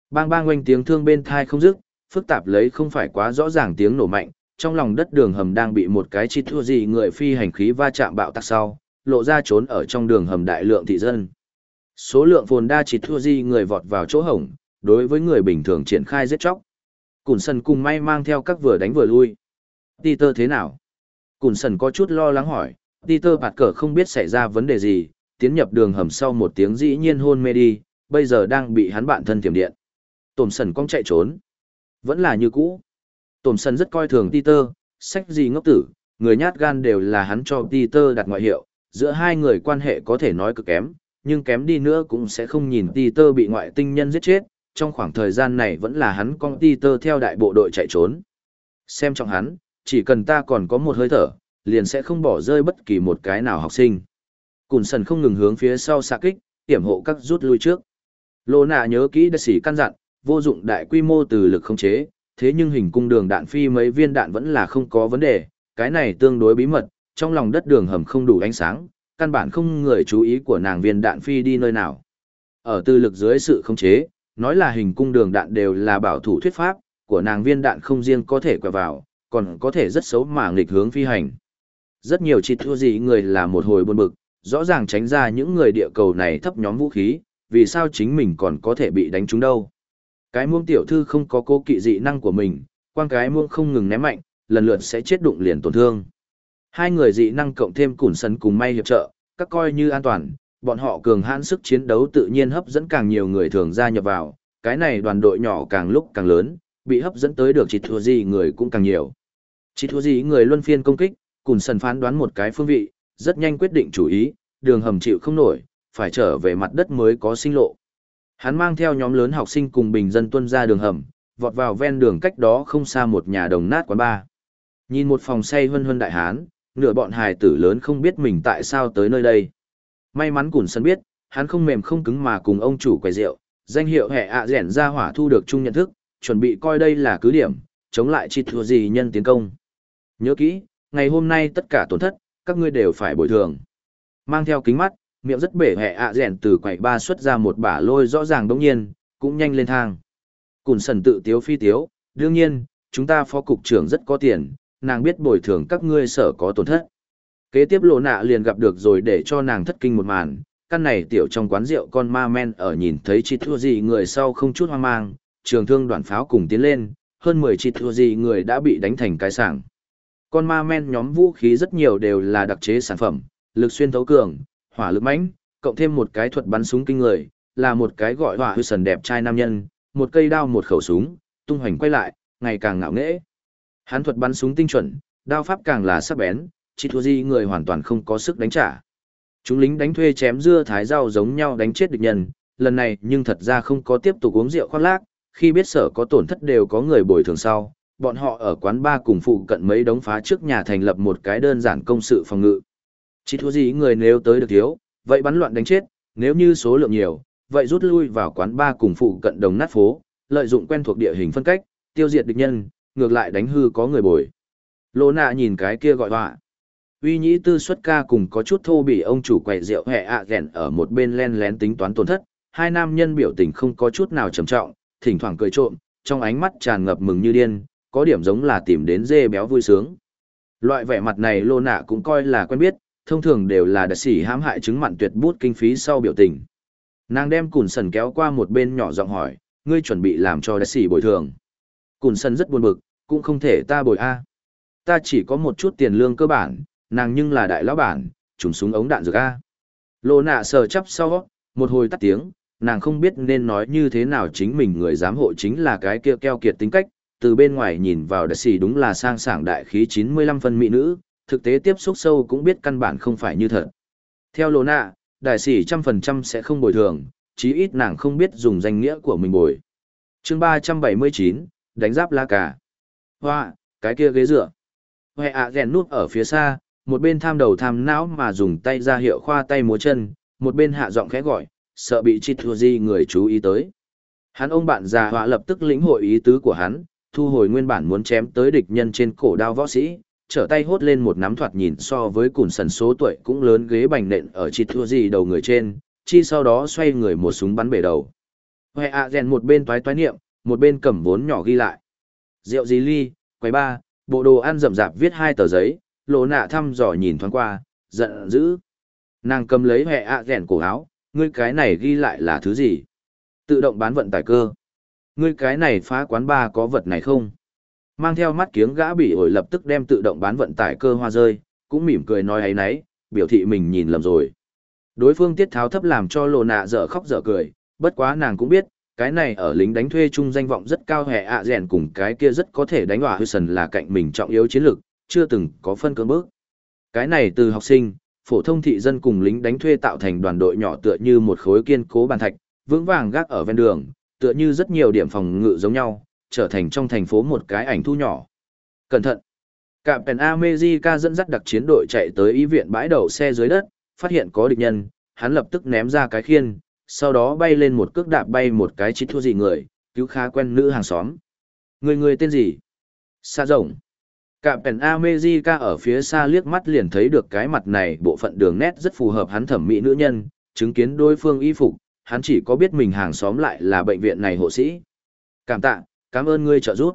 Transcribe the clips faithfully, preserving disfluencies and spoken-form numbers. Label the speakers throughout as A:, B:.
A: Bang bang oanh tiếng thương bên thai không dứt, phức tạp lấy không phải quá rõ ràng tiếng nổ mạnh, trong lòng đất đường hầm đang bị một cái chi thua gì người phi hành khí va chạm bạo tạc sau, lộ ra trốn ở trong đường hầm đại lượng thị dân. Số lượng phồn đa chỉ thua gì người vọt vào chỗ hổng, đối với người bình thường triển khai giết chóc. Cùn sần cùng may mang theo các vừa đánh vừa lui. Peter thế nào? Cùn sần có chút lo lắng hỏi, Peter bạt cờ không biết xảy ra vấn đề gì, tiến nhập đường hầm sau một tiếng dĩ nhiên hôn mê đi, bây giờ đang bị hắn bạn thân tiềm điện. Tổm sần cong chạy trốn. Vẫn là như cũ. Tổm sần rất coi thường Peter, sách gì ngốc tử, người nhát gan đều là hắn cho Peter đặt ngoại hiệu, giữa hai người quan hệ có thể nói cực kém, nhưng kém đi nữa cũng sẽ không nhìn Peter bị ngoại tinh nhân giết chết, trong khoảng thời gian này vẫn là hắn con Peter theo đại bộ đội chạy trốn. Xem trọng hắn, chỉ cần ta còn có một hơi thở, liền sẽ không bỏ rơi bất kỳ một cái nào học sinh. Cùn sần không ngừng hướng phía sau xạ kích, tiểm hộ các rút lui trước. Lô nạ nhớ kỹ đại sĩ căn dặn, vô dụng đại quy mô từ lực khống chế, thế nhưng hình cung đường đạn phi mấy viên đạn vẫn là không có vấn đề, cái này tương đối bí mật, trong lòng đất đường hầm không đủ ánh sáng, căn bản không người chú ý của nàng viên đạn phi đi nơi nào. Ở tư lực dưới sự khống chế, nói là hình cung đường đạn đều là bảo thủ thuyết pháp, của nàng viên đạn không riêng có thể quẹo vào, còn có thể rất xấu mà nghịch hướng phi hành. Rất nhiều chỉ thua gì người là một hồi buồn bực, rõ ràng tránh ra những người địa cầu này thấp nhóm vũ khí, vì sao chính mình còn có thể bị đánh trúng đâu. Cái muông tiểu thư không có cố kỵ dị năng của mình, quang cái muông không ngừng ném mạnh, lần lượt sẽ chết đụng liền tổn thương. Hai người dị năng cộng thêm Cùn sần cùng may hiệp trợ, các coi như an toàn, bọn họ cường hãn sức chiến đấu tự nhiên hấp dẫn càng nhiều người thường gia nhập vào, cái này đoàn đội nhỏ càng lúc càng lớn, bị hấp dẫn tới được chỉ thua gì người cũng càng nhiều. Chỉ thua gì người luân phiên công kích, Cùn sần phán đoán một cái phương vị, rất nhanh quyết định chủ ý, đường hầm chịu không nổi, phải trở về mặt đất mới có sinh lộ. Hắn mang theo nhóm lớn học sinh cùng bình dân tuân ra đường hầm, vọt vào ven đường cách đó không xa một nhà đồng nát quán bar. Nhìn một phòng say hân hân đại hán, nửa bọn hài tử lớn không biết mình tại sao tới nơi đây. May mắn Cùn sần biết, hắn không mềm không cứng mà cùng ông chủ quầy rượu, danh hiệu hệ ạ rẻn ra hỏa thu được chung nhận thức, chuẩn bị coi đây là cứ điểm, chống lại chi thua gì nhân tiến công. Nhớ kỹ, ngày hôm nay tất cả tổn thất, các ngươi đều phải bồi thường. Mang theo kính mắt, miệng rất bể hệ ạ rẻn từ quầy ba xuất ra một bả lôi rõ ràng đống nhiên, cũng nhanh lên thang. Cùn sần tự tiếu phi tiếu, đương nhiên, chúng ta phó cục trưởng rất có tiền, nàng biết bồi thường các ngươi sở có tổn thất. Kế tiếp lộ nạ liền gặp được rồi để cho nàng thất kinh một màn, căn này tiểu trong quán rượu con ma men ở nhìn thấy chi thua gì người sau không chút hoang mang, trường thương đoạn pháo cùng tiến lên, hơn mười chi thua gì người đã bị đánh thành cái sảng. Con ma men nhóm vũ khí rất nhiều đều là đặc chế sản phẩm, lực xuyên thấu cường, hỏa lực mãnh, cộng thêm một cái thuật bắn súng kinh người, là một cái gọi hỏa hư sần đẹp trai nam nhân, một cây đao một khẩu súng, tung hoành quay lại, ngày càng ngạo nghễ. Hắn thuật bắn súng tinh chuẩn, đao pháp càng là sắc bén, chỉ thua gì người hoàn toàn không có sức đánh trả. Chúng lính đánh thuê chém dưa thái rau giống nhau đánh chết địch nhân, lần này nhưng thật ra không có tiếp tục uống rượu khoác lác, khi biết sở có tổn thất đều có người bồi thường sau, bọn họ ở quán bar cùng phụ cận mấy đống phá trước nhà thành lập một cái đơn giản công sự phòng ngự. Chỉ thua gì người nếu tới được thiếu, vậy bắn loạn đánh chết, nếu như số lượng nhiều, vậy rút lui vào quán bar cùng phụ cận đồng nát phố, lợi dụng quen thuộc địa hình phân cách, tiêu diệt địch nhân, ngược lại đánh hư có người bồi. Lô nạ nhìn cái kia gọi họa. Uy nhĩ tư xuất ca cùng có chút thô bỉ ông chủ quầy rượu hẹ ạ ghẹn ở một bên len lén tính toán tổn thất, hai nam nhân biểu tình không có chút nào trầm trọng, thỉnh thoảng cười trộm, trong ánh mắt tràn ngập mừng như điên, có điểm giống là tìm đến dê béo vui sướng. Loại vẻ mặt này lô nạ cũng coi là quen biết, thông thường đều là đại sĩ hãm hại chứng mặn tuyệt bút kinh phí sau biểu tình. Nàng đem Cùn sần kéo qua một bên nhỏ giọng hỏi, ngươi chuẩn bị làm cho đại sĩ bồi thường. Cùn sần rất buồn bực, cũng không thể ta bồi a. Ta chỉ có một chút tiền lương cơ bản, nàng nhưng là đại lão bản, trùng súng ống đạn dược a. Lô nạ sờ chắp sau, một hồi tắt tiếng, nàng không biết nên nói như thế nào chính mình người giám hộ chính là cái kia keo kiệt tính cách, từ bên ngoài nhìn vào đại sĩ đúng là sang sảng đại khí chín mươi lăm phân mỹ nữ, thực tế tiếp xúc sâu cũng biết căn bản không phải như thật. Theo lô nạ, đại sĩ trăm phần trăm sẽ không bồi thường, chí ít nàng không biết dùng danh nghĩa của mình bồi. Chương ba trăm bảy mươi chín, đánh giáp la cà. Hoa, cái kia ghế dựa. Hệ ạ ghèn nút ở phía xa, một bên tham đầu tham não mà dùng tay ra hiệu khoa tay múa chân, một bên hạ giọng khẽ gọi, sợ bị chi thua di người chú ý tới. Hắn ông bạn già họa lập tức lĩnh hội ý tứ của hắn, thu hồi nguyên bản muốn chém tới địch nhân trên cổ đao võ sĩ, trở tay hốt lên một nắm thoạt nhìn so với Cùn sần số tuổi cũng lớn ghế bành nện ở chi thua di đầu người trên, chi sau đó xoay người một súng bắn bể đầu. Hệ ạ rèn một bên toái toái niệm, một bên cầm vốn nhỏ ghi lại. Rượu gì ly, quầy ba, bộ đồ ăn rậm rạp viết hai tờ giấy, lộ nạ thăm dò nhìn thoáng qua, giận dữ. Nàng cầm lấy hệ ạ rèn cổ áo, ngươi cái này ghi lại là thứ gì? Tự động bán vận tải cơ. Ngươi cái này phá quán ba có vật này không? Mang theo mắt kiếng gã bị ổi lập tức đem tự động bán vận tải cơ hoa rơi, cũng mỉm cười nói ấy nấy, biểu thị mình nhìn lầm rồi. Đối phương tiết tháo thấp làm cho lộ nạ dở khóc dở cười, bất quá nàng cũng biết, cái này ở lính đánh thuê chung danh vọng rất cao hệ ạ rèn cùng cái kia rất có thể đánh hỏa hư sần là cạnh mình trọng yếu chiến lược, chưa từng có phân cơn bước. Cái này từ học sinh, phổ thông thị dân cùng lính đánh thuê tạo thành đoàn đội nhỏ tựa như một khối kiên cố bàn thạch, vững vàng gác ở ven đường, tựa như rất nhiều điểm phòng ngự giống nhau, trở thành trong thành phố một cái ảnh thu nhỏ. Cẩn thận! Captain America dẫn dắt đặc chiến đội chạy tới y viện bãi đậu xe dưới đất, phát hiện có địch nhân, hắn lập tức ném ra cái khiên, sau đó bay lên một cước đạp bay một cái chít thua gì người, cứu khá quen nữ hàng xóm. Người người tên gì? Sa rồng. Captain America ở phía xa liếc mắt liền thấy được cái mặt này bộ phận đường nét rất phù hợp hắn thẩm mỹ nữ nhân, chứng kiến đối phương y phục, hắn chỉ có biết mình hàng xóm lại là bệnh viện này hộ sĩ. Cảm tạ, cảm ơn ngươi trợ giúp.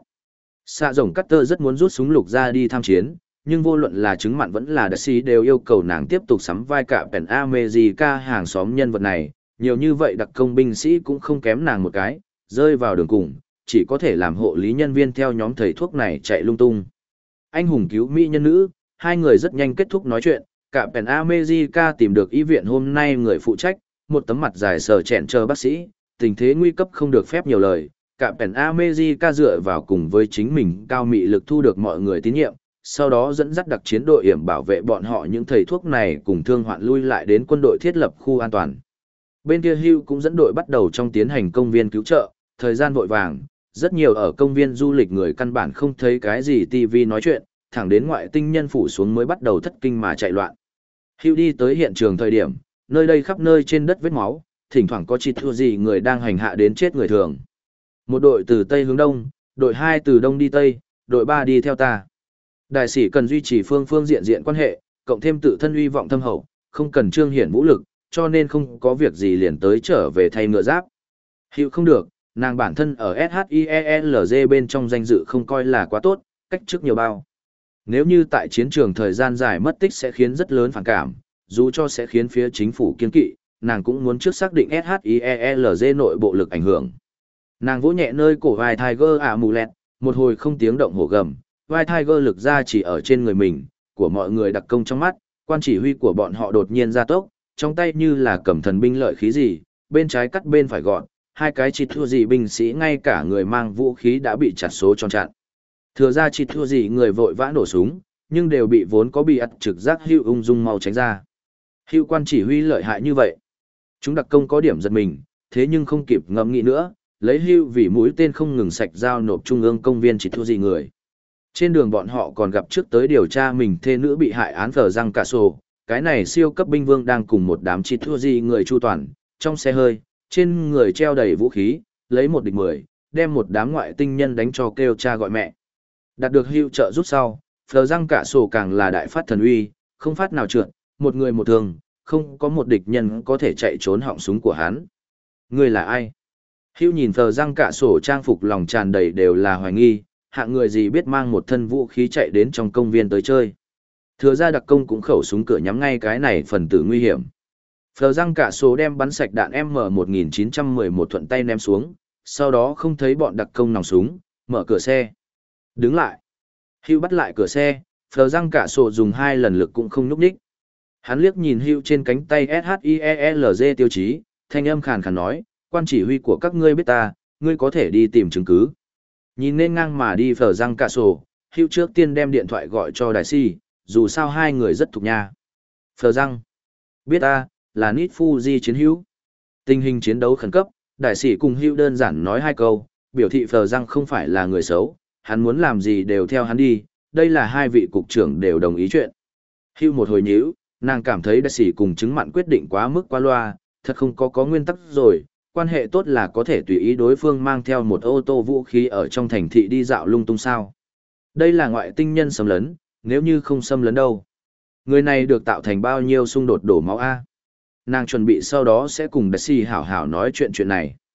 A: Sa rồng Cutter rất muốn rút súng lục ra đi tham chiến, nhưng vô luận là chứng mặn vẫn là đặc sĩ đều yêu cầu nàng tiếp tục sắm vai Captain America hàng xóm nhân vật này, nhiều như vậy đặc công binh sĩ cũng không kém nàng một cái, rơi vào đường cùng, chỉ có thể làm hộ lý nhân viên theo nhóm thầy thuốc này chạy lung tung. Anh hùng cứu mỹ nhân nữ, hai người rất nhanh kết thúc nói chuyện, Captain America tìm được y viện hôm nay người phụ trách, một tấm mặt dài sờ chẹn chờ bác sĩ, tình thế nguy cấp không được phép nhiều lời. Captain America dựa vào cùng với chính mình cao mị lực thu được mọi người tín nhiệm, sau đó dẫn dắt đặc chiến đội hiểm bảo vệ bọn họ những thầy thuốc này cùng thương hoạn lui lại đến quân đội thiết lập khu an toàn. Bên kia Hugh cũng dẫn đội bắt đầu trong tiến hành công viên cứu trợ, thời gian vội vàng, rất nhiều ở công viên du lịch người căn bản không thấy cái gì ti vi nói chuyện, thẳng đến ngoại tinh nhân phủ xuống mới bắt đầu thất kinh mà chạy loạn. Hugh đi tới hiện trường thời điểm, nơi đây khắp nơi trên đất vết máu, thỉnh thoảng có chít thua gì người đang hành hạ đến chết người thường. Một đội từ Tây hướng Đông, đội hai từ Đông đi Tây, đội ba đi theo ta. Đại sĩ cần duy trì phương phương diện diện quan hệ, cộng thêm tự thân uy vọng thâm hậu, không cần trương hiển vũ lực, cho nên không có việc gì liền tới trở về thay ngựa giáp. Hiệu không được, nàng bản thân ở ét hát i e lờ giê bên trong danh dự không coi là quá tốt, cách trước nhiều bao. Nếu như tại chiến trường thời gian dài mất tích sẽ khiến rất lớn phản cảm, dù cho sẽ khiến phía chính phủ kiên kỵ, nàng cũng muốn trước xác định ét hát i e lờ giê nội bộ lực ảnh hưởng. Nàng vỗ nhẹ nơi cổ vai Tiger ả mù lẹt, một hồi không tiếng động hổ gầm, vai Tiger lực ra chỉ ở trên người mình, của mọi người đặc công trong mắt, quan chỉ huy của bọn họ đột nhiên ra tốc, trong tay như là cầm thần binh lợi khí gì, bên trái cắt bên phải gọn, hai cái chít thua gì binh sĩ ngay cả người mang vũ khí đã bị chặt số tròn chặn. Thừa ra chít thua gì người vội vã nổ súng, nhưng đều bị vốn có bị ắt trực giác Hữu ung dung mau tránh ra. Hữu quan chỉ huy lợi hại như vậy. Chúng đặc công có điểm giật mình, thế nhưng không kịp ngẫm nghĩ nữa, lấy Hữu vì mũi tên không ngừng sạch giao nộp trung ương công viên chít thua gì người. Trên đường bọn họ còn gặp trước tới điều tra mình thê nữ bị hại án phở răng cả sổ, cái này siêu cấp binh vương đang cùng một đám chít thua gì người chu toàn, trong xe hơi, trên người treo đầy vũ khí, lấy một địch mười, đem một đám ngoại tinh nhân đánh cho kêu cha gọi mẹ. Đạt được Hữu trợ giúp sau, phở răng cả sổ càng là đại phát thần uy, không phát nào trượt, một người một thường, không có một địch nhân có thể chạy trốn họng súng của hắn. Người là ai? Hữu nhìn phở răng cả sổ trang phục lòng tràn đầy đều là hoài nghi, hạng người gì biết mang một thân vũ khí chạy đến trong công viên tới chơi. Thừa ra đặc công cũng khẩu súng cửa nhắm ngay cái này phần tử nguy hiểm. Phờ răng cả số đem bắn sạch đạn M một nghìn chín trăm mười một thuận tay ném xuống, sau đó không thấy bọn đặc công nòng súng, mở cửa xe. Đứng lại. Hữu bắt lại cửa xe, phờ răng cả sổ dùng hai lần lực cũng không nhúc nhích. Hắn liếc nhìn Hữu trên cánh tay ét hát i e lờ giê tiêu chí, thanh âm khàn khàn nói, quan chỉ huy của các ngươi biết ta, ngươi có thể đi tìm chứng cứ. Nhìn nên ngang mà đi phờ răng cả sổ, Hữu trước tiên đem điện thoại gọi cho đại si, dù sao hai người rất thuộc nha. Phờ răng. Biết ta, là Nít Fuji chiến hữu. Tình hình chiến đấu khẩn cấp, đại sĩ cùng Hữu đơn giản nói hai câu, biểu thị phờ răng không phải là người xấu, hắn muốn làm gì đều theo hắn đi, đây là hai vị cục trưởng đều đồng ý chuyện. Hữu một hồi nhíu, nàng cảm thấy đại sĩ cùng chứng mặn quyết định quá mức quá loa, thật không có có nguyên tắc rồi, quan hệ tốt là có thể tùy ý đối phương mang theo một ô tô vũ khí ở trong thành thị đi dạo lung tung sao. Đây là ngoại tinh nhân xâm lấn, nếu như không xâm lấn đâu. Người này được tạo thành bao nhiêu xung đột đổ máu A. Nàng chuẩn bị sau đó sẽ cùng đại sĩ hảo hảo nói chuyện chuyện này.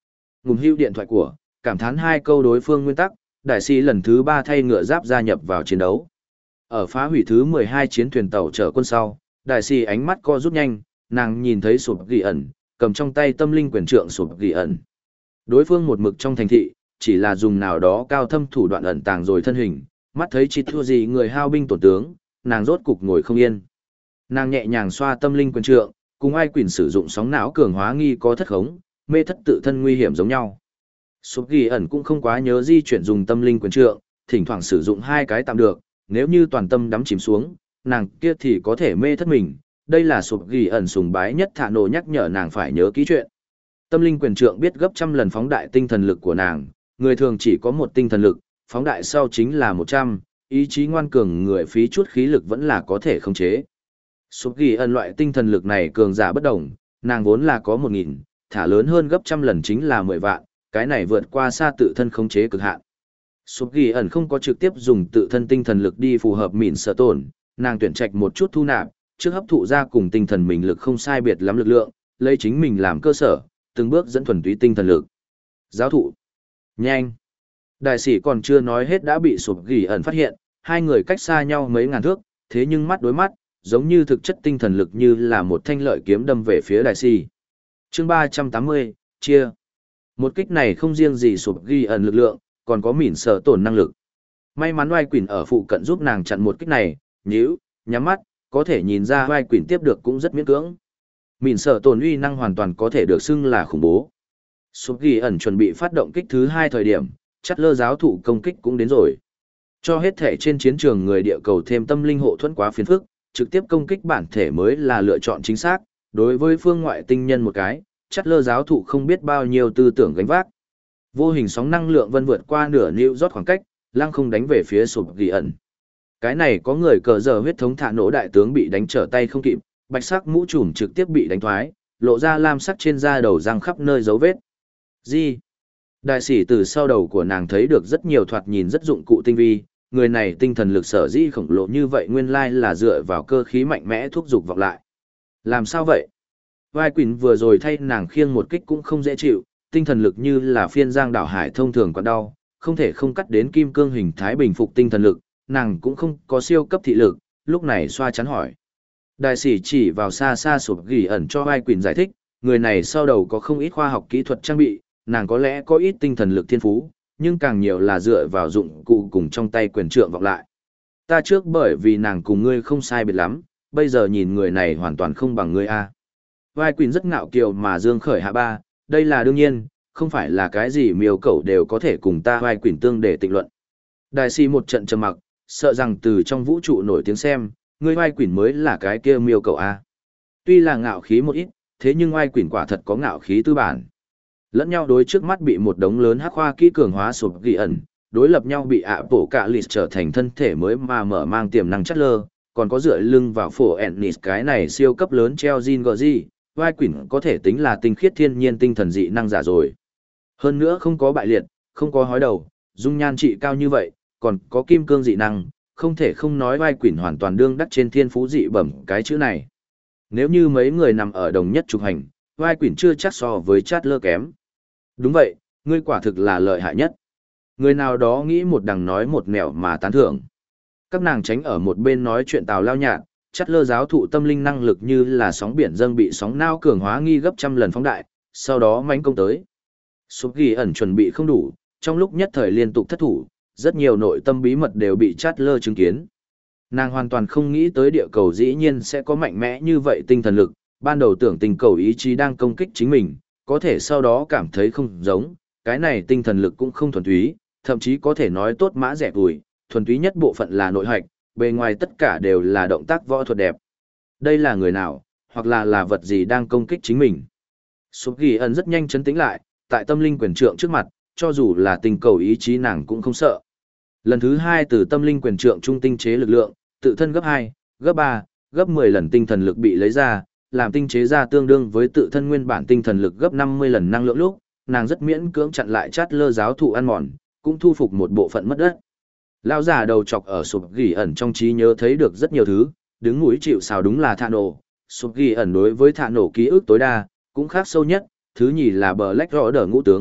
A: ngùng hưu điện thoại của, cảm thán hai câu đối phương nguyên tắc, đại sĩ lần thứ ba thay ngựa giáp gia nhập vào chiến đấu. Ở phá hủy thứ mười hai chiến thuyền tàu chở quân sau, đại sĩ ánh mắt co rút nhanh, nàng nhìn thấy sụp ghi ẩn, cầm trong tay tâm linh quyền trượng sụp ghi ẩn. Đối phương một mực trong thành thị, chỉ là dùng nào đó cao thâm thủ đoạn ẩn tàng rồi thân hình, mắt thấy chỉ thua gì người hao binh tổn tướng, nàng rốt cục ngồi không yên. Nàng nhẹ nhàng xoa tâm linh quyền trượng, cùng ai quyền sử dụng sóng não cường hóa nghi có thất khống, mê thất tự thân nguy hiểm giống nhau. Sụp ghi ẩn cũng không quá nhớ di chuyển dùng tâm linh quyền trượng, thỉnh thoảng sử dụng hai cái tạm được, nếu như toàn tâm đắm chìm xuống, nàng kia thì có thể mê thất mình. Đây là sụp ghi ẩn sùng bái nhất thả nổ nhắc nhở nàng phải nhớ kỹ chuyện. Tâm linh quyền trượng biết gấp trăm lần phóng đại tinh thần lực của nàng, người thường chỉ có một tinh thần lực, phóng đại sau chính là một trăm, ý chí ngoan cường người phí chút khí lực vẫn là có thể khống chế. Sụp ghi ẩn loại tinh thần lực này cường giả bất đồng, nàng vốn là có một nghìn, thả lớn hơn gấp trăm lần chính là mười vạn, cái này vượt qua xa tự thân khống chế cực hạn. Sụp ghi ẩn không có trực tiếp dùng tự thân tinh thần lực đi phù hợp mịn sợ tổn, nàng tuyển trạch một chút thu nạp, trước hấp thụ ra cùng tinh thần mình lực không sai biệt lắm lực lượng, lấy chính mình làm cơ sở, từng bước dẫn thuần túy tinh thần lực. Giáo thụ. Nhanh. Đại sĩ còn chưa nói hết đã bị sụp ghi ẩn phát hiện, hai người cách xa nhau mấy ngàn thước, thế nhưng mắt đối mắt, giống như thực chất tinh thần lực như là một thanh lợi kiếm đâm về phía đại sĩ. Chương ba trăm tám mươi, chia. Một kích này không riêng gì sụp ghi ẩn lực lượng, còn có mỉn sợ tổn năng lực. May mắn oai quỷ ở phụ cận giúp nàng chặn một kích này, nhíu, nhắm mắt, có thể nhìn ra oai quỷ tiếp được cũng rất miễn cưỡng. Mỉn sợ tổn uy năng hoàn toàn có thể được xưng là khủng bố. Sụp ghi ẩn chuẩn bị phát động kích thứ hai thời điểm, chắt lơ giáo thụ công kích cũng đến rồi. Cho hết thể trên chiến trường người địa cầu thêm tâm linh hộ thuẫn quá phiền phức, trực tiếp công kích bản thể mới là lựa chọn chính xác. Đối với phương ngoại tinh nhân một cái, chắt lơ giáo thụ không biết bao nhiêu tư tưởng gánh vác. Vô hình sóng năng lượng vân vượt qua nửa New York khoảng cách, lăng không đánh về phía sụp ghi ẩn. Cái này có người cờ giờ huyết thống thả nổ đại tướng bị đánh trở tay không kịp, bạch sắc mũ trùm trực tiếp bị đánh thoái, lộ ra lam sắc trên da đầu răng khắp nơi dấu vết. Gì? Đại sĩ từ sau đầu của nàng thấy được rất nhiều thoạt nhìn rất dụng cụ tinh vi, người này tinh thần lực sở dĩ khổng lồ như vậy nguyên lai là dựa vào cơ khí mạnh mẽ thúc giục vọng lại. Làm sao vậy? Vai Quỳnh vừa rồi thay nàng khiêng một kích cũng không dễ chịu, tinh thần lực như là phiên giang đảo hải thông thường còn đau, không thể không cắt đến kim cương hình thái bình phục tinh thần lực, nàng cũng không có siêu cấp thị lực, lúc này xoa chắn hỏi. Đại sĩ chỉ vào xa xa sụp ghi ẩn cho Vai Quỳnh giải thích, người này sau đầu có không ít khoa học kỹ thuật trang bị, nàng có lẽ có ít tinh thần lực thiên phú, nhưng càng nhiều là dựa vào dụng cụ cùng trong tay quyền trượng vọng lại. Ta trước bởi vì nàng cùng ngươi không sai biệt lắm, bây giờ nhìn người này hoàn toàn không bằng ngươi a. Vai Quỳnh rất ngạo kiều mà dương khởi hạ ba, đây là đương nhiên, không phải là cái gì miêu cẩu đều có thể cùng ta Vai Quỳnh tương để tịnh luận. Đại sĩ một trận trầm mặc, sợ rằng từ trong vũ trụ nổi tiếng xem, ngươi Vai Quỳnh mới là cái kia miêu cẩu a. Tuy là ngạo khí một ít, thế nhưng Vai Quỳnh quả thật có ngạo khí tư bản. Lẫn nhau đối trước mắt bị một đống lớn hắc khoa kỹ cường hóa sụp ghi ẩn, đối lập nhau bị ạ bổ cạ lịt trở thành thân thể mới mà mở mang tiềm năng chất lơ, còn có dựa lưng vào phổ Ennis cái này siêu cấp lớn treo Jin gờ gì, Vai Quỳnh có thể tính là tinh khiết thiên nhiên tinh thần dị năng giả rồi. Hơn nữa không có bại liệt, không có hói đầu, dung nhan trị cao như vậy, còn có kim cương dị năng, không thể không nói Vai Quỳnh hoàn toàn đương đắc trên thiên phú dị bẩm cái chữ này. Nếu như mấy người nằm ở đồng nhất trục hành, Vai Quỳnh chưa chắc so với chát lơ kém. Đúng vậy, ngươi quả thực là lợi hại nhất. Người nào đó nghĩ một đằng nói một nẻo mà tán thưởng. Các nàng tránh ở một bên nói chuyện tào lao nhạt, chắt lơ giáo thụ tâm linh năng lực như là sóng biển dâng bị sóng nao cường hóa nghi gấp trăm lần phóng đại, sau đó mánh công tới. Sụp ghi ẩn chuẩn bị không đủ, trong lúc nhất thời liên tục thất thủ, rất nhiều nội tâm bí mật đều bị chát lơ chứng kiến. Nàng hoàn toàn không nghĩ tới địa cầu dĩ nhiên sẽ có mạnh mẽ như vậy tinh thần lực, ban đầu tưởng tình cầu ý chí đang công kích chính mình, có thể sau đó cảm thấy không giống, cái này tinh thần lực cũng không thuần túy, thậm chí có thể nói tốt mã rẻ tuổi, thuần túy nhất bộ phận là nội hạch, bề ngoài tất cả đều là động tác võ thuật đẹp. Đây là người nào, hoặc là là vật gì đang công kích chính mình. Sụp ghi ẩn rất nhanh chấn tĩnh lại, tại tâm linh quyền trượng trước mặt, cho dù là tình cầu ý chí nàng cũng không sợ. Lần thứ hai từ tâm linh quyền trượng trung tinh chế lực lượng, tự thân gấp hai, gấp ba, gấp mười lần tinh thần lực bị lấy ra, làm tinh chế ra tương đương với tự thân nguyên bản tinh thần lực gấp năm mươi lần năng lượng lúc, nàng rất miễn cưỡng chặn lại chát lơ giáo thụ ăn mòn, cũng thu phục một bộ phận mất đất. Lão giả đầu chọc ở sụp ghi ẩn trong trí nhớ thấy được rất nhiều thứ, đứng mũi chịu sào đúng là thạ nổ, sụp ghi ẩn đối với thạ nổ ký ức tối đa, cũng khác sâu nhất, thứ nhì là Black Order ngũ tướng,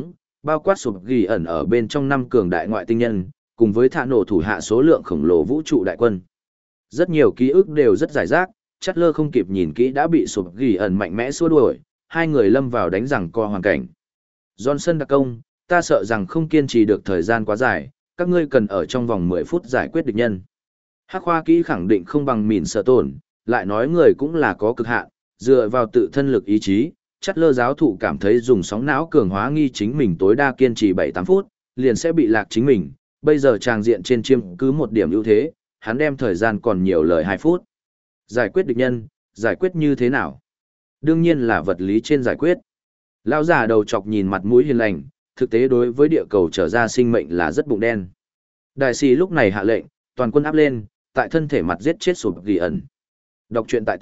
A: bao quát sụp ghi ẩn ở bên trong năm cường đại ngoại tinh nhân, cùng với thả nổ thủ hạ số lượng khổng lồ vũ trụ đại quân. Rất nhiều ký ức đều rất giải rác, Chát lơ không kịp nhìn kỹ đã bị sụp ghi ẩn mạnh mẽ xua đuổi, hai người lâm vào đánh giằng co hoàn cảnh. Johnson đặc công, ta sợ rằng không kiên trì được thời gian quá dài, các ngươi cần ở trong vòng mười phút giải quyết địch nhân. Hắc khoa kỹ khẳng định không bằng mìn sợ tổn, lại nói người cũng là có cực hạn, dựa vào tự thân lực ý chí, Chát lơ giáo thụ cảm thấy dùng sóng não cường hóa nghi chính mình tối đa kiên trì bảy tám phút, liền sẽ bị lạc chính mình, bây giờ tràng diện trên chiêm cứ một điểm ưu thế, hắn đem thời gian còn nhiều lời hai phút. Giải quyết địch nhân, giải quyết như thế nào? Đương nhiên là vật lý trên giải quyết. Lão già đầu chọc nhìn mặt mũi hiền lành, thực tế đối với địa cầu trở ra sinh mệnh là rất bụng đen. Đại sĩ lúc này hạ lệnh, toàn quân áp lên, tại thân thể mặt giết chết sụp ghi ẩn. Đọc truyện tại T.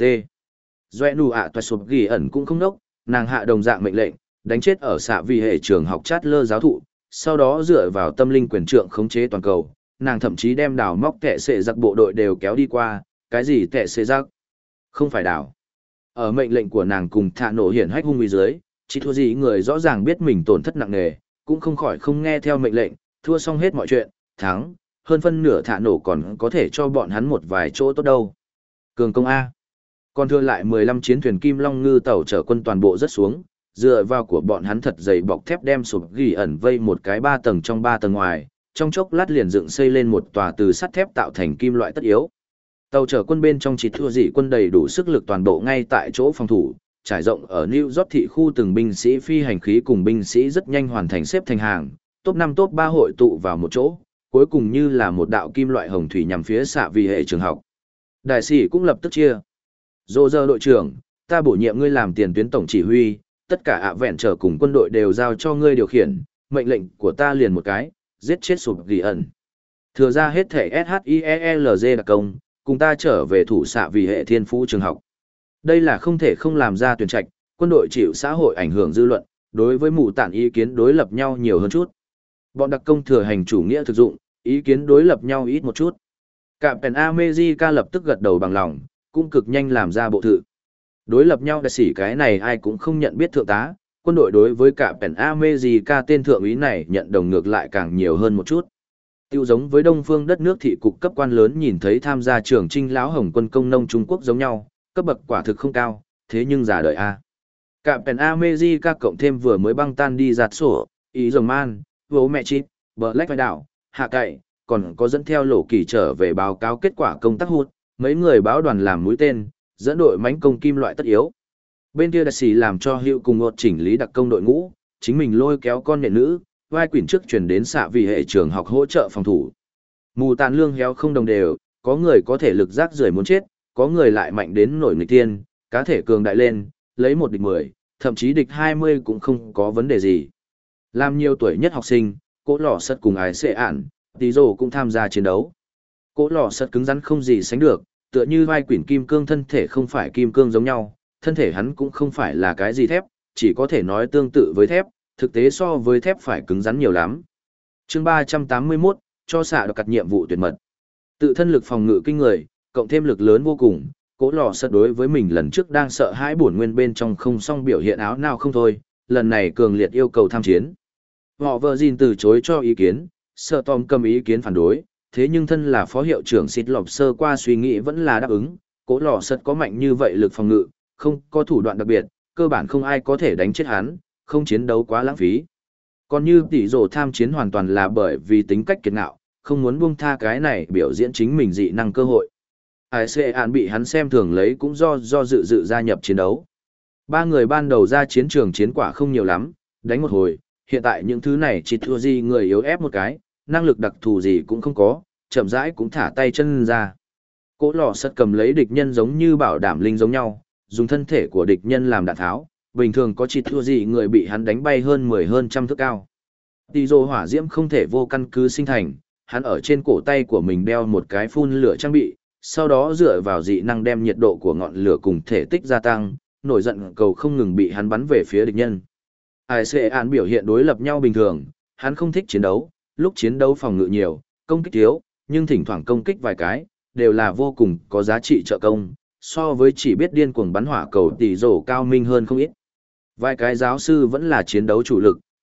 A: Doe nụ ạ toài sụp ghi ẩn cũng không đốc, nàng hạ đồng dạng mệnh lệnh, đánh chết ở xạ vì hệ trường học Chát lơ giáo thụ, sau đó dựa vào tâm linh quyền trượng khống chế toàn cầu, nàng thậm chí đem đào móc kẻ sệ giặc bộ đội đều kéo đi qua, cái gì kẻ sệ giặc? Không phải đào. Ở mệnh lệnh của nàng cùng thả nổ hiển hách hung uy dưới, chỉ thua gì người rõ ràng biết mình tổn thất nặng nề, cũng không khỏi không nghe theo mệnh lệnh, thua xong hết mọi chuyện, thắng, hơn phân nửa thả nổ còn có thể cho bọn hắn một vài chỗ tốt đâu. Cường công A. Còn thừa lại mười lăm chiến thuyền Kim Long ngư tàu chở quân toàn bộ rất xuống, dựa vào của bọn hắn thật dày bọc thép đem sụp ghi ẩn vây một cái ba tầng trong ba tầng ngoài, trong chốc lát liền dựng xây lên một tòa từ sắt thép tạo thành kim loại tất yếu. Tàu chở quân bên trong chỉ thua dị quân đầy đủ sức lực toàn bộ ngay tại chỗ phòng thủ, trải rộng ở New York thị khu từng binh sĩ phi hành khí cùng binh sĩ rất nhanh hoàn thành xếp thành hàng, top năm top ba hội tụ vào một chỗ, cuối cùng như là một đạo kim loại hồng thủy nhằm phía xạ vì hệ trường học. Đại sĩ cũng lập tức chia. Dô dơ đội trưởng, ta bổ nhiệm ngươi làm tiền tuyến tổng chỉ huy, tất cả ạ vẹn trở cùng quân đội đều giao cho ngươi điều khiển, mệnh lệnh của ta liền một cái, giết chết sụp ghi ẩn. Thừa ra hết thể ét hát i e lờ giê đặc công, cùng ta trở về thủ xạ vì hệ thiên phú trường học. Đây là không thể không làm ra tuyển trạch, quân đội chịu xã hội ảnh hưởng dư luận, đối với mù tản ý kiến đối lập nhau nhiều hơn chút. Bọn đặc công thừa hành chủ nghĩa thực dụng, ý kiến đối lập nhau ít một chút. Captain America lập tức gật đầu bằng lòng, cũng cực nhanh làm ra bộ thự. Đối lập nhau đại sĩ cái này ai cũng không nhận biết thượng tá, quân đội đối với Captain America tên thượng úy này nhận đồng ngược lại càng nhiều hơn một chút. Tiêu giống với đông phương đất nước thị cục cấp quan lớn nhìn thấy tham gia trường trinh lão hồng quân công nông Trung Quốc giống nhau, cấp bậc quả thực không cao, thế nhưng giả đời A. Captain America cộng thêm vừa mới băng tan đi giặt sổ, ý rồng man, vô mẹ chít, Black vai đảo, hạ cậy, còn có dẫn theo lộ kỳ trở về báo cáo kết quả công tác hút, mấy người báo đoàn làm mũi tên, dẫn đội mánh công kim loại tất yếu. Bên kia đại sĩ làm cho hiệu cùng một chỉnh lý đặc công đội ngũ, chính mình lôi kéo con nhện nữ, vai quyển trước chuyển đến xạ vì hệ trường học hỗ trợ phòng thủ. Mù tàn lương héo không đồng đều, có người có thể lực rác rưởi muốn chết, có người lại mạnh đến nổi nghịch tiên, cá thể cường đại lên, lấy một địch mười, thậm chí địch hai mươi cũng không có vấn đề gì. Làm nhiều tuổi nhất học sinh, Cố Lò Sật cùng ai xệ ản, tí rồ cũng tham gia chiến đấu. Cố Lò Sật cứng rắn không gì sánh được, tựa như vai quyển kim cương thân thể không phải kim cương giống nhau, thân thể hắn cũng không phải là cái gì thép, chỉ có thể nói tương tự với thép, thực tế so với thép phải cứng rắn nhiều lắm. Chương ba trăm tám mươi mốt, cho xạ đặc nhiệm vụ tuyệt mật. Tự thân lực phòng ngự kinh người, cộng thêm lực lớn vô cùng, Cố Lò Sật đối với mình lần trước đang sợ hãi bổn nguyên bên trong không xong biểu hiện áo nào không thôi, lần này cường liệt yêu cầu tham chiến. Họ vợ gìn từ chối cho ý kiến, sợ Tom cầm ý kiến phản đối, thế nhưng thân là phó hiệu trưởng xịt lọc sơ qua suy nghĩ vẫn là đáp ứng, Cố Lò Sật có mạnh như vậy lực phòng ngự, không có thủ đoạn đặc biệt, cơ bản không ai có thể đánh chết hắn, không chiến đấu quá lãng phí. Còn như tỷ rồ tham chiến hoàn toàn là bởi vì tính cách kiệt ngạo, không muốn buông tha cái này biểu diễn chính mình dị năng cơ hội. Ai xê án bị hắn xem thường lấy cũng do do dự dự gia nhập chiến đấu. Ba người ban đầu ra chiến trường chiến quả không nhiều lắm, đánh một hồi, hiện tại những thứ này chỉ thua gì người yếu ép một cái, năng lực đặc thù gì cũng không có, chậm rãi cũng thả tay chân ra. Cố Lò Sật cầm lấy địch nhân giống như bảo đảm linh giống nhau, dùng thân thể của địch nhân làm đạn tháo, bình thường có chỉ thua gì người bị hắn đánh bay hơn mười hơn trăm thước cao. Tỷ rồ hỏa diễm không thể vô căn cứ sinh thành, hắn ở trên cổ tay của mình đeo một cái phun lửa trang bị, sau đó dựa vào dị năng đem nhiệt độ của ngọn lửa cùng thể tích gia tăng, nổi giận cầu không ngừng bị hắn bắn về phía địch nhân. Ai xê án biểu hiện đối lập nhau bình thường, hắn không thích chiến đấu, lúc chiến đấu phòng ngự nhiều, công kích thiếu, nhưng thỉnh thoảng công kích vài cái, đều là vô cùng có giá trị trợ công, so với chỉ biết điên cuồng bắn hỏa cầu tỷ rồ cao minh hơn không ít. Vài cái giáo sư vẫn là chiến đấu chủ lực,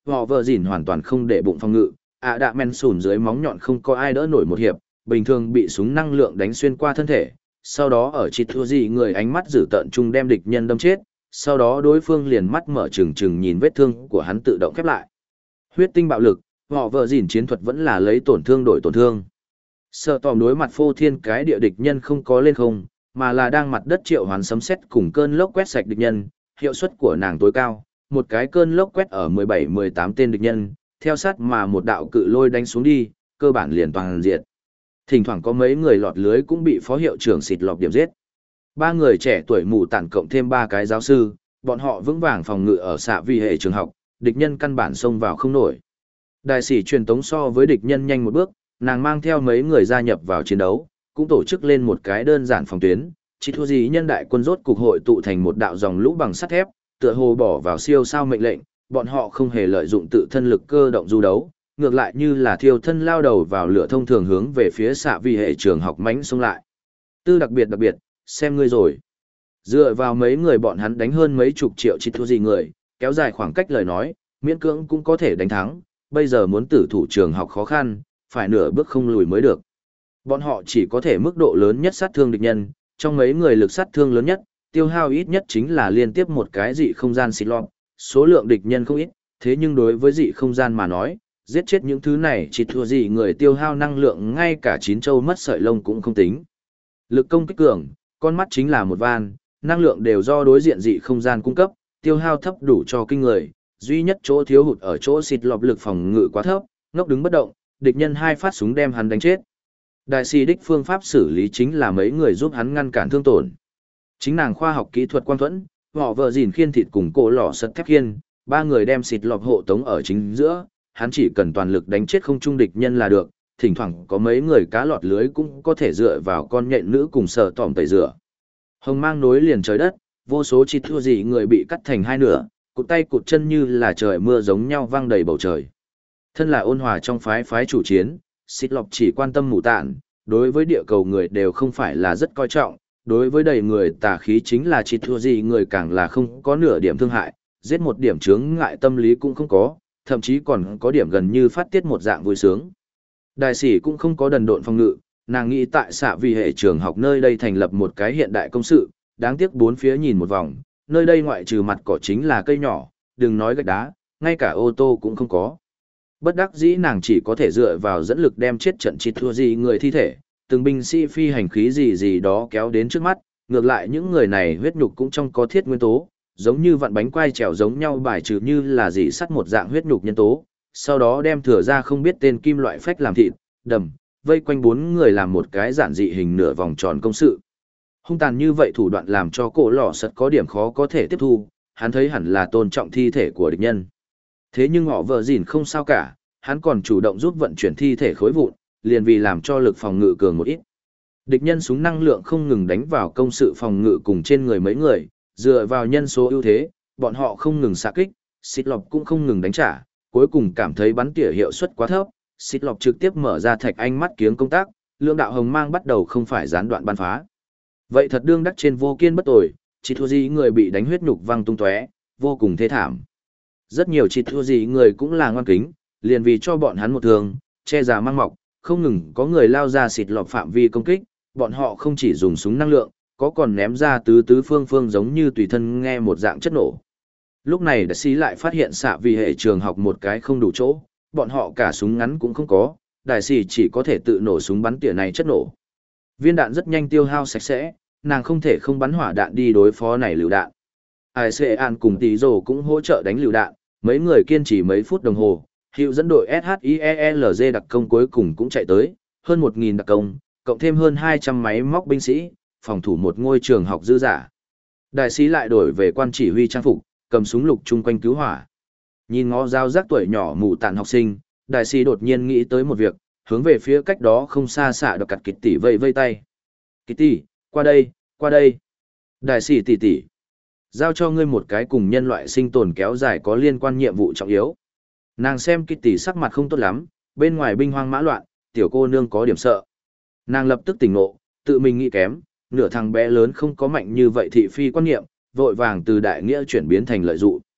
A: họ vợ dỉn hoàn toàn không để bụng phòng ngự, ạ đạ men sùn dưới móng nhọn không có ai đỡ nổi một hiệp, bình thường bị súng năng lượng đánh xuyên qua thân thể, sau đó ở chít thua gì người ánh mắt dữ tợn chung đem địch nhân đâm chết, sau đó đối phương liền mắt mở trừng trừng nhìn vết thương của hắn tự động khép lại. Huyết tinh bạo lực, họ vợ dỉn chiến thuật vẫn là lấy tổn thương đổi tổn thương. Sợ tòm đối mặt phô thiên cái địa địch nhân không có lên không, mà là đang mặt đất triệu hoán sấm sét cùng cơn lốc quét sạch địch nhân, hiệu suất của nàng tối cao, một cái cơn lốc quét ở mười bảy mười tám tên địch nhân, theo sát mà một đạo cự lôi đánh xuống đi, cơ bản liền toàn diệt. Thỉnh thoảng có mấy người lọt lưới cũng bị phó hiệu trưởng xịt lọc điểm giết. Ba người trẻ tuổi mù tản cộng thêm ba cái giáo sư, bọn họ vững vàng phòng ngự ở xạ vi hệ trường học, địch nhân căn bản xông vào không nổi. Đại sĩ truyền tống so với địch nhân nhanh một bước, nàng mang theo mấy người gia nhập vào chiến đấu, cũng tổ chức lên một cái đơn giản phòng tuyến, chỉ thua gì nhân đại quân rốt cục hội tụ thành một đạo dòng lũ bằng sắt thép, tựa hồ bỏ vào siêu sao mệnh lệnh, bọn họ không hề lợi dụng tự thân lực cơ động du đấu, ngược lại như là thiêu thân lao đầu vào lửa thông thường hướng về phía xạ vi hệ trường học mãnh xông lại. Tư đặc biệt đặc biệt, xem ngươi rồi. Dựa vào mấy người bọn hắn đánh hơn mấy chục triệu chỉ thua gì người, kéo dài khoảng cách lời nói, miễn cưỡng cũng có thể đánh thắng, bây giờ muốn tử thủ trường học khó khăn, phải nửa bước không lùi mới được. Bọn họ chỉ có thể mức độ lớn nhất sát thương địch nhân, trong mấy người lực sát thương lớn nhất, tiêu hao ít nhất chính là liên tiếp một cái dị không gian xịt lọt, số lượng địch nhân không ít, thế nhưng đối với dị không gian mà nói, giết chết những thứ này chỉ thua gì người tiêu hao năng lượng ngay cả chín châu mất sợi lông cũng không tính. Lực công kích cường, con mắt chính là một van, năng lượng đều do đối diện dị không gian cung cấp, tiêu hao thấp đủ cho kinh người, duy nhất chỗ thiếu hụt ở chỗ xịt lọt lực phòng ngự quá thấp, ngốc đứng bất động, địch nhân hai phát súng đem hắn đánh chết. Đại sĩ đích phương pháp xử lý chính là mấy người giúp hắn ngăn cản thương tổn. Chính nàng khoa học kỹ thuật quang thuẫn, họ vợ dìn khiên thịt cùng cổ lò sật thép khiên, ba người đem xịt lọt hộ tống ở chính giữa, hắn chỉ cần toàn lực đánh chết không trung địch nhân là được, thỉnh thoảng có mấy người cá lọt lưới cũng có thể dựa vào con nhện nữ cùng sợ tỏm tẩy rửa. Hồng mang nối liền trời đất, vô số chỉ thua gì người bị cắt thành hai nửa, cụt tay cụt chân như là trời mưa giống nhau vang đầy bầu trời. Thân là ôn hòa trong phái phái chủ chiến, xịt lọt chỉ quan tâm mù tạn, đối với địa cầu người đều không phải là rất coi trọng, đối với đầy người tà khí chính là chỉ thua gì người càng là không có nửa điểm thương hại, giết một điểm chướng ngại tâm lý cũng không có, thậm chí còn có điểm gần như phát tiết một dạng vui sướng. Đại sĩ cũng không có đần độn phòng ngự, nàng nghĩ tại xạ vì hệ trường học nơi đây thành lập một cái hiện đại công sự, đáng tiếc bốn phía nhìn một vòng, nơi đây ngoại trừ mặt cỏ chính là cây nhỏ, đừng nói gạch đá, ngay cả ô tô cũng không có. Bất đắc dĩ nàng chỉ có thể dựa vào dẫn lực đem chết trận chỉ thua gì người thi thể, từng binh sĩ phi hành khí gì gì đó kéo đến trước mắt, ngược lại những người này huyết nhục cũng trong có thiết nguyên tố, giống như vặn bánh quai trèo giống nhau bài trừ như là dị sắt một dạng huyết nhục nhân tố, sau đó đem thừa ra không biết tên kim loại phách làm thịt, đầm, vây quanh bốn người làm một cái giản dị hình nửa vòng tròn công sự. Hung tàn như vậy thủ đoạn làm cho cổ lò sật có điểm khó có thể tiếp thu, hắn thấy hẳn là tôn trọng thi thể của địch nhân. Thế nhưng họ vợ dìn không sao cả, hắn còn chủ động giúp vận chuyển thi thể khối vụn, liền vì làm cho lực phòng ngự cường một ít. Địch nhân súng năng lượng không ngừng đánh vào công sự phòng ngự cùng trên người mấy người, dựa vào nhân số ưu thế, bọn họ không ngừng xạ kích, xịt lọc cũng không ngừng đánh trả, cuối cùng cảm thấy bắn tỉa hiệu suất quá thấp, xịt lọc trực tiếp mở ra thạch anh mắt kiếng công tác, lượng đạo hồng mang bắt đầu không phải gián đoạn bắn phá. Vậy thật đương đắc trên vô kiên bất tồi, chỉ thua gì người bị đánh huyết nhục văng tung tóe, vô cùng thê thảm. Rất nhiều chỉ thua gì người cũng là ngoan kính, liền vì cho bọn hắn một thường, che già mang mọc, không ngừng có người lao ra xịt lọc phạm vi công kích, bọn họ không chỉ dùng súng năng lượng, có còn ném ra tứ tứ phương phương giống như tùy thân nghe một dạng chất nổ. Lúc này đại sĩ lại phát hiện xạ vì hệ trường học một cái không đủ chỗ, bọn họ cả súng ngắn cũng không có, đại sĩ chỉ có thể tự nổ súng bắn tỉa này chất nổ. Viên đạn rất nhanh tiêu hao sạch sẽ, nàng không thể không bắn hỏa đạn đi đối phó này lựu đạn. Ai xê an cùng tí rồ cũng hỗ trợ đánh lựu đạn, mấy người kiên trì mấy phút đồng hồ, hiệu dẫn đội ét hát i e lờ giê đặc công cuối cùng cũng chạy tới, hơn một nghìn đặc công, cộng thêm hơn hai trăm máy móc binh sĩ, phòng thủ một ngôi trường học dư giả. Đại sĩ lại đổi về quan chỉ huy trang phục, cầm súng lục chung quanh cứu hỏa. Nhìn ngó dao rác tuổi nhỏ mù tạn học sinh, đại sĩ đột nhiên nghĩ tới một việc, hướng về phía cách đó không xa xạ đọc cặt Kitty vây vây tay. Kitty, qua đây, qua đây. Đại sĩ tỷ tỷ, giao cho ngươi một cái cùng nhân loại sinh tồn kéo dài có liên quan nhiệm vụ trọng yếu. Nàng xem Kitty sắc mặt không tốt lắm, bên ngoài binh hoang mã loạn, tiểu cô nương có điểm sợ. Nàng lập tức tỉnh ngộ, tự mình nghĩ kém, nửa thằng bé lớn không có mạnh như vậy thị phi quan niệm, vội vàng từ đại nghĩa chuyển biến thành lợi dụ.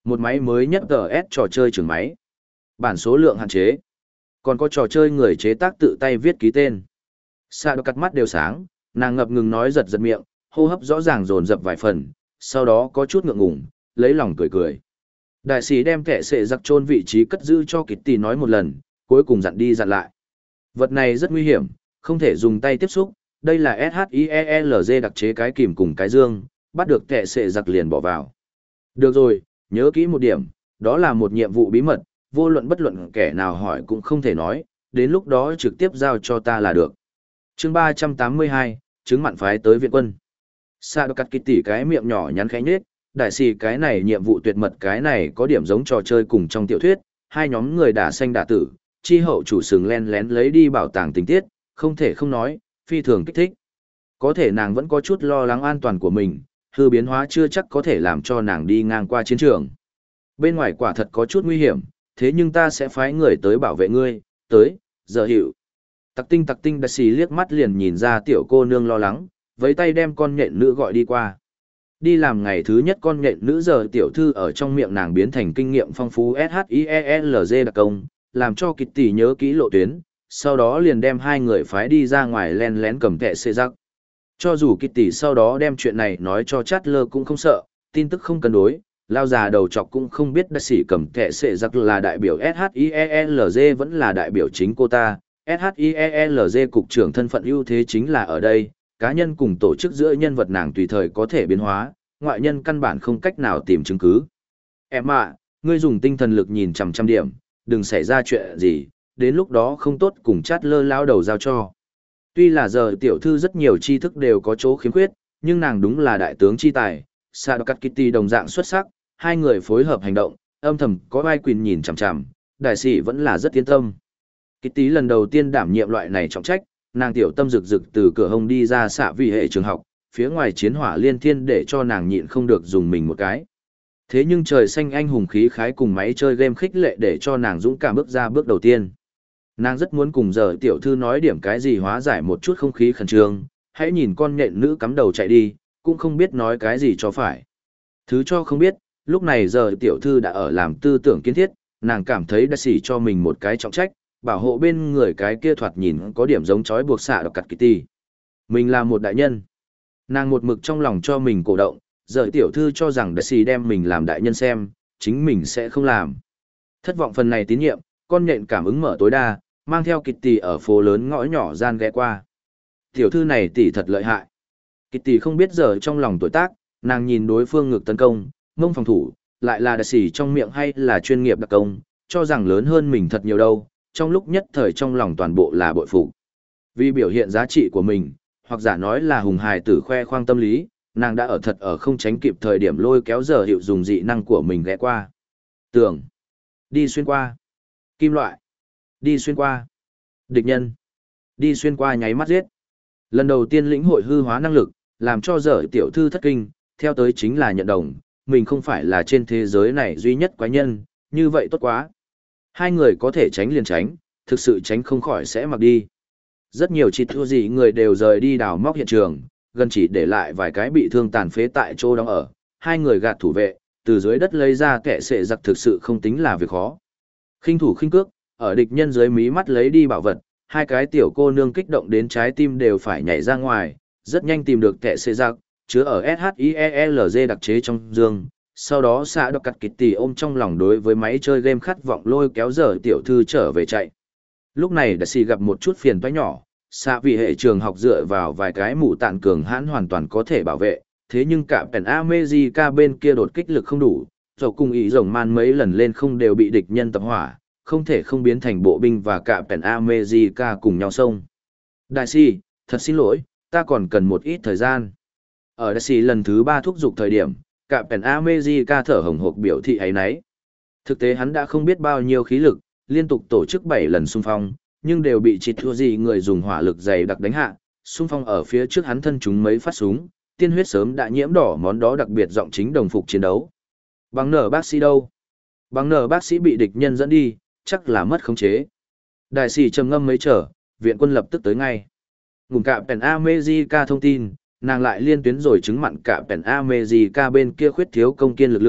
A: Một máy mới nhất tê ét trò chơi trưởng máy. Bản số lượng hạn chế. Còn có trò chơi người chế tác tự tay viết ký tên. Sa đọc cắt mắt đều sáng, nàng ngập ngừng nói giật giật miệng, hô hấp rõ ràng dồn dập vài phần, sau đó có chút ngượng ngùng, lấy lòng cười cười. Đại sĩ đem kẻ sệ giặc chôn vị trí cất giữ cho Kitty nói một lần, cuối cùng dặn đi dặn lại. Vật này rất nguy hiểm, không thể dùng tay tiếp xúc, đây là ét hát i e lờ giê đặc chế cái kìm cùng cái dương, bắt được kẻ sệ giặc liền bỏ vào. Được rồi, nhớ kỹ một điểm, đó là một nhiệm vụ bí mật, vô luận bất luận kẻ nào hỏi cũng không thể nói, đến lúc đó trực tiếp giao cho ta là được. Chương ba trăm tám mươi hai, chứng mặn phái tới viện quân. Sa đọc cắt Kitty cái miệng nhỏ nhắn khẽ nhếch, đại sĩ cái này nhiệm vụ tuyệt mật cái này có điểm giống trò chơi cùng trong tiểu thuyết, hai nhóm người đả xanh đả tử, chi hậu chủ sừng len lén lấy đi bảo tàng tình tiết, không thể không nói, phi thường kích thích. Có thể nàng vẫn có chút lo lắng an toàn của mình, hư biến hóa chưa chắc có thể làm cho nàng đi ngang qua chiến trường. Bên ngoài quả thật có chút nguy hiểm, thế nhưng ta sẽ phái người tới bảo vệ ngươi, tới, giờ hiệu. Tặc tinh tặc tinh đại sĩ liếc mắt liền nhìn ra tiểu cô nương lo lắng, với tay đem con nhện nữ gọi đi qua. Đi làm ngày thứ nhất con nhện nữ giờ tiểu thư ở trong miệng nàng biến thành kinh nghiệm phong phú ét hát i e lờ giê đặc công, làm cho Kitty nhớ kỹ lộ tuyến, sau đó liền đem hai người phái đi ra ngoài len lén cầm kẹ xê giặc. Cho dù Kitty sau đó đem chuyện này nói cho Chatler cũng không sợ, tin tức không cân đối, lao già đầu chọc cũng không biết đại sĩ cầm kẹ xê giặc là đại biểu ét hát i e lờ giê vẫn là đại biểu chính cô ta. ét hát i e lờ giê cục trưởng thân phận ưu thế chính là ở đây, cá nhân cùng tổ chức giữa nhân vật nàng tùy thời có thể biến hóa, ngoại nhân căn bản không cách nào tìm chứng cứ. Em ạ, ngươi dùng tinh thần lực nhìn chằm chằm điểm, đừng xảy ra chuyện gì, đến lúc đó không tốt cùng chát lơ lao đầu giao cho. Tuy là giờ tiểu thư rất nhiều tri thức đều có chỗ khiếm khuyết, nhưng nàng đúng là đại tướng chi tài, Sa đọc cắt Kitty đồng dạng xuất sắc, hai người phối hợp hành động, âm thầm có vai quyền nhìn chằm chằm, đại sĩ vẫn là rất yên tâm. Kitty lần đầu tiên đảm nhiệm loại này trọng trách, nàng tiểu tâm rực rực từ cửa hông đi ra xạ vị hệ trường học, phía ngoài chiến hỏa liên thiên để cho nàng nhịn không được dùng mình một cái. Thế nhưng trời xanh anh hùng khí khái cùng máy chơi game khích lệ để cho nàng dũng cảm bước ra bước đầu tiên. Nàng rất muốn cùng giờ tiểu thư nói điểm cái gì hóa giải một chút không khí khẩn trương, hãy nhìn con nhện nữ cắm đầu chạy đi, cũng không biết nói cái gì cho phải. Thứ cho không biết, lúc này giờ tiểu thư đã ở làm tư tưởng kiến thiết, nàng cảm thấy đã xỉ cho mình một cái trọng trách, bảo hộ bên người cái kia thoạt nhìn có điểm giống chói buộc xạ đọc cặt Kitty. Mình là một đại nhân. Nàng một mực trong lòng cho mình cổ động, giờ tiểu thư cho rằng đại sĩ đem mình làm đại nhân xem, chính mình sẽ không làm. Thất vọng phần này tín nhiệm, con nhện cảm ứng mở tối đa, mang theo Kitty ở phố lớn ngõ nhỏ gian ghé qua. Tiểu thư này tỷ thật lợi hại. Kitty không biết giờ trong lòng tuổi tác, nàng nhìn đối phương ngược tấn công, mông phòng thủ, lại là đại sĩ trong miệng hay là chuyên nghiệp đặc công, cho rằng lớn hơn mình thật nhiều đâu, trong lúc nhất thời trong lòng toàn bộ là bội phục. Vì biểu hiện giá trị của mình, hoặc giả nói là hùng hài tử khoe khoang tâm lý, nàng đã ở thật ở không tránh kịp thời điểm lôi kéo giờ hiệu dùng dị năng của mình ghé qua. Tường. Đi xuyên qua. Kim loại. Đi xuyên qua. Địch nhân. Đi xuyên qua nháy mắt giết. Lần đầu tiên lĩnh hội hư hóa năng lực, làm cho giờ tiểu thư thất kinh, theo tới chính là nhận đồng, mình không phải là trên thế giới này duy nhất quái nhân, như vậy tốt quá. Hai người có thể tránh liền tránh, thực sự tránh không khỏi sẽ mặc đi. Rất nhiều chỉ thua gì người đều rời đi đào móc hiện trường, gần chỉ để lại vài cái bị thương tàn phế tại chỗ đóng ở. Hai người gạt thủ vệ, từ dưới đất lấy ra kẻ sệ giặc thực sự không tính là việc khó. Khinh thủ khinh cước, ở địch nhân dưới mí mắt lấy đi bảo vật, hai cái tiểu cô nương kích động đến trái tim đều phải nhảy ra ngoài, rất nhanh tìm được kẻ sệ giặc, chứa ở ét hát i e lờ giê đặc chế trong dương. Sau đó xã đọc cặt Kitty ôm trong lòng đối với máy chơi game khát vọng lôi kéo giờ tiểu thư trở về chạy. Lúc này đại sĩ gặp một chút phiền toái nhỏ, xã vị hệ trường học dựa vào vài cái mũ tạn cường hãn hoàn toàn có thể bảo vệ, thế nhưng cả Pen America bên kia đột kích lực không đủ, dầu cùng ý rồng man mấy lần lên không đều bị địch nhân tập hỏa, không thể không biến thành bộ binh và cả Pen America cùng nhau xông. Đại sĩ, thật xin lỗi, ta còn cần một ít thời gian. Ở đại sĩ lần thứ ba thúc giục thời điểm, cả Pen America thở hồng hộc biểu thị ấy nấy. Thực tế hắn đã không biết bao nhiêu khí lực, liên tục tổ chức bảy lần xung phong, nhưng đều bị chịt thua gì người dùng hỏa lực dày đặc đánh hạ, xung phong ở phía trước hắn thân chúng mấy phát súng, tiên huyết sớm đã nhiễm đỏ món đó đặc biệt giọng chính đồng phục chiến đấu. Bằng nở bác sĩ đâu? Bằng nở bác sĩ bị địch nhân dẫn đi, chắc là mất khống chế. Đại sĩ trầm ngâm mấy trở, viện quân lập tức tới ngay. Ngùng cả Pen America thông tin, nàng lại liên tuyến rồi chứng mặn cả Pen America bên kia khuyết thiếu công kiên lực lượng,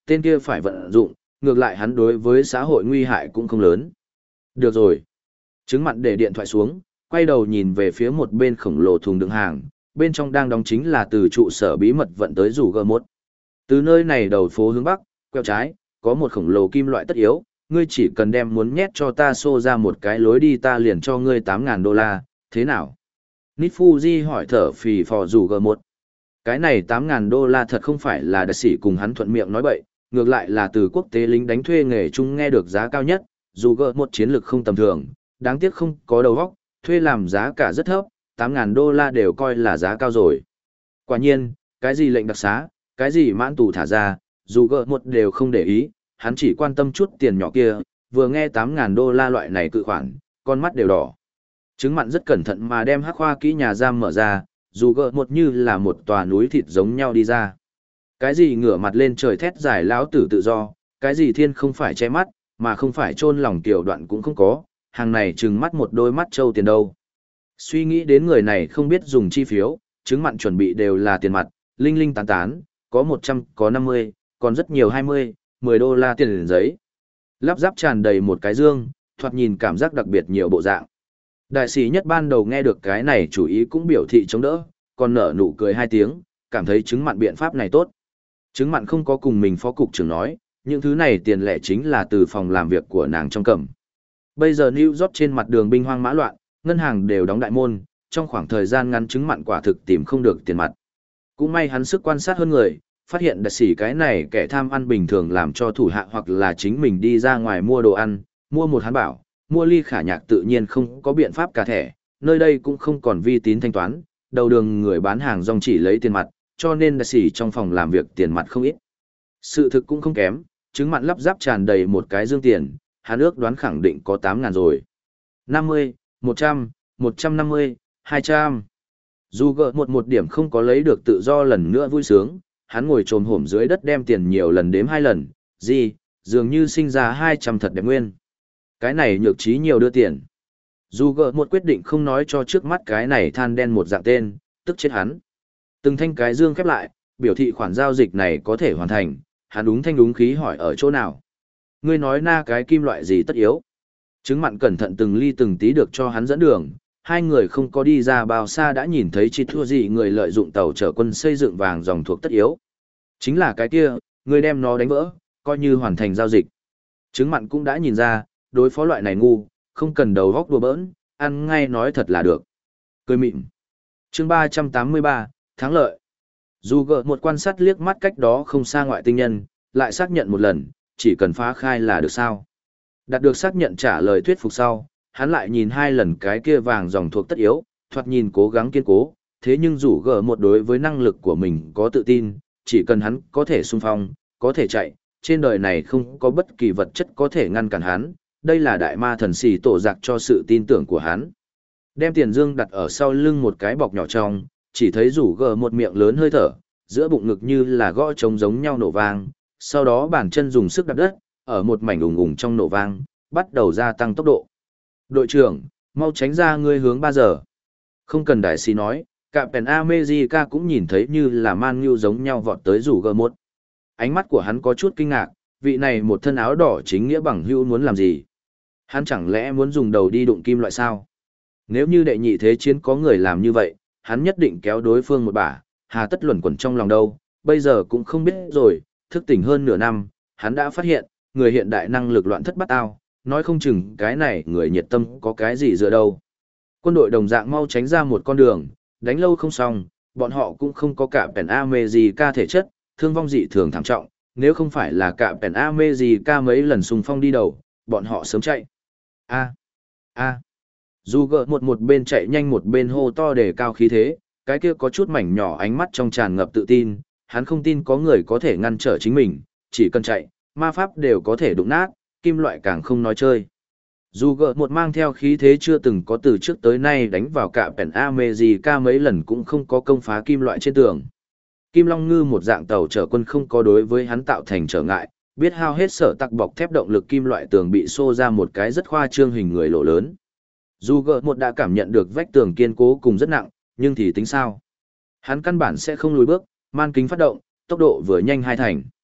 A: tên kia phải vận dụng, ngược lại hắn đối với xã hội nguy hại cũng không lớn. Được rồi. Trứng mặn để điện thoại xuống, quay đầu nhìn về phía một bên khổng lồ thùng đựng hàng, bên trong đang đóng chính là từ trụ sở bí mật vận tới rủ gờ một. Từ nơi này đầu phố hướng bắc, quẹo trái, có một khổng lồ kim loại tất yếu, ngươi chỉ cần đem muốn nhét cho ta xô ra một cái lối đi ta liền cho ngươi tám ngàn đô la, thế nào? Nít Fuji hỏi thở phì phò rủ gờ một. Cái này tám ngàn đô la thật không phải là đặc sĩ cùng hắn thuận miệng nói bậy, ngược lại là từ quốc tế lính đánh thuê nghề chung nghe được giá cao nhất, dù gờ một chiến lược không tầm thường, đáng tiếc không có đầu óc, thuê làm giá cả rất thấp, tám ngàn đô la đều coi là giá cao rồi. Quả nhiên, cái gì lệnh đặc xá, cái gì mãn tù thả ra, dù gờ một đều không để ý, hắn chỉ quan tâm chút tiền nhỏ kia, vừa nghe tám ngàn đô la loại này cự khoản, con mắt đều đỏ. Trứng mặn rất cẩn thận mà đem hắc hoa kỹ nhà giam mở ra, dù gờ một như là một tòa núi thịt giống nhau đi ra. Cái gì ngửa mặt lên trời thét giải lão tử tự do, cái gì thiên không phải che mắt, mà không phải chôn lòng tiểu đoạn cũng không có, hàng này trừng mắt một đôi mắt trâu tiền đâu. Suy nghĩ đến người này không biết dùng chi phiếu, trứng mặn chuẩn bị đều là tiền mặt, linh linh tán tán, có một trăm, có năm mươi, còn rất nhiều hai mươi, mười đô la tiền giấy. Lắp ráp tràn đầy một cái dương, thoạt nhìn cảm giác đặc biệt nhiều bộ dạng. Đại sĩ nhất ban đầu nghe được cái này chủ ý cũng biểu thị chống đỡ, còn nở nụ cười hai tiếng, cảm thấy trứng mặn biện pháp này tốt. Trứng mặn không có cùng mình phó cục trưởng nói, những thứ này tiền lẻ chính là từ phòng làm việc của nàng trong cầm. Bây giờ New York trên mặt đường binh hoang mã loạn, ngân hàng đều đóng đại môn, trong khoảng thời gian ngắn trứng mặn quả thực tìm không được tiền mặt. Cũng may hắn sức quan sát hơn người, phát hiện đặc sĩ cái này kẻ tham ăn bình thường làm cho thủ hạ hoặc là chính mình đi ra ngoài mua đồ ăn, mua một hắn bảo, mua ly khả nhạc tự nhiên không có biện pháp cả thẻ, nơi đây cũng không còn vi tín thanh toán, đầu đường người bán hàng rong chỉ lấy tiền mặt, cho nên đặc sĩ trong phòng làm việc tiền mặt không ít. Sự thực cũng không kém, trứng mặn lắp ráp tràn đầy một cái dương tiền, hắn ước đoán khẳng định có tám ngàn rồi. năm mươi, một trăm, một trăm năm mươi, hai trăm. Dù gỡ một một điểm không có lấy được tự do lần nữa vui sướng, hắn ngồi trồm hổm dưới đất đem tiền nhiều lần đếm hai lần, gì, dường như sinh ra hai trăm thật đẹp nguyên. Cái này nhược trí nhiều đưa tiền. Dù gỡ một quyết định không nói cho trước mắt cái này than đen một dạng tên, tức chết hắn. Từng thanh cái dương khép lại, biểu thị khoản giao dịch này có thể hoàn thành, hắn đúng thanh đúng khí hỏi ở chỗ nào. Ngươi nói na cái kim loại gì tất yếu. Trứng mặn cẩn thận từng ly từng tí được cho hắn dẫn đường, hai người không có đi ra bao xa đã nhìn thấy chỉ thua gì người lợi dụng tàu chở quân xây dựng vàng dòng thuộc tất yếu. Chính là cái kia, người đem nó đánh vỡ, coi như hoàn thành giao dịch. Trứng mặn cũng đã nhìn ra, đối phó loại này ngu, không cần đầu góc đùa bỡn, ăn ngay nói thật là được. Cười mịn. Chương ba trăm tám mươi ba, thắng lợi. Dù gỡ một quan sát liếc mắt cách đó không xa ngoại tinh nhân, lại xác nhận một lần, chỉ cần phá khai là được sao. Đạt được xác nhận trả lời thuyết phục sau, hắn lại nhìn hai lần cái kia vàng dòng thuộc tất yếu, thoạt nhìn cố gắng kiên cố, thế nhưng rủ gỡ một đối với năng lực của mình có tự tin, chỉ cần hắn có thể xung phong, có thể chạy, trên đời này không có bất kỳ vật chất có thể ngăn cản hắn, đây là đại ma thần xì tổ giặc cho sự tin tưởng của hắn. Đem tiền dương đặt ở sau lưng một cái bọc nhỏ trong, chỉ thấy rủ gỡ một miệng lớn hơi thở, giữa bụng ngực như là gõ trống giống nhau nổ vang, sau đó bàn chân dùng sức đạp đất, ở một mảnh ùng ùng trong nổ vang, bắt đầu gia tăng tốc độ. Đội trưởng, mau tránh ra ngươi hướng ba giờ. Không cần đại sĩ nói, cả Pen America cũng nhìn thấy như là man như giống nhau vọt tới rủ gờ một. Ánh mắt của hắn có chút kinh ngạc, vị này một thân áo đỏ chính nghĩa bằng hữu muốn làm gì? Hắn chẳng lẽ muốn dùng đầu đi đụng kim loại sao? Nếu như đệ nhị thế chiến có người làm như vậy, hắn nhất định kéo đối phương một bả, hà tất luẩn quẩn trong lòng đâu, bây giờ cũng không biết rồi, thức tỉnh hơn nửa năm, hắn đã phát hiện, người hiện đại năng lực loạn thất bát ao, nói không chừng cái này người nhiệt tâm có cái gì dựa đâu. Quân đội đồng dạng mau tránh ra một con đường, đánh lâu không xong, bọn họ cũng không có cả Pen America thể chất, thương vong dị thường thảm trọng, nếu không phải là cả Pen America mấy lần xung phong đi đầu, bọn họ sớm chạy. A. A. Dù gỡ một một bên chạy nhanh một bên hô to để cao khí thế, cái kia có chút mảnh nhỏ ánh mắt trong tràn ngập tự tin, hắn không tin có người có thể ngăn trở chính mình, chỉ cần chạy, ma pháp đều có thể đụng nát, kim loại càng không nói chơi. Dù gỡ một mang theo khí thế chưa từng có từ trước tới nay đánh vào cả Pen America mấy lần cũng không có công phá kim loại trên tường. Kim Long Ngư một dạng tàu chở quân không có đối với hắn tạo thành trở ngại, biết hao hết sở tắc bọc thép động lực kim loại tường bị xô ra một cái rất khoa trương hình người lỗ lớn. Dù gỡ một đã cảm nhận được vách tường kiên cố cùng rất nặng, nhưng thì tính sao? Hắn căn bản sẽ không lùi bước, man kính phát động, tốc độ vừa nhanh hai thành.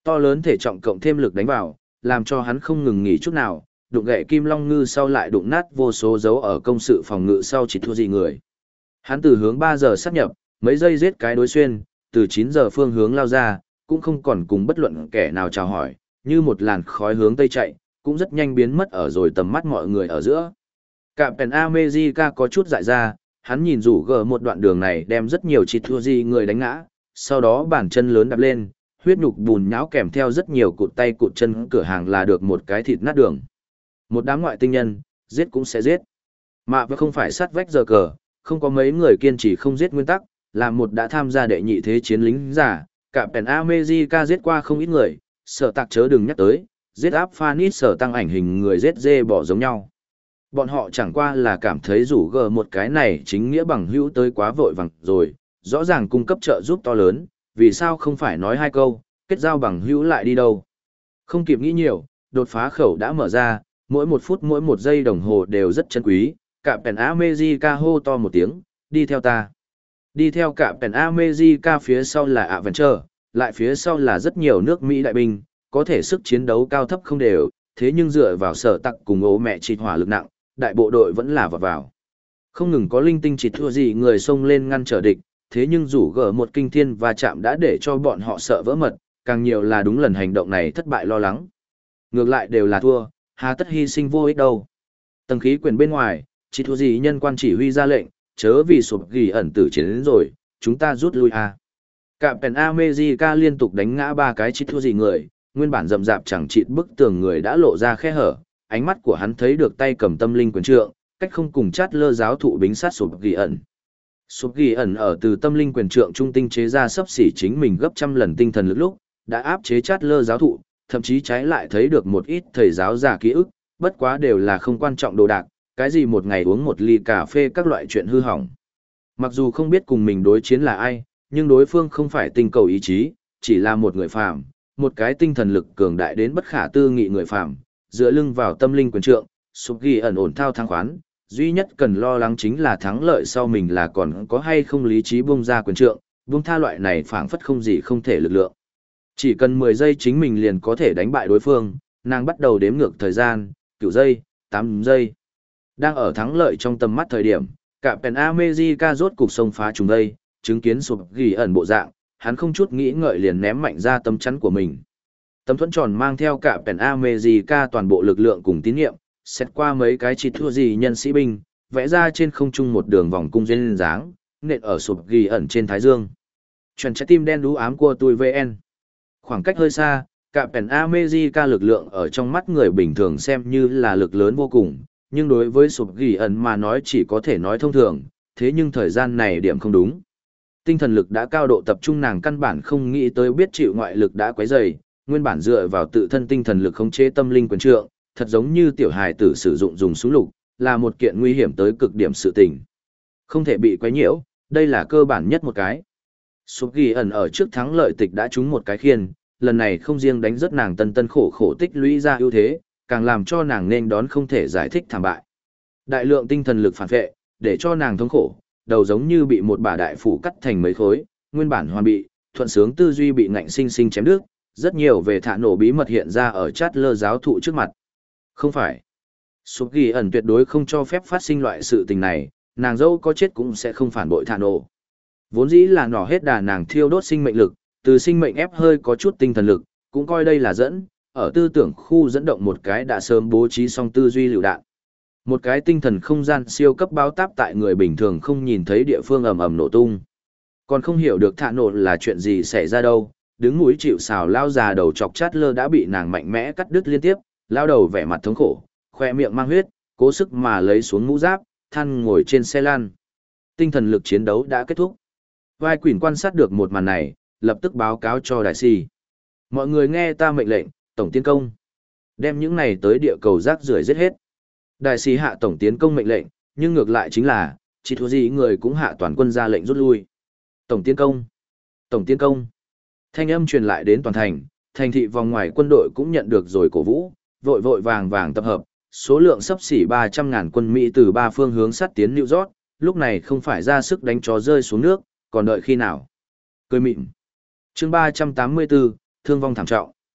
A: To lớn thể trọng cộng thêm lực đánh vào, làm cho hắn không ngừng nghỉ chút nào, đụng gậy kim long ngư sau lại đụng nát vô số dấu ở công sự phòng ngự sau chỉ thua gì người. Hắn từ hướng ba giờ sát nhập, mấy giây giết cái đối xuyên, từ chín giờ phương hướng lao ra, cũng không còn cùng bất luận kẻ nào chào hỏi, như một làn khói hướng tây chạy, cũng rất nhanh biến mất ở rồi tầm mắt mọi người ở giữa. Captain America có chút dại ra, hắn nhìn rủ gờ một đoạn đường này đem rất nhiều chỉ thua gì người đánh ngã, sau đó bàn chân lớn đạp lên, huyết nhục bùn nhão kèm theo rất nhiều cụt tay cụt chân cửa hàng là được một cái thịt nát đường. Một đám ngoại tinh nhân, giết cũng sẽ giết. Mà và không phải sát vách giờ cờ, không có mấy người kiên trì không giết nguyên tắc, là một đã tham gia đệ nhị thế chiến lính giả, Captain America giết qua không ít người, sở tạc chớ đừng nhắc tới, giết áp Phanis sở tăng ảnh hình người giết dê bỏ giống nhau. Bọn họ chẳng qua là cảm thấy rủ gờ một cái này chính nghĩa bằng hữu tới quá vội vàng rồi, rõ ràng cung cấp trợ giúp to lớn, vì sao không phải nói hai câu, kết giao bằng hữu lại đi đâu. Không kịp nghĩ nhiều, đột phá khẩu đã mở ra, mỗi một phút mỗi một giây đồng hồ đều rất chân quý, Captain America hô to một tiếng, đi theo ta. Đi theo Captain America phía sau là Avenger, lại phía sau là rất nhiều nước Mỹ đại binh, có thể sức chiến đấu cao thấp không đều, thế nhưng dựa vào sở tặc cùng ố mẹ trịt hỏa lực nặng, đại bộ đội vẫn là vào vào. Không ngừng có linh tinh chỉ thua gì người xông lên ngăn trở địch, thế nhưng rủ gỡ một kinh thiên và chạm đã để cho bọn họ sợ vỡ mật, càng nhiều là đúng lần hành động này thất bại lo lắng. Ngược lại đều là thua, hà tất hy sinh vô ích đâu. Tầng khí quyển bên ngoài, chỉ thua gì nhân quan chỉ huy ra lệnh, chớ vì sụp ghi ẩn tử chiến đến rồi, chúng ta rút lui à. Captain America liên tục đánh ngã ba cái chỉ thua gì người, nguyên bản rậm rạp chẳng chịt bức tường người đã lộ ra khe hở, ánh mắt của hắn thấy được tay cầm tâm linh quyền trượng, cách không cùng chát lơ giáo thụ bính sát sụp ghi ẩn. Sụp ghi ẩn ở từ tâm linh quyền trượng trung tinh chế ra sấp xỉ chính mình gấp trăm lần tinh thần lực lúc, đã áp chế chát lơ giáo thụ, thậm chí trái lại thấy được một ít thầy giáo già ký ức, bất quá đều là không quan trọng đồ đạc, cái gì một ngày uống một ly cà phê các loại chuyện hư hỏng. Mặc dù không biết cùng mình đối chiến là ai, nhưng đối phương không phải tinh cầu ý chí, chỉ là một người phàm, một cái tinh thần lực cường đại đến bất khả tư nghị người phàm, dựa lưng vào tâm linh quyền trượng, sụp ghi ẩn ổn thao thắng khoán, duy nhất cần lo lắng chính là thắng lợi sau mình là còn có hay không lý trí bung ra quyền trượng, bung tha loại này phảng phất không gì không thể lực lượng. Chỉ cần mười giây chính mình liền có thể đánh bại đối phương, nàng bắt đầu đếm ngược thời gian, cửu giây, tám giây. Đang ở thắng lợi trong tầm mắt thời điểm, Captain America rốt cục xông phá trùng đây, chứng kiến sụp ghi ẩn bộ dạng, hắn không chút nghĩ ngợi liền ném mạnh ra tấm chắn của mình. Tấm thuẫn tròn mang theo Captain America toàn bộ lực lượng cùng tín nhiệm, xét qua mấy cái chỉ thua gì nhân sĩ binh, vẽ ra trên không trung một đường vòng cung duyên dáng, nện ở sụp ghi ẩn trên thái dương. Chuẩn trái tim đen đú ám của tôi vê en. Khoảng cách hơi xa, Captain America lực lượng ở trong mắt người bình thường xem như là lực lớn vô cùng, nhưng đối với sụp ghi ẩn mà nói chỉ có thể nói thông thường, thế nhưng thời gian này điểm không đúng. Tinh thần lực đã cao độ tập trung, nàng căn bản không nghĩ tới biết chịu ngoại lực đã quấy rầy, nguyên bản dựa vào tự thân tinh thần lực khống chế tâm linh quyền trượng, thật giống như tiểu hài tử sử dụng dùng súng lục, là một kiện nguy hiểm tới cực điểm sự tình. Không thể bị quấy nhiễu, đây là cơ bản nhất một cái. Sụp ghi ẩn ở trước thắng lợi tịch đã trúng một cái khiên, lần này không riêng đánh rất nàng tân tân khổ khổ tích lũy ra ưu thế, càng làm cho nàng nên đón không thể giải thích thảm bại. Đại lượng tinh thần lực phản vệ, để cho nàng thống khổ, đầu giống như bị một bà đại phủ cắt thành mấy khối, nguyên bản hoàn bị, thuận sướng tư duy bị ngạnh sinh sinh chém đứt, rất nhiều về thả nổ bí mật hiện ra ở chát lơ giáo thụ trước mặt. Không phải. Sụp ghi ẩn tuyệt đối không cho phép phát sinh loại sự tình này, nàng dâu có chết cũng sẽ không phản bội thả nổ. Vốn dĩ là nỏ hết đà nàng thiêu đốt sinh mệnh lực, từ sinh mệnh ép hơi có chút tinh thần lực, cũng coi đây là dẫn, ở tư tưởng khu dẫn động một cái đã sớm bố trí xong tư duy lựu đạn. Một cái tinh thần không gian siêu cấp báo táp tại người bình thường không nhìn thấy địa phương ầm ầm nổ tung. Còn không hiểu được thả nổ là chuyện gì xảy ra đâu, đứng mũi chịu sào lao già đầu chọc chát lơ đã bị nàng mạnh mẽ cắt đứt liên tiếp, lao đầu vẻ mặt thống khổ, khoe miệng mang huyết, cố sức mà lấy xuống mũ giáp, than ngồi trên xe lan. Tinh thần lực chiến đấu đã kết thúc. Vai quỷ quan sát được một màn này, lập tức báo cáo cho đại sĩ. Mọi người nghe ta mệnh lệnh, tổng tiến công. Đem những này tới địa cầu rác rưởi giết hết. Đại sĩ hạ tổng tiến công mệnh lệnh, nhưng ngược lại chính là, chỉ thua gì người cũng hạ toàn quân ra lệnh rút lui. Tổng tiến công. Tổng tiến công. Thanh âm truyền lại đến toàn thành, thành thị vòng ngoài quân đội cũng nhận được rồi cổ vũ, vội vội vàng vàng tập hợp, số lượng sắp xỉ ba trăm ngàn quân Mỹ từ ba phương hướng sát tiến New York, lúc này không phải ra sức đánh chó rơi xuống nước, còn đợi khi nào. Cười mịn. Chương ba trăm tám mươi bốn, thương vong thảm trọng.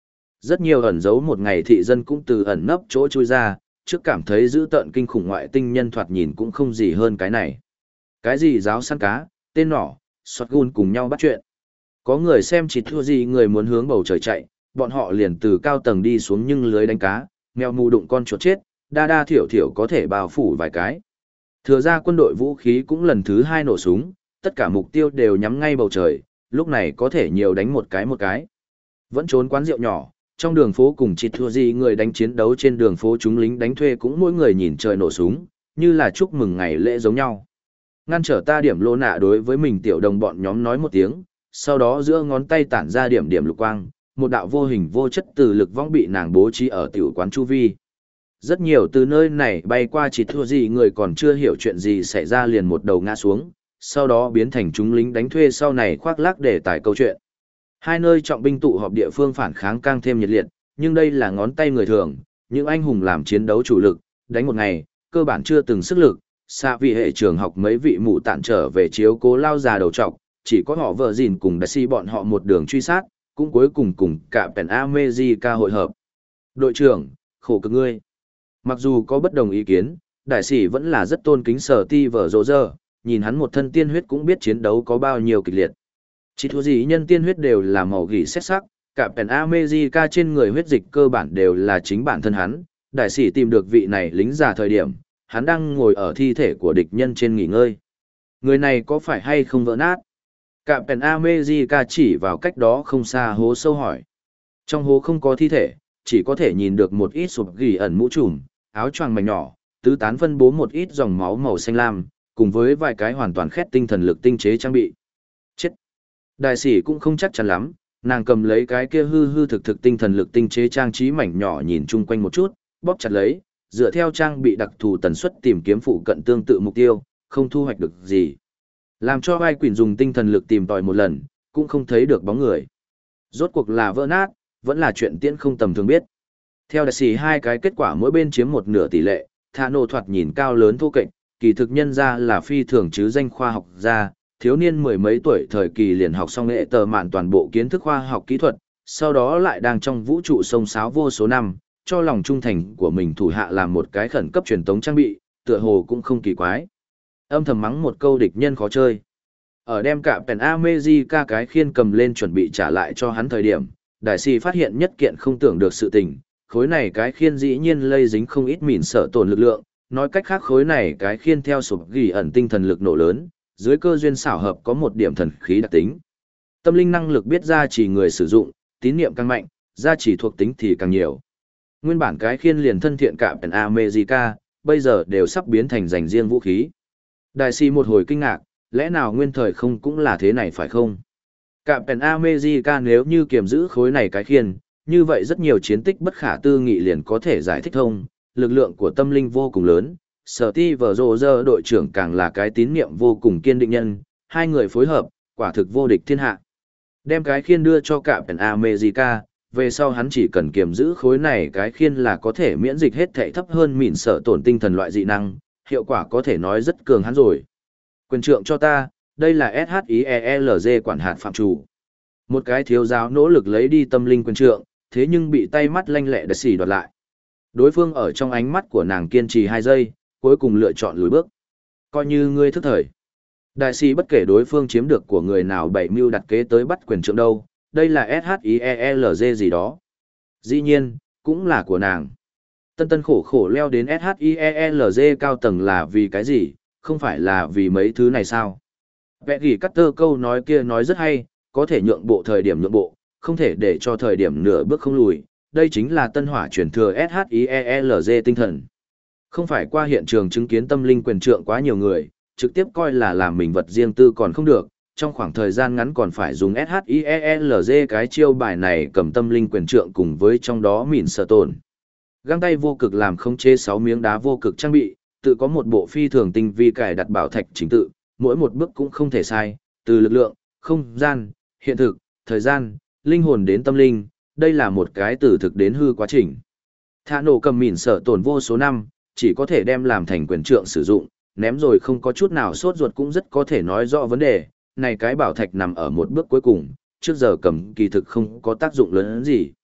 A: Rất nhiều ẩn giấu một ngày thị dân cũng từ ẩn nấp chỗ chui ra, trước cảm thấy dữ tợn kinh khủng ngoại tinh nhân thoạt nhìn cũng không gì hơn cái này. Cái gì giáo săn cá, tên nỏ, shotgun cùng nhau bắt chuyện. Có người xem chỉ thua gì người muốn hướng bầu trời chạy, bọn họ liền từ cao tầng đi xuống nhưng lưới đánh cá, mèo mù đụng con chuột chết, đa đa thiểu thiểu có thể bao phủ vài cái. Thừa ra quân đội vũ khí cũng lần thứ hai nổ súng, tất cả mục tiêu đều nhắm ngay bầu trời, lúc này có thể nhiều đánh một cái một cái. Vẫn trốn quán rượu nhỏ, trong đường phố cùng chỉ thua gì người đánh chiến đấu trên đường phố chúng lính đánh thuê cũng mỗi người nhìn trời nổ súng, như là chúc mừng ngày lễ giống nhau. Ngăn trở ta điểm lô nạ đối với mình tiểu đồng bọn nhóm nói một tiếng, sau đó giữa ngón tay tản ra điểm điểm lục quang, một đạo vô hình vô chất từ lực vong bị nàng bố trí ở tiểu quán chu vi. Rất nhiều từ nơi này bay qua chỉ thua gì người còn chưa hiểu chuyện gì xảy ra liền một đầu ngã xuống, sau đó biến thành chúng lính đánh thuê sau này khoác lác để tải câu chuyện. Hai nơi trọng binh tụ họp địa phương phản kháng càng thêm nhiệt liệt, nhưng đây là ngón tay người thường, những anh hùng làm chiến đấu chủ lực, đánh một ngày, cơ bản chưa từng sức lực, xa vị hệ trường học mấy vị mụ tản trở về chiếu cố lao già đầu trọc, chỉ có họ vợ gìn cùng đại si bọn họ một đường truy sát, cũng cuối cùng cùng cả Pen America hội hợp. Đội trưởng, khổ cực ngươi. Mặc dù có bất đồng ý kiến, đại sĩ vẫn là rất tôn kính sở ti vở rộ rơ, nhìn hắn một thân tiên huyết cũng biết chiến đấu có bao nhiêu kịch liệt. Chỉ thua gì nhân tiên huyết đều là màu gỉ xét sắc, cả Pen America trên người huyết dịch cơ bản đều là chính bản thân hắn. Đại sĩ tìm được vị này lính già thời điểm, hắn đang ngồi ở thi thể của địch nhân trên nghỉ ngơi. Người này có phải hay không vỡ nát? Cả Pen America chỉ vào cách đó không xa hố sâu hỏi. Trong hố không có thi thể, chỉ có thể nhìn được một ít sụp gỉ ẩn mũ trùm, áo choàng mảnh nhỏ, tứ tán phân bố một ít dòng máu màu xanh lam, cùng với vài cái hoàn toàn khét tinh thần lực tinh chế trang bị. Chết! Đại sĩ cũng không chắc chắn lắm, nàng cầm lấy cái kia hư hư thực thực tinh thần lực tinh chế trang trí mảnh nhỏ nhìn chung quanh một chút, bóp chặt lấy, dựa theo trang bị đặc thù tần suất tìm kiếm phụ cận tương tự mục tiêu, không thu hoạch được gì. Làm cho vai quỷ dùng tinh thần lực tìm tòi một lần, cũng không thấy được bóng người. Rốt cuộc là vỡ nát, vẫn là chuyện tiễn không tầm thường biết. Theo đại sĩ hai cái kết quả mỗi bên chiếm một nửa tỷ lệ, Thả nổ thoạt nhìn cao lớn thô kệch, kỳ thực nhân ra là phi thường chứ danh khoa học gia, thiếu niên mười mấy tuổi thời kỳ liền học xong nghệ tờ mạn toàn bộ kiến thức khoa học kỹ thuật, sau đó lại đang trong vũ trụ sông sáo vô số năm, cho lòng trung thành của mình thủ hạ làm một cái khẩn cấp truyền tống trang bị, tựa hồ cũng không kỳ quái. Âm thầm mắng một câu địch nhân khó chơi. Ở đem cả Pen America cái khiên cầm lên chuẩn bị trả lại cho hắn thời điểm, đại sĩ phát hiện nhất kiện không tưởng được sự tình, khối này cái khiên dĩ nhiên lây dính không ít mìn sợ tổn lực lượng, nói cách khác khối này cái khiên theo sụp gỉ ẩn tinh thần lực nổ lớn, dưới cơ duyên xảo hợp có một điểm thần khí đặc tính. Tâm linh năng lực biết ra chỉ người sử dụng, tín niệm càng mạnh, gia chỉ thuộc tính thì càng nhiều. Nguyên bản cái khiên liền thân thiện cả Pen America, bây giờ đều sắp biến thành dành riêng vũ khí. Đại sĩ một hồi kinh ngạc, lẽ nào nguyên thời không cũng là thế này phải không? Cả Pen America nếu như kiềm giữ khối này cái khiên, như vậy rất nhiều chiến tích bất khả tư nghị liền có thể giải thích thông, lực lượng của tâm linh vô cùng lớn, sở ti vở rồ rơ đội trưởng càng là cái tín niệm vô cùng kiên định nhân, hai người phối hợp, quả thực vô địch thiên hạ. Đem cái khiên đưa cho cả Pen America, về sau hắn chỉ cần kiềm giữ khối này cái khiên là có thể miễn dịch hết thể thấp hơn mỉn sợ tổn tinh thần loại dị năng, hiệu quả có thể nói rất cường hắn rồi. Quyền trượng cho ta, đây là ét hát i e lờ giê quản hạt phạm chủ. Một cái thiếu giáo nỗ lực lấy đi tâm linh quyền trượng, thế nhưng bị tay mắt lanh lẹ đật xỉ đoạt lại. Đối phương ở trong ánh mắt của nàng kiên trì hai giây, cuối cùng lựa chọn lùi bước. Coi như ngươi thức thời. Đại sĩ bất kể đối phương chiếm được của người nào bảy mưu đặt kế tới bắt quyền trượng đâu, đây là ét hát i e lờ giê gì đó. Dĩ nhiên, cũng là của nàng. Tân tân khổ khổ leo đến ét hát i e lờ giê cao tầng là vì cái gì, không phải là vì mấy thứ này sao? Vẽ gỉ cắt tơ câu nói kia nói rất hay, có thể nhượng bộ thời điểm nhượng bộ, không thể để cho thời điểm nửa bước không lùi. Đây chính là tân hỏa truyền thừa ét hát i e lờ giê tinh thần. Không phải qua hiện trường chứng kiến tâm linh quyền trượng quá nhiều người, trực tiếp coi là làm mình vật riêng tư còn không được, trong khoảng thời gian ngắn còn phải dùng ét hát i e lờ giê cái chiêu bài này cầm tâm linh quyền trượng cùng với trong đó mỉn sợ tổn. Găng tay vô cực làm khống chế sáu miếng đá vô cực trang bị, tự có một bộ phi thường tinh vi cài đặt bảo thạch chính tự, mỗi một bước cũng không thể sai, từ lực lượng, không gian, hiện thực, thời gian, linh hồn đến tâm linh, đây là một cái từ thực đến hư quá trình. Thả nổ cầm mỉn sợ tổn vô số năm, chỉ có thể đem làm thành quyền trượng sử dụng, ném rồi không có chút nào sốt ruột cũng rất có thể nói rõ vấn đề, này cái bảo thạch nằm ở một bước cuối cùng, trước giờ cầm kỳ thực không có tác dụng lớn gì.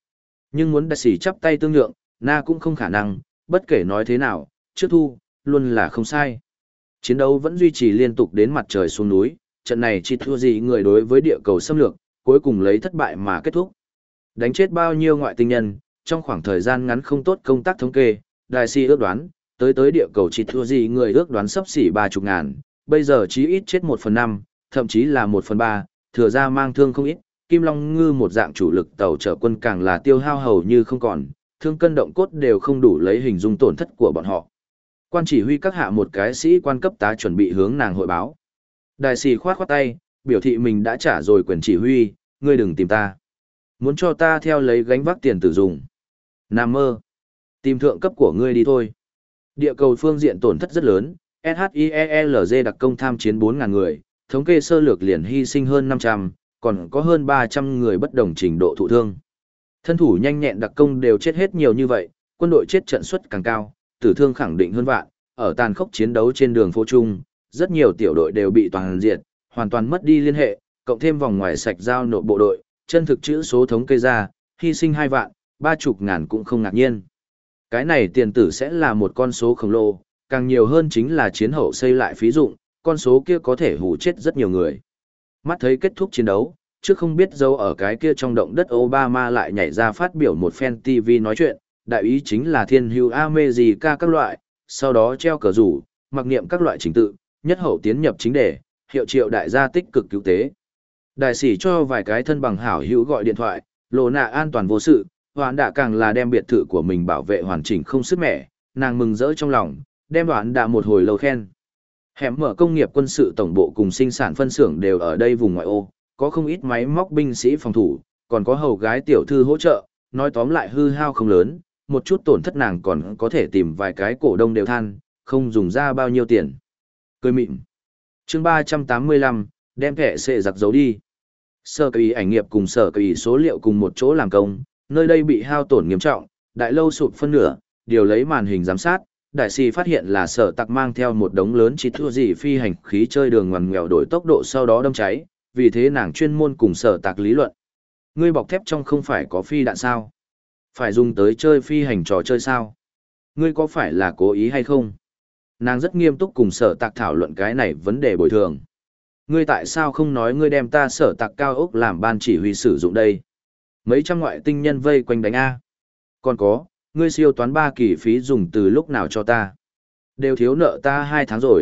A: Nhưng muốn đại sĩ chắp tay tương nhượng, na cũng không khả năng, bất kể nói thế nào, trước thu, luôn là không sai. Chiến đấu vẫn duy trì liên tục đến mặt trời xuống núi, trận này chỉ thua gì người đối với địa cầu xâm lược, cuối cùng lấy thất bại mà kết thúc. Đánh chết bao nhiêu ngoại tinh nhân, trong khoảng thời gian ngắn không tốt công tác thống kê, đại sĩ ước đoán, tới tới địa cầu chỉ thua gì người ước đoán sắp xỉ ba chục ngàn, bây giờ chí ít chết một phần năm, thậm chí là một phần ba, thừa ra mang thương không ít, Kim Long Ngư một dạng chủ lực tàu chở quân càng là tiêu hao hầu như không còn, thương cân động cốt đều không đủ lấy hình dung tổn thất của bọn họ. Quan chỉ huy các hạ một cái sĩ quan cấp tá chuẩn bị hướng nàng hội báo. Đại sĩ khoát khoát tay, biểu thị mình đã trả rồi quyền chỉ huy, ngươi đừng tìm ta. Muốn cho ta theo lấy gánh vác tiền tử dùng. Nam mơ. Tìm thượng cấp của ngươi đi thôi. Địa cầu phương diện tổn thất rất lớn, ét hát i e lờ giê đặc công tham chiến bốn ngàn người, thống kê sơ lược liền hy sinh hơn năm trăm, còn có hơn ba trăm người bất đồng trình độ thụ thương. Thân thủ nhanh nhẹn đặc công đều chết hết nhiều như vậy, quân đội chết trận suất càng cao, tử thương khẳng định hơn vạn, ở tàn khốc chiến đấu trên đường phố Trung, rất nhiều tiểu đội đều bị toàn diệt, hoàn toàn mất đi liên hệ, cộng thêm vòng ngoài sạch giao nộp bộ đội, chân thực chữ số thống kê ra, hy sinh hai vạn, ba chục ngàn cũng không ngạc nhiên. Cái này tiền tử sẽ là một con số khổng lồ, càng nhiều hơn chính là chiến hậu xây lại phí dụng, con số kia có thể hù chết rất nhiều người. Mắt thấy kết thúc chiến đấu, trước không biết dấu ở cái kia trong động đất Obama lại nhảy ra phát biểu một fan ti vi nói chuyện, đại ý chính là thiên hữu America các loại, sau đó treo cờ rủ, mặc niệm các loại trình tự, nhất hậu tiến nhập chính đề, hiệu triệu đại gia tích cực cứu tế. Đại sĩ cho vài cái thân bằng hảo hữu gọi điện thoại, lộ nạ an toàn vô sự, hoán đã càng là đem biệt thự của mình bảo vệ hoàn chỉnh không sức mẻ, nàng mừng rỡ trong lòng, đem đoán đã một hồi lâu khen. Hẻm mở công nghiệp quân sự tổng bộ cùng sinh sản phân xưởng đều ở đây vùng ngoại ô, có không ít máy móc binh sĩ phòng thủ, còn có hầu gái tiểu thư hỗ trợ, nói tóm lại hư hao không lớn, một chút tổn thất nàng còn có thể tìm vài cái cổ đông đều than, không dùng ra bao nhiêu tiền. Cười mịn. Chương ba trăm tám mươi lăm, đem thẻ xệ giặc giấu đi. Sở kỳ ảnh nghiệp cùng sở kỳ số liệu cùng một chỗ làm công, nơi đây bị hao tổn nghiêm trọng, đại lâu sụp phân nửa, điều lấy màn hình giám sát, đại sĩ phát hiện là sở tặc mang theo một đống lớn chỉ thua gì phi hành khí chơi đường ngoằn nghèo đổi tốc độ sau đó đâm cháy, vì thế nàng chuyên môn cùng sở tặc lý luận. Ngươi bọc thép trong không phải có phi đạn sao? Phải dùng tới chơi phi hành trò chơi sao? Ngươi có phải là cố ý hay không? Nàng rất nghiêm túc cùng sở tặc thảo luận cái này vấn đề bồi thường. Ngươi tại sao không nói ngươi đem ta sở tặc cao ốc làm ban chỉ huy sử dụng đây? Mấy trăm ngoại tinh nhân vây quanh đánh A. Còn có, ngươi siêu toán ba kỳ phí dùng từ lúc nào cho ta? Đều thiếu nợ ta hai tháng rồi.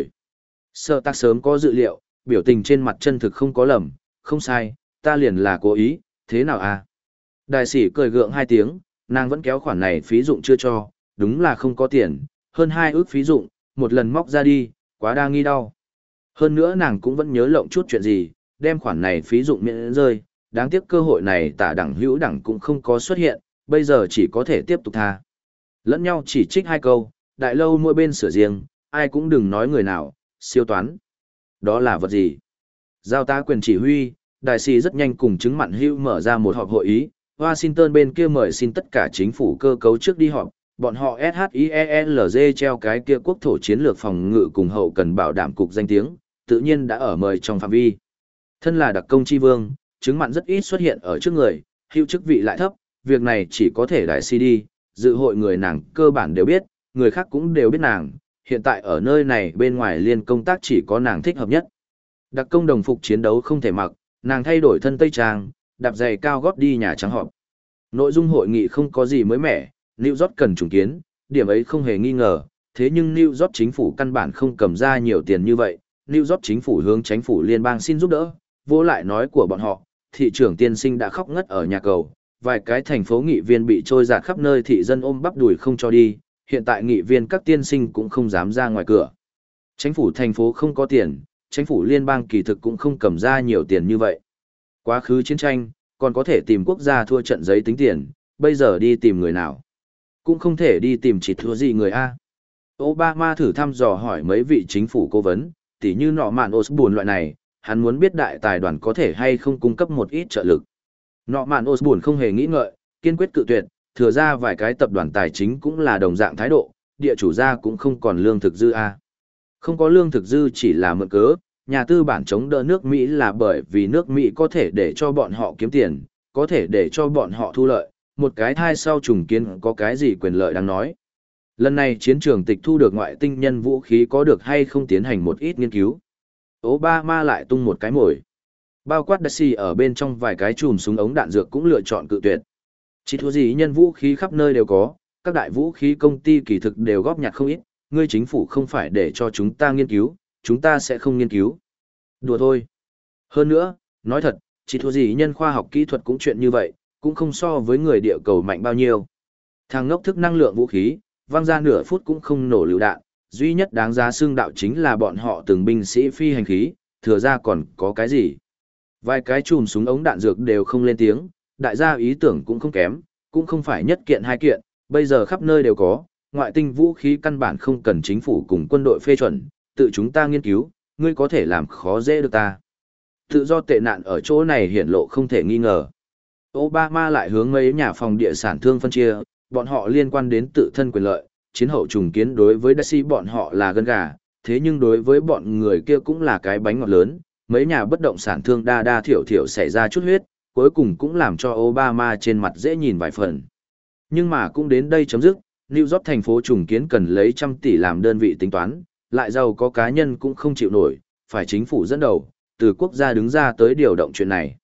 A: Sở tặc sớm có dự liệu, biểu tình trên mặt chân thực không có lầm, không sai, ta liền là cố ý, thế nào a? Đại sĩ cười gượng hai tiếng, nàng vẫn kéo khoản này phí dụng chưa cho, đúng là không có tiền, hơn hai ước phí dụng, một lần móc ra đi, quá đa nghi đau. Hơn nữa nàng cũng vẫn nhớ lộng chút chuyện gì, đem khoản này phí dụng miễn rơi, đáng tiếc cơ hội này tả đẳng hữu đẳng cũng không có xuất hiện, bây giờ chỉ có thể tiếp tục tha. Lẫn nhau chỉ trích hai câu, đại lâu mỗi bên sửa riêng, ai cũng đừng nói người nào, siêu toán. Đó là vật gì? Giao ta quyền chỉ huy, đại sĩ rất nhanh cùng chứng mặn hữu mở ra một họp hội ý, Washington bên kia mời xin tất cả chính phủ cơ cấu trước đi họp, bọn họ ét hát i e lờ giê treo cái kia quốc thổ chiến lược phòng ngự cùng hậu cần bảo đảm cục danh tiếng, tự nhiên đã ở mời trong phạm vi. Thân là đặc công chi vương, chứng mặn rất ít xuất hiện ở trước người, hữu chức vị lại thấp, việc này chỉ có thể đại sĩ đi, dự hội người nàng cơ bản đều biết, người khác cũng đều biết nàng, hiện tại ở nơi này bên ngoài liên công tác chỉ có nàng thích hợp nhất. Đặc công đồng phục chiến đấu không thể mặc, nàng thay đổi thân tây trang, đạp giày cao gót đi Nhà Trắng họp. Nội dung hội nghị không có gì mới mẻ, New York cần trùng kiến, điểm ấy không hề nghi ngờ, thế nhưng New York chính phủ căn bản không cầm ra nhiều tiền như vậy, New York chính phủ hướng chính phủ liên bang xin giúp đỡ, vô lại nói của bọn họ, thị trưởng tiên sinh đã khóc ngất ở nhà cầu, vài cái thành phố nghị viên bị trôi dạt khắp nơi thị dân ôm bắp đùi không cho đi, hiện tại nghị viên các tiên sinh cũng không dám ra ngoài cửa. Chính phủ thành phố không có tiền, chính phủ liên bang kỳ thực cũng không cầm ra nhiều tiền như vậy. Quá khứ chiến tranh, còn có thể tìm quốc gia thua trận giấy tính tiền, bây giờ đi tìm người nào? Cũng không thể đi tìm chỉ thua gì người A. Obama thử thăm dò hỏi mấy vị chính phủ cố vấn, tỉ như nọ mạn Osborne loại này, hắn muốn biết đại tài đoàn có thể hay không cung cấp một ít trợ lực. Nọ mạn Osborne không hề nghĩ ngợi, kiên quyết cự tuyệt, thừa ra vài cái tập đoàn tài chính cũng là đồng dạng thái độ, địa chủ gia cũng không còn lương thực dư A. Không có lương thực dư chỉ là mượn cớ, nhà tư bản chống đỡ nước Mỹ là bởi vì nước Mỹ có thể để cho bọn họ kiếm tiền, có thể để cho bọn họ thu lợi, một cái thai sau trùng kiến có cái gì quyền lợi đáng nói. Lần này chiến trường tịch thu được ngoại tinh nhân vũ khí có được hay không tiến hành một ít nghiên cứu. Obama lại tung một cái mồi. Bao quát Daisy ở bên trong vài cái chùm súng ống đạn dược cũng lựa chọn cự tuyệt. Chỉ thua gì nhân vũ khí khắp nơi đều có, các đại vũ khí công ty kỳ thực đều góp nhặt không ít, ngươi chính phủ không phải để cho chúng ta nghiên cứu, chúng ta sẽ không nghiên cứu. Đùa thôi. Hơn nữa, nói thật, chỉ thua gì nhân khoa học kỹ thuật cũng chuyện như vậy, cũng không so với người địa cầu mạnh bao nhiêu. Thằng ngốc thức năng lượng vũ khí, văng ra nửa phút cũng không nổ lựu đạn, duy nhất đáng giá xương đạo chính là bọn họ từng binh sĩ phi hành khí, thừa ra còn có cái gì. Vài cái chùm súng ống đạn dược đều không lên tiếng, đại gia ý tưởng cũng không kém, cũng không phải nhất kiện hai kiện, bây giờ khắp nơi đều có, ngoại tinh vũ khí căn bản không cần chính phủ cùng quân đội phê chuẩn, tự chúng ta nghiên cứu, ngươi có thể làm khó dễ được ta. Tự do tệ nạn ở chỗ này hiển lộ không thể nghi ngờ. Obama lại hướng mấy nhà phòng địa sản thương phân chia, bọn họ liên quan đến tự thân quyền lợi, chiến hậu trùng kiến đối với Daisy bọn họ là gân gà, thế nhưng đối với bọn người kia cũng là cái bánh ngọt lớn, mấy nhà bất động sản thương đa đa thiểu thiểu xảy ra chút huyết, cuối cùng cũng làm cho Obama trên mặt dễ nhìn vài phần. Nhưng mà cũng đến đây chấm dứt, New York thành phố trùng kiến cần lấy trăm tỷ làm đơn vị tính toán, lại giàu có cá nhân cũng không chịu nổi, phải chính phủ dẫn đầu, từ quốc gia đứng ra tới điều động chuyện này.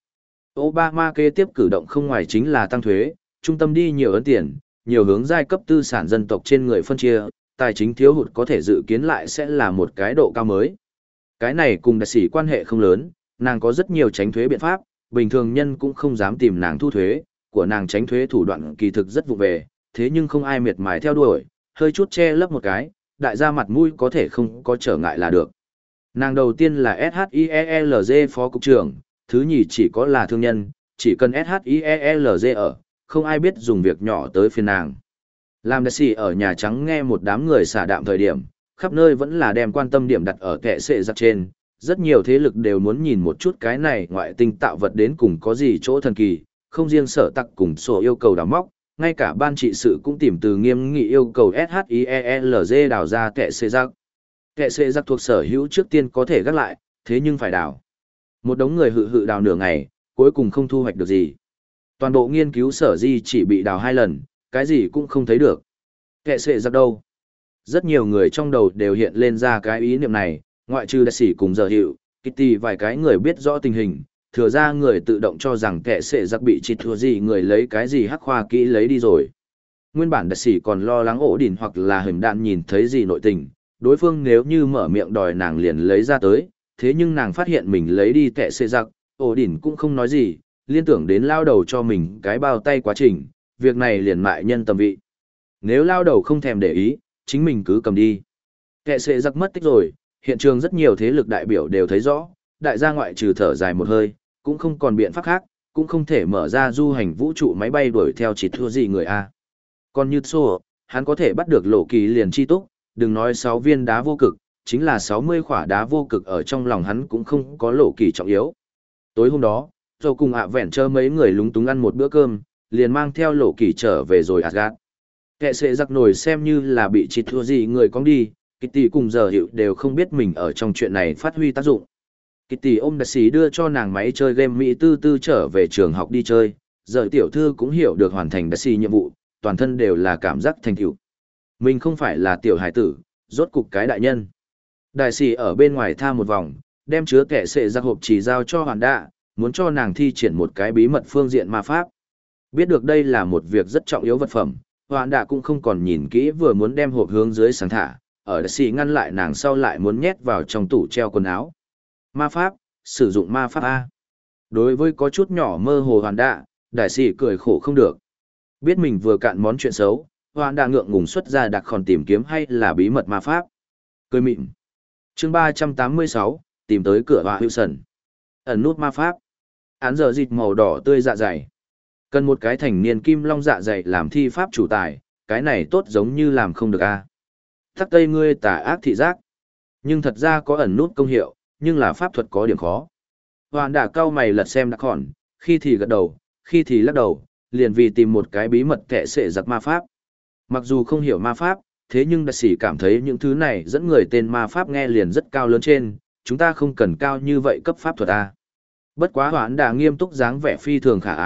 A: Obama kế tiếp cử động không ngoài chính là tăng thuế, trung tâm đi nhiều ấn tiền, nhiều hướng giai cấp tư sản dân tộc trên người phân chia, tài chính thiếu hụt có thể dự kiến lại sẽ là một cái độ cao mới. Cái này cùng đại sĩ quan hệ không lớn, nàng có rất nhiều tránh thuế biện pháp, bình thường nhân cũng không dám tìm nàng thu thuế, của nàng tránh thuế thủ đoạn kỳ thực rất vụ về, thế nhưng không ai miệt mài theo đuổi, hơi chút che lấp một cái, đại gia mặt mũi có thể không có trở ngại là được. Nàng đầu tiên là ét hát i e lờ giê phó cục trưởng, thứ nhì chỉ có là thương nhân, chỉ cần ét hát i e lờ giê ở, không ai biết dùng việc nhỏ tới phiền nàng. Làm đại sĩ ở Nhà Trắng nghe một đám người xả đạm thời điểm, khắp nơi vẫn là đem quan tâm điểm đặt ở kẻ sệ giặc trên, rất nhiều thế lực đều muốn nhìn một chút cái này ngoại tinh tạo vật đến cùng có gì chỗ thần kỳ, không riêng sở tặc cùng sổ yêu cầu đào móc, ngay cả ban trị sự cũng tìm từ nghiêm nghị yêu cầu ét hát i e lờ giê đào ra kẻ sệ giặc. Kẻ sệ giặc thuộc sở hữu trước tiên có thể gác lại, thế nhưng phải đào. Một đống người hự hự đào nửa ngày, cuối cùng không thu hoạch được gì. Toàn bộ nghiên cứu sở di chỉ bị đào hai lần, cái gì cũng không thấy được. Kẻ sệ giặc đâu? Rất nhiều người trong đầu đều hiện lên ra cái ý niệm này, ngoại trừ đại sĩ cùng giờ hiệu, Kitty vài cái người biết rõ tình hình, thừa ra người tự động cho rằng kẻ sệ giặc bị chịt thua gì người lấy cái gì hắc khoa kỹ lấy đi rồi. Nguyên bản đại sĩ còn lo lắng ổ đỉnh hoặc là hình đạn nhìn thấy gì nội tình, đối phương nếu như mở miệng đòi nàng liền lấy ra tới, thế nhưng nàng phát hiện mình lấy đi kẻ sệ giặc, ổ đỉnh cũng không nói gì, liên tưởng đến lao đầu cho mình cái bao tay quá trình, việc này liền mại nhân tâm vị. Nếu lao đầu không thèm để ý, chính mình cứ cầm đi. Kẻ sệ giặc mất tích rồi, hiện trường rất nhiều thế lực đại biểu đều thấy rõ, đại gia ngoại trừ thở dài một hơi, cũng không còn biện pháp khác, cũng không thể mở ra du hành vũ trụ máy bay đuổi theo chỉ thua gì người A. Còn như Sô, hắn có thể bắt được lộ kỳ liền chi túc, đừng nói sáu viên đá vô cực, chính là sáu mươi khỏa đá vô cực ở trong lòng hắn cũng không có lộ kỳ trọng yếu. Tối hôm đó, rồi cùng ạ vẹn chờ mấy người lúng túng ăn một bữa cơm, liền mang theo lộ kỳ trở về rồi Asgard. Kẻ sệ giặc nổi xem như là bị chỉ thua gì người con đi, Kitty cùng giờ hiệu đều không biết mình ở trong chuyện này phát huy tác dụng. Kitty ôm đại sĩ đưa cho nàng máy chơi game Mỹ tư tư trở về trường học đi chơi, giờ tiểu thư cũng hiểu được hoàn thành đại sĩ nhiệm vụ, toàn thân đều là cảm giác thành tựu. Mình không phải là tiểu hải tử, rốt cục cái đại nhân. Đại sĩ ở bên ngoài tha một vòng, đem chứa kẻ sệ giặc hộp chỉ giao cho Hoàn Đạ, muốn cho nàng thi triển một cái bí mật phương diện ma pháp. Biết được đây là một việc rất trọng yếu vật phẩm, Hoàn Đạ cũng không còn nhìn kỹ vừa muốn đem hộp hướng dưới sáng thả, ở đại sĩ ngăn lại nàng sau lại muốn nhét vào trong tủ treo quần áo. Ma pháp, sử dụng ma pháp A. Đối với có chút nhỏ mơ hồ Hoàn Đạ, đại sĩ cười khổ không được. Biết mình vừa cạn món chuyện xấu, Hoàn Đạ ngượng ngùng xuất ra đặc khòn tìm kiếm hay là bí mật ma pháp. Cười mịn. Chương ba trăm tám mươi sáu, tìm tới cửa Hoa Wilson. Ẩn nút ma pháp. Án giờ dịch màu đỏ tươi dạ dày. Cần một cái thành niên kim long dạ dày làm thi pháp chủ tài, cái này tốt giống như làm không được a. Thắc tây ngươi tà ác thị giác. Nhưng thật ra có ẩn nút công hiệu, nhưng là pháp thuật có điểm khó. Hoàn Đạ cao mày lật xem đặc khòn, khi thì gật đầu, khi thì lắc đầu, liền vì tìm một cái bí mật kẻ sệ giặc ma pháp. Mặc dù không hiểu ma pháp, thế nhưng đại sĩ cảm thấy những thứ này dẫn người tên ma pháp nghe liền rất cao lớn trên, chúng ta không cần cao như vậy cấp pháp thuật a. Bất quá Hoàn Đạ nghiêm túc dáng vẻ phi thường khả ái,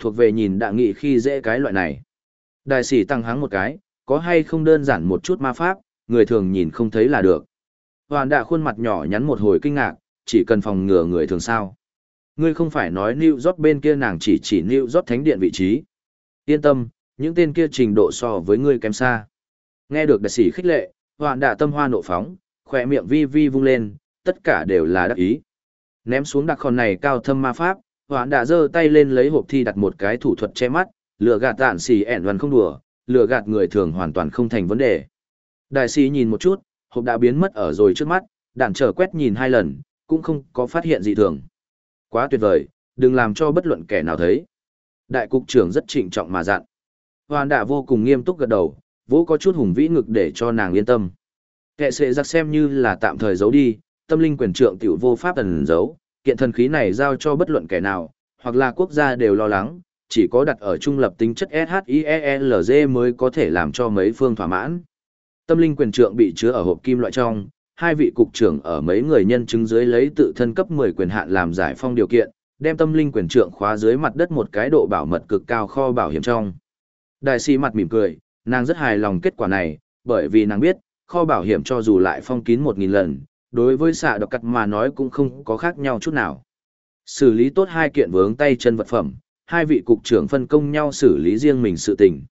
A: thuộc về nhìn đã nghị khi dễ cái loại này. Đại sĩ tăng hắng một cái, có hay không đơn giản một chút ma pháp, người thường nhìn không thấy là được. Hoàn đạ khuôn mặt nhỏ nhắn một hồi kinh ngạc, chỉ cần phòng ngừa người thường sao. Ngươi không phải nói New York bên kia nàng chỉ chỉ New York thánh điện vị trí. Yên tâm, những tên kia trình độ so với ngươi kém xa. Nghe được đại sĩ khích lệ, hoàn đạ tâm hoa nộ phóng, khỏe miệng vi vi vung lên, tất cả đều là đắc ý. Ném xuống đặc khòn này cao thâm ma pháp, hoàn đạ giơ tay lên lấy hộp thi đặt một cái thủ thuật che mắt, lừa gạt tạn xì ẻn văn không đùa, lừa gạt người thường hoàn toàn không thành vấn đề. Đại sĩ nhìn một chút, hộp đã biến mất ở rồi trước mắt, đạn trở quét nhìn hai lần, cũng không có phát hiện gì thường. Quá tuyệt vời, đừng làm cho bất luận kẻ nào thấy. Đại cục trưởng rất trịnh trọng mà dặn. Hoàn đạ vô cùng nghiêm túc gật đầu, vỗ có chút hùng vĩ ngực để cho nàng yên tâm. Kệ sẽ giặc xem như là tạm thời giấu đi, tâm linh quyền trượng tiểu vô pháp ẩn giấu, kiện thần khí này giao cho bất luận kẻ nào, hoặc là quốc gia đều lo lắng, chỉ có đặt ở trung lập tính chất SHIELZ mới có thể làm cho mấy phương thỏa mãn. Tâm linh quyền trượng bị chứa ở hộp kim loại trong, hai vị cục trưởng ở mấy người nhân chứng dưới lấy tự thân cấp mười quyền hạn làm giải phong điều kiện, đem tâm linh quyền trượng khóa dưới mặt đất một cái độ bảo mật cực cao kho bảo hiểm trong. Đại sĩ mặt mỉm cười, nàng rất hài lòng kết quả này, bởi vì nàng biết, kho bảo hiểm cho dù lại phong kín một nghìn lần, đối với xạ độc cắt mà nói cũng không có khác nhau chút nào. Xử lý tốt hai kiện vướng tay chân vật phẩm, hai vị cục trưởng phân công nhau xử lý riêng mình sự tình.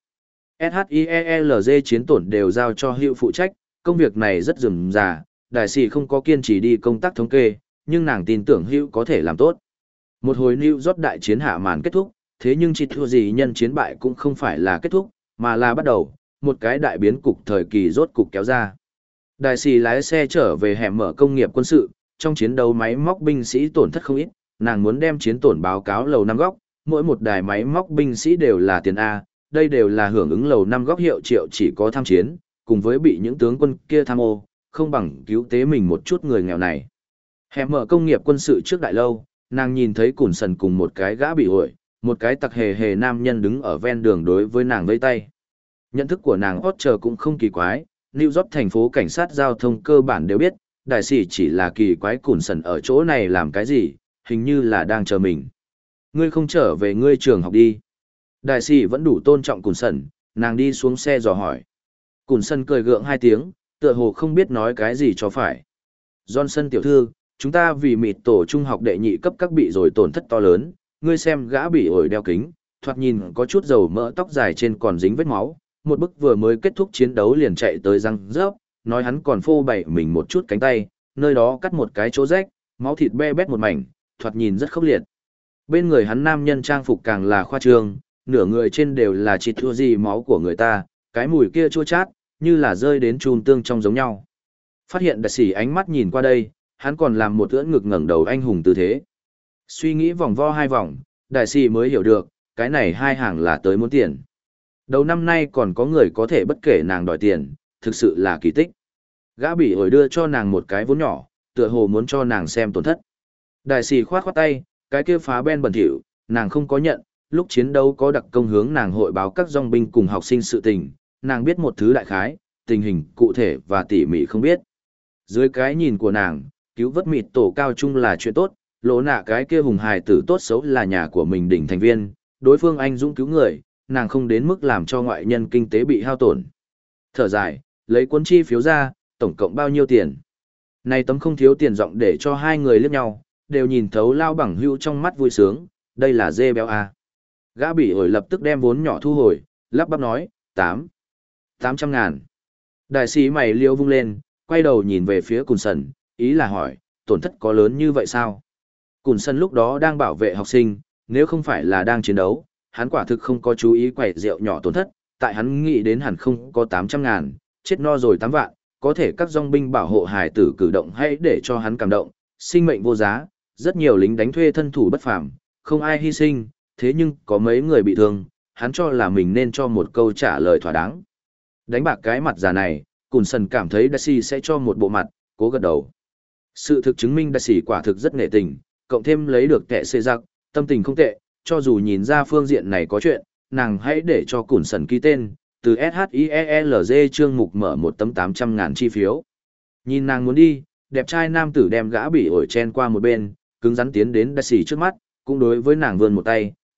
A: SHIELZ chiến tổn đều giao cho Hữu phụ trách, công việc này rất rườm rà, đại sĩ không có kiên trì đi công tác thống kê, nhưng nàng tin tưởng Hữu có thể làm tốt. Một hồi New York đại chiến hạ màn kết thúc, thế nhưng chỉ thua gì nhân chiến bại cũng không phải là kết thúc, mà là bắt đầu, một cái đại biến cục thời kỳ rốt cục kéo ra. Đại sĩ lái xe trở về hẻm mở công nghiệp quân sự, trong chiến đấu máy móc binh sĩ tổn thất không ít, nàng muốn đem chiến tổn báo cáo lầu năm góc, mỗi một đài máy móc binh sĩ đều là tiền A, đây đều là hưởng ứng lầu năm góc hiệu triệu chỉ có tham chiến, cùng với bị những tướng quân kia tham ô, không bằng cứu tế mình một chút người nghèo này. Hẻm mở công nghiệp quân sự trước đại lâu, nàng nhìn thấy Cùn Sần cùng một cái gã bị ổi, một cái tặc hề hề nam nhân đứng ở ven đường đối với nàng vây tay. Nhận thức của nàng Otter cũng không kỳ quái, New York thành phố cảnh sát giao thông cơ bản đều biết, đại sĩ chỉ là kỳ quái Cùn Sần ở chỗ này làm cái gì, hình như là đang chờ mình. Ngươi không trở về ngươi trường học đi. Đại sĩ vẫn đủ tôn trọng Cùn Sần, nàng đi xuống xe dò hỏi. Cùn Sần cười gượng hai tiếng, tựa hồ không biết nói cái gì cho phải. Johnson tiểu thư, chúng ta vì mịt tổ trung học đệ nhị cấp các bị rồi tổn thất to lớn, ngươi xem gã bị ổi đeo kính, thoạt nhìn có chút dầu mỡ tóc dài trên còn dính vết máu, một bức vừa mới kết thúc chiến đấu liền chạy tới răng rớp, nói hắn còn phô bày mình một chút cánh tay, nơi đó cắt một cái chỗ rách, máu thịt be bét một mảnh, thoạt nhìn rất khốc liệt. Bên người hắn nam nhân trang phục càng là khoa trương, nửa người trên đều là chỉ thua gì máu của người ta, cái mùi kia chua chát, như là rơi đến chùm tương trong giống nhau. Phát hiện đại sĩ ánh mắt nhìn qua đây, hắn còn làm một ưỡn ngực ngẩng đầu anh hùng tư thế. Suy nghĩ vòng vo hai vòng, đại sĩ mới hiểu được, cái này hai hàng là tới muốn tiền. Đầu năm nay còn có người có thể bất kể nàng đòi tiền, thực sự là kỳ tích. Gã bị ổi đưa cho nàng một cái vốn nhỏ, tựa hồ muốn cho nàng xem tổn thất. Đại sĩ khoát khoát tay, cái kia phá ben bẩn thỉu, nàng không có nhận, lúc chiến đấu có đặc công hướng nàng hội báo các dòng binh cùng học sinh sự tình, nàng biết một thứ đại khái, tình hình cụ thể và tỉ mỉ không biết. Dưới cái nhìn của nàng, cứu vớt mịt tổ cao trung là chuyện tốt, lỗ nạ cái kia hùng hài tử tốt xấu là nhà của mình đỉnh thành viên, đối phương anh dũng cứu người, nàng không đến mức làm cho ngoại nhân kinh tế bị hao tổn. Thở dài, lấy cuốn chi phiếu ra, tổng cộng bao nhiêu tiền. Này tấm không thiếu tiền giọng để cho hai người liếc nhau, đều nhìn thấu lao bằng hưu trong mắt vui sướng, đây là dê béo à. Gã bị ổi lập tức đem vốn nhỏ thu hồi, lắp bắp nói, tám, tám trăm ngàn. Đại sĩ mày liêu vung lên, quay đầu nhìn về phía Cùn Sần, ý là hỏi, tổn thất có lớn như vậy sao? Cùn Sần lúc đó đang bảo vệ học sinh, nếu không phải là đang chiến đấu, hắn quả thực không có chú ý quẩy rượu nhỏ tổn thất, tại hắn nghĩ đến hẳn không có tám trăm ngàn, chết no rồi tám vạn, có thể các dòng binh bảo hộ hài tử cử động hay để cho hắn cảm động, sinh mệnh vô giá, rất nhiều lính đánh thuê thân thủ bất phàm, không ai hy sinh, thế nhưng có mấy người bị thương, hắn cho là mình nên cho một câu trả lời thỏa đáng. Đánh bạc cái mặt già này, Cùn Sần cảm thấy Daisy sẽ cho một bộ mặt, cố gật đầu. Sự thực chứng minh Daisy quả thực rất nghệ tình, cộng thêm lấy được kẻ xê giặc, tâm tình không tệ, cho dù nhìn ra phương diện này có chuyện, nàng hãy để cho Cùn Sần ký tên, từ SHIELZ chương mục mở một tấm tám trăm ngàn chi phiếu. Nhìn nàng muốn đi, đẹp trai nam tử đem gã bị ổi chen qua một bên, cứng rắn tiến đến Daisy trước mắt, cũng đối với nàng vươn một tay,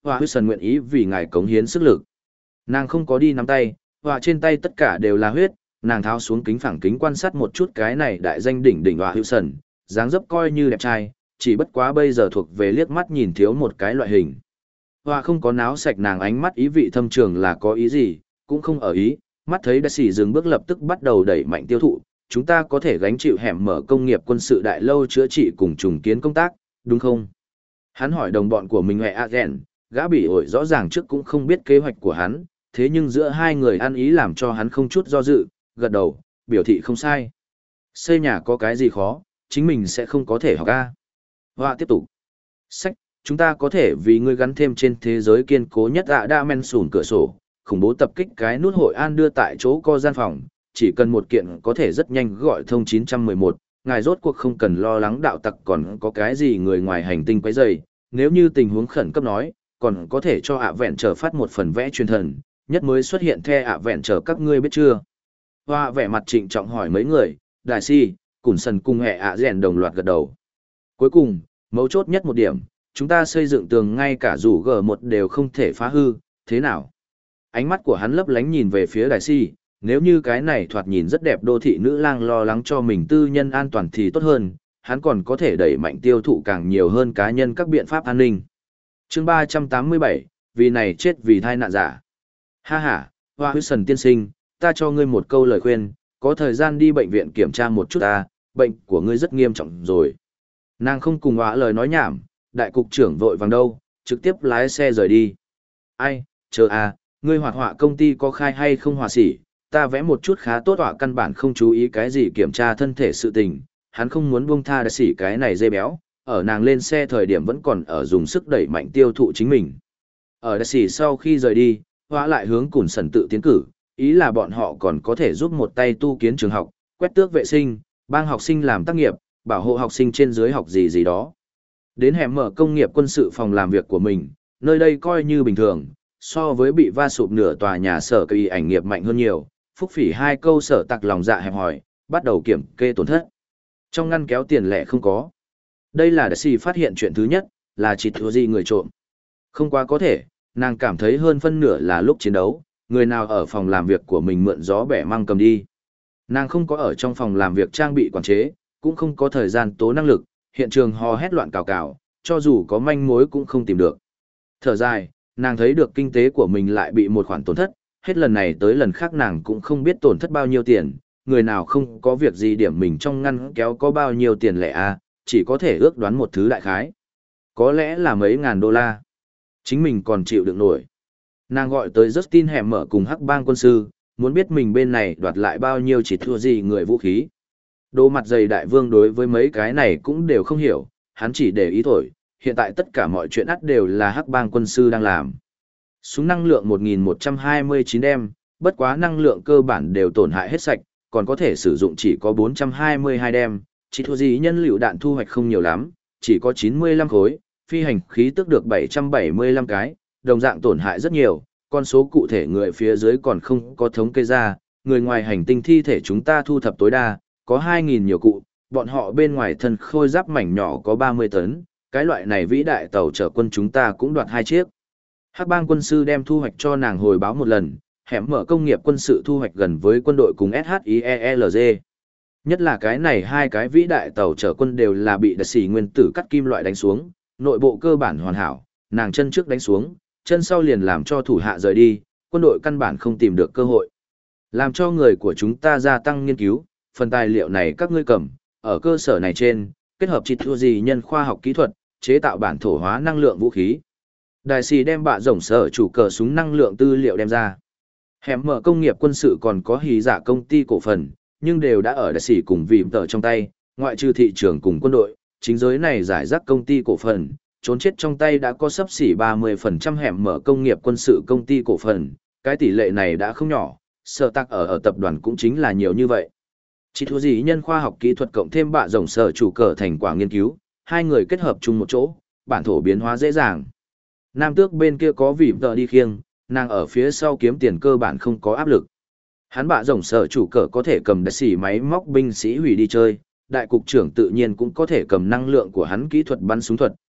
A: Hoa Huyết Sần nguyện ý vì ngài cống hiến sức lực. Nàng không có đi nắm tay, và trên tay tất cả đều là huyết, nàng tháo xuống kính phẳng kính quan sát một chút cái này đại danh đỉnh đỉnh Hoa Huyết Sần, dáng dấp coi như đẹp trai, chỉ bất quá bây giờ thuộc về liếc mắt nhìn thiếu một cái loại hình. Hoa không có náo sạch nàng ánh mắt ý vị thâm trường là có ý gì, cũng không ở ý, mắt thấy đã xỉ dừng bước lập tức bắt đầu đẩy mạnh tiêu thụ, chúng ta có thể gánh chịu hẻm mở công nghiệp quân sự đại lâu chữa trị cùng trùng kiến công tác, đúng không? Hắn hỏi đồng bọn của mình mẹ Agen, gã bị ổi rõ ràng trước cũng không biết kế hoạch của hắn, thế nhưng giữa hai người ăn ý làm cho hắn không chút do dự, gật đầu, biểu thị không sai. Xây nhà có cái gì khó, chính mình sẽ không có thể học ca. Hoa tiếp tục. Sách, chúng ta có thể vì ngươi gắn thêm trên thế giới kiên cố nhất ạ đa men sùn cửa sổ, khủng bố tập kích cái nút hội an đưa tại chỗ co gian phòng, chỉ cần một kiện có thể rất nhanh gọi thông chín một một, ngài rốt cuộc không cần lo lắng đạo tặc còn có cái gì người ngoài hành tinh quấy rầy, nếu như tình huống khẩn cấp nói, còn có thể cho ạ vẹn trở phát một phần vẽ truyền thần, nhất mới xuất hiện the ạ vẹn trở các ngươi biết chưa. Hoa vẻ mặt trịnh trọng hỏi mấy người, đại si, cùng sần cùng hệ ạ rèn đồng loạt gật đầu. Cuối cùng, mấu chốt nhất một điểm, chúng ta xây dựng tường ngay cả rủ G một đều không thể phá hư, thế nào? Ánh mắt của hắn lấp lánh nhìn về phía đại si, nếu như cái này thoạt nhìn rất đẹp đô thị nữ lang lo lắng cho mình tư nhân an toàn thì tốt hơn, hắn còn có thể đẩy mạnh tiêu thụ càng nhiều hơn cá nhân các biện pháp an ninh. Chương ba trăm tám mươi bảy, vì này chết vì thai nạn giả. Ha ha, Hoa Huyết Sần tiên sinh, ta cho ngươi một câu lời khuyên, có thời gian đi bệnh viện kiểm tra một chút ta, bệnh của ngươi rất nghiêm trọng rồi. Nàng không cùng Hoa lời nói nhảm, đại cục trưởng vội vàng đâu, trực tiếp lái xe rời đi. Ai, chờ à, ngươi hoạt họa công ty có khai hay không hòa sỉ, ta vẽ một chút khá tốt họa căn bản không chú ý cái gì kiểm tra thân thể sự tình, hắn không muốn buông tha đại sỉ cái này dây béo, ở nàng lên xe thời điểm vẫn còn ở dùng sức đẩy mạnh tiêu thụ chính mình. Ở đại sỉ sau khi rời đi, Hoa lại hướng Cùn Sần tự tiến cử, ý là bọn họ còn có thể giúp một tay tu kiến trường học, quét tước vệ sinh, bang học sinh làm tác nghiệp, bảo hộ học sinh trên dưới học gì gì đó. Đến hẻm mở công nghiệp quân sự phòng làm việc của mình, nơi đây coi như bình thường, so với bị va sụp nửa tòa nhà sở kỳ ảnh nghiệp mạnh hơn nhiều. Phúc Phỉ hai câu sở tặc lòng dạ hẹp hỏi, bắt đầu kiểm kê tổn thất. Trong ngăn kéo tiền lẻ không có. Đây là đại sĩ phát hiện chuyện thứ nhất, là chỉ thua gì người trộm. Không quá có thể, nàng cảm thấy hơn phân nửa là lúc chiến đấu, người nào ở phòng làm việc của mình mượn gió bẻ măng cầm đi. Nàng không có ở trong phòng làm việc trang bị quản chế, cũng không có thời gian tố năng lực, hiện trường hò hét loạn cào cào, cho dù có manh mối cũng không tìm được. Thở dài, nàng thấy được kinh tế của mình lại bị một khoản tổn thất, hết lần này tới lần khác nàng cũng không biết tổn thất bao nhiêu tiền, người nào không có việc gì điểm mình trong ngăn kéo có bao nhiêu tiền lẻ à, chỉ có thể ước đoán một thứ đại khái. Có lẽ là mấy ngàn đô la. Chính mình còn chịu đựng nổi. Nàng gọi tới Justin hẻm mở cùng hắc bang quân sư, muốn biết mình bên này đoạt lại bao nhiêu chỉ thua gì người vũ khí. Đồ mặt dày đại vương đối với mấy cái này cũng đều không hiểu, hắn chỉ để ý thổi, hiện tại tất cả mọi chuyện ắt đều là hắc bang quân sư đang làm. Súng năng lượng một nghìn một trăm hai mươi chín đem, bất quá năng lượng cơ bản đều tổn hại hết sạch, còn có thể sử dụng chỉ có bốn trăm hai mươi hai đem, chỉ thua gì nhân liệu đạn thu hoạch không nhiều lắm, chỉ có chín mươi lăm khối, phi hành khí tức được bảy trăm bảy mươi lăm cái, đồng dạng tổn hại rất nhiều, con số cụ thể người phía dưới còn không có thống kê ra, người ngoài hành tinh thi thể chúng ta thu thập tối đa, có hai nghìn nhiều cụ, bọn họ bên ngoài thân khôi giáp mảnh nhỏ có ba mươi tấn, cái loại này vĩ đại tàu chở quân chúng ta cũng đoạt hai chiếc. Hắc bang quân sư đem thu hoạch cho nàng hồi báo một lần, hẻm mở công nghiệp quân sự thu hoạch gần với quân đội cùng ét hát i e lờ giê. Nhất là cái này hai cái vĩ đại tàu chở quân đều là bị đặc xỉ nguyên tử cắt kim loại đánh xuống, nội bộ cơ bản hoàn hảo, nàng chân trước đánh xuống, chân sau liền làm cho thủ hạ rời đi, quân đội căn bản không tìm được cơ hội. Làm cho người của chúng ta gia tăng nghiên cứu, phần tài liệu này các ngươi cầm, ở cơ sở này trên, kết hợp chỉ thua gì nhân khoa học kỹ thuật, chế tạo bản thổ hóa năng lượng vũ khí. Đại sĩ đem bạ rồng sở chủ cờ súng năng lượng tư liệu đem ra. Hẻm mở công nghiệp quân sự còn có hí giả công ty cổ phần, nhưng đều đã ở đại sĩ cùng vìm tờ trong tay, ngoại trừ thị trường cùng quân đội, chính giới này giải rác công ty cổ phần, trốn chết trong tay đã có sấp xỉ ba mươi phần trăm hẻm mở công nghiệp quân sự công ty cổ phần, cái tỷ lệ này đã không nhỏ, sở tắc ở ở tập đoàn cũng chính là nhiều như vậy. Chỉ thua gì nhân khoa học kỹ thuật cộng thêm bạ rồng sở chủ cờ thành quả nghiên cứu, hai người kết hợp chung một chỗ, bản thổ biến hóa dễ dàng. Nam tước bên kia có vỉm tờ đi khiêng, nàng ở phía sau kiếm tiền cơ bản không có áp lực. Hắn bạ rồng sở chủ cờ có thể cầm đại sĩ máy móc binh sĩ hủy đi chơi, đại cục trưởng tự nhiên cũng có thể cầm năng lượng của hắn kỹ thuật bắn súng thuật,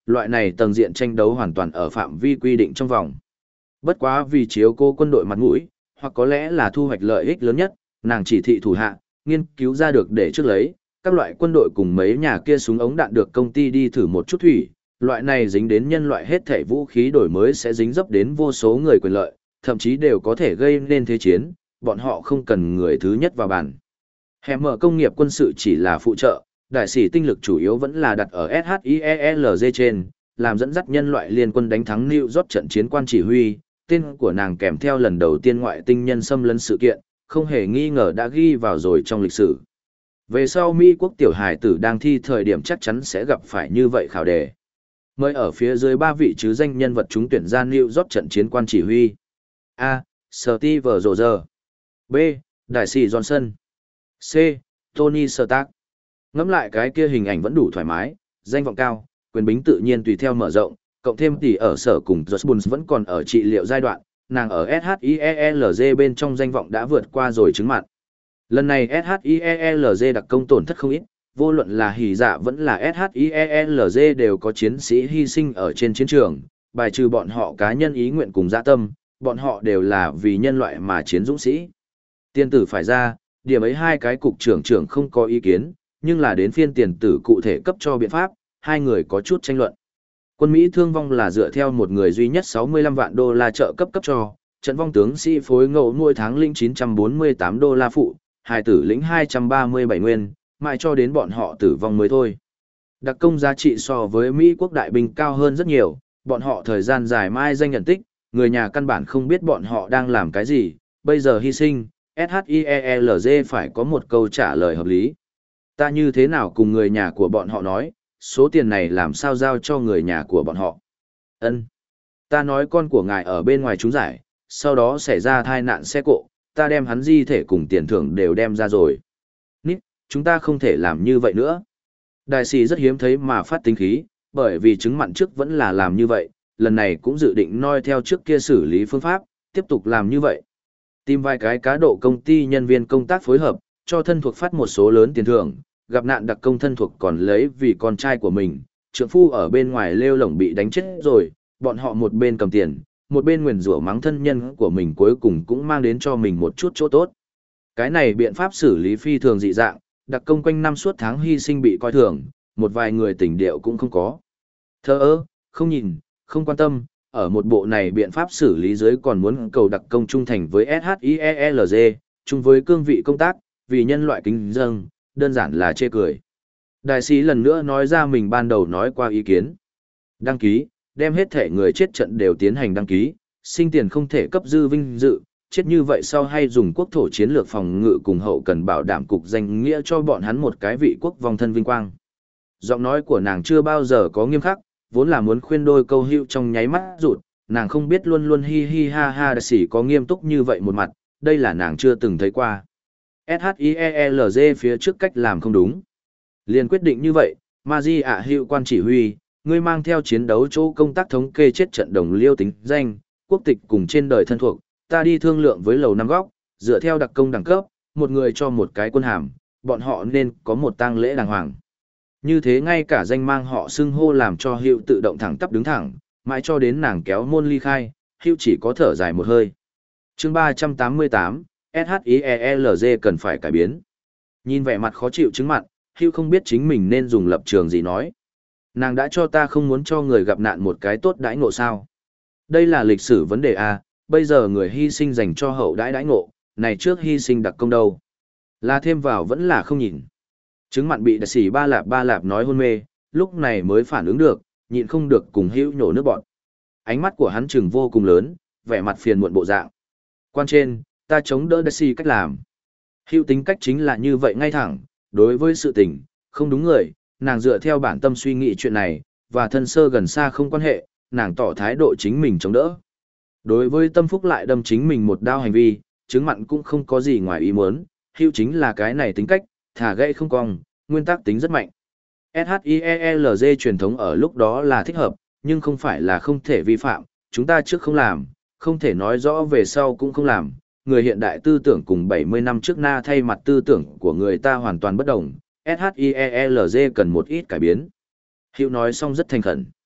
A: loại này tầng diện tranh đấu hoàn toàn ở phạm vi quy định trong vòng. Bất quá vì chiếu cô quân đội mặt mũi, hoặc có lẽ là thu hoạch lợi ích lớn nhất, nàng chỉ thị thủ hạ, nghiên cứu ra được để trước lấy, các loại quân đội cùng mấy nhà kia súng ống đạn được công ty đi thử một chút thủy, loại này dính đến nhân loại hết thể vũ khí đổi mới sẽ dính dấp đến vô số người quyền lợi, thậm chí đều có thể gây nên thế chiến, bọn họ không cần người thứ nhất vào bàn. Hẻm mở công nghiệp quân sự chỉ là phụ trợ, đại sĩ tinh lực chủ yếu vẫn là đặt ở ét hát i e lờ giê trên, làm dẫn dắt nhân loại liên quân đánh thắng New York trận chiến quan chỉ huy, tên của nàng kèm theo lần đầu tiên ngoại tinh nhân xâm lấn sự kiện, không hề nghi ngờ đã ghi vào rồi trong lịch sử. Về sau Mỹ quốc tiểu hải tử đang thi thời điểm chắc chắn sẽ gặp phải như vậy khảo đề. Mới ở phía dưới ba vị chứ danh nhân vật chúng tuyển ra New York trận chiến quan chỉ huy. A. Steve Rogers. B. Đại sĩ Johnson. C. Tony Stark. Ngẫm lại cái kia hình ảnh vẫn đủ thoải mái, danh vọng cao, quyền bính tự nhiên tùy theo mở rộng, cộng thêm tỷ ở sở cùng Josh Buns vẫn còn ở trị liệu giai đoạn, nàng ở ét hát i e lờ giê bên trong danh vọng đã vượt qua rồi chứng mặt. Lần này ét hát i e lờ giê đặc công tổn thất không ít, vô luận là hỉ dạ vẫn là ét hát i e lờ giê đều có chiến sĩ hy sinh ở trên chiến trường, bài trừ bọn họ cá nhân ý nguyện cùng dạ tâm, bọn họ đều là vì nhân loại mà chiến dũng sĩ. Tiên tử phải ra, điểm ấy hai cái cục trưởng trưởng không có ý kiến, nhưng là đến phiên tiền tử cụ thể cấp cho biện pháp, hai người có chút tranh luận. Quân Mỹ thương vong là dựa theo một người duy nhất sáu mươi lăm vạn đô la trợ cấp cấp cho, trận vong tướng sĩ phối ngẫu mỗi tháng lĩnh chín trăm bốn mươi tám đô la phụ, hài tử lĩnh hai trăm ba mươi bảy nguyên, mãi cho đến bọn họ tử vong mới thôi. Đặc công giá trị so với Mỹ quốc đại binh cao hơn rất nhiều, bọn họ thời gian dài mai danh nhận tích, người nhà căn bản không biết bọn họ đang làm cái gì, bây giờ hy sinh, ét hát i e lờ giê phải có một câu trả lời hợp lý. Ta như thế nào cùng người nhà của bọn họ nói, số tiền này làm sao giao cho người nhà của bọn họ? Ân, ta nói con của ngài ở bên ngoài trúng giải, sau đó xảy ra tai nạn xe cộ, ta đem hắn di thể cùng tiền thưởng đều đem ra rồi. Nít, chúng ta không thể làm như vậy nữa. Đại sĩ rất hiếm thấy mà phát tính khí, bởi vì chứng mặn trước vẫn là làm như vậy, lần này cũng dự định noi theo trước kia xử lý phương pháp, tiếp tục làm như vậy. Tìm vài cái cá độ công ty nhân viên công tác phối hợp, cho thân thuộc phát một số lớn tiền thưởng, gặp nạn đặc công thân thuộc còn lấy vì con trai của mình, trượng phu ở bên ngoài lêu lổng bị đánh chết rồi, bọn họ một bên cầm tiền, một bên nguyền rủa mắng thân nhân của mình cuối cùng cũng mang đến cho mình một chút chỗ tốt. Cái này biện pháp xử lý phi thường dị dạng, đặc công quanh năm suốt tháng hy sinh bị coi thường, một vài người tỉnh điệu cũng không có. Thơ ơ, không nhìn, không quan tâm, ở một bộ này biện pháp xử lý dưới còn muốn cầu đặc công trung thành với ét hát i e lờ giê, chung với cương vị công tác, vì nhân loại kính dâng, đơn giản là chê cười. Đại sĩ lần nữa nói ra mình ban đầu nói qua ý kiến. Đăng ký, đem hết thể người chết trận đều tiến hành đăng ký, sinh tiền không thể cấp dư vinh dự, chết như vậy sau hay dùng quốc thổ chiến lược phòng ngự cùng hậu cần bảo đảm cục danh nghĩa cho bọn hắn một cái vị quốc vong thân vinh quang. Giọng nói của nàng chưa bao giờ có nghiêm khắc, vốn là muốn khuyên đôi câu hữu trong nháy mắt rụt, nàng không biết luôn luôn hi hi ha ha đại sĩ có nghiêm túc như vậy một mặt, đây là nàng chưa từng thấy qua. ét hát i e lờ giê phía trước cách làm không đúng. Liền quyết định như vậy, Maji ạ hiệu quan chỉ huy, ngươi mang theo chiến đấu chỗ công tác thống kê chết trận đồng liêu tính danh, quốc tịch cùng trên đời thân thuộc, ta đi thương lượng với lầu năm góc, dựa theo đặc công đẳng cấp, một người cho một cái quân hàm, bọn họ nên có một tang lễ đàng hoàng. Như thế ngay cả danh mang họ xưng hô làm cho hiệu tự động thẳng tắp đứng thẳng, mãi cho đến nàng kéo môn ly khai, hiệu chỉ có thở dài một hơi. Chương ba trăm tám mươi tám, ét hát i e lờ giê cần phải cải biến. Nhìn vẻ mặt khó chịu chứng mặt, Hugh không biết chính mình nên dùng lập trường gì nói. Nàng đã cho ta không muốn cho người gặp nạn một cái tốt đãi ngộ sao. Đây là lịch sử vấn đề A, bây giờ người hy sinh dành cho hậu đãi đãi ngộ, này trước hy sinh đặc công đâu. Là thêm vào vẫn là không nhìn. Chứng mặn bị đại sĩ ba lạp ba lạp nói hôn mê, lúc này mới phản ứng được, nhịn không được cùng Hugh nhổ nước bọt. Ánh mắt của hắn trừng vô cùng lớn, vẻ mặt phiền muộn bộ dạng. Quan trên, ta chống đỡ đại sĩ cách làm. Hugh tính cách chính là như vậy ngay thẳng, đối với sự tình, không đúng người, nàng dựa theo bản tâm suy nghĩ chuyện này, và thân sơ gần xa không quan hệ, nàng tỏ thái độ chính mình chống đỡ. Đối với tâm phúc lại đâm chính mình một đao hành vi, chứng mặn cũng không có gì ngoài ý muốn, Hugh chính là cái này tính cách, thả gãy không cong, nguyên tắc tính rất mạnh. ét hát i e lờ giê truyền thống ở lúc đó là thích hợp, nhưng không phải là không thể vi phạm, chúng ta trước không làm, không thể nói rõ về sau cũng không làm. Người hiện đại tư tưởng cùng bảy mươi năm trước na thay mặt tư tưởng của người ta hoàn toàn bất đồng, ét hát i e lờ giê cần một ít cải biến. Hữu nói xong rất thành khẩn.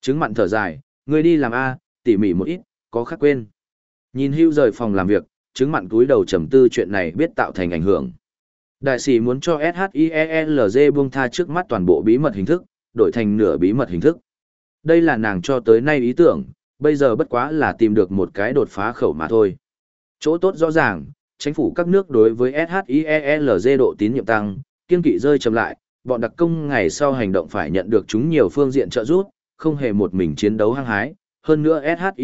A: Trứng mặn thở dài, ngươi đi làm A, tỉ mỉ một ít, có khác quên. Nhìn Hưu rời phòng làm việc, trứng mặn cúi đầu trầm tư chuyện này biết tạo thành ảnh hưởng. Đại sĩ muốn cho SHIELZ buông tha trước mắt toàn bộ bí mật hình thức, đổi thành nửa bí mật hình thức. Đây là nàng cho tới nay ý tưởng, bây giờ bất quá là tìm được một cái đột phá khẩu mà thôi. Chỗ tốt rõ ràng, chính phủ các nước đối với SHIELZ độ tín nhiệm tăng, kiên kỵ rơi chậm lại, bọn đặc công ngày sau hành động phải nhận được chúng nhiều phương diện trợ giúp, không hề một mình chiến đấu hăng hái. Hơn nữa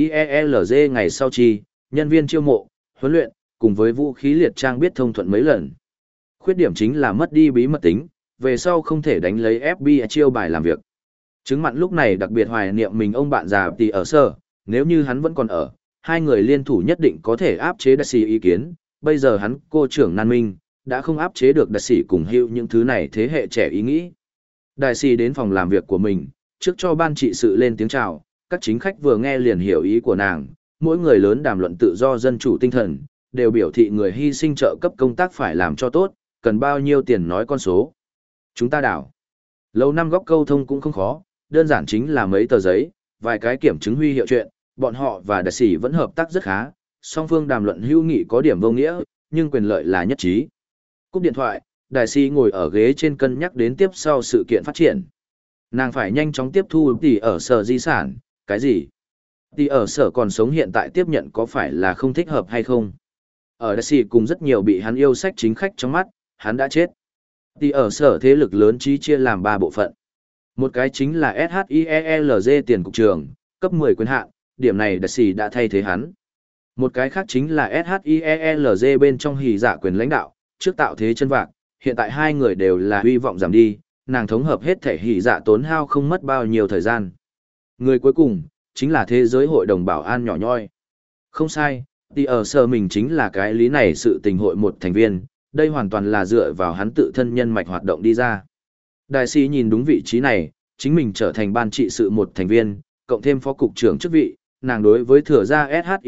A: SHIELZ ngày sau chi, nhân viên chiêu mộ, huấn luyện, cùng với vũ khí liệt trang biết thông thuận mấy lần. Khuyết điểm chính là mất đi bí mật tính, về sau không thể đánh lấy ép bê i chiêu bài làm việc. Trứng mặn lúc này đặc biệt hoài niệm mình ông bạn già thì ở sở, nếu như hắn vẫn còn ở, hai người liên thủ nhất định có thể áp chế đại sĩ ý kiến, bây giờ hắn cô trưởng nan minh, đã không áp chế được đại sĩ cùng hữu những thứ này thế hệ trẻ ý nghĩ. Đại sĩ đến phòng làm việc của mình, trước cho ban trị sự lên tiếng chào, các chính khách vừa nghe liền hiểu ý của nàng, mỗi người lớn đàm luận tự do dân chủ tinh thần, đều biểu thị người hy sinh trợ cấp công tác phải làm cho tốt, cần bao nhiêu tiền nói con số. Chúng ta đảo. Lâu năm góc câu thông cũng không khó, đơn giản chính là mấy tờ giấy, vài cái kiểm chứng huy hiệu chuyện, bọn họ và đại sĩ vẫn hợp tác rất khá, song phương đàm luận hữu nghị có điểm vô nghĩa, nhưng quyền lợi là nhất trí. Cúp điện thoại, đại sĩ ngồi ở ghế trên cân nhắc đến tiếp sau sự kiện phát triển. Nàng phải nhanh chóng tiếp thu tỷ ở sở di sản, cái gì? Tỷ ở sở còn sống hiện tại tiếp nhận có phải là không thích hợp hay không? Ở đại sĩ cùng rất nhiều bị hắn yêu sách chính khách trong mắt, hắn đã chết. Tỷ ở sở thế lực lớn trí chia làm ba bộ phận. Một cái chính là SHIELZ tiền cục trường, cấp mười quyền hạn, điểm này đại sĩ đã thay thế hắn. Một cái khác chính là SHIELZ bên trong hỉ dạ quyền lãnh đạo, trước tạo thế chân vạc, hiện tại hai người đều là hy vọng giảm đi, nàng thống hợp hết thể hỉ dạ tốn hao không mất bao nhiêu thời gian. Người cuối cùng, chính là thế giới hội đồng bảo an nhỏ nhoi. Không sai, thì ở sở mình chính là cái lý này sự tình hội một thành viên, đây hoàn toàn là dựa vào hắn tự thân nhân mạch hoạt động đi ra. Đại sĩ nhìn đúng vị trí này, chính mình trở thành ban trị sự một thành viên, cộng thêm phó cục trưởng chức vị, nàng đối với thừa gia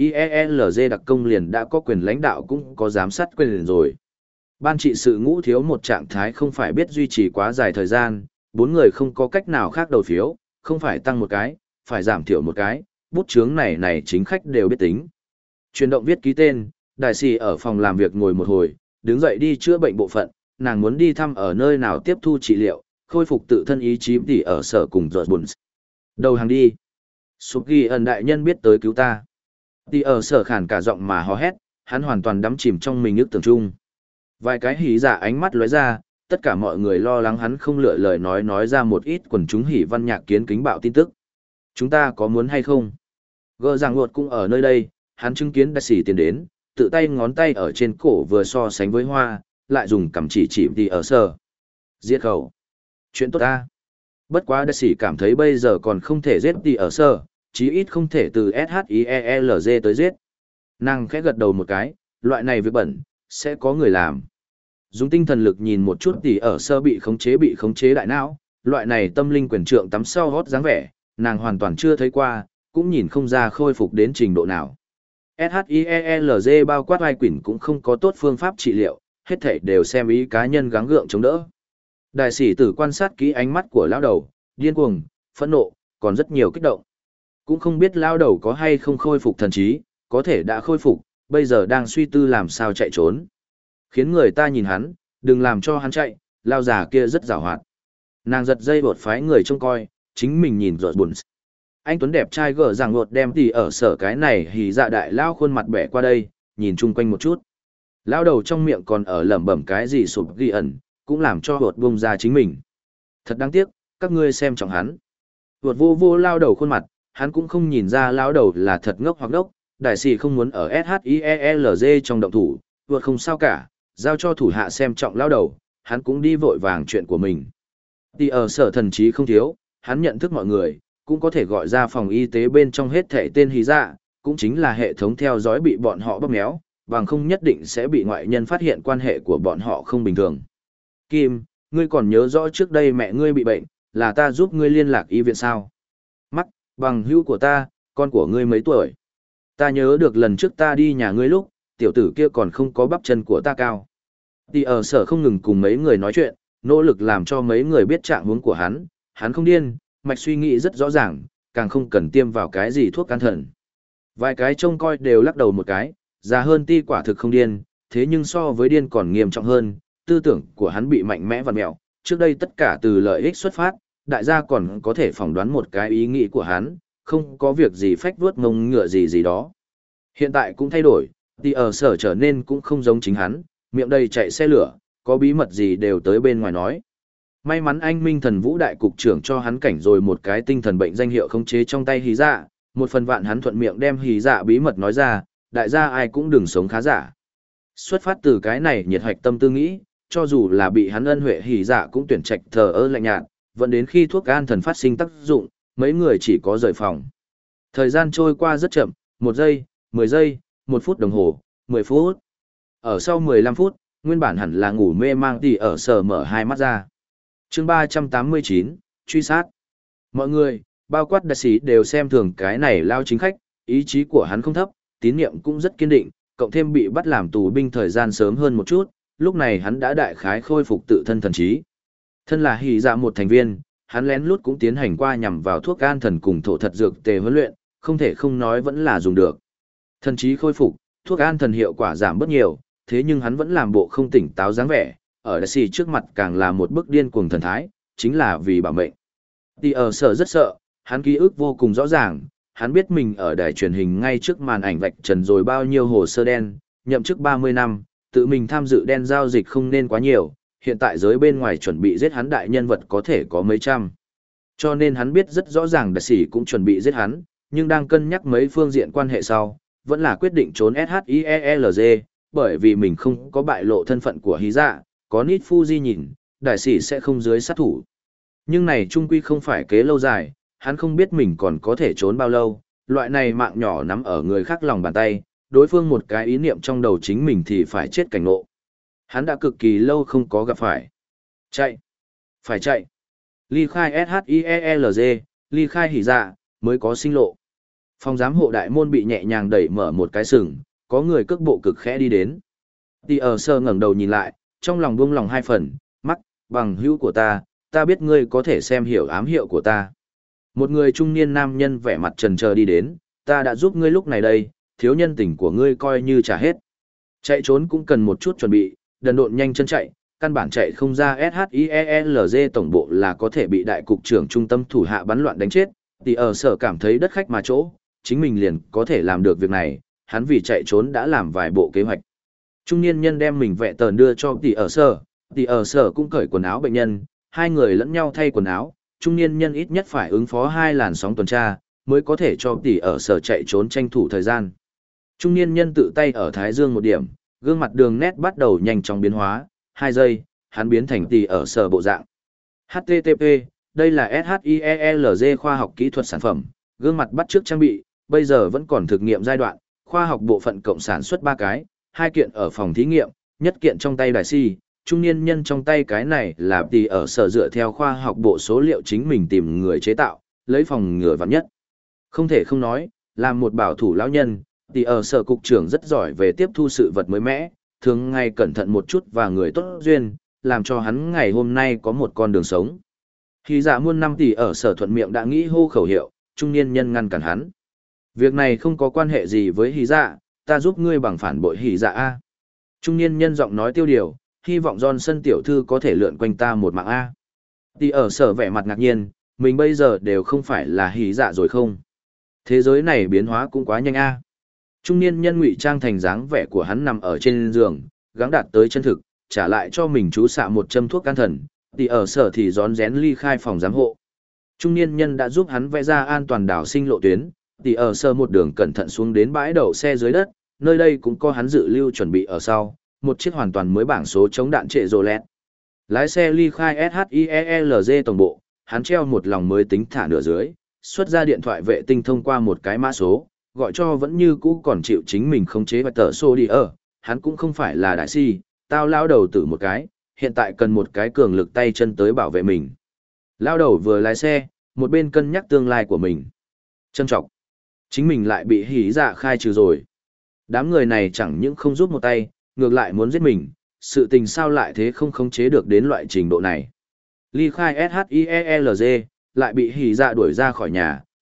A: SHIELZ đặc công liền đã có quyền lãnh đạo cũng có giám sát quyền liền rồi. Ban trị sự ngũ thiếu một trạng thái không phải biết duy trì quá dài thời gian, bốn người không có cách nào khác đầu phiếu, không phải tăng một cái, phải giảm thiểu một cái, bút chướng này này chính khách đều biết tính. Chuyển động viết ký tên, đại sĩ ở phòng làm việc ngồi một hồi, đứng dậy đi chữa bệnh bộ phận, nàng muốn đi thăm ở nơi nào tiếp thu trị liệu, khôi phục tự thân ý chí tỉ ở sở cùng giọt buồn. Đầu hàng đi. Sụp ghi ẩn đại nhân biết tới cứu ta. Tỉ ở sở khản cả giọng mà hò hét, hắn hoàn toàn đắm chìm trong mình ước tưởng chung. Vài cái hỉ dạ ánh mắt lóe ra, tất cả mọi người lo lắng hắn không lựa lời nói nói ra một ít quần chúng hỉ văn nhạc kiến kính bạo tin tức. Chúng ta có muốn hay không? Gờ rằng luật cũng ở nơi đây, hắn chứng kiến đại sĩ tiến đến, tự tay ngón tay ở trên cổ vừa so sánh với hoa, lại dùng cầm chỉ chỉ tỉ ở sở. Giết khẩu. Chuyện tốt ta. Bất quá đại sĩ cảm thấy bây giờ còn không thể giết tỉ ở sở, chí ít không thể từ SHIELZ tới giết. Nàng khẽ gật đầu một cái, loại này việc bẩn, sẽ có người làm. Dùng tinh thần lực nhìn một chút tỉ ở sơ bị khống chế bị khống chế đại não, loại này tâm linh quyền trượng tắm sau hót dáng vẻ, nàng hoàn toàn chưa thấy qua, cũng nhìn không ra khôi phục đến trình độ nào. SHIELZ bao quát ai quỷ cũng không có tốt phương pháp trị liệu, hết thảy đều xem ý cá nhân gắng gượng chống đỡ. Đại sĩ tử quan sát kỹ ánh mắt của lão đầu, điên cuồng, phẫn nộ, còn rất nhiều kích động. Cũng không biết lão đầu có hay không khôi phục thần trí, có thể đã khôi phục, bây giờ đang suy tư làm sao chạy trốn. Khiến người ta nhìn hắn, đừng làm cho hắn chạy, lao già kia rất giàu hoạt. Nàng giật dây bột phái người trông coi, chính mình nhìn rồi buồn. Anh Tuấn đẹp trai gở rằng bột đem tỉ ở sở cái này hỉ dạ đại lao khuôn mặt bẻ qua đây, nhìn chung quanh một chút. Lao đầu trong miệng còn ở lẩm bẩm cái gì sụp ghi ẩn, cũng làm cho bột bông ra chính mình. Thật đáng tiếc, các ngươi xem trọng hắn. Bột vô vô lao đầu khuôn mặt, hắn cũng không nhìn ra lao đầu là thật ngốc hoặc đốc. Đại sĩ không muốn ở SHIELZ trong động thủ, vượt không sao cả, giao cho thủ hạ xem trọng lao đầu, hắn cũng đi vội vàng chuyện của mình. Thì ở sở thần trí không thiếu, hắn nhận thức mọi người, cũng có thể gọi ra phòng y tế bên trong hết thảy tên hí dạ, cũng chính là hệ thống theo dõi bị bọn họ bóp méo, bằng không nhất định sẽ bị ngoại nhân phát hiện quan hệ của bọn họ không bình thường. Kim, ngươi còn nhớ rõ trước đây mẹ ngươi bị bệnh, là ta giúp ngươi liên lạc y viện sao? Mắc, bằng hữu của ta, con của ngươi mấy tuổi? Ta nhớ được lần trước ta đi nhà ngươi lúc, tiểu tử kia còn không có bắp chân của ta cao. Thì ở sở không ngừng cùng mấy người nói chuyện, nỗ lực làm cho mấy người biết trạng huống của hắn, hắn không điên, mạch suy nghĩ rất rõ ràng, càng không cần tiêm vào cái gì thuốc can thần. Vài cái trông coi đều lắc đầu một cái, già hơn ti quả thực không điên, thế nhưng so với điên còn nghiêm trọng hơn, tư tưởng của hắn bị mạnh mẽ vặn mẹo, trước đây tất cả từ lợi ích xuất phát, đại gia còn có thể phỏng đoán một cái ý nghĩ của hắn, không có việc gì phách vuốt ngông ngựa gì gì đó. Hiện tại cũng thay đổi, thì ở sở trở nên cũng không giống chính hắn, miệng đầy chạy xe lửa, có bí mật gì đều tới bên ngoài nói. May mắn anh Minh Thần Vũ đại cục trưởng cho hắn cảnh rồi một cái tinh thần bệnh danh hiệu khống chế trong tay hí dạ, một phần vạn hắn thuận miệng đem hí dạ bí mật nói ra, đại gia ai cũng đừng sống khá giả. Xuất phát từ cái này nhiệt hoạch tâm tư nghĩ, cho dù là bị hắn ân huệ hí dạ cũng tuyển trạch thờ ơ lạnh nhạt, vẫn đến khi thuốc an thần phát sinh tác dụng, mấy người chỉ có rời phòng. Thời gian trôi qua rất chậm, một giây, mười giây, một phút đồng hồ, mười phút. Ở sau mười lăm phút, nguyên bản hẳn là ngủ mê mang thì ở sở mở hai mắt ra. Chương ba trăm tám mươi chín, truy sát. Mọi người, bao quát đại sĩ đều xem thường cái này lao chính khách, ý chí của hắn không thấp, tín niệm cũng rất kiên định, cộng thêm bị bắt làm tù binh thời gian sớm hơn một chút, lúc này hắn đã đại khái khôi phục tự thân thần trí. Thân là hỉ dạ một thành viên, hắn lén lút cũng tiến hành qua nhằm vào thuốc an thần cùng thổ thật dược tề huấn luyện, không thể không nói vẫn là dùng được. Thần trí khôi phục, thuốc an thần hiệu quả giảm bớt nhiều, thế nhưng hắn vẫn làm bộ không tỉnh táo dáng vẻ, ở đại sĩ trước mặt càng là một bức điên cuồng thần thái, chính là vì bảo mệnh. Thì ở sở rất sợ, hắn ký ức vô cùng rõ ràng, hắn biết mình ở đài truyền hình ngay trước màn ảnh vạch trần rồi bao nhiêu hồ sơ đen, nhậm chức ba mươi năm, tự mình tham dự đen giao dịch không nên quá nhiều, hiện tại giới bên ngoài chuẩn bị giết hắn đại nhân vật có thể có mấy trăm. Cho nên hắn biết rất rõ ràng đại sĩ cũng chuẩn bị giết hắn, nhưng đang cân nhắc mấy phương diện quan hệ sau, vẫn là quyết định trốn SHIELZ, bởi vì mình không có bại lộ thân phận của hí dạ, có Nít Fuji nhìn, đại sĩ sẽ không dưới sát thủ. Nhưng này trung quy không phải kế lâu dài, hắn không biết mình còn có thể trốn bao lâu, loại này mạng nhỏ nắm ở người khác lòng bàn tay, đối phương một cái ý niệm trong đầu chính mình thì phải chết cảnh ngộ. Hắn đã cực kỳ lâu không có gặp phải. Chạy. Phải chạy. Ly khai SHIELZ, ly khai hỉ dạ, mới có sinh lộ. Phòng giám hộ đại môn bị nhẹ nhàng đẩy mở một cái sừng, có người cước bộ cực khẽ đi đến. Thì ở sơ ngẩng đầu nhìn lại, trong lòng buông lòng hai phần, mắc, bằng hữu của ta, ta biết ngươi có thể xem hiểu ám hiệu của ta. Một người trung niên nam nhân vẻ mặt trần chờ đi đến, ta đã giúp ngươi lúc này đây, thiếu nhân tình của ngươi coi như trả hết. Chạy trốn cũng cần một chút chuẩn bị, đần độn nhanh chân chạy, căn bản chạy không ra SHIELZ tổng bộ là có thể bị đại cục trưởng trung tâm thủ hạ bắn loạn đánh chết, thì ở sở cảm thấy đất khách mà chỗ, chính mình liền có thể làm được việc này, hắn vì chạy trốn đã làm vài bộ kế hoạch. Trung niên nhân đem mình vẹ tờn đưa cho tỷ ở sở, tỷ ở sở cũng cởi quần áo bệnh nhân, hai người lẫn nhau thay quần áo, trung niên nhân ít nhất phải ứng phó hai làn sóng tuần tra, mới có thể cho tỷ ở sở chạy trốn tranh thủ thời gian. Trung niên nhân tự tay ở thái dương một điểm, gương mặt đường nét bắt đầu nhanh chóng biến hóa, hai giây, hắn biến thành tỷ ở sở bộ dạng. hát tê tê pê, đây là SHIELZ khoa học kỹ thuật sản phẩm, gương mặt bắt chước trang bị, bây giờ vẫn còn thực nghiệm giai đoạn, khoa học bộ phận cộng sản xuất ba cái, hai kiện ở phòng thí nghiệm, nhất kiện trong tay đại si, trung niên nhân trong tay cái này là tỷ ở sở dựa theo khoa học bộ số liệu chính mình tìm người chế tạo, lấy phòng ngừa vạn nhất. Không thể không nói, làm một bảo thủ lão nhân, tỷ ở sở cục trưởng rất giỏi về tiếp thu sự vật mới mẻ, thường ngày cẩn thận một chút và người tốt duyên, làm cho hắn ngày hôm nay có một con đường sống. Khi giả muôn năm tỷ ở sở thuận miệng đã nghĩ hô khẩu hiệu, trung niên nhân ngăn cản hắn. Việc này không có quan hệ gì với hí dạ, ta giúp ngươi bằng phản bội hí dạ A. Trung niên nhân giọng nói tiêu điều, hy vọng Johnson tiểu thư có thể lượn quanh ta một mạng A. Tỷ ở sở vẻ mặt ngạc nhiên, mình bây giờ đều không phải là hí dạ rồi không? Thế giới này biến hóa cũng quá nhanh A. Trung niên nhân ngụy trang thành dáng vẻ của hắn nằm ở trên giường, gắng đạt tới chân thực, trả lại cho mình chú xạ một châm thuốc can thần, tỷ ở sở thì rón rén ly khai phòng giám hộ. Trung niên nhân đã giúp hắn vẽ ra an toàn đảo sinh lộ tuyến, tỷ ở sở một đường cẩn thận xuống đến bãi đậu xe dưới đất, nơi đây cũng có hắn dự lưu chuẩn bị ở sau, một chiếc hoàn toàn mới bảng số chống đạn trệ rồ lẹt. Lái xe ly khai SHIELZ tổng bộ, hắn treo một lòng mới tính thả nửa dưới, xuất ra điện thoại vệ tinh thông qua một cái mã số, gọi cho vẫn như cũ còn chịu chính mình khống chế và tờ xô đi ở, hắn cũng không phải là đại si, tao lao đầu tử một cái, hiện tại cần một cái cường lực tay chân tới bảo vệ mình. Lao đầu vừa lái xe, một bên cân nhắc tương lai của mình. Trân trọng. Chính mình lại bị hỉ dạ khai trừ rồi. Đám người này chẳng những không giúp một tay, ngược lại muốn giết mình, sự tình sao lại thế không khống chế được đến loại trình độ này. Ly khai SHIELZ, lại bị hỉ dạ đuổi ra khỏi nhà,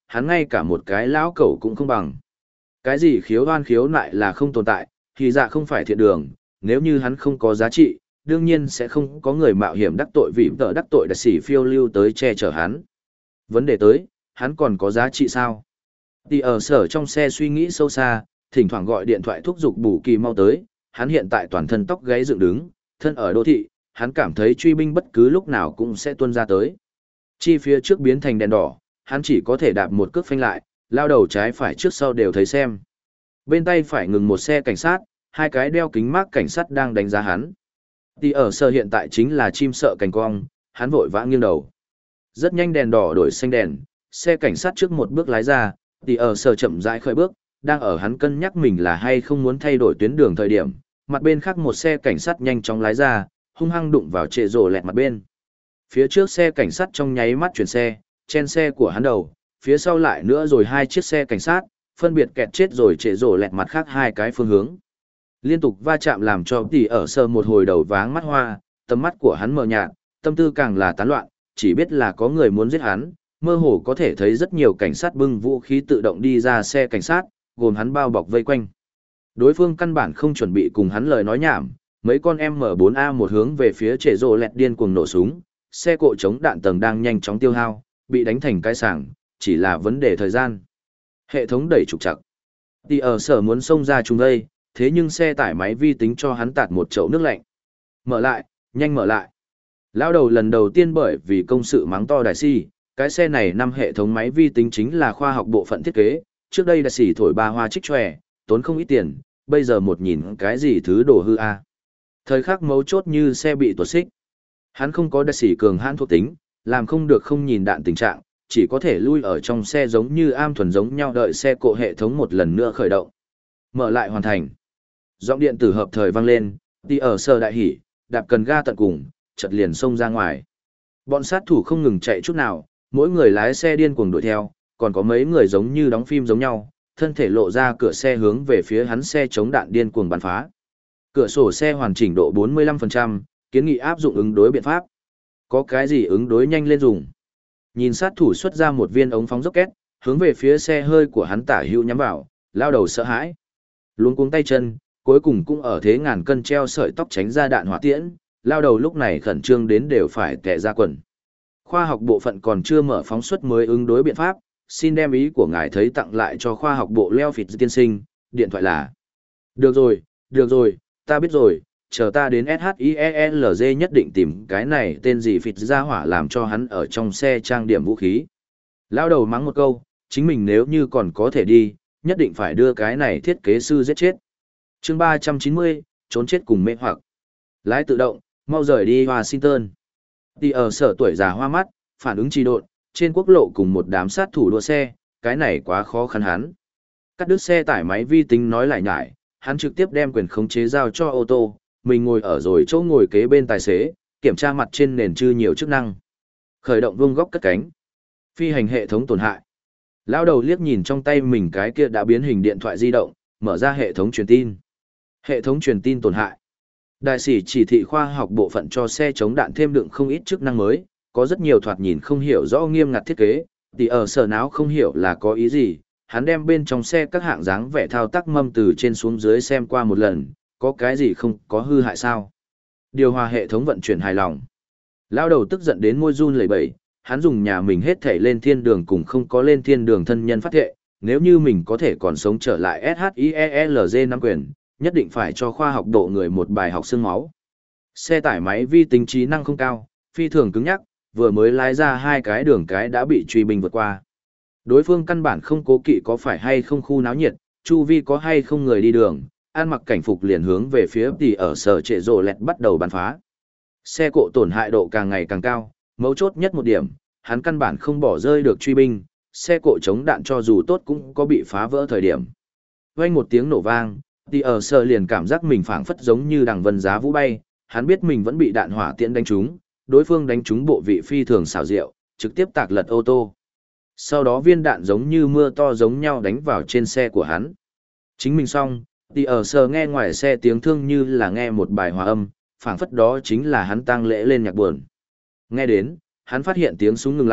A: hắn ngay cả một cái lão cẩu cũng không bằng. Cái gì khiếu oan khiếu nại là không tồn tại, thì dạ không phải thiện đường, nếu như hắn không có giá trị, đương nhiên sẽ không có người mạo hiểm đắc tội vì tợ đắc tội đặc sĩ phiêu lưu tới che chở hắn. Vấn đề tới, hắn còn có giá trị sao? Thì ở sở trong xe suy nghĩ sâu xa, thỉnh thoảng gọi điện thoại thúc giục bù kỳ mau tới, hắn hiện tại toàn thân tóc gáy dựng đứng, thân ở đô thị, hắn cảm thấy truy binh bất cứ lúc nào cũng sẽ tuôn ra tới. Chi phía trước biến thành đèn đỏ, hắn chỉ có thể đạp một cước phanh lại, lao đầu trái phải trước sau đều thấy xem. Bên tay phải ngừng một xe cảnh sát, hai cái đeo kính mác cảnh sát đang đánh giá hắn. Thì ở sở hiện tại chính là chim sợ cành cong, hắn vội vã nghiêng đầu. Rất nhanh đèn đỏ đổi xanh đèn, xe cảnh sát trước một bước lái ra, thì ở sở chậm rãi khởi bước, đang ở hắn cân nhắc mình là hay không muốn thay đổi tuyến đường thời điểm, mặt bên khác một xe cảnh sát nhanh chóng lái ra, hung hăng đụng vào trệ rồ lẹt mặt bên. Phía trước xe cảnh sát trong nháy mắt chuyển xe, chen xe của hắn đầu, phía sau lại nữa rồi hai chiếc xe cảnh sát, phân biệt kẹt chết rồi trệ rồ lẹt mặt khác hai cái phương hướng. Liên tục va chạm làm cho tỷ ở sơ một hồi đầu váng mắt hoa, tầm mắt của hắn mờ nhạt, tâm tư càng là tán loạn, chỉ biết là có người muốn giết hắn, mơ hồ có thể thấy rất nhiều cảnh sát bưng vũ khí tự động đi ra xe cảnh sát, gồm hắn bao bọc vây quanh. Đối phương căn bản không chuẩn bị cùng hắn lời nói nhảm, mấy con em M bốn A một hướng về phía trệ rồ lẹt điên cuồng nổ súng, xe cộ chống đạn tầng đang nhanh chóng tiêu hao, bị đánh thành cái sảng, chỉ là vấn đề thời gian. Hệ thống đẩy trục trặc. Tỷ ở sở muốn xông ra chúng đây, thế nhưng xe tải máy vi tính cho hắn tạt một chậu nước lạnh. Mở lại, nhanh mở lại. Lão đầu lần đầu tiên bởi vì công sự mắng to đại si, cái xe này năm hệ thống máy vi tính chính là khoa học bộ phận thiết kế, trước đây đại sĩ thổi ba hoa trích tròe, tốn không ít tiền, bây giờ một nhìn cái gì thứ đồ hư a. Thời khắc mấu chốt như xe bị tuột xích. Hắn không có đại sĩ cường hãn thuộc tính, làm không được không nhìn đạn tình trạng, chỉ có thể lui ở trong xe giống như am thuần giống nhau đợi xe cộ hệ thống một lần nữa khởi động. Mở lại hoàn thành. Giọng điện tử hợp thời vang lên, đi ở sở đại hỉ, đạp cần ga tận cùng, chợt liền xông ra ngoài. Bọn sát thủ không ngừng chạy chút nào, mỗi người lái xe điên cuồng đuổi theo, còn có mấy người giống như đóng phim giống nhau, thân thể lộ ra cửa xe hướng về phía hắn xe chống đạn điên cuồng bắn phá. Cửa sổ xe hoàn chỉnh độ bốn mươi lăm phần trăm, kiến nghị áp dụng ứng đối biện pháp. Có cái gì ứng đối nhanh lên dùng. Nhìn sát thủ xuất ra một viên ống phóng rocket, hướng về phía xe hơi của hắn tả hữu nhắm vào, lao đầu sợ hãi. Luống cuống tay chân, cuối cùng cũng ở thế ngàn cân treo sợi tóc tránh ra đạn hỏa tiễn, lao đầu lúc này khẩn trương đến đều phải tè ra quần. Khoa học bộ phận còn chưa mở phóng xuất mới ứng đối biện pháp, xin đem ý của ngài thấy tặng lại cho khoa học bộ Leo Phịt tiên sinh, điện thoại là. Được rồi, được rồi, ta biết rồi, chờ ta đến ét hát i e lờ giê nhất định tìm cái này tên gì Phịt ra hỏa làm cho hắn ở trong xe trang điểm vũ khí. Lao đầu mắng một câu, chính mình nếu như còn có thể đi, nhất định phải đưa cái này thiết kế sư giết chết. Chương ba trăm chín mươi, trốn chết cùng mê hoặc. Lái tự động, mau rời đi Washington. Đi ở sở tuổi già hoa mắt, phản ứng trì độn, trên quốc lộ cùng một đám sát thủ đua xe, cái này quá khó khăn hắn. Cắt đứt xe tải máy vi tính nói lại nhải, hắn trực tiếp đem quyền khống chế giao cho ô tô, mình ngồi ở rồi chỗ ngồi kế bên tài xế, kiểm tra mặt trên nền chư nhiều chức năng. Khởi động vuông góc cất cánh. Phi hành hệ thống tổn hại. Lão đầu liếc nhìn trong tay mình cái kia đã biến hình điện thoại di động, mở ra hệ thống truyền tin. Hệ thống truyền tin tổn hại. Đại sĩ chỉ thị khoa học bộ phận cho xe chống đạn thêm đựng không ít chức năng mới, có rất nhiều thoạt nhìn không hiểu rõ nghiêm ngặt thiết kế, thì ở sở não không hiểu là có ý gì, hắn đem bên trong xe các hạng dáng vẻ thao tác mâm từ trên xuống dưới xem qua một lần, có cái gì không có hư hại sao. Điều hòa hệ thống vận chuyển hài lòng. Lao đầu tức giận đến môi run lẩy bẩy, hắn dùng nhà mình hết thể lên thiên đường cùng không có lên thiên đường thân nhân phát thệ, nếu như mình có thể còn sống trở lại ét hát i e lờ giê năm quyền, nhất định phải cho khoa học độ người một bài học xương máu. Xe tải máy vi tính trí năng không cao, phi thường cứng nhắc, vừa mới lái ra hai cái đường cái đã bị truy binh vượt qua. Đối phương căn bản không cố kỵ có phải hay không khu náo nhiệt, chu vi có hay không người đi đường, ăn mặc cảnh phục liền hướng về phía tỷ ở sở trệ rồ lẹt bắt đầu bắn phá. Xe cộ tổn hại độ càng ngày càng cao, mấu chốt nhất một điểm, hắn căn bản không bỏ rơi được truy binh, xe cộ chống đạn cho dù tốt cũng có bị phá vỡ thời điểm. Vang một tiếng nổ vang, tỷ ở sở liền cảm giác mình phảng phất giống như đằng vân giá vũ bay, hắn biết mình vẫn bị đạn hỏa tiễn đánh trúng, đối phương đánh trúng bộ vị phi thường xảo diệu, trực tiếp tạc lật ô tô. Sau đó viên đạn giống như mưa to giống nhau đánh vào trên xe của hắn. Chính mình xong, thì ở sờ nghe ngoài xe tiếng thương như là nghe một bài hòa âm, phảng phất đó chính là hắn tang lễ lên nhạc buồn. Nghe đến, hắn phát hiện tiếng súng ngừng lại,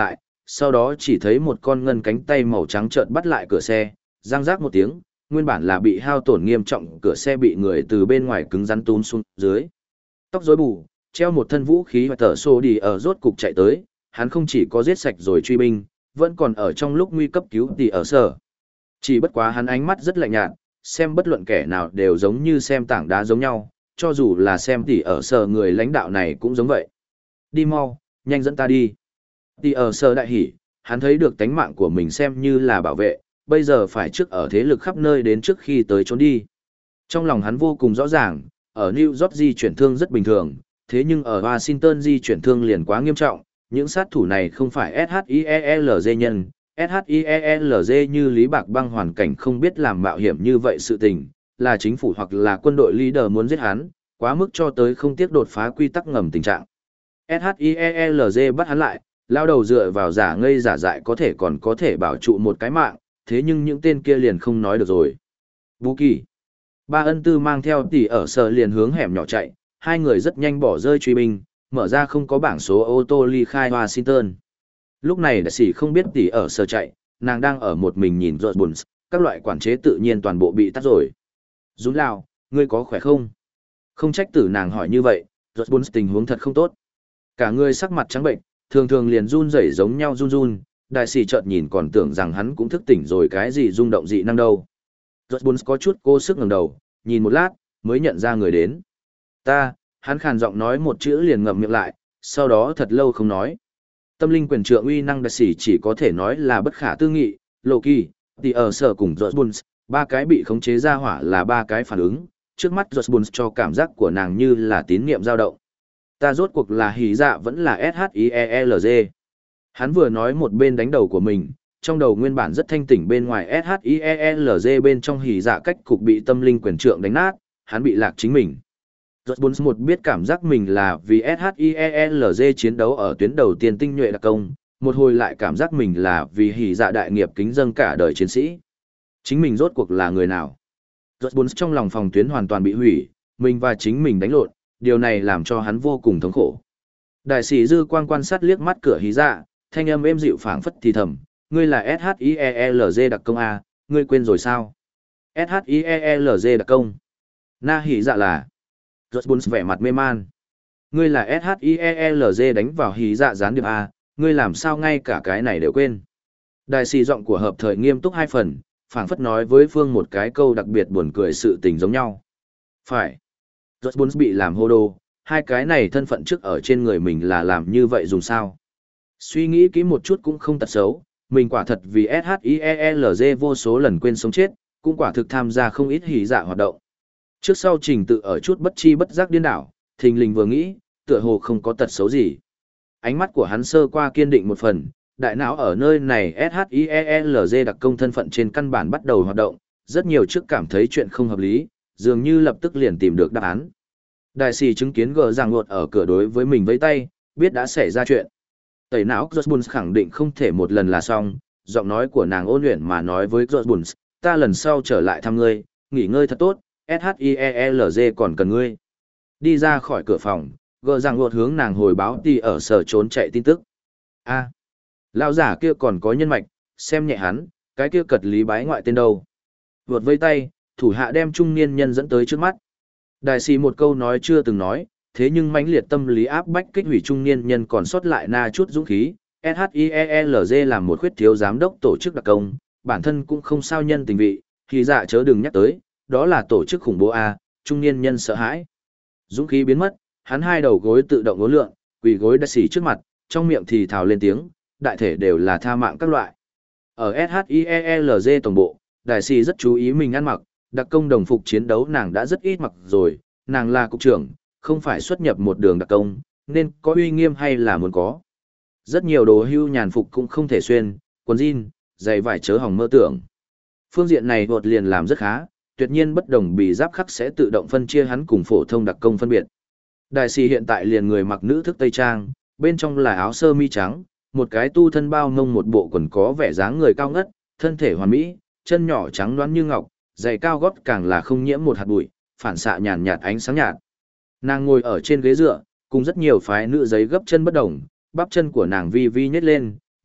A: sau đó chỉ thấy một con ngân cánh tay màu trắng trợn bắt lại cửa xe, răng rác một tiếng, nguyên bản là bị hao tổn nghiêm trọng cửa xe bị người từ bên ngoài cứng rắn túm xuống dưới. Tóc rối bù, treo một thân vũ khí và tờ xô đi ở rốt cục chạy tới, hắn không chỉ có giết sạch rồi truy binh, vẫn còn ở trong lúc nguy cấp cứu tỷ ở sở. Chỉ bất quá hắn ánh mắt rất lạnh nhạt, xem bất luận kẻ nào đều giống như xem tảng đá giống nhau, cho dù là xem tỷ ở sở người lãnh đạo này cũng giống vậy. Đi mau, nhanh dẫn ta đi. Tỷ ở sở đại hỉ, hắn thấy được tánh mạng của mình xem như là bảo vệ, bây giờ phải trước ở thế lực khắp nơi đến trước khi tới trốn đi. Trong lòng hắn vô cùng rõ ràng, ở New York di chuyển thương rất bình thường, thế nhưng ở Washington di chuyển thương liền quá nghiêm trọng, những sát thủ này không phải ét hát i e lờ giê nhân, ét hát i e lờ giê như Lý Bạc Băng hoàn cảnh không biết làm mạo hiểm như vậy sự tình, là chính phủ hoặc là quân đội leader muốn giết hắn, quá mức cho tới không tiếc đột phá quy tắc ngầm tình trạng. ét hát i e lờ giê bắt hắn lại, lao đầu dựa vào giả ngây giả dại có thể còn có thể bảo trụ một cái mạng, thế nhưng những tên kia liền không nói được rồi. Vũ Kỳ. Ba ân tư mang theo tỷ ở sở liền hướng hẻm nhỏ chạy, hai người rất nhanh bỏ rơi truy binh, mở ra không có bảng số ô tô ly khai Washington. Lúc này đại sĩ không biết tỷ ở sở chạy, nàng đang ở một mình nhìn rột buồn, các loại quản chế tự nhiên toàn bộ bị tắt rồi. Dũng Lào, ngươi có khỏe không? Không trách tử nàng hỏi như vậy, rột buồn tình huống thật không tốt. Cả người sắc mặt trắng bệnh, thường thường liền run rẩy giống nhau run run, đại sĩ chợt nhìn còn tưởng rằng hắn cũng thức tỉnh rồi cái gì rung động dị năng đâu. Rốt Buns có chút cố sức ngẩng đầu, nhìn một lát, mới nhận ra người đến. Ta, hắn khàn giọng nói một chữ liền ngậm miệng lại, sau đó thật lâu không nói. Tâm linh quyền trượng uy năng đại sĩ chỉ có thể nói là bất khả tư nghị, Loki, thì ở sở cùng Rốt Buns, ba cái bị khống chế ra hỏa là ba cái phản ứng, trước mắt Rốt Buns cho cảm giác của nàng như là tín niệm dao động. Ta rốt cuộc là hỉ dạ vẫn là ét hát i e lờ giê. Hắn vừa nói một bên đánh đầu của mình, trong đầu nguyên bản rất thanh tỉnh bên ngoài ét hát i e lờ giê bên trong hỉ dạ cách cục bị tâm linh quyền trượng đánh nát, hắn bị lạc chính mình. Rốt bốn một biết cảm giác mình là vì ét hát i e lờ giê chiến đấu ở tuyến đầu tiên tinh nhuệ đặc công, một hồi lại cảm giác mình là vì hỉ dạ đại nghiệp kính dâng cả đời chiến sĩ. Chính mình rốt cuộc là người nào? Rốt bốn trong lòng phòng tuyến hoàn toàn bị hủy, mình và chính mình đánh lộn, điều này làm cho hắn vô cùng thống khổ. Đại sĩ dư quang quan sát liếc mắt cửa hí dạ, thanh âm êm dịu phảng phất thì thầm, ngươi là ét hát i e lờ giê đặc công A, ngươi quên rồi sao? ét hát i e lờ giê đặc công. Na hí dạ là. Rốt bốn vẻ mặt mê man. Ngươi là ét hát i e lờ giê đánh vào hí dạ gián điệp A, ngươi làm sao ngay cả cái này đều quên? Đại sĩ giọng của hợp thời nghiêm túc hai phần, phảng phất nói với Phương một cái câu đặc biệt buồn cười sự tình giống nhau. Phải. Rốt bốn bị làm hô đồ, hai cái này thân phận trước ở trên người mình là làm như vậy dùng sao? Suy nghĩ kỹ một chút cũng không tật xấu, mình quả thật vì ét hát i e lờ giê vô số lần quên sống chết, cũng quả thực tham gia không ít hỉ dạ hoạt động. Trước sau trình tự ở chút bất chi bất giác điên đảo, thình lình vừa nghĩ, tựa hồ không có tật xấu gì. Ánh mắt của hắn sơ qua kiên định một phần, đại não ở nơi này ét hát i e lờ giê đặc công thân phận trên căn bản bắt đầu hoạt động, rất nhiều trước cảm thấy chuyện không hợp lý, dường như lập tức liền tìm được đáp án. Đại sĩ chứng kiến gờ ràng ngột ở cửa đối với mình với tay, biết đã xảy ra chuyện. Tẩy não Jones khẳng định không thể một lần là xong, giọng nói của nàng ôn luyện mà nói với Jones, ta lần sau trở lại thăm ngươi, nghỉ ngơi thật tốt, ét hát i e lờ giê còn cần ngươi. Đi ra khỏi cửa phòng, gờ ràng ngột hướng nàng hồi báo đi ở sở trốn chạy tin tức. A, lão giả kia còn có nhân mạch, xem nhẹ hắn, cái kia cật lý bái ngoại tên đâu. Vượt vây tay, thủ hạ đem trung niên nhân dẫn tới trước mắt. Đại sĩ một câu nói chưa từng nói, thế nhưng mãnh liệt tâm lý áp bách kích hủy trung niên nhân còn sót lại na chút dũng khí. ét hát i e lờ giê làm một khuyết thiếu giám đốc tổ chức đặc công, bản thân cũng không sao nhân tình vị, thì dạ chớ đừng nhắc tới, đó là tổ chức khủng bố A, trung niên nhân sợ hãi. Dũng khí biến mất, hắn hai đầu gối tự động ngốn lượn, quỳ gối đại sĩ trước mặt, trong miệng thì thào lên tiếng, đại thể đều là tha mạng các loại. Ở ét hát i e lờ giê tổng bộ, đại sĩ rất chú ý mình ăn mặc, đặc công đồng phục chiến đấu nàng đã rất ít mặc rồi, nàng là cục trưởng, không phải xuất nhập một đường đặc công, nên có uy nghiêm hay là muốn có. Rất nhiều đồ hưu nhàn phục cũng không thể xuyên, quần jean, giày vải chớ hỏng mơ tưởng. Phương diện này vột liền làm rất khá, tuyệt nhiên bất đồng bị giáp khắc sẽ tự động phân chia hắn cùng phổ thông đặc công phân biệt. Đại sĩ hiện tại liền người mặc nữ thức tây trang, bên trong là áo sơ mi trắng, một cái tu thân bao ngông một bộ quần có vẻ dáng người cao ngất, thân thể hoàn mỹ, chân nhỏ trắng nõn như ngọc, giày cao gót càng là không nhiễm một hạt bụi, phản xạ nhàn nhạt ánh sáng nhạt. Nàng ngồi ở trên ghế dựa, cùng rất nhiều phái nữ giấy gấp chân bất đồng, bắp chân của nàng vi vi nhếch lên,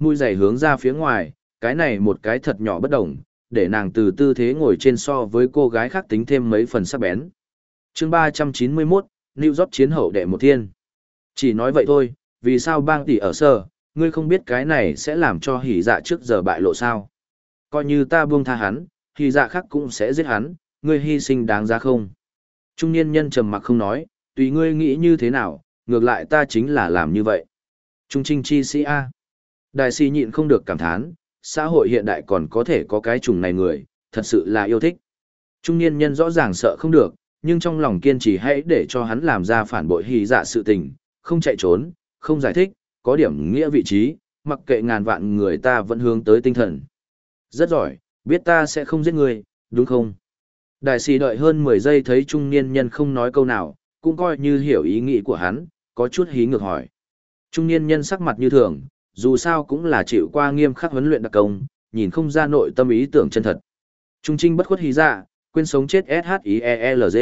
A: mũi giày hướng ra phía ngoài, cái này một cái thật nhỏ bất đồng, để nàng từ tư thế ngồi trên so với cô gái khác tính thêm mấy phần sắc bén. Chương ba trăm chín mươi mốt, New York chiến hậu đệ một thiên. Chỉ nói vậy thôi, vì sao bang tỷ ở sở, ngươi không biết cái này sẽ làm cho hỉ dạ trước giờ bại lộ sao? Coi như ta buông tha hắn, hỉ dạ khác cũng sẽ giết hắn, ngươi hy sinh đáng giá không? Trung niên nhân trầm mặc không nói, tùy ngươi nghĩ như thế nào, ngược lại ta chính là làm như vậy. Trung trinh chi sĩ A. Đại sĩ nhịn không được cảm thán, xã hội hiện đại còn có thể có cái chủng này người, thật sự là yêu thích. Trung niên nhân rõ ràng sợ không được, nhưng trong lòng kiên trì hãy để cho hắn làm ra phản bội hỉ dạ sự tình, không chạy trốn, không giải thích, có điểm nghĩa vị trí, mặc kệ ngàn vạn người ta vẫn hướng tới tinh thần. Rất giỏi, biết ta sẽ không giết người, đúng không? Đại sĩ đợi hơn mười giây thấy trung niên nhân không nói câu nào, cũng coi như hiểu ý nghĩ của hắn, có chút hí ngược hỏi. Trung niên nhân sắc mặt như thường, dù sao cũng là chịu qua nghiêm khắc huấn luyện đặc công, nhìn không ra nội tâm ý tưởng chân thật. Trung trinh bất khuất hí dạ, quên sống chết S H I E L G.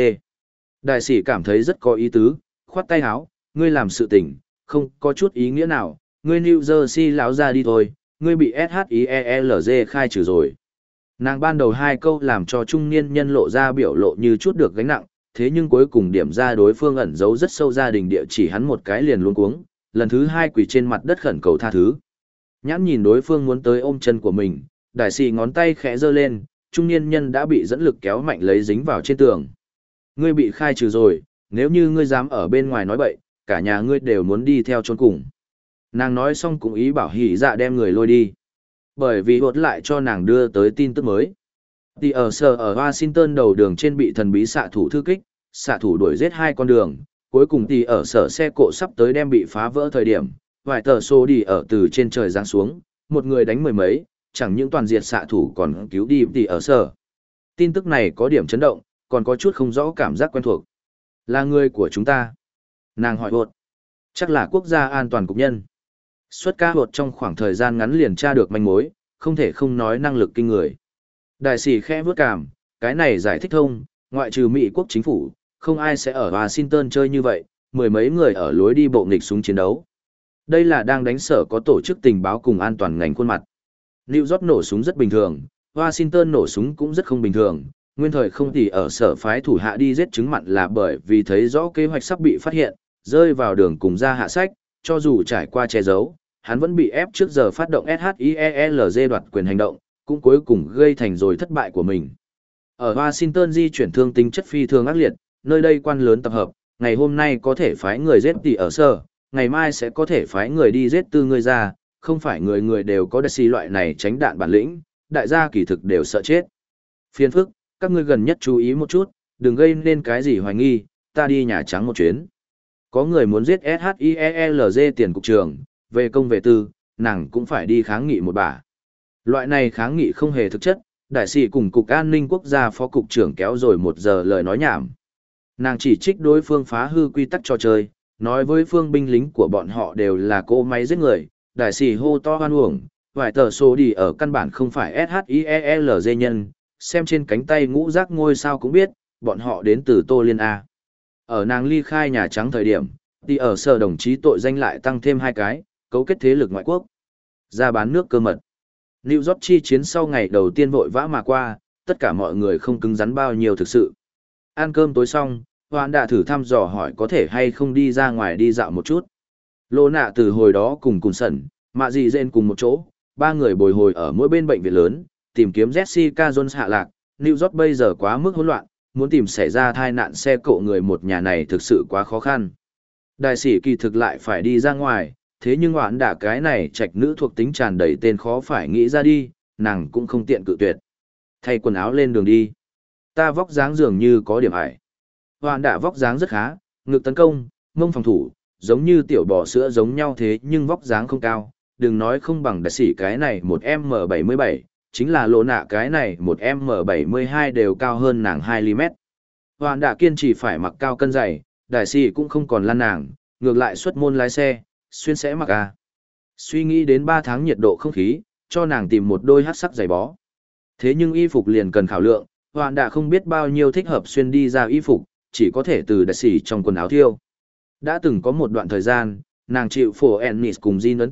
A: Đại sĩ cảm thấy rất có ý tứ, khoát tay áo, ngươi làm sự tình, không có chút ý nghĩa nào, ngươi New Jersey lão ra đi thôi, ngươi bị S H I E L G khai trừ rồi. Nàng ban đầu hai câu làm cho trung niên nhân lộ ra biểu lộ như chút được gánh nặng, thế nhưng cuối cùng điểm ra đối phương ẩn giấu rất sâu gia đình địa chỉ hắn một cái liền luống cuống, lần thứ hai quỳ trên mặt đất khẩn cầu tha thứ. Nhãn nhìn đối phương muốn tới ôm chân của mình, đại sĩ ngón tay khẽ giơ lên, trung niên nhân đã bị dẫn lực kéo mạnh lấy dính vào trên tường. Ngươi bị khai trừ rồi, nếu như ngươi dám ở bên ngoài nói bậy, cả nhà ngươi đều muốn đi theo chôn cùng. Nàng nói xong cũng ý bảo hỉ dạ đem người lôi đi. Bởi vì hột lại cho nàng đưa tới tin tức mới. Thì ở sở ở Washington đầu đường trên bị thần bí xạ thủ thư kích, xạ thủ đuổi giết hai con đường, cuối cùng thì ở sở xe cộ sắp tới đem bị phá vỡ thời điểm, vài tờ xô đi ở từ trên trời giáng xuống, một người đánh mười mấy, chẳng những toàn diệt xạ thủ còn cứu đi thì ở sở. Tin tức này có điểm chấn động, còn có chút không rõ cảm giác quen thuộc. Là người của chúng ta. Nàng hỏi hột. Chắc là quốc gia an toàn cục nhân. Xuất ca hột trong khoảng thời gian ngắn liền tra được manh mối, không thể không nói năng lực kinh người. Đại sĩ khẽ vướt cảm, cái này giải thích thông, ngoại trừ Mỹ quốc chính phủ, không ai sẽ ở Washington chơi như vậy, mười mấy người ở lối đi bộ nghịch súng chiến đấu. Đây là đang đánh sở có tổ chức tình báo cùng an toàn ngành khuôn mặt. New York nổ súng rất bình thường, Washington nổ súng cũng rất không bình thường, nguyên thời không thì ở sở phái thủ hạ đi giết chứng mặn là bởi vì thấy rõ kế hoạch sắp bị phát hiện, rơi vào đường cùng ra hạ sách, cho dù trải qua che giấu, hắn vẫn bị ép trước giờ phát động S H I E L G đoạt quyền hành động, cũng cuối cùng gây thành rồi thất bại của mình. Ở Washington di chuyển thương tính chất phi thường ác liệt, nơi đây quan lớn tập hợp, ngày hôm nay có thể phái người giết tỷ ở sở, ngày mai sẽ có thể phái người đi giết tư người ra, không phải người người đều có đợt xì loại này tránh đạn bản lĩnh, đại gia kỳ thực đều sợ chết. Phiền phức, các ngươi gần nhất chú ý một chút, đừng gây nên cái gì hoài nghi, ta đi Nhà Trắng một chuyến. Có người muốn giết S H I E L G tiền cục trưởng, về công về tư, nàng cũng phải đi kháng nghị một bả. Loại này kháng nghị không hề thực chất, đại sĩ cùng cục an ninh quốc gia phó cục trưởng kéo rồi một giờ lời nói nhảm. Nàng chỉ trích đối phương phá hư quy tắc trò chơi, nói với phương binh lính của bọn họ đều là cỗ máy giết người, đại sĩ hô to hoan uổng, vài tờ số đi ở căn bản không phải S H I E L G nhân, xem trên cánh tay ngũ giác ngôi sao cũng biết, bọn họ đến từ Tô Liên A. Ở nàng ly khai Nhà Trắng thời điểm, thì ở sở đồng chí tội danh lại tăng thêm hai cái, cấu kết thế lực ngoại quốc, ra bán nước cơ mật. New York chi chiến sau ngày đầu tiên vội vã mà qua, tất cả mọi người không cứng rắn bao nhiêu thực sự. Ăn cơm tối xong, Hoán đã thử thăm dò hỏi có thể hay không đi ra ngoài đi dạo một chút. Lô nạ từ hồi đó cùng cùng sẩn, mạ dị dên cùng một chỗ, ba người bồi hồi ở mỗi bên bệnh viện lớn, tìm kiếm Jessica Jones hạ lạc. New York bây giờ quá mức hỗn loạn, muốn tìm xảy ra tai nạn xe cộ người một nhà này thực sự quá khó khăn. Đại sĩ kỳ thực lại phải đi ra ngoài, thế nhưng hoãn đả cái này trạch nữ thuộc tính tràn đầy tên khó phải nghĩ ra đi, nàng cũng không tiện cự tuyệt. Thay quần áo lên đường đi. Ta vóc dáng dường như có điểm ải. Hoãn đả vóc dáng rất khá, ngực tấn công, mông phòng thủ, giống như tiểu bò sữa giống nhau thế nhưng vóc dáng không cao, đừng nói không bằng đại sĩ cái này một M bảy mươi bảy, chính là lỗ nạ cái này một M bảy mươi hai đều cao hơn nàng hai ly mét. Hoãn đả kiên trì phải mặc cao cân dày, đại sĩ cũng không còn lăn nàng, ngược lại xuất môn lái xe, xuyên sẽ mặc à. Suy nghĩ đến ba tháng nhiệt độ không khí, cho nàng tìm một đôi hắc sắc giày bó. Thế nhưng y phục liền cần khảo lượng, Hoạn đã không biết bao nhiêu thích hợp xuyên đi ra y phục, chỉ có thể từ đại sĩ trong quần áo thiêu. Đã từng có một đoạn thời gian, nàng chịu phổ Ennis cùng Jin ấn tượng,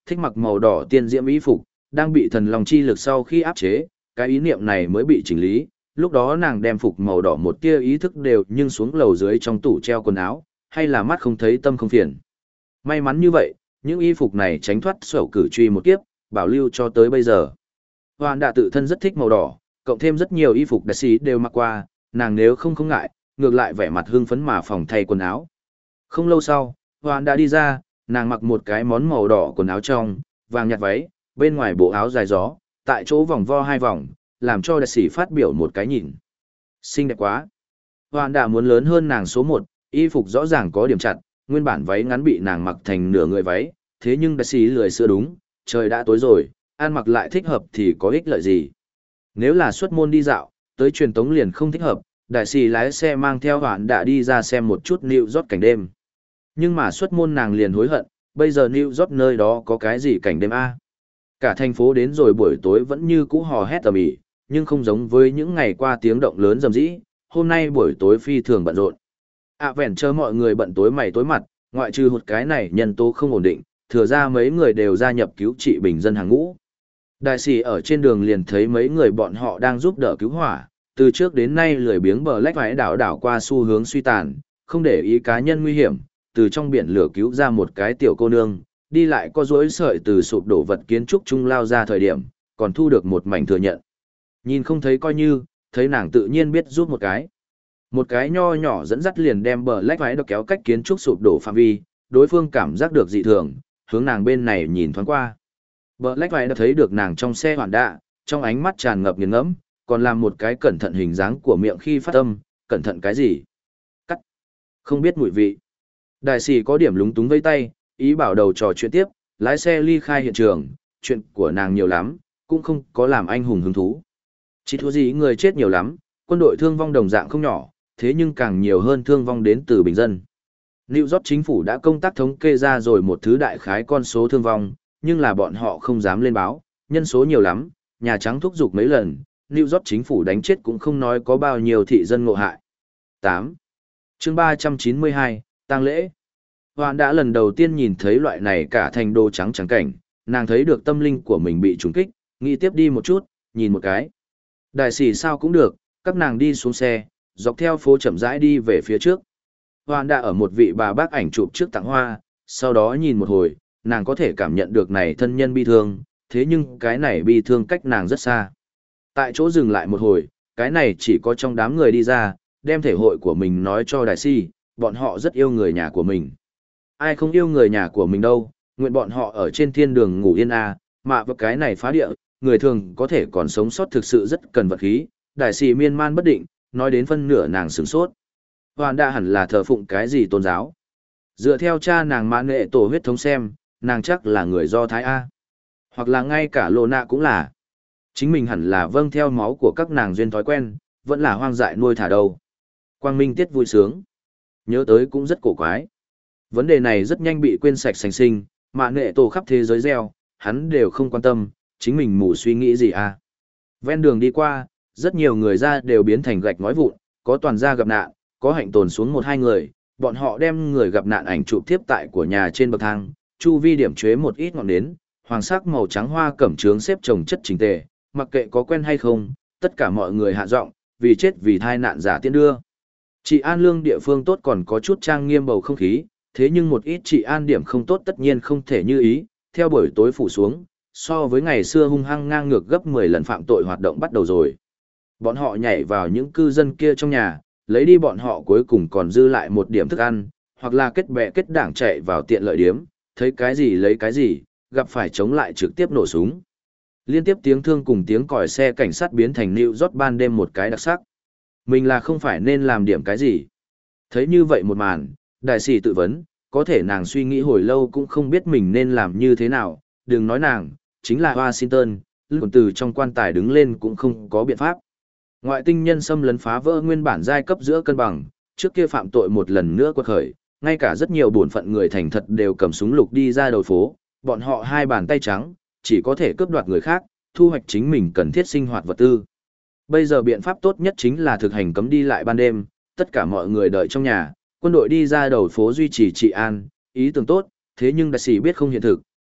A: thích mặc màu đỏ tiên diễm y phục, đang bị thần long chi lực sau khi áp chế, cái ý niệm này mới bị chỉnh lý, lúc đó nàng đem phục màu đỏ một tia ý thức đều nhưng xuống lầu dưới trong tủ treo quần áo, hay là mắt không thấy tâm không phiền. May mắn như vậy, những y phục này tránh thoát sổ cử truy một kiếp, bảo lưu cho tới bây giờ. Hoàn đã tự thân rất thích màu đỏ, cộng thêm rất nhiều y phục đặc sĩ đều mặc qua, nàng nếu không không ngại, ngược lại vẻ mặt hưng phấn mà phòng thay quần áo. Không lâu sau, Hoàn đã đi ra, nàng mặc một cái món màu đỏ quần áo trong, vàng nhạt váy, bên ngoài bộ áo dài gió, tại chỗ vòng vo hai vòng, làm cho đại sĩ phát biểu một cái nhìn. Xinh đẹp quá. Hoàn đã muốn lớn hơn nàng số một, y phục rõ ràng có điểm chặt, nguyên bản váy ngắn bị nàng mặc thành nửa người váy, thế nhưng đại sĩ lười sửa đúng, trời đã tối rồi, ăn mặc lại thích hợp thì có ích lợi gì. Nếu là xuất môn đi dạo, tới truyền tống liền không thích hợp, đại sĩ lái xe mang theo Hoàn đã đi ra xem một chút New York cảnh đêm. Nhưng mà xuất môn nàng liền hối hận, bây giờ New York nơi đó có cái gì cảnh đêm a? Cả thành phố đến rồi buổi tối vẫn như cũ hò hét tầm ĩ, nhưng không giống với những ngày qua tiếng động lớn rầm rĩ, hôm nay buổi tối phi thường bận rộn. À vẹn chờ mọi người bận tối mày tối mặt, ngoại trừ một cái này nhân tố không ổn định, thừa ra mấy người đều gia nhập cứu trị bình dân hàng ngũ. Đại sĩ ở trên đường liền thấy mấy người bọn họ đang giúp đỡ cứu hỏa, từ trước đến nay lười biếng bờ lách vãi đảo đảo qua xu hướng suy tàn, không để ý cá nhân nguy hiểm, từ trong biển lửa cứu ra một cái tiểu cô nương, đi lại có rối sợi từ sụp đổ vật kiến trúc trung lao ra thời điểm, còn thu được một mảnh thừa nhận. Nhìn không thấy coi như, thấy nàng tự nhiên biết giúp một cái. Một cái nho nhỏ dẫn dắt liền đem bờ lách vãi được kéo cách kiến trúc sụp đổ phạm vi, đối phương cảm giác được dị thường, hướng nàng bên này nhìn thoáng qua. Bờ lách vãi đã thấy được nàng trong xe Hoàn đạ, trong ánh mắt tràn ngập nghiền ngẫm, còn làm một cái cẩn thận hình dáng của miệng khi phát âm, cẩn thận cái gì? Cắt. Không biết mùi vị. Đại sĩ có điểm lúng túng vây tay, ý bảo đầu trò chuyện tiếp, lái xe ly khai hiện trường, chuyện của nàng nhiều lắm, cũng không có làm anh hùng hứng thú. Chỉ thua gì người chết nhiều lắm, quân đội thương vong đồng dạng không nhỏ, thế nhưng càng nhiều hơn thương vong đến từ bình dân. New York chính phủ đã công tác thống kê ra rồi một thứ đại khái con số thương vong, nhưng là bọn họ không dám lên báo, nhân số nhiều lắm, Nhà Trắng thúc giục mấy lần, New York chính phủ đánh chết cũng không nói có bao nhiêu thị dân ngộ hại. tám. Chương ba trăm chín mươi hai, tang lễ. Hoàn đã lần đầu tiên nhìn thấy loại này cả thành đồ trắng trắng cảnh, nàng thấy được tâm linh của mình bị trùng kích, nghĩ tiếp đi một chút, nhìn một cái. Đại sĩ sao cũng được, các nàng đi xuống xe, dọc theo phố chậm rãi đi về phía trước. Hoàn đã ở một vị bà bác ảnh chụp trước tặng hoa, sau đó nhìn một hồi, nàng có thể cảm nhận được này thân nhân bi thương, thế nhưng cái này bi thương cách nàng rất xa. Tại chỗ dừng lại một hồi, cái này chỉ có trong đám người đi ra, đem thể hội của mình nói cho đại sĩ, bọn họ rất yêu người nhà của mình. Ai không yêu người nhà của mình đâu, nguyện bọn họ ở trên thiên đường ngủ yên à, mà với cái này phá địa, người thường có thể còn sống sót thực sự rất cần vật khí, đại sĩ miên man bất định, nói đến phân nửa nàng sửng sốt. Hoàn đã hẳn là thờ phụng cái gì tôn giáo. Dựa theo cha nàng mã nghệ tổ huyết thống xem, nàng chắc là người Do Thái A. Hoặc là ngay cả Lô Nạ cũng là. Chính mình hẳn là vâng theo máu của các nàng duyên thói quen, vẫn là hoang dại nuôi thả đâu. Quang Minh tiết vui sướng. Nhớ tới cũng rất cổ quái. Vấn đề này rất nhanh bị quên sạch sành sinh, mạ nghệ tổ khắp thế giới gieo, hắn đều không quan tâm, chính mình mù suy nghĩ gì à. Ven đường đi qua, rất nhiều người ra đều biến thành gạch ngói vụn, có toàn gia gặp nạn, có hạnh tồn xuống một hai người, bọn họ đem người gặp nạn ảnh chụp tiếp tại của nhà trên bậc thang, chu vi điểm chế một ít ngọn nến, hoàng sắc màu trắng hoa cẩm trướng xếp chồng chất chỉnh tề, mặc kệ có quen hay không, tất cả mọi người hạ giọng, vì chết vì thai nạn giả tiên đưa. Trị an lương địa phương tốt còn có chút trang nghiêm bầu không khí, thế nhưng một ít trị an điểm không tốt tất nhiên không thể như ý, theo buổi tối phủ xuống, so với ngày xưa hung hăng ngang ngược gấp mười lần phạm tội hoạt động bắt đầu rồi. Bọn họ nhảy vào những cư dân kia trong nhà, lấy đi bọn họ cuối cùng còn dư lại một điểm thức ăn, hoặc là kết bè kết đảng chạy vào tiện lợi điếm, thấy cái gì lấy cái gì, gặp phải chống lại trực tiếp nổ súng. Liên tiếp tiếng thương cùng tiếng còi xe cảnh sát biến thành New York ban đêm một cái đặc sắc. Mình là không phải nên làm điểm cái gì. Thấy như vậy một màn, đại sĩ tự vấn, có thể nàng suy nghĩ hồi lâu cũng không biết mình nên làm như thế nào, đừng nói nàng, chính là Washington, lúc từ trong quan tài đứng lên cũng không có biện pháp. Ngoại tinh nhân xâm lấn phá vỡ nguyên bản giai cấp giữa cân bằng, trước kia phạm tội một lần nữa quật khởi, ngay cả rất nhiều bổn phận người thành thật đều cầm súng lục đi ra đầu phố, bọn họ hai bàn tay trắng, chỉ có thể cướp đoạt người khác, thu hoạch chính mình cần thiết sinh hoạt vật tư. Bây giờ biện pháp tốt nhất chính là thực hành cấm đi lại ban đêm, tất cả mọi người đợi trong nhà, quân đội đi ra đầu phố duy trì trị an, ý tưởng tốt, thế nhưng đại sĩ biết không hiện thực,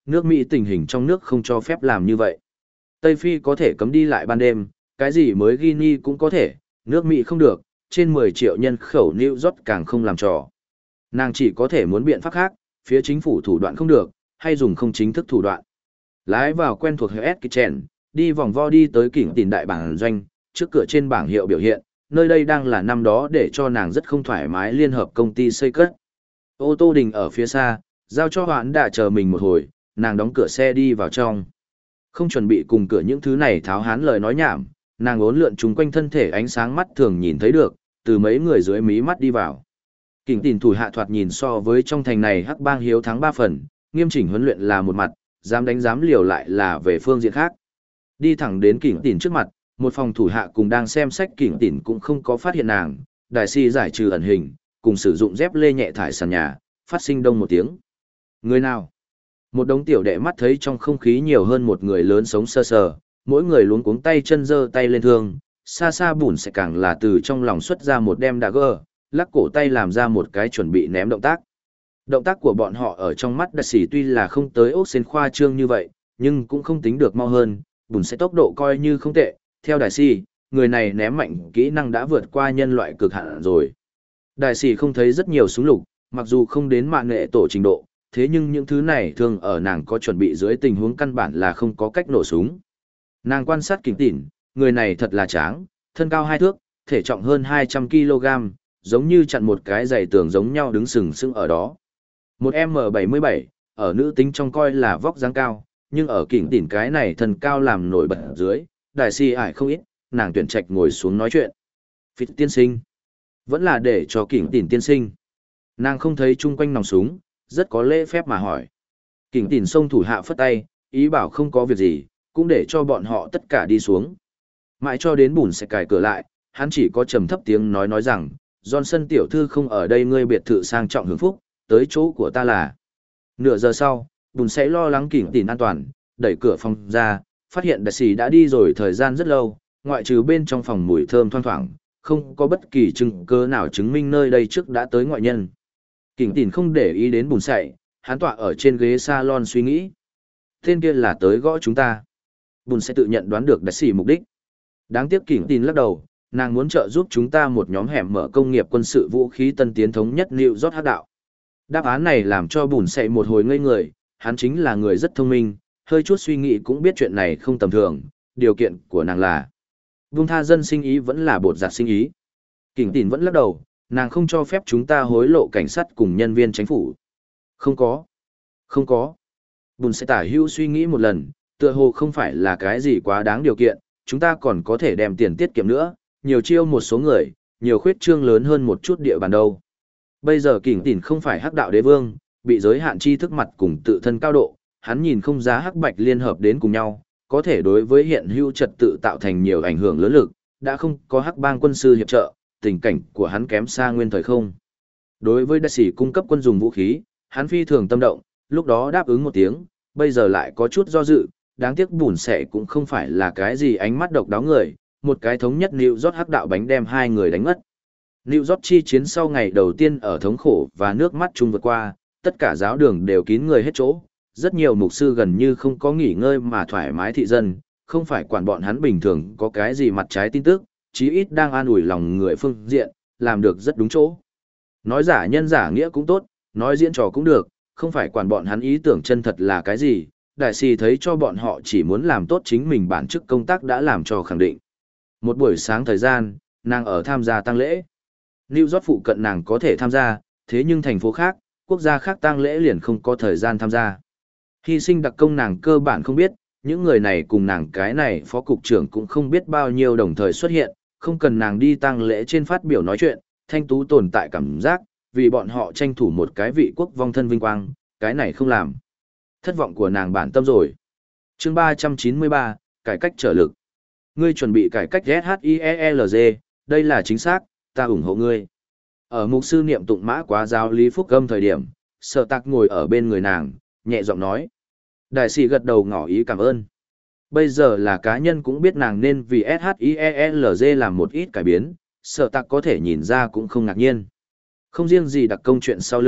A: nước Mỹ tình hình trong nước không cho phép làm như vậy. Tây Phi có thể cấm đi lại ban đêm, cái gì mới Guinea cũng có thể, nước Mỹ không được, trên mười triệu nhân khẩu New York càng không làm trò. Nàng chỉ có thể muốn biện pháp khác, phía chính phủ thủ đoạn không được, hay dùng không chính thức thủ đoạn. Lái vào quen thuộc hiệu ét Kitchen, đi vòng vo đi tới kỉnh tìm đại bảng doanh, trước cửa trên bảng hiệu biểu hiện, nơi đây đang là năm đó để cho nàng rất không thoải mái liên hợp công ty xây cất. Ô tô đình ở phía xa, giao cho hoãn đã chờ mình một hồi, nàng đóng cửa xe đi vào trong. Không chuẩn bị cùng cửa những thứ này tháo hán lời nói nhảm, nàng ốn lượn chung quanh thân thể ánh sáng mắt thường nhìn thấy được, từ mấy người dưới mí mắt đi vào. Kỉnh tìm thủ hạ thoạt nhìn so với trong thành này hắc bang hiếu thắng ba phần, nghiêm chỉnh huấn luyện là một mặt, dám đánh dám liều lại là về phương diện khác. Đi thẳng đến kỉnh tìm trước mặt, một phòng thủ hạ cùng đang xem sách kỉnh tìm cũng không có phát hiện nàng, đại si giải trừ ẩn hình, cùng sử dụng dép lê nhẹ thải sàn nhà, phát sinh đông một tiếng. Người nào? Một đống tiểu đệ mắt thấy trong không khí nhiều hơn một người lớn sống sơ sờ, mỗi người luống cuống tay chân giơ tay lên thương, xa xa bùn sẽ càng là từ trong lòng xuất ra một đem dagger, lắc cổ tay làm ra một cái chuẩn bị ném động tác. Động tác của bọn họ ở trong mắt đặc sĩ tuy là không tới ốc sen khoa trương như vậy, nhưng cũng không tính được mau hơn, bùn sẽ tốc độ coi như không tệ, theo đại sĩ, người này ném mạnh kỹ năng đã vượt qua nhân loại cực hạn rồi. Đại sĩ không thấy rất nhiều súng lục, mặc dù không đến mạng nghệ tổ trình độ, thế nhưng những thứ này thường ở nàng có chuẩn bị dưới tình huống căn bản là không có cách nổ súng. Nàng quan sát kính tỉn, người này thật là tráng, thân cao hai thước, thể trọng hơn hai trăm ki lô gam, giống như chặn một cái giày tường giống nhau đứng sừng sững ở đó. Một em bảy mươi bảy, ở nữ tính trong coi là vóc dáng cao, nhưng ở kính tỉn cái này thân cao làm nổi bật dưới, đại si ải không ít, nàng tuyển trạch ngồi xuống nói chuyện. Phít tiên sinh, vẫn là để cho kính tỉn tiên sinh. Nàng không thấy chung quanh nòng súng, rất có lễ phép mà hỏi. Kính tỉn xông thủ hạ phất tay, ý bảo không có việc gì, cũng để cho bọn họ tất cả đi xuống. Mãi cho đến bùn sẽ cài cửa lại, hắn chỉ có trầm thấp tiếng nói nói rằng, Johnson tiểu thư không ở đây, ngươi biệt thự sang trọng hưởng phúc, tới chỗ của ta là. Nửa giờ sau, bùn sẽ lo lắng kính tỉn an toàn, đẩy cửa phòng ra, phát hiện đại sĩ đã đi rồi thời gian rất lâu, ngoại trừ bên trong phòng mùi thơm thoang thoảng, không có bất kỳ chứng cứ nào chứng minh nơi đây trước đã tới ngoại nhân. Kính tỉn không để ý đến bùn sậy, hắn tọa ở trên ghế salon suy nghĩ. Tên kia là tới gõ chúng ta. Bùn sẽ tự nhận đoán được đại sĩ mục đích. Đáng tiếc kính tỉn lắc đầu, nàng muốn trợ giúp chúng ta một nhóm hẻm mở công nghiệp quân sự vũ khí tân tiến thống nhất New York hắc đạo. Đáp án này làm cho bùn sậy một hồi ngây người, hắn chính là người rất thông minh, hơi chút suy nghĩ cũng biết chuyện này không tầm thường, điều kiện của nàng là buông tha dân sinh ý vẫn là bột giặc sinh ý. Kính tỉn vẫn lắc đầu, nàng không cho phép chúng ta hối lộ cảnh sát cùng nhân viên chính phủ. Không có. Không có. Bùn sẽ tả hữu suy nghĩ một lần, tựa hồ không phải là cái gì quá đáng điều kiện, chúng ta còn có thể đem tiền tiết kiệm nữa, nhiều chiêu một số người, nhiều khuyết trương lớn hơn một chút địa bàn đâu. Bây giờ kính tỉn không phải hắc đạo đế vương, bị giới hạn chi thức mặt cùng tự thân cao độ, hắn nhìn không ra hắc bạch liên hợp đến cùng nhau, có thể đối với hiện hữu trật tự tạo thành nhiều ảnh hưởng lớn lực, đã không có hắc bang quân sư hiệp trợ, tình cảnh của hắn kém xa nguyên thời không. Đối với đại sĩ cung cấp quân dùng vũ khí, hắn phi thường tâm động, lúc đó đáp ứng một tiếng, bây giờ lại có chút do dự, đáng tiếc bùn sẻ cũng không phải là cái gì ánh mắt độc đáo người, một cái thống nhất New York hắc đạo bánh đem hai người đánh mất. New York chi chiến sau ngày đầu tiên ở thống khổ và nước mắt chung vượt qua, tất cả giáo đường đều kín người hết chỗ, rất nhiều mục sư gần như không có nghỉ ngơi mà thoải mái thị dân, không phải quản bọn hắn bình thường có cái gì mặt trái tin tức, chí ít đang an ủi lòng người phương diện, làm được rất đúng chỗ. Nói giả nhân giả nghĩa cũng tốt, nói diễn trò cũng được, không phải quản bọn hắn ý tưởng chân thật là cái gì, đại sĩ thấy cho bọn họ chỉ muốn làm tốt chính mình bản chức công tác đã làm cho khẳng định. Một buổi sáng thời gian, nàng ở tham gia tang lễ. New York phụ cận nàng có thể tham gia, thế nhưng thành phố khác, quốc gia khác tang lễ liền không có thời gian tham gia. Hy sinh đặc công nàng cơ bản không biết, những người này cùng nàng cái này phó cục trưởng cũng không biết bao nhiêu đồng thời xuất hiện, không cần nàng đi tang lễ trên phát biểu nói chuyện, thanh tú tồn tại cảm giác, vì bọn họ tranh thủ một cái vị quốc vong thân vinh quang, cái này không làm. Thất vọng của nàng bản tâm rồi. Chương ba trăm chín mươi ba, cải cách trở lực. Ngươi chuẩn bị cải cách ét hát i e lờ giê, đây là chính xác, ta ủng hộ ngươi. Ở mục sư niệm tụng mã quá giáo lý phúc âm thời điểm, Sở Tạc ngồi ở bên người nàng, nhẹ giọng nói. Đại sĩ gật đầu ngỏ ý cảm ơn. Bây giờ là cá nhân cũng biết nàng nên vì ét hát i e lờ giê làm một ít cải biến, Sở Tạc có thể nhìn ra cũng không ngạc nhiên. Không riêng gì đặc công chuyện sau lưng,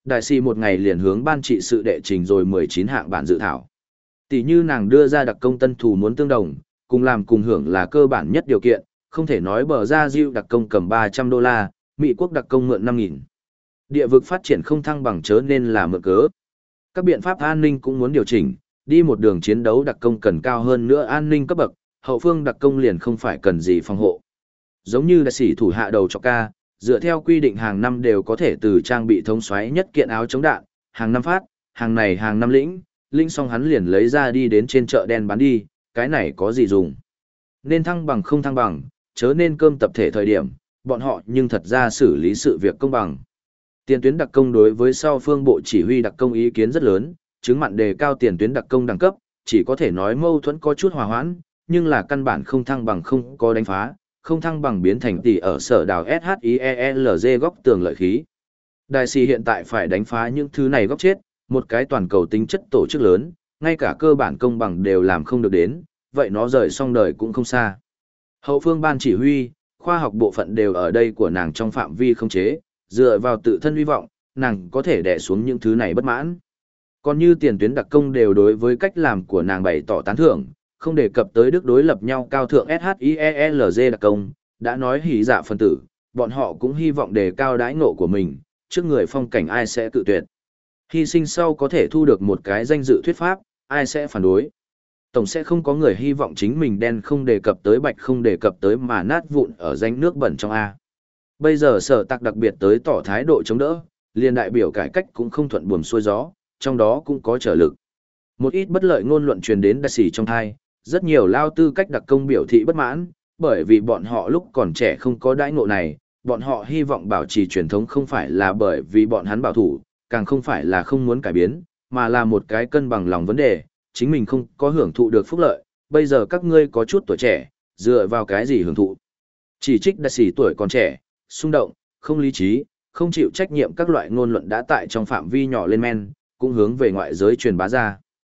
A: đại sĩ một ngày liền hướng ban trị sự đệ trình rồi mười chín hạng bản dự thảo. Tỷ như nàng đưa ra đặc công tân thủ muốn tương đồng, cùng làm cùng hưởng là cơ bản nhất điều kiện, không thể nói bờ ra diệu đặc công cầm ba trăm đô la, Mỹ quốc đặc công mượn năm nghìn. Địa vực phát triển không thăng bằng chớ nên là mượn cớ. Các biện pháp an ninh cũng muốn điều chỉnh, đi một đường chiến đấu đặc công cần cao hơn nữa an ninh cấp bậc, hậu phương đặc công liền không phải cần gì phòng hộ. Giống như đại sĩ thủ hạ đầu cho ca, dựa theo quy định hàng năm đều có thể từ trang bị thống xoáy nhất kiện áo chống đạn, hàng năm phát, hàng này hàng năm lĩnh, lĩnh xong hắn liền lấy ra đi đến trên chợ đen bán đi, cái này có gì dùng. Nên thăng bằng không thăng bằng, chớ nên cơm tập thể thời điểm, bọn họ nhưng thật ra xử lý sự việc công bằng. Tiền tuyến đặc công đối với sau phương bộ chỉ huy đặc công ý kiến rất lớn, chứng mặn đề cao tiền tuyến đặc công đẳng cấp, chỉ có thể nói mâu thuẫn có chút hòa hoãn, nhưng là căn bản không thăng bằng không có đánh phá, không thăng bằng biến thành tỷ ở sở đảo ét hát i e lờ giê góc tường lợi khí. Đại sĩ hiện tại phải đánh phá những thứ này góc chết, một cái toàn cầu tính chất tổ chức lớn, ngay cả cơ bản công bằng đều làm không được đến, vậy nó rời xong đời cũng không xa. Hậu phương ban chỉ huy, khoa học bộ phận đều ở đây của nàng trong phạm vi không chế, dựa vào tự thân hy vọng, nàng có thể đè xuống những thứ này bất mãn. Còn như tiền tuyến đặc công đều đối với cách làm của nàng bày tỏ tán thưởng, không đề cập tới đức đối lập nhau cao thượng ét hát i e lờ giê đặc công, đã nói hỉ dạ phân tử, bọn họ cũng hy vọng đề cao đãi ngộ của mình, trước người phong cảnh ai sẽ cự tuyệt. Hy sinh sau có thể thu được một cái danh dự thuyết pháp, ai sẽ phản đối. Tổng sẽ không có người hy vọng chính mình đen không đề cập tới bạch không đề cập tới mà nát vụn ở danh nước bẩn trong A. Bây giờ sở tạc đặc biệt tới tỏ thái độ chống đỡ, liền đại biểu cải cách cũng không thuận buồm xuôi gió, trong đó cũng có trở lực. Một ít bất lợi ngôn luận truyền đến đại sĩ trong thai, rất nhiều lao tư cách đặc công biểu thị bất mãn, bởi vì bọn họ lúc còn trẻ không có đãi ngộ này, bọn họ hy vọng bảo trì truyền thống không phải là bởi vì bọn hắn bảo thủ, càng không phải là không muốn cải biến, mà là một cái cân bằng lòng vấn đề, chính mình không có hưởng thụ được phúc lợi, bây giờ các ngươi có chút tuổi trẻ, dựa vào cái gì hưởng thụ. Chỉ trích đại sĩ tuổi còn trẻ, xung động, không lý trí, không chịu trách nhiệm các loại ngôn luận đã tại trong phạm vi nhỏ lên men, cũng hướng về ngoại giới truyền bá ra.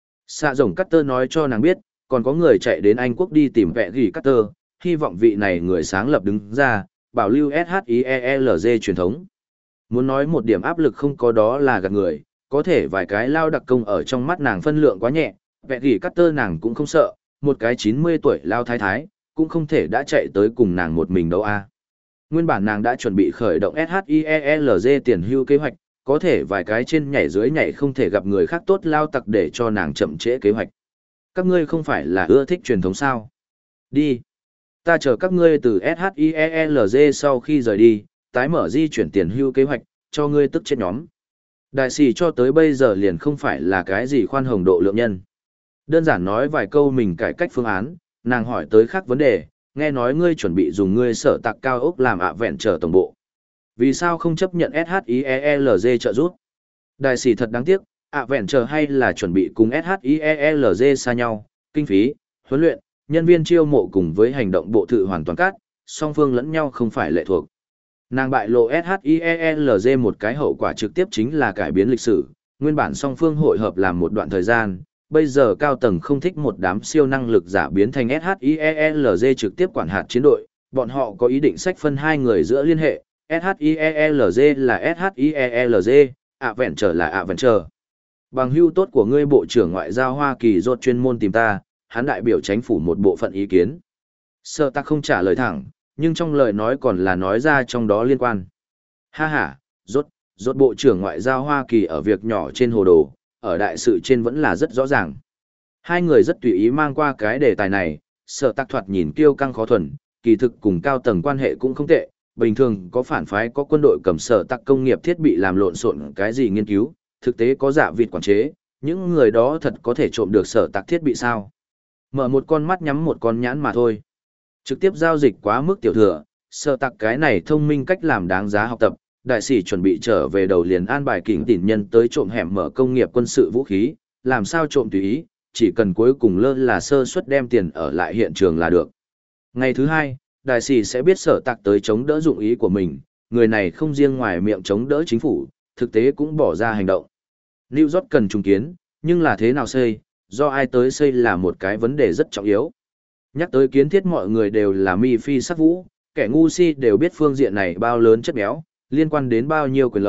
A: Xạ rồng Carter nói cho nàng biết, còn có người chạy đến Anh quốc đi tìm vẹ ghi Carter, hy vọng vị này người sáng lập đứng ra, bảo lưu ét hát i e lờ giê truyền thống. Muốn nói một điểm áp lực không có đó là gạt người, có thể vài cái lao đặc công ở trong mắt nàng phân lượng quá nhẹ, vẹ ghi Carter nàng cũng không sợ, một cái chín mươi tuổi lao thái thái, cũng không thể đã chạy tới cùng nàng một mình đâu a. Nguyên bản nàng đã chuẩn bị khởi động ét hát i e lờ giê tiền hưu kế hoạch, có thể vài cái trên nhảy dưới nhảy không thể gặp người khác tốt lao tặc để cho nàng chậm trễ kế hoạch. Các ngươi không phải là ưa thích truyền thống sao? Đi. Ta chờ các ngươi từ ét hát i e lờ giê sau khi rời đi, tái mở di chuyển tiền hưu kế hoạch, cho ngươi tức chết nhóm. Đại sĩ cho tới bây giờ liền không phải là cái gì khoan hồng độ lượng nhân. Đơn giản nói vài câu mình cải cách phương án, nàng hỏi tới khác vấn đề, nghe nói ngươi chuẩn bị dùng ngươi sở tạc cao ốc làm ạ vẹn trở tổng bộ. Vì sao không chấp nhận ét hát i e lờ giê trợ giúp? Đại sĩ thật đáng tiếc, ạ vẹn trở hay là chuẩn bị cùng ét hát i e lờ giê xa nhau, kinh phí, huấn luyện, nhân viên chiêu mộ cùng với hành động bộ thự hoàn toàn cắt, song phương lẫn nhau không phải lệ thuộc. Nàng bại lộ ét hát i e lờ giê một cái hậu quả trực tiếp chính là cải biến lịch sử, nguyên bản song phương hội hợp làm một đoạn thời gian, bây giờ cao tầng không thích một đám siêu năng lực giả biến thành ét hát i e lờ giê trực tiếp quản hạt chiến đội, bọn họ có ý định sách phân hai người giữa liên hệ, ét hát i e lờ giê là ét hát i e lờ giê, ạ vẹn trở là ạ vẹn trở. Bằng hưu tốt của ngươi Bộ trưởng Ngoại giao Hoa Kỳ rốt chuyên môn tìm ta, hắn đại biểu chính phủ một bộ phận ý kiến. Sợ ta không trả lời thẳng, nhưng trong lời nói còn là nói ra trong đó liên quan. Ha ha, rốt, rốt Bộ trưởng Ngoại giao Hoa Kỳ ở việc nhỏ trên hồ đồ, ở đại sự trên vẫn là rất rõ ràng. Hai người rất tùy ý mang qua cái đề tài này, sợ tắc thoạt nhìn kiêu căng khó thuần, kỳ thực cùng cao tầng quan hệ cũng không tệ, bình thường có phản phái có quân đội cầm sở tắc công nghiệp thiết bị làm lộn xộn cái gì nghiên cứu, thực tế có dạ vịt quản chế, những người đó thật có thể trộm được sở tắc thiết bị sao. Mở một con mắt nhắm một con nhãn mà thôi. Trực tiếp giao dịch quá mức tiểu thừa, sở tắc cái này thông minh cách làm đáng giá học tập, đại sĩ chuẩn bị trở về đầu liền an bài kỉnh tỉn nhân tới trộm hẻm mở công nghiệp quân sự vũ khí, làm sao trộm tùy ý, chỉ cần cuối cùng lơ là sơ suất đem tiền ở lại hiện trường là được. Ngày thứ hai, đại sĩ sẽ biết sở tạc tới chống đỡ dụng ý của mình, người này không riêng ngoài miệng chống đỡ chính phủ, thực tế cũng bỏ ra hành động. New York cần trùng kiến, nhưng là thế nào xây, do ai tới xây là một cái vấn đề rất trọng yếu. Nhắc tới kiến thiết mọi người đều là mi phi sắc vũ, kẻ ngu si đều biết phương diện này bao lớn chất béo, liên quan đến bao nhiêu quyền lợi,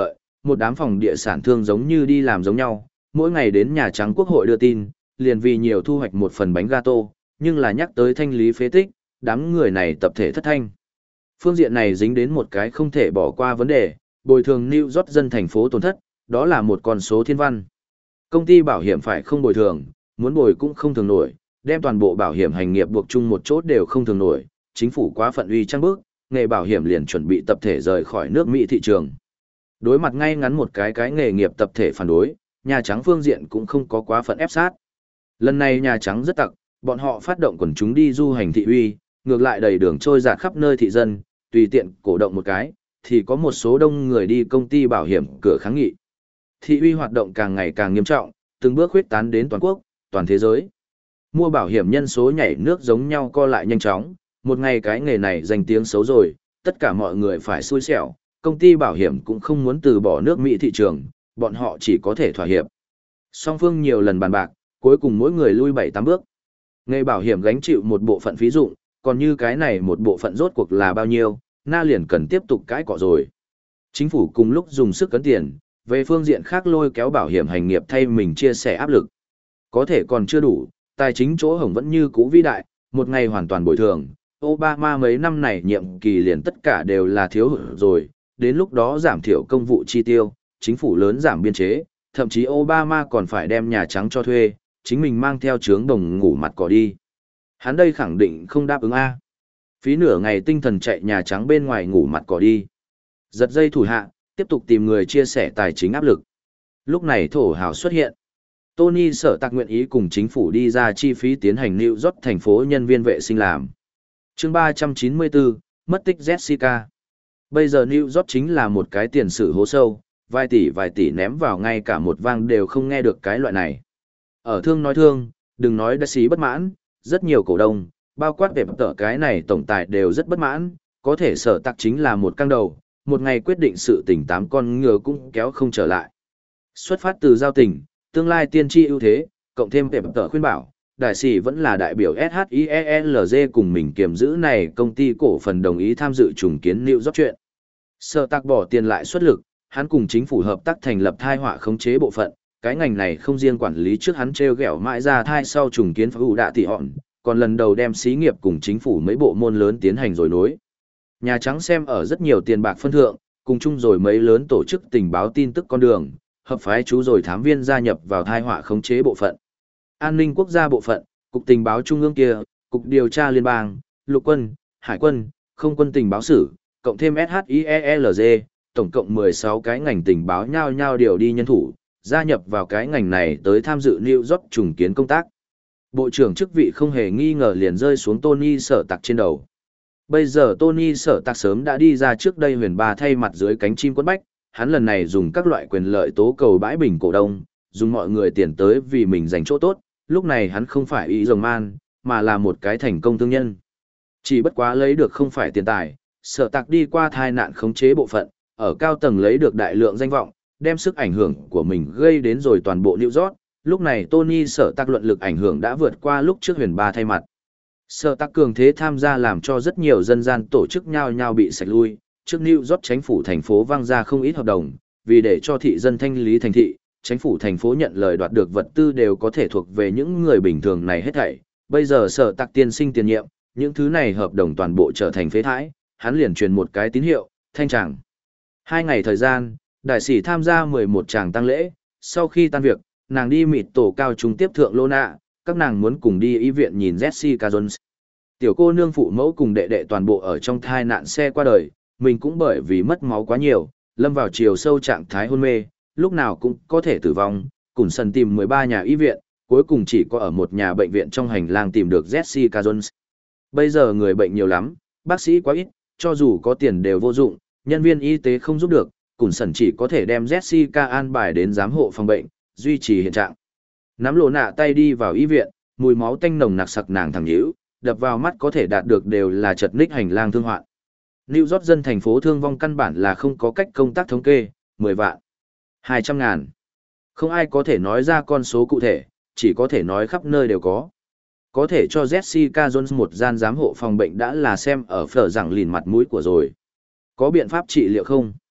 A: một đám phòng địa sản thương giống như đi làm giống nhau, mỗi ngày đến Nhà Trắng Quốc hội đưa tin, liền vì nhiều thu hoạch một phần bánh gato, nhưng là nhắc tới thanh lý phế tích, đám người này tập thể thất thanh. Phương diện này dính đến một cái không thể bỏ qua vấn đề, bồi thường New York dân thành phố tổn thất, đó là một con số thiên văn. Công ty bảo hiểm phải không bồi thường, muốn bồi cũng không thường nổi, đem toàn bộ bảo hiểm hành nghiệp buộc chung một chỗ đều không thường nổi, chính phủ quá phận uy trăng bước, nghề bảo hiểm liền chuẩn bị tập thể rời khỏi nước Mỹ thị trường. Đối mặt ngay ngắn một cái cái nghề nghiệp tập thể phản đối, Nhà Trắng phương diện cũng không có quá phận ép sát. Lần này Nhà Trắng rất tặc, bọn họ phát động quần chúng đi du hành thị uy, ngược lại đầy đường trôi dạt khắp nơi thị dân, tùy tiện cổ động một cái, thì có một số đông người đi công ty bảo hiểm cửa kháng nghị. Thị uy hoạt động càng ngày càng nghiêm trọng, từng bước huyết tán đến toàn quốc, toàn thế giới. Mua bảo hiểm nhân số nhảy nước giống nhau co lại nhanh chóng, một ngày cái nghề này danh tiếng xấu rồi, tất cả mọi người phải xui xẻo, công ty bảo hiểm cũng không muốn từ bỏ nước Mỹ thị trường, bọn họ chỉ có thể thỏa hiệp. Song phương nhiều lần bàn bạc, cuối cùng mỗi người lui bảy tám bước. Nghề bảo hiểm gánh chịu một bộ phận phí dụng, còn như cái này một bộ phận rốt cuộc là bao nhiêu, na liền cần tiếp tục cãi cọ rồi. Chính phủ cùng lúc dùng sức cấn tiền, về phương diện khác lôi kéo bảo hiểm hành nghiệp thay mình chia sẻ áp lực. Có thể còn chưa đủ, tài chính chỗ hổng vẫn như cũ vĩ đại, một ngày hoàn toàn bồi thường. Obama mấy năm này nhiệm kỳ liền tất cả đều là thiếu hụt rồi, đến lúc đó giảm thiểu công vụ chi tiêu, chính phủ lớn giảm biên chế, thậm chí Obama còn phải đem Nhà Trắng cho thuê, chính mình mang theo trướng đồng ngủ mặt cỏ đi. Hắn đây khẳng định không đáp ứng A. Phí nửa ngày tinh thần chạy Nhà Trắng bên ngoài ngủ mặt cỏ đi. Giật dây thủ hạ, tiếp tục tìm người chia sẻ tài chính áp lực. Lúc này thổ hào xuất hiện. Tony Sở Tạc nguyện ý cùng chính phủ đi ra chi phí tiến hành New York thành phố nhân viên vệ sinh làm. Chương ba trăm chín mươi bốn, mất tích Jessica. Bây giờ New York chính là một cái tiền sử hố sâu, vài tỷ vài tỷ ném vào ngay cả một vang đều không nghe được cái loại này. Ở thương nói thương, đừng nói đa sĩ bất mãn, rất nhiều cổ đông, bao quát về tờ cái này tổng tài đều rất bất mãn, có thể Sở Tạc chính là một căng đầu, một ngày quyết định sự tình tám con ngựa cũng kéo không trở lại. Xuất phát từ giao tình, tương lai tiên tri ưu thế, cộng thêm về tờ khuyên bảo, đại sĩ vẫn là đại biểu ét hát i e lờ giê cùng mình kiềm giữ này công ty cổ phần đồng ý tham dự trùng kiến New York chuyện. Sở Tạc bỏ tiền lại xuất lực, hắn cùng chính phủ hợp tác thành lập thai họa khống chế bộ phận, cái ngành này không riêng quản lý trước hắn treo gẹo mãi ra thai sau trùng kiến phá ủ đạ tỷ hòn, còn lần đầu đem xí nghiệp cùng chính phủ mấy bộ môn lớn tiến hành rồi nối. Nhà Trắng xem ở rất nhiều tiền bạc phân thượng, cùng chung rồi mấy lớn tổ chức tình báo tin tức con đường, hợp phái chú rồi thám viên gia nhập vào thai họa khống chế bộ phận. An ninh quốc gia bộ phận, cục tình báo trung ương kia, cục điều tra liên bang, lục quân, hải quân, không quân tình báo sử, cộng thêm ét hát i e lờ giê, tổng cộng mười sáu cái ngành tình báo nhau nhau điều đi nhân thủ, gia nhập vào cái ngành này tới tham dự New York trùng kiến công tác. Bộ trưởng chức vị không hề nghi ngờ liền rơi xuống Tony Sở Tạc trên đầu. Bây giờ Tony Sở Tạc sớm đã đi ra trước đây huyền ba thay mặt dưới cánh chim quất bách, hắn lần này dùng các loại quyền lợi tố cầu bãi bình cổ đông, dùng mọi người tiền tới vì mình giành chỗ tốt, lúc này hắn không phải ý rồng man, mà là một cái thành công thương nhân. Chỉ bất quá lấy được không phải tiền tài, Sở Tạc đi qua thai nạn khống chế bộ phận, ở cao tầng lấy được đại lượng danh vọng, đem sức ảnh hưởng của mình gây đến rồi toàn bộ New York, lúc này Tony Sở Tạc luận lực ảnh hưởng đã vượt qua lúc trước huyền ba thay mặt. Sở Tạc cường thế tham gia làm cho rất nhiều dân gian tổ chức nhau nhau bị sạch lui, trước New York chính phủ thành phố vang ra không ít hợp đồng, vì để cho thị dân thanh lý thành thị, chính phủ thành phố nhận lời đoạt được vật tư đều có thể thuộc về những người bình thường này hết thảy. Bây giờ Sở Tạc tiên sinh tiền nhiệm, những thứ này hợp đồng toàn bộ trở thành phế thải, hắn liền truyền một cái tín hiệu, thanh tràng. Hai ngày thời gian, đại sĩ tham gia mười một tràng tang lễ, sau khi tan việc, nàng đi mịt tổ cao trung tiếp thượng lô nạ, các nàng muốn cùng đi y viện nhìn Jessica Jones. Tiểu cô nương phụ mẫu cùng đệ đệ toàn bộ ở trong thai nạn xe qua đời, mình cũng bởi vì mất máu quá nhiều, lâm vào chiều sâu trạng thái hôn mê, lúc nào cũng có thể tử vong, cùng sần tìm mười ba nhà y viện, cuối cùng chỉ có ở một nhà bệnh viện trong hành lang tìm được Jessica Jones. Bây giờ người bệnh nhiều lắm, bác sĩ quá ít, cho dù có tiền đều vô dụng, nhân viên y tế không giúp được, cùng sần chỉ có thể đem Jessica an bài đến giám hộ phòng bệnh, duy trì hiện trạng. Nắm lộ nạ tay đi vào y viện, mùi máu tanh nồng nặc sặc nàng thẳng nhíu, đập vào mắt có thể đạt được đều là chật ních hành lang thương hoạn. New York dân thành phố thương vong căn bản là không có cách công tác thống kê, mười vạn, hai trăm ngàn. Không ai có thể nói ra con số cụ thể, chỉ có thể nói khắp nơi đều có. Có thể cho Jessica Jones một gian giám hộ phòng bệnh đã là xem ở phở rằng lìn mặt mũi của rồi. Có biện pháp trị liệu không?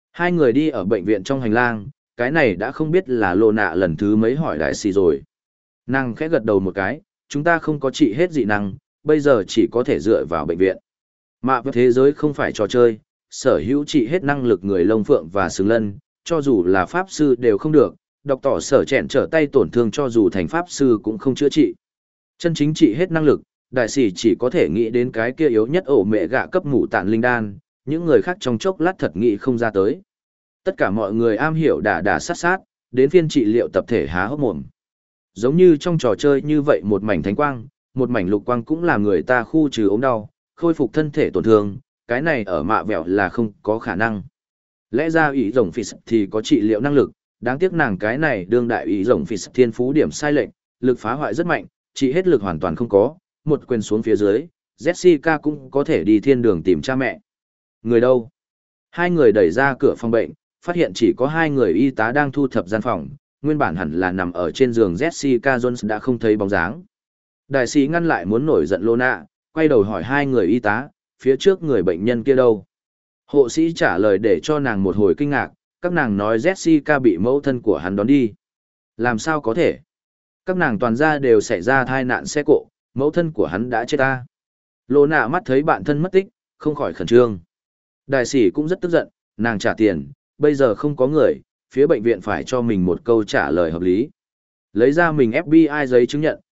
A: Hai người đi ở bệnh viện trong hành lang, cái này đã không biết là Lô Nạ lần thứ mấy hỏi đại sĩ rồi. Nàng khẽ gật đầu một cái, chúng ta không có trị hết dị năng, bây giờ chỉ có thể dựa vào bệnh viện. Mạ với thế giới không phải trò chơi, sở hữu trị hết năng lực người lông phượng và xứng lân, cho dù là pháp sư đều không được, độc tỏ sở chẹn trở tay tổn thương cho dù thành pháp sư cũng không chữa trị. Chân chính trị hết năng lực, đại sĩ chỉ có thể nghĩ đến cái kia yếu nhất ổ mẹ gạ cấp mũ tạn linh đan, những người khác trong chốc lát thật nghĩ không ra tới. Tất cả mọi người am hiểu đả đả sát sát, đến phiên trị liệu tập thể há hốc mồm. Giống như trong trò chơi như vậy một mảnh thánh quang, một mảnh lục quang cũng làm người ta khu trừ ốm đau, khôi phục thân thể tổn thương, cái này ở mạ vẹo là không có khả năng. Lẽ ra ý rồng phì thì có trị liệu năng lực, đáng tiếc nàng cái này đương đại ý rồng phì thiên phú điểm sai lệch, lực phá hoại rất mạnh, trị hết lực hoàn toàn không có, một quyền xuống phía dưới, Jessica cũng có thể đi thiên đường tìm cha mẹ. Người đâu? Hai người đẩy ra cửa phòng bệnh, phát hiện chỉ có hai người y tá đang thu thập gian phòng, nguyên bản hẳn là nằm ở trên giường Jessica Jones đã không thấy bóng dáng. Đại sĩ ngăn lại muốn nổi giận Lona, quay đầu hỏi hai người y tá, phía trước người bệnh nhân kia đâu? Hộ sĩ trả lời để cho nàng một hồi kinh ngạc, các nàng nói Jessica bị mẫu thân của hắn đón đi. Làm sao có thể? Các nàng toàn ra đều xảy ra tai nạn xe cộ, mẫu thân của hắn đã chết ta. Lona mắt thấy bạn thân mất tích, không khỏi khẩn trương. Đại sĩ cũng rất tức giận, nàng trả tiền, bây giờ không có người, phía bệnh viện phải cho mình một câu trả lời hợp lý. Lấy ra mình ép bê i giấy chứng nhận,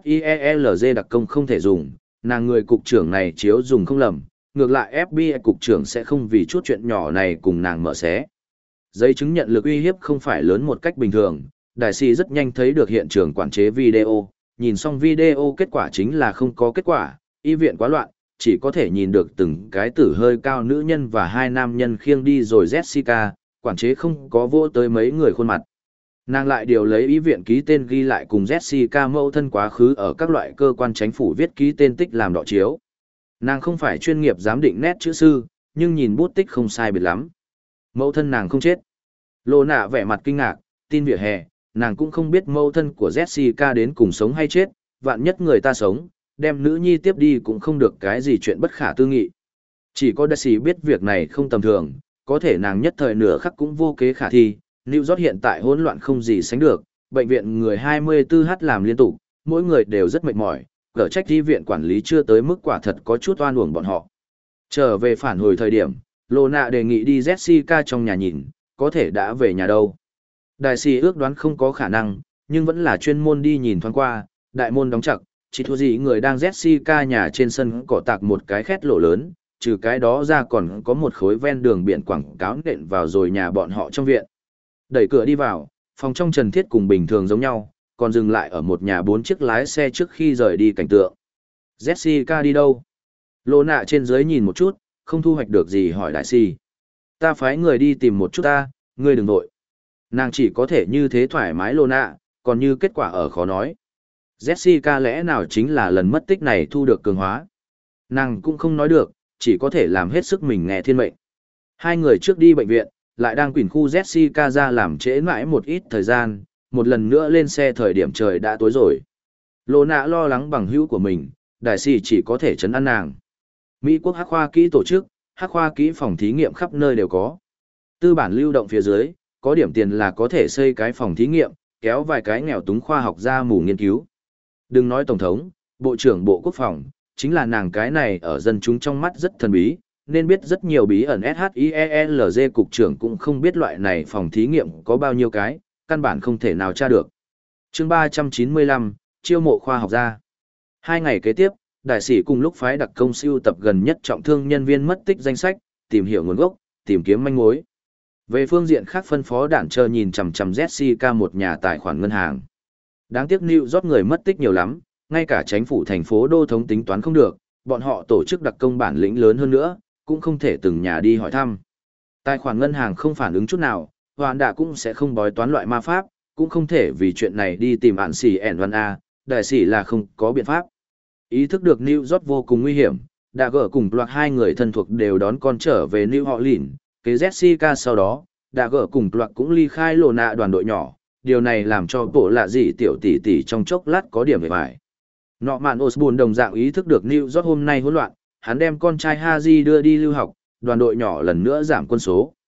A: SHIELZ đặc công không thể dùng, nàng người cục trưởng này chiếu dùng không lầm, ngược lại ép bê i cục trưởng sẽ không vì chút chuyện nhỏ này cùng nàng mở xé. Giấy chứng nhận lực uy hiếp không phải lớn một cách bình thường, đại sĩ rất nhanh thấy được hiện trường quản chế video, nhìn xong video kết quả chính là không có kết quả, y viện quá loạn, chỉ có thể nhìn được từng cái tử hơi cao nữ nhân và hai nam nhân khiêng đi rồi Jessica, quản chế không có vô tới mấy người khuôn mặt. Nàng lại điều lấy ý viện ký tên ghi lại cùng Jessica mẫu thân quá khứ ở các loại cơ quan chính phủ viết ký tên tích làm đọ chiếu. Nàng không phải chuyên nghiệp giám định nét chữ sư, nhưng nhìn bút tích không sai biệt lắm. Mẫu thân nàng không chết. Lô nạ vẻ mặt kinh ngạc, tin vỉa hè, nàng cũng không biết mẫu thân của Jessica đến cùng sống hay chết, vạn nhất người ta sống, đem nữ nhi tiếp đi cũng không được cái gì chuyện bất khả tư nghị. Chỉ có Daisy biết việc này không tầm thường, có thể nàng nhất thời nửa khắc cũng vô kế khả thi. New York hiện tại hỗn loạn không gì sánh được, bệnh viện người hai mươi tư h làm liên tục, mỗi người đều rất mệt mỏi, cở trách đi viện quản lý chưa tới mức quả thật có chút oan uổng bọn họ. Trở về phản hồi thời điểm, Lona đề nghị đi Jessica trong nhà nhìn, có thể đã về nhà đâu. Đại sĩ ước đoán không có khả năng, nhưng vẫn là chuyên môn đi nhìn thoáng qua, đại môn đóng chặt, chỉ thua gì người đang Jessica nhà trên sân cỏ tạc một cái khét lỗ lớn, trừ cái đó ra còn có một khối ven đường biển quảng cáo nện vào rồi nhà bọn họ trong viện. Đẩy cửa đi vào, phòng trong trần thiết cùng bình thường giống nhau, còn dừng lại ở một nhà bốn chiếc lái xe trước khi rời đi cảnh tượng. Jessica đi đâu? Lô nạ trên dưới nhìn một chút, không thu hoạch được gì hỏi đại si. Ta phái người đi tìm một chút ta, ngươi đừng nội. Nàng chỉ có thể như thế thoải mái lô nạ, còn như kết quả ở khó nói. Jessica lẽ nào chính là lần mất tích này thu được cường hóa. Nàng cũng không nói được, chỉ có thể làm hết sức mình nghe thiên mệnh. Hai người trước đi bệnh viện, lại đang quỷ khu Jessica ra làm trễ mãi một ít thời gian, một lần nữa lên xe thời điểm trời đã tối rồi. Lô nạ lo lắng bằng hữu của mình, đại sĩ chỉ có thể chấn an nàng. Mỹ quốc hắc khoa kỹ tổ chức, hắc khoa kỹ phòng thí nghiệm khắp nơi đều có. Tư bản lưu động phía dưới, có điểm tiền là có thể xây cái phòng thí nghiệm, kéo vài cái nghèo túng khoa học ra mù nghiên cứu. Đừng nói tổng thống, bộ trưởng bộ quốc phòng, chính là nàng cái này ở dân chúng trong mắt rất thần bí, nên biết rất nhiều bí ẩn SHIELZ cục trưởng cũng không biết loại này phòng thí nghiệm có bao nhiêu cái, căn bản không thể nào tra được. Chương ba trăm chín mươi lăm, chiêu mộ khoa học gia. Hai ngày kế tiếp, đại sĩ cùng lúc phái đặc công siêu tập gần nhất trọng thương nhân viên mất tích danh sách, tìm hiểu nguồn gốc, tìm kiếm manh mối. Về phương diện khác phân phó đạn chờ nhìn chằm chằm Jessica một nhà tài khoản ngân hàng. Đáng tiếc New York người mất tích nhiều lắm, ngay cả chính phủ thành phố đô thống tính toán không được, bọn họ tổ chức đặc công bản lĩnh lớn hơn nữa, cũng không thể từng nhà đi hỏi thăm. Tài khoản ngân hàng không phản ứng chút nào, hoàn đạ cũng sẽ không bói toán loại ma pháp, cũng không thể vì chuyện này đi tìm ạn xỉ ẻn văn A, đại sĩ là không có biện pháp. Ý thức được New York vô cùng nguy hiểm, đã gỡ cùng loạt hai người thân thuộc đều đón con trở về New Orleans, kế Jessica sau đó, đã gỡ cùng loạt cũng ly khai lộ nạ đoàn đội nhỏ, điều này làm cho bộ lạ gì tiểu tỷ tỷ trong chốc lát có điểm về vải. Norman Osborn đồng dạng ý thức được New York hôm nay hỗn loạn, hắn đem con trai Haji đưa đi lưu học, đoàn đội nhỏ lần nữa giảm quân số.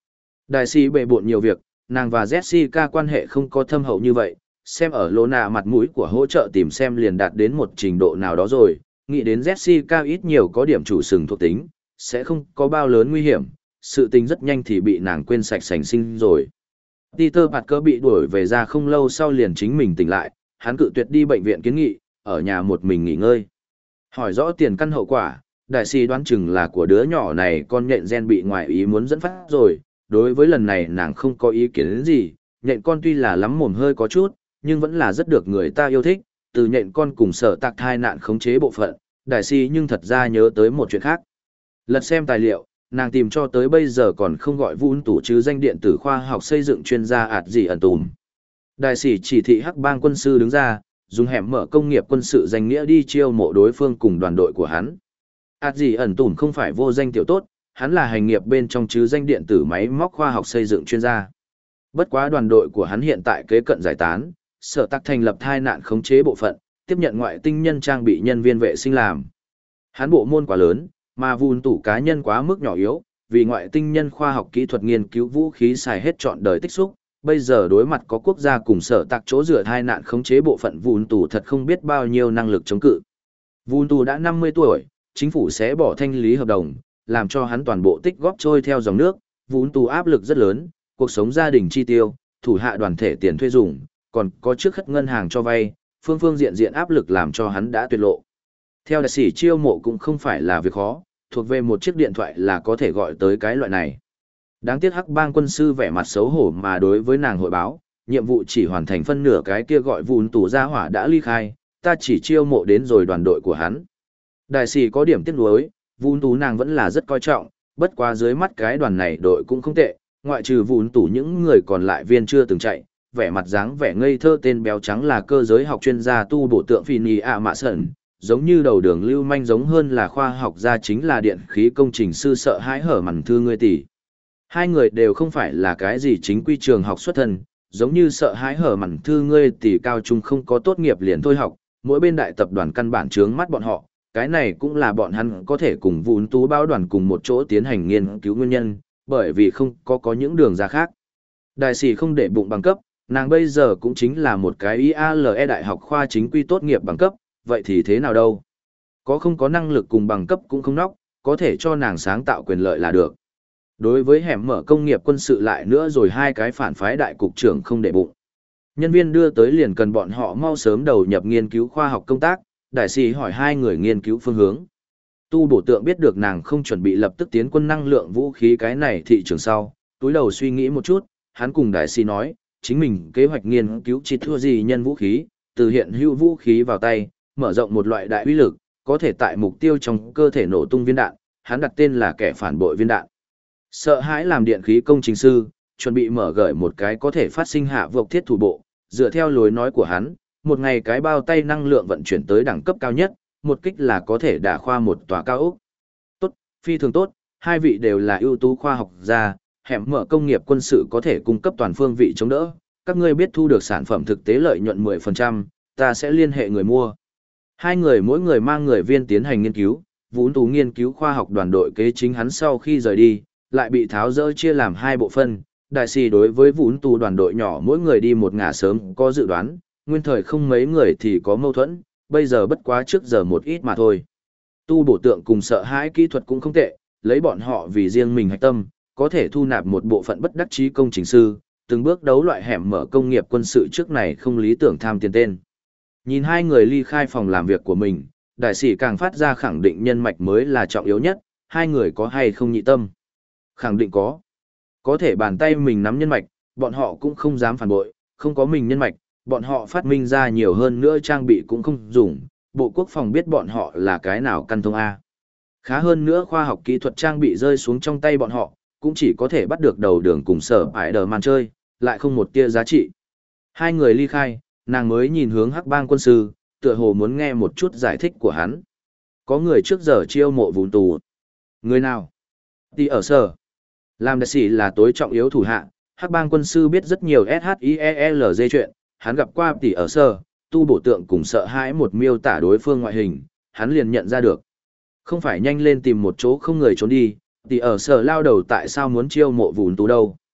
A: Đại sĩ bệ bộn nhiều việc, nàng và Jessica quan hệ không có thâm hậu như vậy, xem ở lô nạ mặt mũi của hỗ trợ tìm xem liền đạt đến một trình độ nào đó rồi, nghĩ đến Jessica ít nhiều có điểm chủ sừng thuộc tính, sẽ không có bao lớn nguy hiểm, sự tình rất nhanh thì bị nàng quên sạch sành sinh rồi. Peter Parker bị đuổi về ra không lâu sau liền chính mình tỉnh lại, hắn cự tuyệt đi bệnh viện kiến nghị, ở nhà một mình nghỉ ngơi. Hỏi rõ tiền căn hậu quả, đại sĩ đoán chừng là của đứa nhỏ này con nhện gen bị ngoại ý muốn dẫn phát rồi, đối với lần này nàng không có ý kiến gì, nhện con tuy là lắm mồm hơi có chút, nhưng vẫn là rất được người ta yêu thích, từ nhện con cùng sở tạc thai nạn khống chế bộ phận, đại sĩ nhưng thật ra nhớ tới một chuyện khác. Lật xem tài liệu, nàng tìm cho tới bây giờ còn không gọi vun tủ chứ danh điện tử khoa học xây dựng chuyên gia ạt gì ẩn tùm. Đại sĩ chỉ thị hắc bang quân sư đứng ra, dùng hẻm mở công nghiệp quân sự danh nghĩa đi chiêu mộ đối phương cùng đoàn đội của hắn. ạt gì ẩn tùm không phải vô danh tiểu tốt, hắn là hành nghiệp bên trong chứ danh điện tử máy móc khoa học xây dựng chuyên gia. Bất quá đoàn đội của hắn hiện tại kế cận giải tán, sở tắc thành lập thai nạn khống chế bộ phận, tiếp nhận ngoại tinh nhân trang bị nhân viên vệ sinh làm. Hắn bộ môn quá lớn, mà vun tủ cá nhân quá mức nhỏ yếu, vì ngoại tinh nhân khoa học kỹ thuật nghiên cứu vũ khí xài hết trọn đời tích xúc, bây giờ đối mặt có quốc gia cùng sở tạc chỗ dựa thai nạn khống chế bộ phận vun tủ thật không biết bao nhiêu năng lực chống cự. Vun tủ đã năm mươi tuổi, chính phủ sẽ bỏ thanh lý hợp đồng, làm cho hắn toàn bộ tích góp trôi theo dòng nước, vun tủ áp lực rất lớn, cuộc sống gia đình chi tiêu, thủ hạ đoàn thể tiền thuê dùng, còn có trước khất ngân hàng cho vay, phương phương diện diện áp lực làm cho hắn đã tuyệt lộ. Theo đại sĩ chiêu mộ cũng không phải là việc khó, thuộc về một chiếc điện thoại là có thể gọi tới cái loại này. Đáng tiếc hắc bang quân sư vẻ mặt xấu hổ mà đối với nàng hội báo, nhiệm vụ chỉ hoàn thành phân nửa cái kia gọi vun tủ ra hỏa đã ly khai, ta chỉ chiêu mộ đến rồi đoàn đội của hắn. Đại sĩ có điểm tiếc nuối, vun tủ nàng vẫn là rất coi trọng, bất quá dưới mắt cái đoàn này đội cũng không tệ, ngoại trừ vun tủ những người còn lại viên chưa từng chạy, vẻ mặt dáng vẻ ngây thơ tên béo trắng là cơ giới học chuyên gia tu bổ tượng phi nhì ạ mạ sẩn, giống như đầu đường lưu manh giống hơn là khoa học gia chính là điện khí công trình sư sợ hãi hở mằn thư ngươi tỷ. Hai người đều không phải là cái gì chính quy trường học xuất thân, giống như sợ hãi hở mằn thư ngươi tỷ cao trung không có tốt nghiệp liền thôi học, mỗi bên đại tập đoàn căn bản trướng mắt bọn họ, cái này cũng là bọn hắn có thể cùng vun tú báo đoàn cùng một chỗ tiến hành nghiên cứu nguyên nhân, bởi vì không có có những đường ra khác. Đại sĩ không để bụng bằng cấp, nàng bây giờ cũng chính là một cái i a lờ e đại học khoa chính quy tốt nghiệp bằng cấp, vậy thì thế nào đâu? Có không có năng lực cùng bằng cấp cũng không nóc, có thể cho nàng sáng tạo quyền lợi là được. Đối với hẻm mở công nghiệp quân sự lại nữa rồi hai cái phản phái đại cục trưởng không để bụng. Nhân viên đưa tới liền cần bọn họ mau sớm đầu nhập nghiên cứu khoa học công tác, đại sĩ hỏi hai người nghiên cứu phương hướng. Tu bổ tượng biết được nàng không chuẩn bị lập tức tiến quân năng lượng vũ khí cái này thị trường sau, túi đầu suy nghĩ một chút, hắn cùng đại sĩ nói, chính mình kế hoạch nghiên cứu chỉ thua gì nhân vũ khí, từ hiện hữu vũ khí vào tay, mở rộng một loại đại uy lực, có thể tại mục tiêu trong cơ thể nổ tung viên đạn, hắn đặt tên là kẻ phản bội viên đạn. Sợ hãi làm điện khí công trình sư, chuẩn bị mở gửi một cái có thể phát sinh hạ vộc thiết thủ bộ, dựa theo lối nói của hắn, một ngày cái bao tay năng lượng vận chuyển tới đẳng cấp cao nhất, một kích là có thể đả khoa một tòa cao ốc. Tốt, phi thường tốt, hai vị đều là ưu tú khoa học gia, hẻm mở công nghiệp quân sự có thể cung cấp toàn phương vị chống đỡ, các ngươi biết thu được sản phẩm thực tế lợi nhuận mười phần trăm, ta sẽ liên hệ người mua. Hai người mỗi người mang người viên tiến hành nghiên cứu, vốn tú nghiên cứu khoa học đoàn đội kế chính hắn sau khi rời đi, lại bị tháo rỡ chia làm hai bộ phân. Đại sĩ đối với vốn tú đoàn đội nhỏ mỗi người đi một ngả sớm có dự đoán, nguyên thời không mấy người thì có mâu thuẫn, bây giờ bất quá trước giờ một ít mà thôi. Tu bổ tượng cùng sợ hãi kỹ thuật cũng không tệ, lấy bọn họ vì riêng mình hạch tâm, có thể thu nạp một bộ phận bất đắc chí công trình sư, từng bước đấu loại hẻm mở công nghiệp quân sự trước này không lý tưởng tham tiền tên. Nhìn hai người ly khai phòng làm việc của mình, đại sĩ càng phát ra khẳng định nhân mạch mới là trọng yếu nhất, hai người có hay không nhị tâm. Khẳng định có. Có thể bàn tay mình nắm nhân mạch, bọn họ cũng không dám phản bội, không có mình nhân mạch, bọn họ phát minh ra nhiều hơn nữa trang bị cũng không dùng, Bộ Quốc phòng biết bọn họ là cái nào căn thông A. Khá hơn nữa khoa học kỹ thuật trang bị rơi xuống trong tay bọn họ, cũng chỉ có thể bắt được đầu đường cùng sở ải đờ màn chơi, lại không một tia giá trị. Hai người ly khai, nàng mới nhìn hướng hắc bang quân sư, tựa hồ muốn nghe một chút giải thích của hắn. Có người trước giờ chiêu mộ vùn tù. Người nào? Đi ở sở. Làm đại sĩ là tối trọng yếu thủ hạ, hắc bang quân sư biết rất nhiều SHIELZ chuyện, hắn gặp qua tỷ ở sở, tu bổ tượng cùng sợ hãi một miêu tả đối phương ngoại hình, hắn liền nhận ra được. Không phải nhanh lên tìm một chỗ không người trốn đi, tỷ ở sở lao đầu tại sao muốn chiêu mộ vùn tù đâu.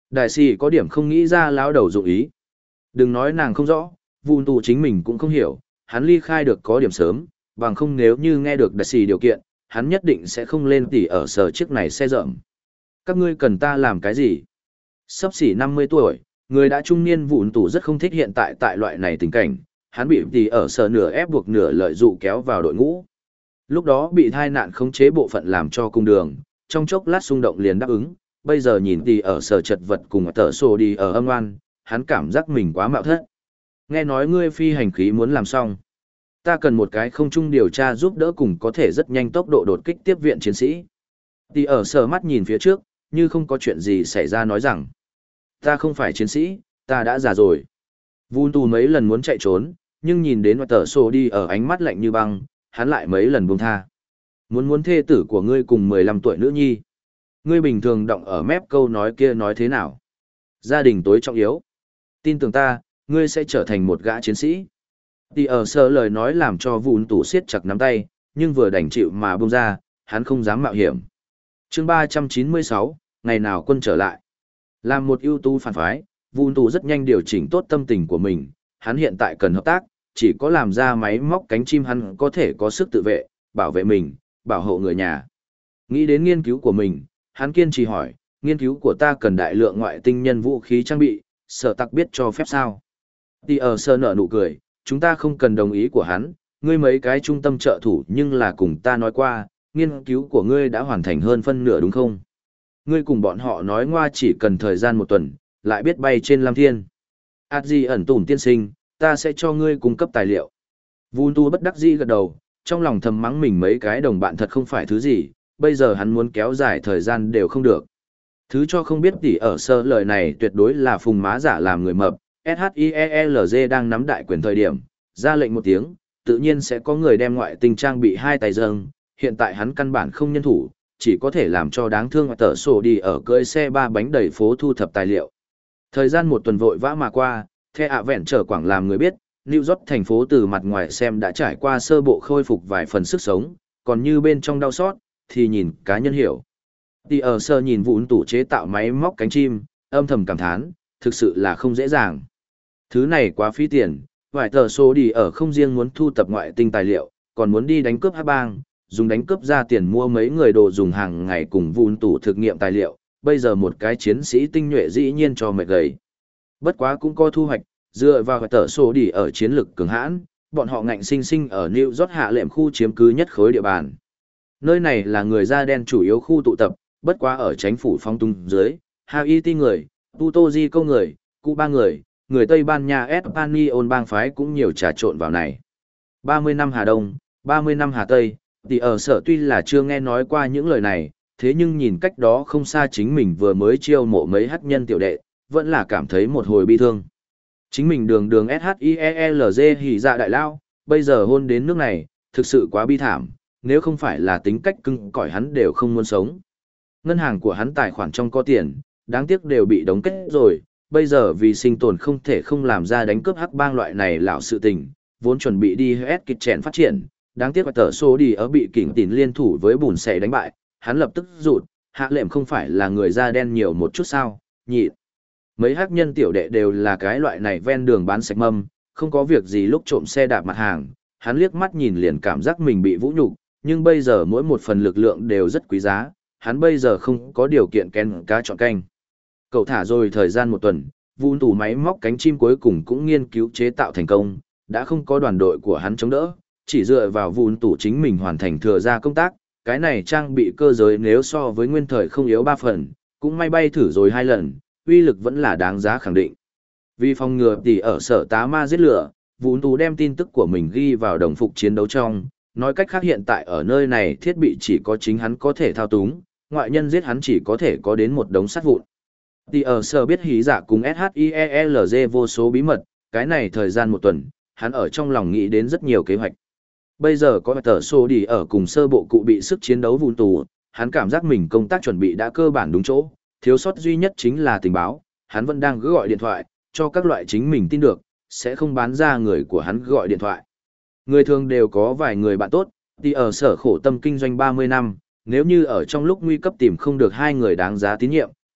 A: Đại sĩ có điểm không nghĩ ra lão đầu dụng ý. Đừng nói nàng không rõ, Vun Tù chính mình cũng không hiểu, hắn ly khai được có điểm sớm, bằng không nếu như nghe được đại sĩ điều kiện, hắn nhất định sẽ không lên tỉ ở sở chiếc này xe rợm. Các ngươi cần ta làm cái gì? Sắp xỉ năm mươi tuổi, người đã trung niên Vun Tù rất không thích hiện tại tại loại này tình cảnh, hắn bị tỉ ở sở nửa ép buộc nửa lợi dụ kéo vào đội ngũ. Lúc đó bị thai nạn khống chế bộ phận làm cho cung đường, trong chốc lát xung động liền đáp ứng, bây giờ nhìn tỉ ở sở chật vật cùng tờ sổ đi ở âm oan, hắn cảm giác mình quá mạo thất. Nghe nói ngươi phi hành khí muốn làm xong. Ta cần một cái không trung điều tra giúp đỡ cùng có thể rất nhanh tốc độ đột kích tiếp viện chiến sĩ. Tỉ ở sở mắt nhìn phía trước, như không có chuyện gì xảy ra nói rằng. Ta không phải chiến sĩ, ta đã già rồi. Vun Tù mấy lần muốn chạy trốn, nhưng nhìn đến tờ sổ đi ở ánh mắt lạnh như băng, hắn lại mấy lần buông tha. Muốn muốn thê tử của ngươi cùng mười lăm tuổi nữ nhi. Ngươi bình thường động ở mép câu nói kia nói thế nào? Gia đình tối trọng yếu. Tin tưởng ta, ngươi sẽ trở thành một gã chiến sĩ. Tỉ ở sở lời nói làm cho Vun Tù siết chặt nắm tay, nhưng vừa đành chịu mà buông ra, hắn không dám mạo hiểm. Chương ba trăm chín mươi sáu, ngày nào quân trở lại. Làm một ưu tú phản phái, Vun Tù rất nhanh điều chỉnh tốt tâm tình của mình, hắn hiện tại cần hợp tác, chỉ có làm ra máy móc cánh chim hắn có thể có sức tự vệ, bảo vệ mình, bảo hộ người nhà. Nghĩ đến nghiên cứu của mình, hắn kiên trì hỏi, nghiên cứu của ta cần đại lượng ngoại tinh nhân vũ khí trang bị, sở tặc biết cho phép sao? Tỉ ở sở nở nụ cười, chúng ta không cần đồng ý của hắn, ngươi mấy cái trung tâm trợ thủ nhưng là cùng ta nói qua, nghiên cứu của ngươi đã hoàn thành hơn phân nửa đúng không? Ngươi cùng bọn họ nói ngoa chỉ cần thời gian một tuần, lại biết bay trên Lam Thiên. Át gì ẩn tùm tiên sinh, ta sẽ cho ngươi cung cấp tài liệu. Vun Tu bất đắc dĩ gật đầu, trong lòng thầm mắng mình mấy cái đồng bạn thật không phải thứ gì, bây giờ hắn muốn kéo dài thời gian đều không được. Thứ cho không biết tỉ ở sơ lời này tuyệt đối là phùng má giả làm người mập, SHIELZ đang nắm đại quyền thời điểm, ra lệnh một tiếng, tự nhiên sẽ có người đem ngoại tinh trang bị hai tay dâng, hiện tại hắn căn bản không nhân thủ, chỉ có thể làm cho đáng thương tờ sổ đi ở cưỡi xe ba bánh đầy phố thu thập tài liệu. Thời gian một tuần vội vã mà qua, The Adventure Quảng làm người biết, New York thành phố từ mặt ngoài xem đã trải qua sơ bộ khôi phục vài phần sức sống, còn như bên trong đau xót, thì nhìn cá nhân hiểu. Tỉ ở sơ nhìn Vun Tù chế tạo máy móc cánh chim, âm thầm cảm thán, thực sự là không dễ dàng. Thứ này quá phí tiền, vài tờ số đi ở không riêng muốn thu tập ngoại tinh tài liệu, còn muốn đi đánh cướp hắc bang, dùng đánh cướp ra tiền mua mấy người đồ dùng hàng ngày cùng Vun Tù thực nghiệm tài liệu, bây giờ một cái chiến sĩ tinh nhuệ dĩ nhiên cho mệt gầy. Bất quá cũng có thu hoạch, dựa vào tờ số đi ở chiến lực cường hãn, bọn họ ngạnh sinh sinh ở New York hạ lệm khu chiếm cứ nhất khối địa bàn. Nơi này là người da đen chủ yếu khu tụ tập, bất quá ở chính phủ phong tung dưới, Haiti người, Puerto Rico người, Cuba người, người Tây Ban Nha Espanyol bang phái cũng nhiều trà trộn vào này. ba mươi năm Hà Đông, ba mươi năm Hà Tây, thì ở sở tuy là chưa nghe nói qua những lời này, thế nhưng nhìn cách đó không xa chính mình vừa mới chiêu mộ mấy hắc nhân tiểu đệ, vẫn là cảm thấy một hồi bi thương. Chính mình đường đường SHIELZ hỉ dạ đại lao, bây giờ hôn đến nước này, thực sự quá bi thảm, nếu không phải là tính cách cưng cõi hắn đều không muốn sống. Ngân hàng của hắn tài khoản trong có tiền, đáng tiếc đều bị đóng kết rồi, bây giờ vì sinh tồn không thể không làm ra đánh cướp hắc bang loại này lão sự tình, vốn chuẩn bị đi hết kịch chèn phát triển, đáng tiếc tờ số đi ở bị kỉnh tín liên thủ với bùn xẻ đánh bại, hắn lập tức rụt, hạ lệm không phải là người da đen nhiều một chút sao, nhị. Mấy hắc nhân tiểu đệ đều là cái loại này ven đường bán sạch mâm, không có việc gì lúc trộm xe đạp mặt hàng, hắn liếc mắt nhìn liền cảm giác mình bị vũ nhục, nhưng bây giờ mỗi một phần lực lượng đều rất quý giá, hắn bây giờ không có điều kiện kén cá chọn canh. Cậu thả rồi thời gian một tuần, Vun Tù máy móc cánh chim cuối cùng cũng nghiên cứu chế tạo thành công, đã không có đoàn đội của hắn chống đỡ, chỉ dựa vào Vun Tù chính mình hoàn thành thừa ra công tác, cái này trang bị cơ giới nếu so với nguyên thời không yếu ba phần, cũng may bay thử rồi hai lần, uy lực vẫn là đáng giá khẳng định. Vì phòng ngừa tỉ ở sở tá ma giết lửa, Vun Tù đem tin tức của mình ghi vào đồng phục chiến đấu trong, nói cách khác hiện tại ở nơi này thiết bị chỉ có chính hắn có thể thao túng, ngoại nhân giết hắn chỉ có thể có đến một đống sắt vụn. Tỉ ở sở biết hí giả cùng SHIELZ vô số bí mật, cái này thời gian một tuần, hắn ở trong lòng nghĩ đến rất nhiều kế hoạch. Bây giờ có tờ số đi ở cùng sơ bộ cụ bị sức chiến đấu Vun Tù, hắn cảm giác mình công tác chuẩn bị đã cơ bản đúng chỗ, thiếu sót duy nhất chính là tình báo, hắn vẫn đang cứ gọi điện thoại, cho các loại chính mình tin được, sẽ không bán ra người của hắn gọi điện thoại. Người thường đều có vài người bạn tốt, thì ở sở khổ tâm kinh doanh ba mươi năm, nếu như ở trong lúc nguy cấp tìm không được hai người đáng giá tín nhiệm,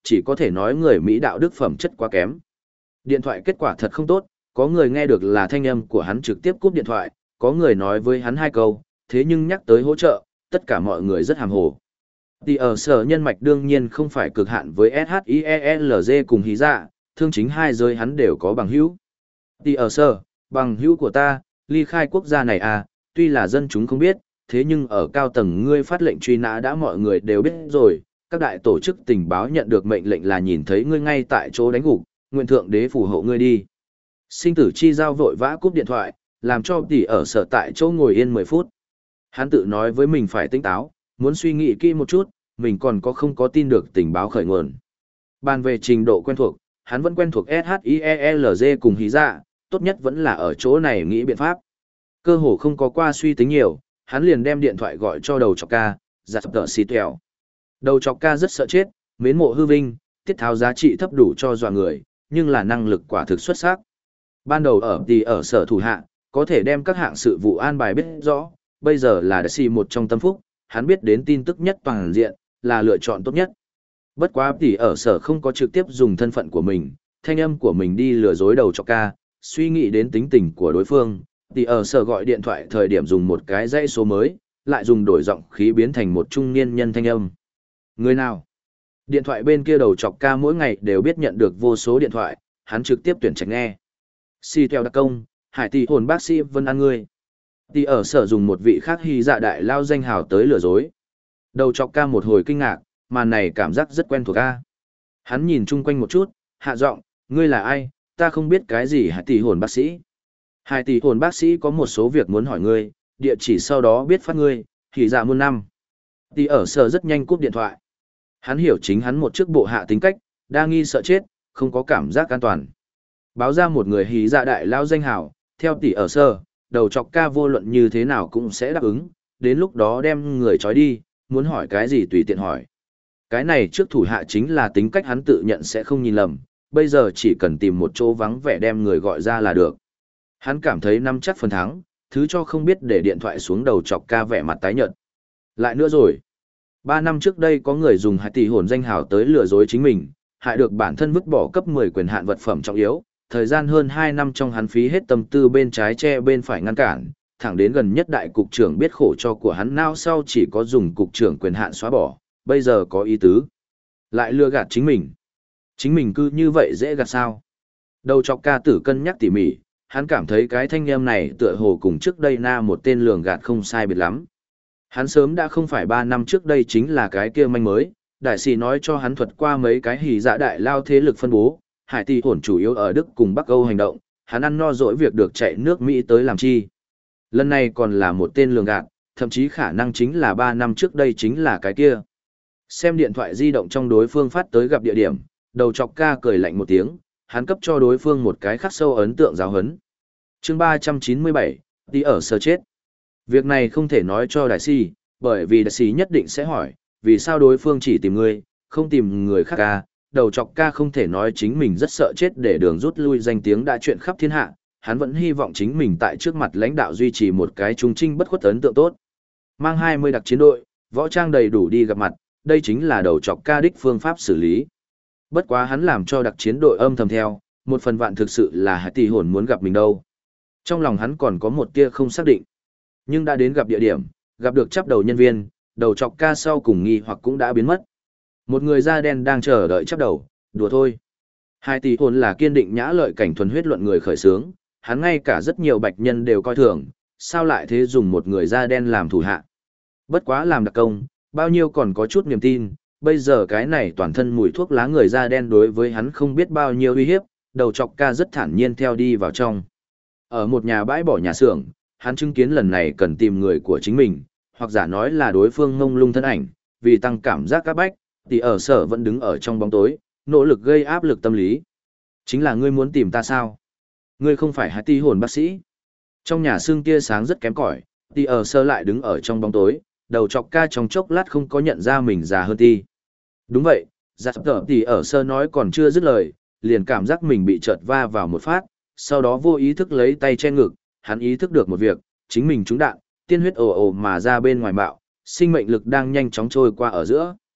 A: chỉ có thể nói người Mỹ đạo đức phẩm chất quá kém. Điện thoại kết quả thật không tốt, có người nghe được là thanh âm của hắn trực tiếp cúp điện thoại, có người nói với hắn hai câu, thế nhưng nhắc tới hỗ trợ, tất cả mọi người rất hàm hồ. Thì ở sở nhân mạch đương nhiên không phải cực hạn với ét hát i e lờ giê cùng hí dạ, thương chính hai giới hắn đều có bằng hữu. Thì ở sở, bằng hữu của ta, ly khai quốc gia này à, tuy là dân chúng không biết, thế nhưng ở cao tầng ngươi phát lệnh truy nã đã mọi người đều biết rồi, các đại tổ chức tình báo nhận được mệnh lệnh là nhìn thấy ngươi ngay tại chỗ đánh gục, nguyện thượng đế phù hộ ngươi đi. Sinh tử chi giao vội vã cúp điện thoại, làm cho tỷ ở sở tại chỗ ngồi yên mười phút. Hắn tự nói với mình phải tỉnh táo, muốn suy nghĩ kỹ một chút, mình còn có không có tin được tình báo khởi nguồn. Bàn về trình độ quen thuộc, hắn vẫn quen thuộc ét hát i e lờ giê cùng hí dạ, tốt nhất vẫn là ở chỗ này nghĩ biện pháp. Cơ hồ không có qua suy tính nhiều, hắn liền đem điện thoại gọi cho đầu chọc ca, giặt tờ xì tèo. Đầu chọc ca rất sợ chết, mến mộ hư vinh, tiết tháo giá trị thấp đủ cho dọa người, nhưng là năng lực quả thực xuất sắc. Ban đầu ở thì ở sở thủ hạ, có thể đem các hạng sự vụ an bài biết rõ, bây giờ là đại sĩ một trong tâm phúc, hắn biết đến tin tức nhất toàn diện, là lựa chọn tốt nhất. Bất quá thì ở sở không có trực tiếp dùng thân phận của mình, thanh âm của mình đi lừa dối đầu chọc ca, suy nghĩ đến tính tình của đối phương, thì ở sở gọi điện thoại thời điểm dùng một cái dãy số mới, lại dùng đổi giọng khí biến thành một trung niên nhân thanh âm. Người nào? Điện thoại bên kia đầu chọc ca mỗi ngày đều biết nhận được vô số điện thoại, hắn trực tiếp tuyển trạch nghe. Si theo đặc công, hải tỷ hồn bác sĩ Vân An ngươi. Thì ở sở dùng một vị khác hy dạ đại lao danh hào tới lừa dối. Đầu chọc ca một hồi kinh ngạc, màn này cảm giác rất quen thuộc ca. Hắn nhìn chung quanh một chút, hạ giọng, ngươi là ai, ta không biết cái gì hải tỷ hồn bác sĩ. Hải tỷ hồn bác sĩ có một số việc muốn hỏi ngươi, địa chỉ sau đó biết phát ngươi, thì dạ muôn năm. Thì ở sở rất nhanh cúp điện thoại. Hắn hiểu chính hắn một chức bộ hạ tính cách, đa nghi sợ chết, không có cảm giác an toàn. Báo ra một người hí dạ đại lao danh hào, theo tỷ ở sở, đầu chọc ca vô luận như thế nào cũng sẽ đáp ứng, đến lúc đó đem người trói đi, muốn hỏi cái gì tùy tiện hỏi. Cái này trước thủ hạ chính là tính cách hắn tự nhận sẽ không nhìn lầm, bây giờ chỉ cần tìm một chỗ vắng vẻ đem người gọi ra là được. Hắn cảm thấy nắm chắc phần thắng, thứ cho không biết để điện thoại xuống đầu chọc ca vẻ mặt tái nhợt. Lại nữa rồi. Ba năm trước đây có người dùng hai tỷ hồn danh hào tới lừa dối chính mình, hại được bản thân vứt bỏ cấp mười quyền hạn vật phẩm trọng yếu, thời gian hơn hai năm trong hắn phí hết tâm tư bên trái che bên phải ngăn cản, thẳng đến gần nhất đại cục trưởng biết khổ cho của hắn nào sau chỉ có dùng cục trưởng quyền hạn xóa bỏ, bây giờ có ý tứ. Lại lừa gạt chính mình. Chính mình cứ như vậy dễ gạt sao. Đầu chọc ca tử cân nhắc tỉ mỉ, hắn cảm thấy cái thanh âm này tựa hồ cùng trước đây na một tên lường gạt không sai biệt lắm. Hắn sớm đã không phải ba năm trước đây chính là cái kia manh mới, đại sĩ nói cho hắn thuật qua mấy cái hỉ dạ đại lao thế lực phân bố, hải tỷ hồn chủ yếu ở Đức cùng Bắc Âu hành động, hắn ăn no dỗi việc được chạy nước Mỹ tới làm chi. Lần này còn là một tên lường gạt, thậm chí khả năng chính là ba năm trước đây chính là cái kia. Xem điện thoại di động trong đối phương phát tới gặp địa điểm, đầu chọc ca cười lạnh một tiếng, hắn cấp cho đối phương một cái khắc sâu ấn tượng giáo hấn. Chương ba trăm chín mươi bảy, đi ở sơ chết. Việc này không thể nói cho đại sĩ, bởi vì đại sĩ nhất định sẽ hỏi, vì sao đối phương chỉ tìm ngươi, không tìm người khác ca. Đầu chọc ca không thể nói chính mình rất sợ chết để đường rút lui danh tiếng đã chuyện khắp thiên hạ, hắn vẫn hy vọng chính mình tại trước mặt lãnh đạo duy trì một cái trung trinh bất khuất ấn tượng tốt. Mang hai mươi đặc chiến đội, võ trang đầy đủ đi gặp mặt, đây chính là đầu chọc ca đích phương pháp xử lý. Bất quá hắn làm cho đặc chiến đội âm thầm theo, một phần vạn thực sự là hải tỷ hồn muốn gặp mình đâu. Trong lòng hắn còn có một tia không xác định. Nhưng đã đến gặp địa điểm, gặp được chắp đầu nhân viên, đầu chọc ca sau cùng nghi hoặc cũng đã biến mất. Một người da đen đang chờ đợi chắp đầu, đùa thôi. Hai tỷ hồn là kiên định nhã lợi cảnh thuần huyết luận người khởi sướng, hắn ngay cả rất nhiều bạch nhân đều coi thường, sao lại thế dùng một người da đen làm thủ hạ. Bất quá làm đặc công, bao nhiêu còn có chút niềm tin, bây giờ cái này toàn thân mùi thuốc lá người da đen đối với hắn không biết bao nhiêu uy hiếp, đầu chọc ca rất thản nhiên theo đi vào trong. Ở một nhà bãi bỏ nhà xưởng, hắn chứng kiến lần này cần tìm người của chính mình, hoặc giả nói là đối phương ngông lung thân ảnh, vì tăng cảm giác các bách, thì ở sở vẫn đứng ở trong bóng tối, nỗ lực gây áp lực tâm lý. Chính là ngươi muốn tìm ta sao? Ngươi không phải hải tỷ hồn bác sĩ. Trong nhà xương tia sáng rất kém cỏi, thì ở sở lại đứng ở trong bóng tối, đầu chọc ca trong chốc lát không có nhận ra mình già hơn ti. Đúng vậy, giặt tờ thì ở sở nói còn chưa dứt lời, liền cảm giác mình bị chợt va vào một phát, sau đó vô ý thức lấy tay che ngực, hắn ý thức được một việc, chính mình trúng đạn, tiên huyết ồ ồ mà ra bên ngoài bạo, sinh mệnh lực đang nhanh chóng trôi qua ở giữa.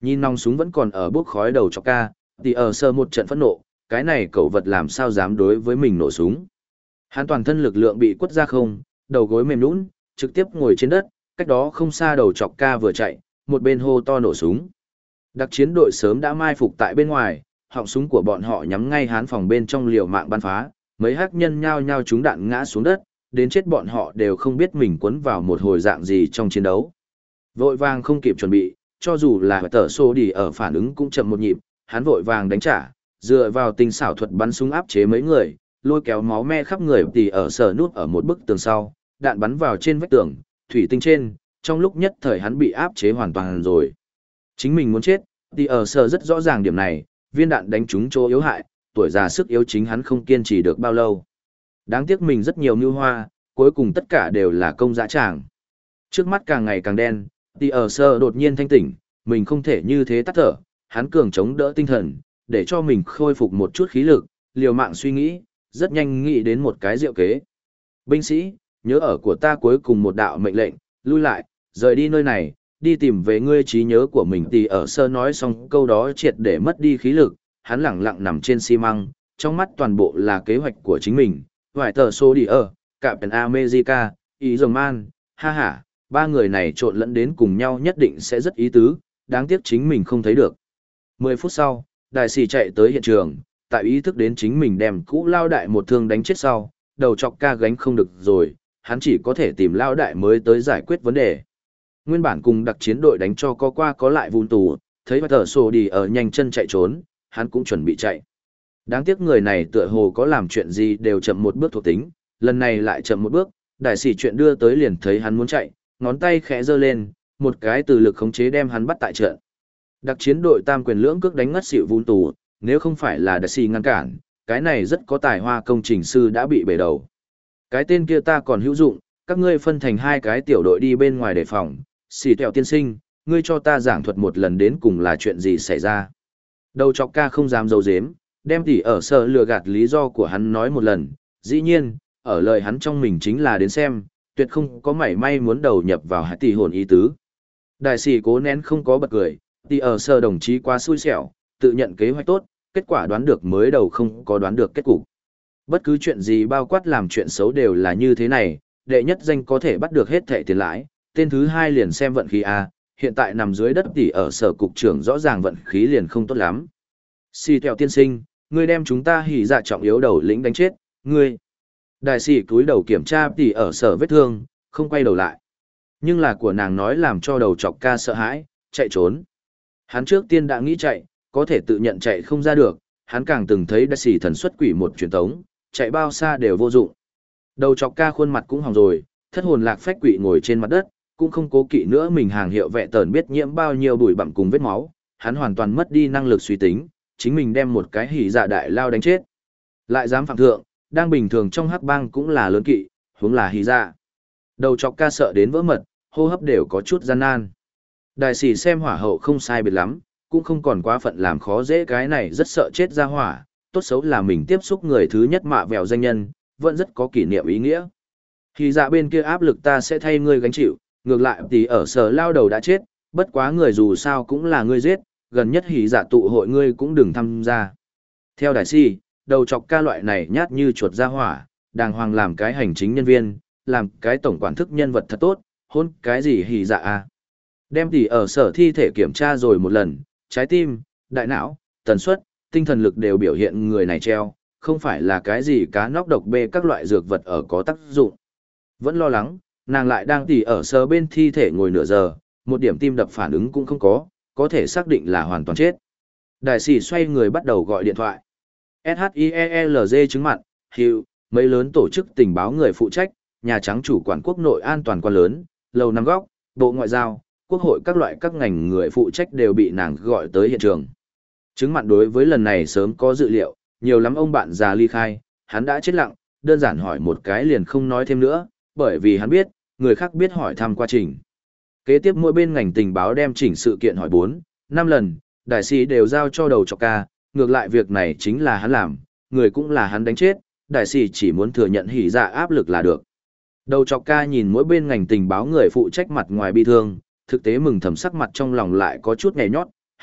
A: Nhìn nòng súng vẫn còn ở bốc khói đầu chọc ca, thì ở sơ một trận phẫn nộ, cái này cẩu vật làm sao dám đối với mình nổ súng. Hắn toàn thân lực lượng bị quất ra không, đầu gối mềm nhũn, trực tiếp ngồi trên đất, cách đó không xa đầu chọc ca vừa chạy, một bên hô to nổ súng. Đặc chiến đội sớm đã mai phục tại bên ngoài, họng súng của bọn họ nhắm ngay hán phòng bên trong liều mạng bắn phá, mấy hắc nhân nhao nhao trúng đạn ngã xuống đất, đến chết bọn họ đều không biết mình quấn vào một hồi dạng gì trong chiến đấu. Vội vàng không kịp chuẩn bị, cho dù là tờ xô đi ở phản ứng cũng chậm một nhịp, hắn vội vàng đánh trả, dựa vào tinh xảo thuật bắn súng áp chế mấy người, lôi kéo máu me khắp người tỉ ở sở nút ở một bức tường sau, đạn bắn vào trên vách tường, thủy tinh trên, trong lúc nhất thời hắn bị áp chế hoàn toàn rồi. Chính mình muốn chết, tỉ ở sở rất rõ ràng điểm này, viên đạn đánh trúng chỗ yếu hại, tuổi già sức yếu chính hắn không kiên trì được bao lâu. Đáng tiếc mình rất nhiều mưu hoa, cuối cùng tất cả đều là công dã tràng. Trước mắt càng ngày càng đen, tỉ ở sở đột nhiên thanh tỉnh, mình không thể như thế tắt thở, hắn cường chống đỡ tinh thần, để cho mình khôi phục một chút khí lực, liều mạng suy nghĩ, rất nhanh nghĩ đến một cái diệu kế. Binh sĩ, nhớ ở của ta cuối cùng một đạo mệnh lệnh, lui lại, rời đi nơi này, đi tìm về ngươi trí nhớ của mình. Tỉ ở sơ nói xong câu đó triệt để mất đi khí lực, hắn lẳng lặng nằm trên xi măng, trong mắt toàn bộ là kế hoạch của chính mình. Vài tờ số đi ở, Captain America, ý rồng man, ha ha, ba người này trộn lẫn đến cùng nhau nhất định sẽ rất ý tứ, đáng tiếc chính mình không thấy được. Mười phút sau, đại sĩ chạy tới hiện trường, tại ý thức đến chính mình đem cũ lao đại một thương đánh chết sau, đầu chọc ca gánh không được rồi, hắn chỉ có thể tìm lao đại mới tới giải quyết vấn đề. Nguyên bản cùng đặc chiến đội đánh cho có qua có lại vun tù, thấy tờ sổ đi ở nhanh chân chạy trốn, hắn cũng chuẩn bị chạy. Đáng tiếc người này tựa hồ có làm chuyện gì đều chậm một bước thuộc tính, lần này lại chậm một bước, đại sĩ chuyện đưa tới liền thấy hắn muốn chạy, ngón tay khẽ giơ lên, một cái từ lực khống chế đem hắn bắt tại trận. Đặc chiến đội tam quyền lưỡng cước đánh ngất xỉu vun tù, nếu không phải là đại sĩ ngăn cản, cái này rất có tài hoa công trình sư đã bị bể đầu. Cái tên kia ta còn hữu dụng, các ngươi phân thành hai cái tiểu đội đi bên ngoài đề phòng, xì tẹo tiên sinh, ngươi cho ta giảng thuật một lần đến cùng là chuyện gì xảy ra. Đầu chọc ca không dám giấu giếm, đem tỉ ở sở lừa gạt lý do của hắn nói một lần, dĩ nhiên, ở lời hắn trong mình chính là đến xem, tuyệt không có mảy may muốn đầu nhập vào hai tỷ hồn ý tứ. Đại sĩ cố nén không có bật cười, tỉ ở sở đồng chí quá xui xẻo, tự nhận kế hoạch tốt, kết quả đoán được mới đầu không có đoán được kết cục. Bất cứ chuyện gì bao quát làm chuyện xấu đều là như thế này, đệ nhất danh có thể bắt được hết thẻ tiền lãi, tên thứ hai liền xem vận khí A, hiện tại nằm dưới đất tỉ ở sở cục trưởng rõ ràng vận khí liền không tốt lắm. Xì theo tiên sinh, ngươi đem chúng ta hỉ dạ trọng yếu đầu lĩnh đánh chết, ngươi. Đại sĩ cúi đầu kiểm tra tỉ ở sở vết thương, không quay đầu lại. Nhưng là của nàng nói làm cho đầu chọc ca sợ hãi, chạy trốn. Hắn trước tiên đã nghĩ chạy, có thể tự nhận chạy không ra được, hắn càng từng thấy đại sĩ thần xuất quỷ một truyền tống, chạy bao xa đều vô dụng. Đầu chọc ca khuôn mặt cũng hỏng rồi, thất hồn lạc phách quỷ ngồi trên mặt đất, cũng không cố kỵ nữa mình hàng hiệu vẹ tờn biết nhiễm bao nhiêu bụi bặm cùng vết máu, hắn hoàn toàn mất đi năng lực suy tính, chính mình đem một cái hỉ dạ đại lao đánh chết. Lại dám phạm thượng, đang bình thường trong hắc bang cũng là lớn kỵ, huống là hỉ dạ. Đầu chọc ca sợ đến vỡ mật, hô hấp đều có chút gian nan. Đại sĩ xem hỏa hậu không sai biệt lắm, cũng không còn quá phận làm khó dễ cái này rất sợ chết ra hỏa, tốt xấu là mình tiếp xúc người thứ nhất mạ vèo danh nhân, vẫn rất có kỷ niệm ý nghĩa. Hỉ dạ bên kia áp lực ta sẽ thay ngươi gánh chịu, ngược lại tí ở sở lao đầu đã chết, bất quá người dù sao cũng là ngươi giết, gần nhất hỉ dạ tụ hội ngươi cũng đừng tham gia. Theo đại sĩ, đầu chọc ca loại này nhát như chuột ra hỏa, đàng hoàng làm cái hành chính nhân viên, làm cái tổng quản thức nhân vật thật tốt, hôn cái gì hỉ dạ à. Đem tỉ ở sở thi thể kiểm tra rồi một lần, trái tim, đại não, tần suất, tinh thần lực đều biểu hiện người này treo, không phải là cái gì cá nóc độc bê các loại dược vật ở có tác dụng. Vẫn lo lắng, nàng lại đang tỉ ở sở bên thi thể ngồi nửa giờ, một điểm tim đập phản ứng cũng không có, có thể xác định là hoàn toàn chết. Đại sĩ xoay người bắt đầu gọi điện thoại. ét hát i e lờ giê chứng mặn, hiệu, mấy lớn tổ chức tình báo người phụ trách, Nhà Trắng chủ quản quốc nội an toàn quan lớn, Lầu Năm Góc, Bộ Ngoại giao, Quốc hội các loại các ngành người phụ trách đều bị nàng gọi tới hiện trường. Chứng mặn đối với lần này sớm có dự liệu, nhiều lắm ông bạn già ly khai, hắn đã chết lặng, đơn giản hỏi một cái liền không nói thêm nữa, bởi vì hắn biết, người khác biết hỏi thăm quá trình. Kế tiếp mỗi bên ngành tình báo đem chỉnh sự kiện hỏi bốn, năm lần, đại sĩ đều giao cho đầu chọc ca, ngược lại việc này chính là hắn làm, người cũng là hắn đánh chết, đại sĩ chỉ muốn thừa nhận hỉ dạ áp lực là được. Đầu chọc ca nhìn mỗi bên ngành tình báo người phụ trách mặt ngoài bi thương, thực tế mừng thầm sắc mặt trong lòng lại có chút nhẹ nhót,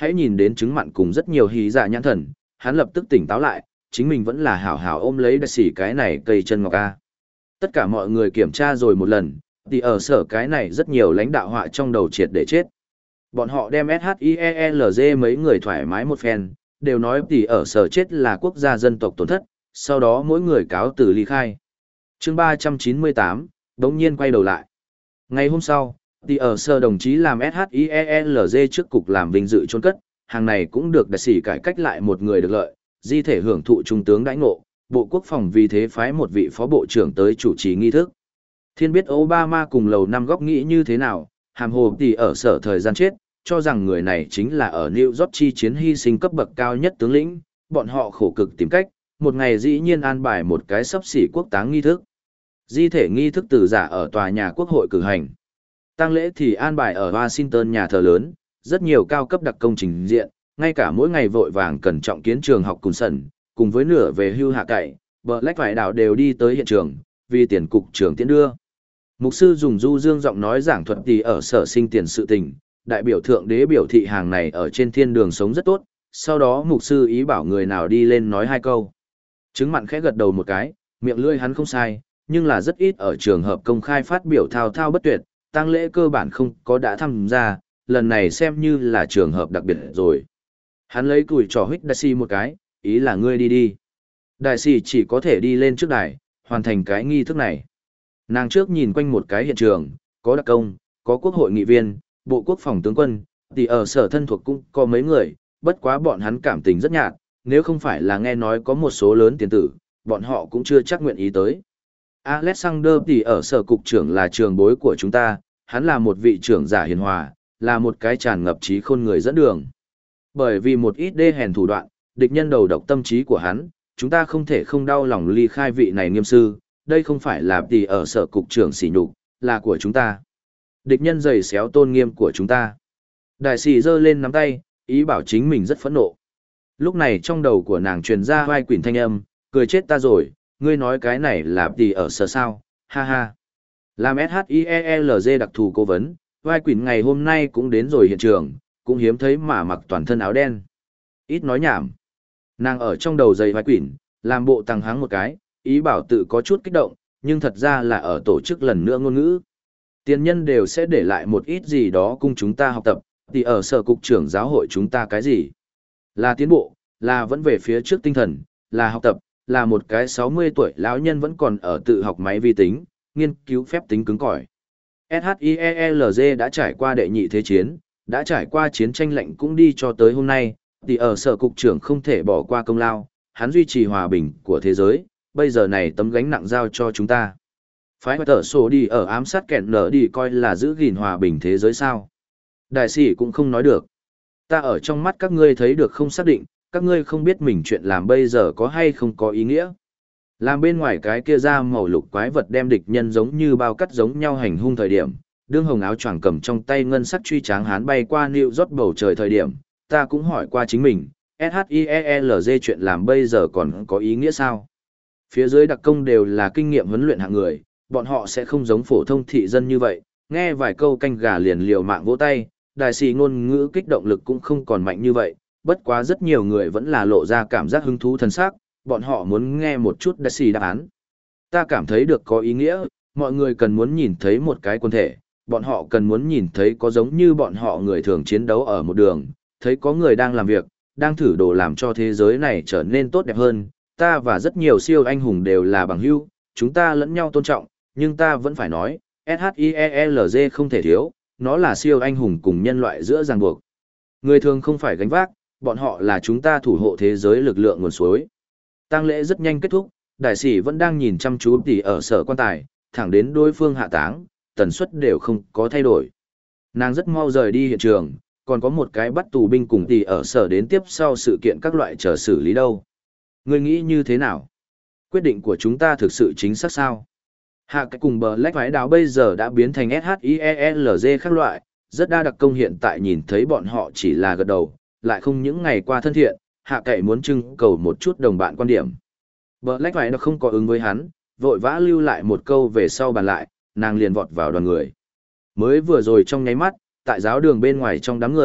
A: hãy nhìn đến trứng mặn cùng rất nhiều hí dạ nhãn thần, hắn lập tức tỉnh táo lại, chính mình vẫn là hảo hảo ôm lấy đại sĩ cái này cây chân ngọc A. Tất cả mọi người kiểm tra rồi một lần, thì ở sở cái này rất nhiều lãnh đạo họa trong đầu triệt để chết. Bọn họ đem ét hát i e lờ giê mấy người thoải mái một phen, đều nói thì ở sở chết là quốc gia dân tộc tổn thất, sau đó mỗi người cáo từ ly khai. chương ba trăm chín mươi tám, đống nhiên quay đầu lại. Ngày hôm sau, thì ở sở đồng chí làm ét hát i e lờ giê trước cục làm vinh dự chôn cất, hàng này cũng được đại sĩ cải cách lại một người được lợi, di thể hưởng thụ trung tướng đãi ngộ, Bộ Quốc phòng vì thế phái một vị phó bộ trưởng tới chủ trì nghi thức. Thiên biết Obama cùng lầu năm góc nghĩ như thế nào, hàm hồ thì ở sở thời gian chết, cho rằng người này chính là ở New York chi chiến hy sinh cấp bậc cao nhất tướng lĩnh, bọn họ khổ cực tìm cách, một ngày dĩ nhiên an bài một cái sắp xỉ quốc táng nghi thức. Di thể nghi thức từ giả ở tòa nhà quốc hội cử hành. Tang lễ thì an bài ở Washington nhà thờ lớn, rất nhiều cao cấp đặc công trình diện, ngay cả mỗi ngày vội vàng cẩn trọng kiến trường học cùng sân, cùng với nửa về hưu hạ cậy, Black vải đảo đều đi tới hiện trường, vì tiền cục trưởng tiến đưa. Mục sư dùng du dương giọng nói giảng thuật thì ở sở sinh tiền sự tình, đại biểu thượng đế biểu thị hàng này ở trên thiên đường sống rất tốt, sau đó mục sư ý bảo người nào đi lên nói hai câu. Trứng mặn khẽ gật đầu một cái, miệng lưỡi hắn không sai, nhưng là rất ít ở trường hợp công khai phát biểu thao thao bất tuyệt, tang lễ cơ bản không có đã tham gia, lần này xem như là trường hợp đặc biệt rồi. Hắn lấy cùi trò hích đại sĩ một cái, ý là ngươi đi đi. Đại sĩ chỉ có thể đi lên trước đài, hoàn thành cái nghi thức này. Nàng trước nhìn quanh một cái hiện trường, có đặc công, có quốc hội nghị viên, bộ quốc phòng tướng quân, thì ở sở thân thuộc cũng có mấy người, bất quá bọn hắn cảm tình rất nhạt, nếu không phải là nghe nói có một số lớn tiền tử, bọn họ cũng chưa chắc nguyện ý tới. Alexander thì ở sở cục trưởng là trường bối của chúng ta, hắn là một vị trưởng giả hiền hòa, là một cái tràn ngập trí khôn người dẫn đường. Bởi vì một ít đê hèn thủ đoạn, địch nhân đầu độc tâm trí của hắn, chúng ta không thể không đau lòng ly khai vị này nghiêm sư, đây không phải là thì ở sở cục trưởng sỉ nhục, là của chúng ta. Địch nhân giày xéo tôn nghiêm của chúng ta. Đại sĩ giơ lên nắm tay, ý bảo chính mình rất phẫn nộ. Lúc này trong đầu của nàng truyền ra vai quỷ thanh âm, cười chết ta rồi, ngươi nói cái này là thì ở sở sao, ha ha. Làm ét hát i e lờ giê đặc thù cố vấn, vai quỷ ngày hôm nay cũng đến rồi hiện trường, cũng hiếm thấy mà mặc toàn thân áo đen. Ít nói nhảm. Nàng ở trong đầu giày vai quỷ, làm bộ tăng hắng một cái, ý bảo tự có chút kích động, nhưng thật ra là ở tổ chức lần nữa ngôn ngữ. Tiền nhân đều sẽ để lại một ít gì đó cùng chúng ta học tập, thì ở sở cục trưởng giáo hội chúng ta cái gì? Là tiến bộ, là vẫn về phía trước tinh thần, là học tập, là một cái sáu mươi tuổi lão nhân vẫn còn ở tự học máy vi tính, nghiên cứu phép tính cứng cỏi. ét hát i e lờ giê đã trải qua đệ nhị thế chiến, đã trải qua chiến tranh lạnh cũng đi cho tới hôm nay, thì ở sở cục trưởng không thể bỏ qua công lao, hắn duy trì hòa bình của thế giới, bây giờ này tấm gánh nặng giao cho chúng ta. Phái tờ sổ đi ở ám sát kẹn nở đi coi là giữ gìn hòa bình thế giới sao. Đại sĩ cũng không nói được. Ta ở trong mắt các ngươi thấy được không xác định, các ngươi không biết mình chuyện làm bây giờ có hay không có ý nghĩa. Làm bên ngoài cái kia ra màu lục quái vật đem địch nhân giống như bao cắt giống nhau hành hung thời điểm, đương hồng áo choàng cầm trong tay ngân sắc truy tráng hán bay qua New York bầu trời thời điểm, ta cũng hỏi qua chính mình, ét hát i e lờ giê chuyện làm bây giờ còn có ý nghĩa sao? Phía dưới đặc công đều là kinh nghiệm huấn luyện hạng người, bọn họ sẽ không giống phổ thông thị dân như vậy, nghe vài câu canh gà liền liều mạng vỗ tay, đại sĩ ngôn ngữ kích động lực cũng không còn mạnh như vậy, bất quá rất nhiều người vẫn là lộ ra cảm giác hứng thú thần sắc, bọn họ muốn nghe một chút đại sĩ đáp án. Ta cảm thấy được có ý nghĩa, mọi người cần muốn nhìn thấy một cái quân thể, bọn họ cần muốn nhìn thấy có giống như bọn họ người thường chiến đấu ở một đường, thấy có người đang làm việc, đang thử đồ làm cho thế giới này trở nên tốt đẹp hơn. Ta và rất nhiều siêu anh hùng đều là bằng hữu, chúng ta lẫn nhau tôn trọng, nhưng ta vẫn phải nói, ét hát i e lờ giê không thể thiếu, nó là siêu anh hùng cùng nhân loại giữa ràng buộc. Người thường không phải gánh vác, bọn họ là chúng ta thủ hộ thế giới lực lượng nguồn suối. Tang lễ rất nhanh kết thúc, đại sĩ vẫn đang nhìn chăm chú tỉ ở sở quan tài, thẳng đến đối phương hạ táng, tần suất đều không có thay đổi. Nàng rất mau rời đi hiện trường, còn có một cái bắt tù binh cùng tỉ ở sở đến tiếp sau sự kiện các loại chờ xử lý đâu. Ngươi nghĩ như thế nào? Quyết định của chúng ta thực sự chính xác sao? Hạ cái cùng bờ lách phái đáo bây giờ đã biến thành ét hát i e lờ giê khác loại, rất đa đặc công hiện tại nhìn thấy bọn họ chỉ là gật đầu, lại không những ngày qua thân thiện, hạ cậy muốn trưng cầu một chút đồng bạn quan điểm. Bờ lách phái nó không có ứng với hắn, vội vã lưu lại một câu về sau bàn lại, nàng liền vọt vào đoàn người. Mới vừa rồi trong nháy mắt, tại giáo đường bên ngoài trong đám người,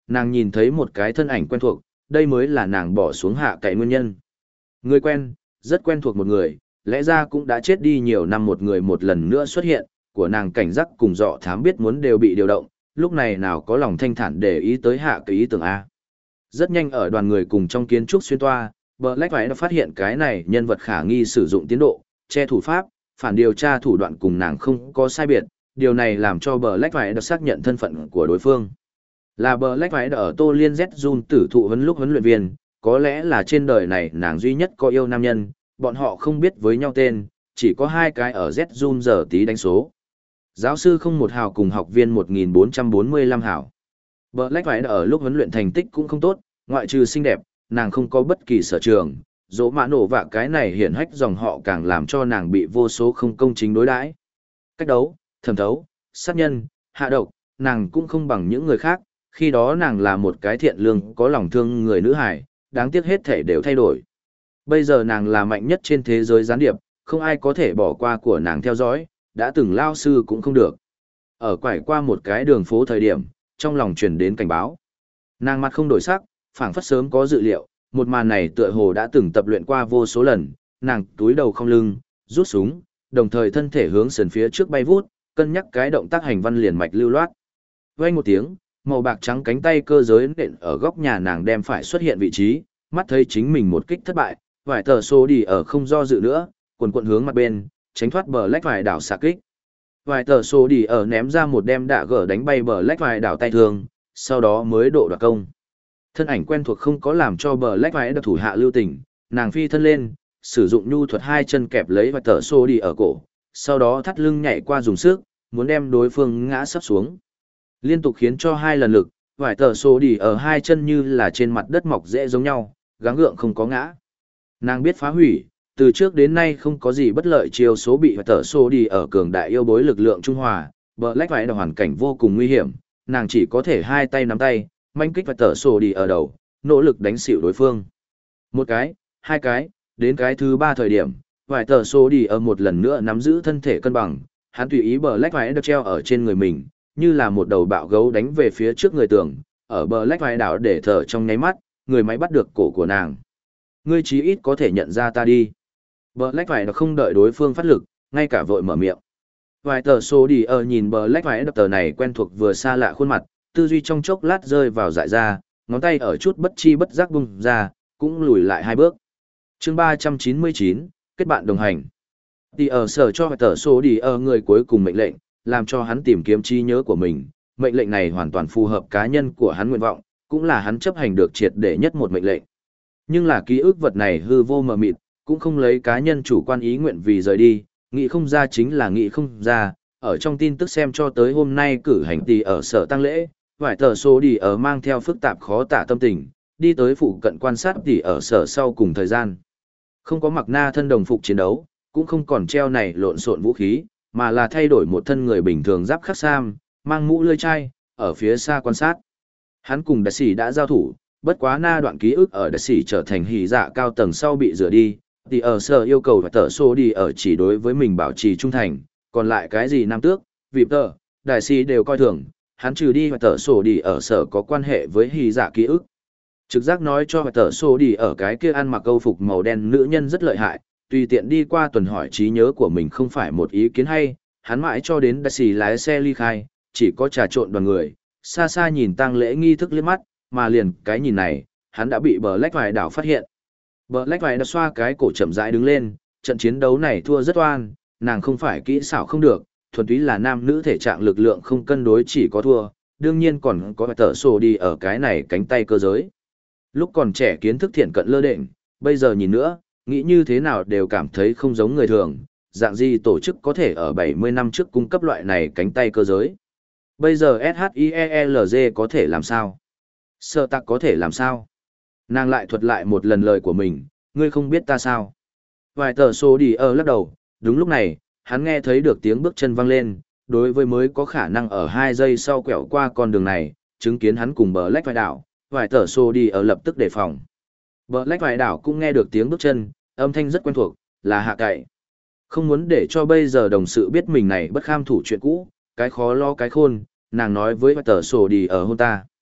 A: nàng nhìn thấy một cái thân ảnh quen thuộc, đây mới là nàng bỏ xuống hạ cậy nguyên nhân. Người quen, rất quen thuộc một người, lẽ ra cũng đã chết đi nhiều năm một người một lần nữa xuất hiện, của nàng cảnh giác cùng dọ thám biết muốn đều bị điều động, lúc này nào có lòng thanh thản để ý tới hạ cái ý tưởng A. Rất nhanh ở đoàn người cùng trong kiến trúc xuyên toa, Black đã phát hiện cái này nhân vật khả nghi sử dụng tiến độ, che thủ pháp, phản điều tra thủ đoạn cùng nàng không có sai biệt, điều này làm cho Black đã xác nhận thân phận của đối phương. Là Black đã ở Tô Liên Z Jun tử thụ huấn lúc huấn luyện viên, có lẽ là trên đời này nàng duy nhất có yêu nam nhân, bọn họ không biết với nhau tên, chỉ có hai cái ở Z Jun giờ tí đánh số. Giáo sư không một hào cùng học viên một nghìn bốn trăm bốn mươi lăm hào. Black đã ở lúc huấn luyện thành tích cũng không tốt, ngoại trừ xinh đẹp, nàng không có bất kỳ sở trường. Dỗ mã nổ và cái này hiển hách dòng họ càng làm cho nàng bị vô số không công chính đối đãi. Cách đấu, thẩm thấu, sát nhân, hạ độc, nàng cũng không bằng những người khác, khi đó nàng là một cái thiện lương có lòng thương người nữ hài, đáng tiếc hết thể đều thay đổi. Bây giờ nàng là mạnh nhất trên thế giới gián điệp, không ai có thể bỏ qua của nàng theo dõi, đã từng lao sư cũng không được. Ở quải qua một cái đường phố thời điểm, trong lòng truyền đến cảnh báo. Nàng mặt không đổi sắc, phảng phất sớm có dự liệu, một màn này tựa hồ đã từng tập luyện qua vô số lần, nàng túi đầu không lưng, rút súng, đồng thời thân thể hướng sườn phía trước bay vút, cân nhắc cái động tác hành văn liền mạch lưu loát. Vang một tiếng, màu bạc trắng cánh tay cơ giới nện ở góc nhà nàng đem phải xuất hiện vị trí, mắt thấy chính mình một kích thất bại, vài tờ số đi ở không do dự nữa, quần quần hướng mặt bên, tránh thoát bờ lách vài đảo xạ kích. Vài tờ số đi ở ném ra một đem đạ gở đánh bay bờ lách vài đảo tay thường, sau đó mới độ đoạt công. Thân ảnh quen thuộc không có làm cho bờ lách vài đảo thủ hạ lưu tình, nàng phi thân lên, sử dụng nhu thuật hai chân kẹp lấy vài tờ số đi ở cổ, sau đó thắt lưng nhảy qua dùng sức, muốn đem đối phương ngã sắp xuống. Liên tục khiến cho hai lần lực, vài tờ số đi ở hai chân như là trên mặt đất mọc rễ giống nhau, gắng gượng không có ngã. Nàng biết phá hủy, từ trước đến nay không có gì bất lợi chiêu số bị vài tờ số đi ở cường đại yêu bối lực lượng Trung Hòa, Black vài đảo hoàn cảnh vô cùng nguy hiểm, nàng chỉ có thể hai tay nắm tay, manh kích vài tờ số đi ở đầu, nỗ lực đánh xỉu đối phương. Một cái, hai cái, đến cái thứ ba thời điểm, vài tờ số đi ở một lần nữa nắm giữ thân thể cân bằng, hắn tùy ý Black vài đảo treo ở trên người mình, như là một đầu bạo gấu đánh về phía trước người tường, ở Black vài đảo để thở trong nháy mắt, người máy bắt được cổ của nàng. Ngươi chí ít có thể nhận ra ta đi. Black vài đảo không đợi đối phương phát lực, ngay cả vội mở miệng. Vài tờ số đi ở nhìn Black vài đảo tờ này quen thuộc vừa xa lạ khuôn mặt, tư duy trong chốc lát rơi vào dại ra, ngón tay ở chút bất chi bất giác bung ra, cũng lùi lại hai bước. Chương ba trăm chín mươi chín, kết bạn đồng hành. Đi ở sở cho vài tờ số đi ở người cuối cùng mệnh lệnh, làm cho hắn tìm kiếm trí nhớ của mình, mệnh lệnh này hoàn toàn phù hợp cá nhân của hắn nguyện vọng, cũng là hắn chấp hành được triệt để nhất một mệnh lệnh. Nhưng là ký ức vật này hư vô mờ mịt, cũng không lấy cá nhân chủ quan ý nguyện vì rời đi, nghĩ không ra chính là nghĩ không ra, ở trong tin tức xem cho tới hôm nay cử hành tỷ ở sở tang lễ, vài tờ số đi ở mang theo phức tạp khó tả tâm tình, đi tới phụ cận quan sát tỷ ở sở sau cùng thời gian. Không có mặc na thân đồng phục chiến đấu, cũng không còn treo này lộn xộn vũ khí, mà là thay đổi một thân người bình thường giáp khắc sam, mang mũ lưỡi chai, ở phía xa quan sát. Hắn cùng đại sĩ đã giao thủ, bất quá na đoạn ký ức ở đại sĩ trở thành hỉ dạ cao tầng sau bị rửa đi, thì ở sở yêu cầu phải tờ số đi ở chỉ đối với mình bảo trì trung thành, còn lại cái gì nam tước, vịp tờ, đại sĩ đều coi thường, hắn trừ đi phải tờ số đi ở sở có quan hệ với hỉ dạ ký ức. Trực giác nói cho phải tờ số đi ở cái kia ăn mặc câu phục màu đen nữ nhân rất lợi hại, tùy tiện đi qua tuần hỏi trí nhớ của mình không phải một ý kiến hay, hắn mãi cho đến đại sĩ lái xe ly khai, chỉ có trà trộn đoàn người, xa xa nhìn tang lễ nghi thức liếc mắt, mà liền cái nhìn này, hắn đã bị Black vài đảo phát hiện. Black vài đảo xoa cái cổ chậm rãi đứng lên, trận chiến đấu này thua rất oan, nàng không phải kỹ xảo không được, thuần túy là nam nữ thể trạng lực lượng không cân đối chỉ có thua, đương nhiên còn có tờ sổ đi ở cái này cánh tay cơ giới. Lúc còn trẻ kiến thức thiện cận lơ đễnh, bây giờ nhìn nữa, nghĩ như thế nào đều cảm thấy không giống người thường, dạng gì tổ chức có thể ở bảy mươi năm trước cung cấp loại này cánh tay cơ giới. Bây giờ ét hát i e lờ giê có thể làm sao? Sơ tạc có thể làm sao? Nàng lại thuật lại một lần lời của mình, ngươi không biết ta sao? Vài tờ số đi ở lắc đầu, đúng lúc này, hắn nghe thấy được tiếng bước chân vang lên, đối với mới có khả năng ở hai giây sau quẹo qua con đường này, chứng kiến hắn cùng bờ lách vài đảo, vài tờ số đi ở lập tức đề phòng. Bờ lách vài đảo cũng nghe được tiếng bước chân, âm thanh rất quen thuộc, là hạ cậy. Không muốn để cho bây giờ đồng sự biết mình này bất kham thủ chuyện cũ, cái khó lo cái khôn, nàng nói với vài tờ sổ đi ở hôn ta.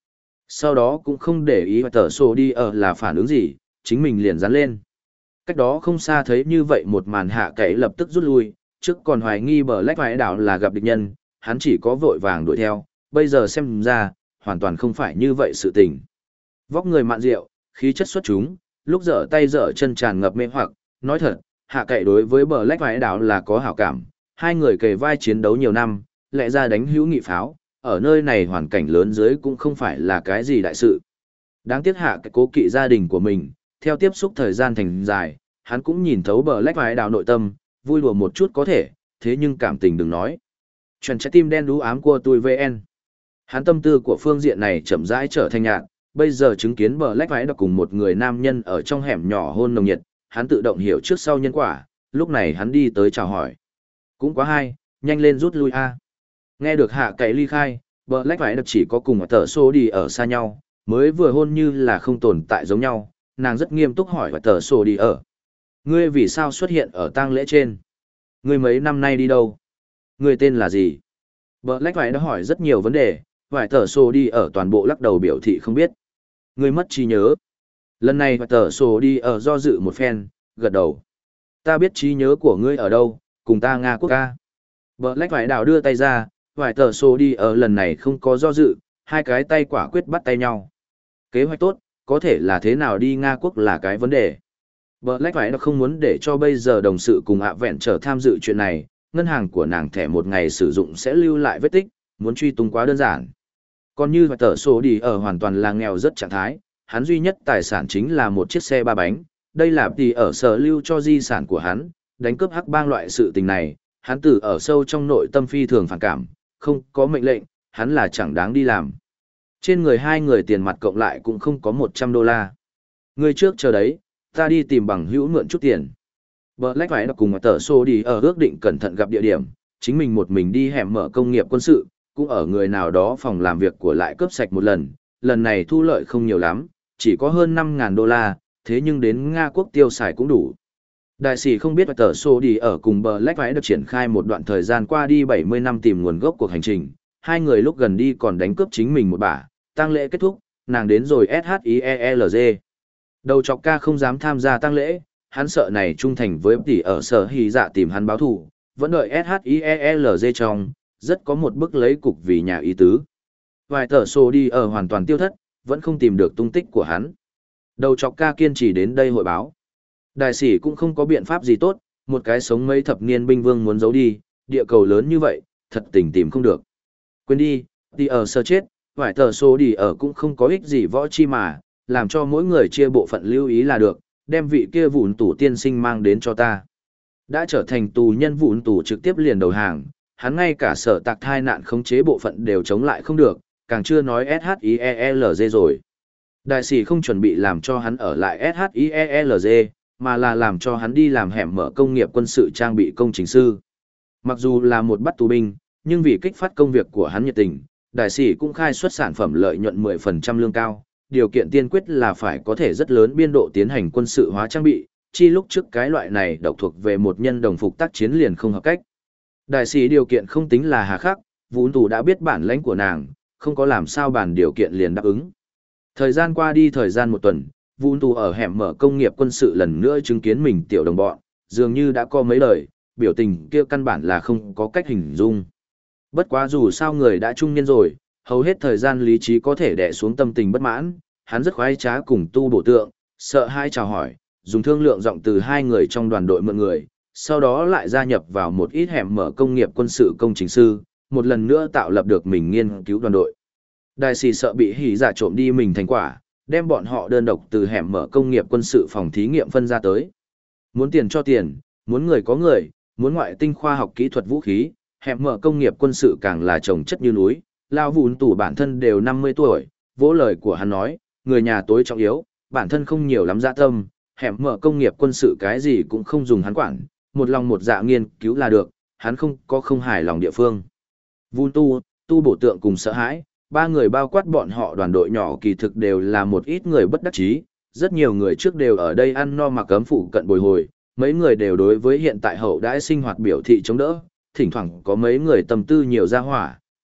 A: Sau đó cũng không để ý tờ sổ đi ở là phản ứng gì, chính mình liền dán lên. Cách đó không xa thấy như vậy một màn hạ cậy lập tức rút lui, trước còn hoài nghi bờ lách vãi đảo là gặp địch nhân, hắn chỉ có vội vàng đuổi theo, bây giờ xem ra, hoàn toàn không phải như vậy sự tình. Vóc người mạn rượu, khí chất xuất chúng, lúc dở tay dở chân tràn ngập mê hoặc, nói thật, hạ cậy đối với bờ lách vãi đảo là có hảo cảm, hai người kề vai chiến đấu nhiều năm, lẽ ra đánh hữu nghị pháo, ở nơi này hoàn cảnh lớn dưới cũng không phải là cái gì đại sự. Đáng tiếc hạ cái cố kỵ gia đình của mình, theo tiếp xúc thời gian thành dài, hắn cũng nhìn thấu bờ lách vãi đảo nội tâm, vui đùa một chút có thể, thế nhưng cảm tình đừng nói. Chuẩn trái tim đen đú ám của tôi vê en. Hắn tâm tư của phương diện này chậm rãi trở thành nhạt, bây giờ chứng kiến bờ lách vãi đảo cùng một người nam nhân ở trong hẻm nhỏ hôn nồng nhiệt, hắn tự động hiểu trước sau nhân quả, lúc này hắn đi tới chào hỏi. Cũng quá hay, nhanh lên rút lui a. Nghe được hạ cậy ly khai, bờ lách vãi đảo chỉ có cùng tờ xô đi ở xa nhau, mới vừa hôn như là không tồn tại giống nhau, nàng rất nghiêm túc hỏi tờ xô đi ở. Ngươi vì sao xuất hiện ở tang lễ trên? Ngươi mấy năm nay đi đâu? Ngươi tên là gì? Bờ lách vãi đã hỏi rất nhiều vấn đề, vài tờ xô đi ở toàn bộ lắc đầu biểu thị không biết. Ngươi mất trí nhớ. Lần này vài tờ xô đi ở do dự một phen, gật đầu. Ta biết trí nhớ của ngươi ở đâu, cùng ta Nga quốc ca. Bờ lách vãi đảo đưa tay ra, vài tờ xô đi ở lần này không có do dự, hai cái tay quả quyết bắt tay nhau. Kế hoạch tốt, có thể là thế nào đi Nga quốc là cái vấn đề. Black phải nó không muốn để cho bây giờ đồng sự cùng ạ vẹn trở tham dự chuyện này, ngân hàng của nàng thẻ một ngày sử dụng sẽ lưu lại vết tích, muốn truy tung quá đơn giản. Còn như tờ số đi ở hoàn toàn là nghèo rất trạng thái, hắn duy nhất tài sản chính là một chiếc xe ba bánh, đây là tỷ ở sở lưu cho di sản của hắn, đánh cướp hắc bang loại sự tình này, hắn từ ở sâu trong nội tâm phi thường phản cảm, không có mệnh lệnh, hắn là chẳng đáng đi làm. Trên người hai người tiền mặt cộng lại cũng không có một trăm đô la. Người trước chờ đấy, ta đi tìm bằng hữu mượn chút tiền. Black phải cùng tờ xô đi ở ước định cẩn thận gặp địa điểm, chính mình một mình đi hẻm mở công nghiệp quân sự, cũng ở người nào đó phòng làm việc của lại cướp sạch một lần, lần này thu lợi không nhiều lắm, chỉ có hơn năm ngàn đô la, thế nhưng đến Nga quốc tiêu xài cũng đủ. Đại sĩ không biết tờ xô đi ở cùng Black phải được triển khai một đoạn thời gian qua đi bảy mươi năm tìm nguồn gốc cuộc hành trình, hai người lúc gần đi còn đánh cướp chính mình một bả, tang lễ kết thúc, nàng đến rồi ét hát i e lờ giê. Đầu chọc ca không dám tham gia tang lễ, hắn sợ này trung thành với tỷ ở sở hì dạ tìm hắn báo thù, vẫn đợi ét hát i e lờ giê trong, rất có một bức lấy cục vì nhà ý tứ. Vài tờ xô đi ở hoàn toàn tiêu thất, vẫn không tìm được tung tích của hắn. Đầu chọc ca kiên trì đến đây hội báo. Đại sĩ cũng không có biện pháp gì tốt, một cái sống mấy thập niên binh vương muốn giấu đi, địa cầu lớn như vậy, thật tình tìm không được. Quên đi, tỷ ở sở chết, vài tờ xô đi ở cũng không có ích gì võ chi mà, làm cho mỗi người chia bộ phận lưu ý là được, đem vị kia vụn tủ tiên sinh mang đến cho ta. Đã trở thành tù nhân vụn tủ trực tiếp liền đầu hàng, hắn ngay cả sở tạc thai nạn khống chế bộ phận đều chống lại không được, càng chưa nói ét hát i e lờ giê rồi. Đại sĩ không chuẩn bị làm cho hắn ở lại ét hát i e lờ giê, mà là làm cho hắn đi làm hẻm mở công nghiệp quân sự trang bị công trình sư. Mặc dù là một bắt tù binh, nhưng vì kích phát công việc của hắn nhiệt tình, đại sĩ cũng khai xuất sản phẩm lợi nhuận mười phần trăm lương cao. Điều kiện tiên quyết là phải có thể rất lớn biên độ tiến hành quân sự hóa trang bị, chi lúc trước cái loại này độc thuộc về một nhân đồng phục tác chiến liền không hợp cách. Đại sĩ điều kiện không tính là hà khắc, vốn tù đã biết bản lãnh của nàng, không có làm sao bản điều kiện liền đáp ứng. Thời gian qua đi thời gian một tuần, vốn tù ở hẻm mở công nghiệp quân sự lần nữa chứng kiến mình tiểu đồng bọn, dường như đã có mấy lời, biểu tình kia căn bản là không có cách hình dung. Bất quá dù sao người đã trung niên rồi, hầu hết thời gian lý trí có thể đè xuống tâm tình bất mãn, hắn rất khoái trá cùng tu bổ tượng, sợ hai chào hỏi, dùng thương lượng giọng từ hai người trong đoàn đội mượn người, sau đó lại gia nhập vào một ít hẻm mở công nghiệp quân sự công trình sư, một lần nữa tạo lập được mình nghiên cứu đoàn đội. Đại sĩ sợ bị hỉ giả trộm đi mình thành quả, đem bọn họ đơn độc từ hẻm mở công nghiệp quân sự phòng thí nghiệm phân ra tới. Muốn tiền cho tiền, muốn người có người, muốn ngoại tinh khoa học kỹ thuật vũ khí, hẻm mở công nghiệp quân sự càng là trồng chất như núi. Lao vụn tủ bản thân đều năm mươi tuổi, vỗ lời của hắn nói, người nhà tối trọng yếu, bản thân không nhiều lắm dạ tâm, hẻm mở công nghiệp quân sự cái gì cũng không dùng hắn quản, một lòng một dạ nghiên cứu là được, hắn không có không hài lòng địa phương. Vun tu, tu bổ tượng cùng sợ hãi, ba người bao quát bọn họ đoàn đội nhỏ kỳ thực đều là một ít người bất đắc chí, rất nhiều người trước đều ở đây ăn no mặc ấm phụ cận bồi hồi, mấy người đều đối với hiện tại hậu đãi sinh hoạt biểu thị chống đỡ, thỉnh thoảng có mấy người tâm tư nhiều ra hỏa,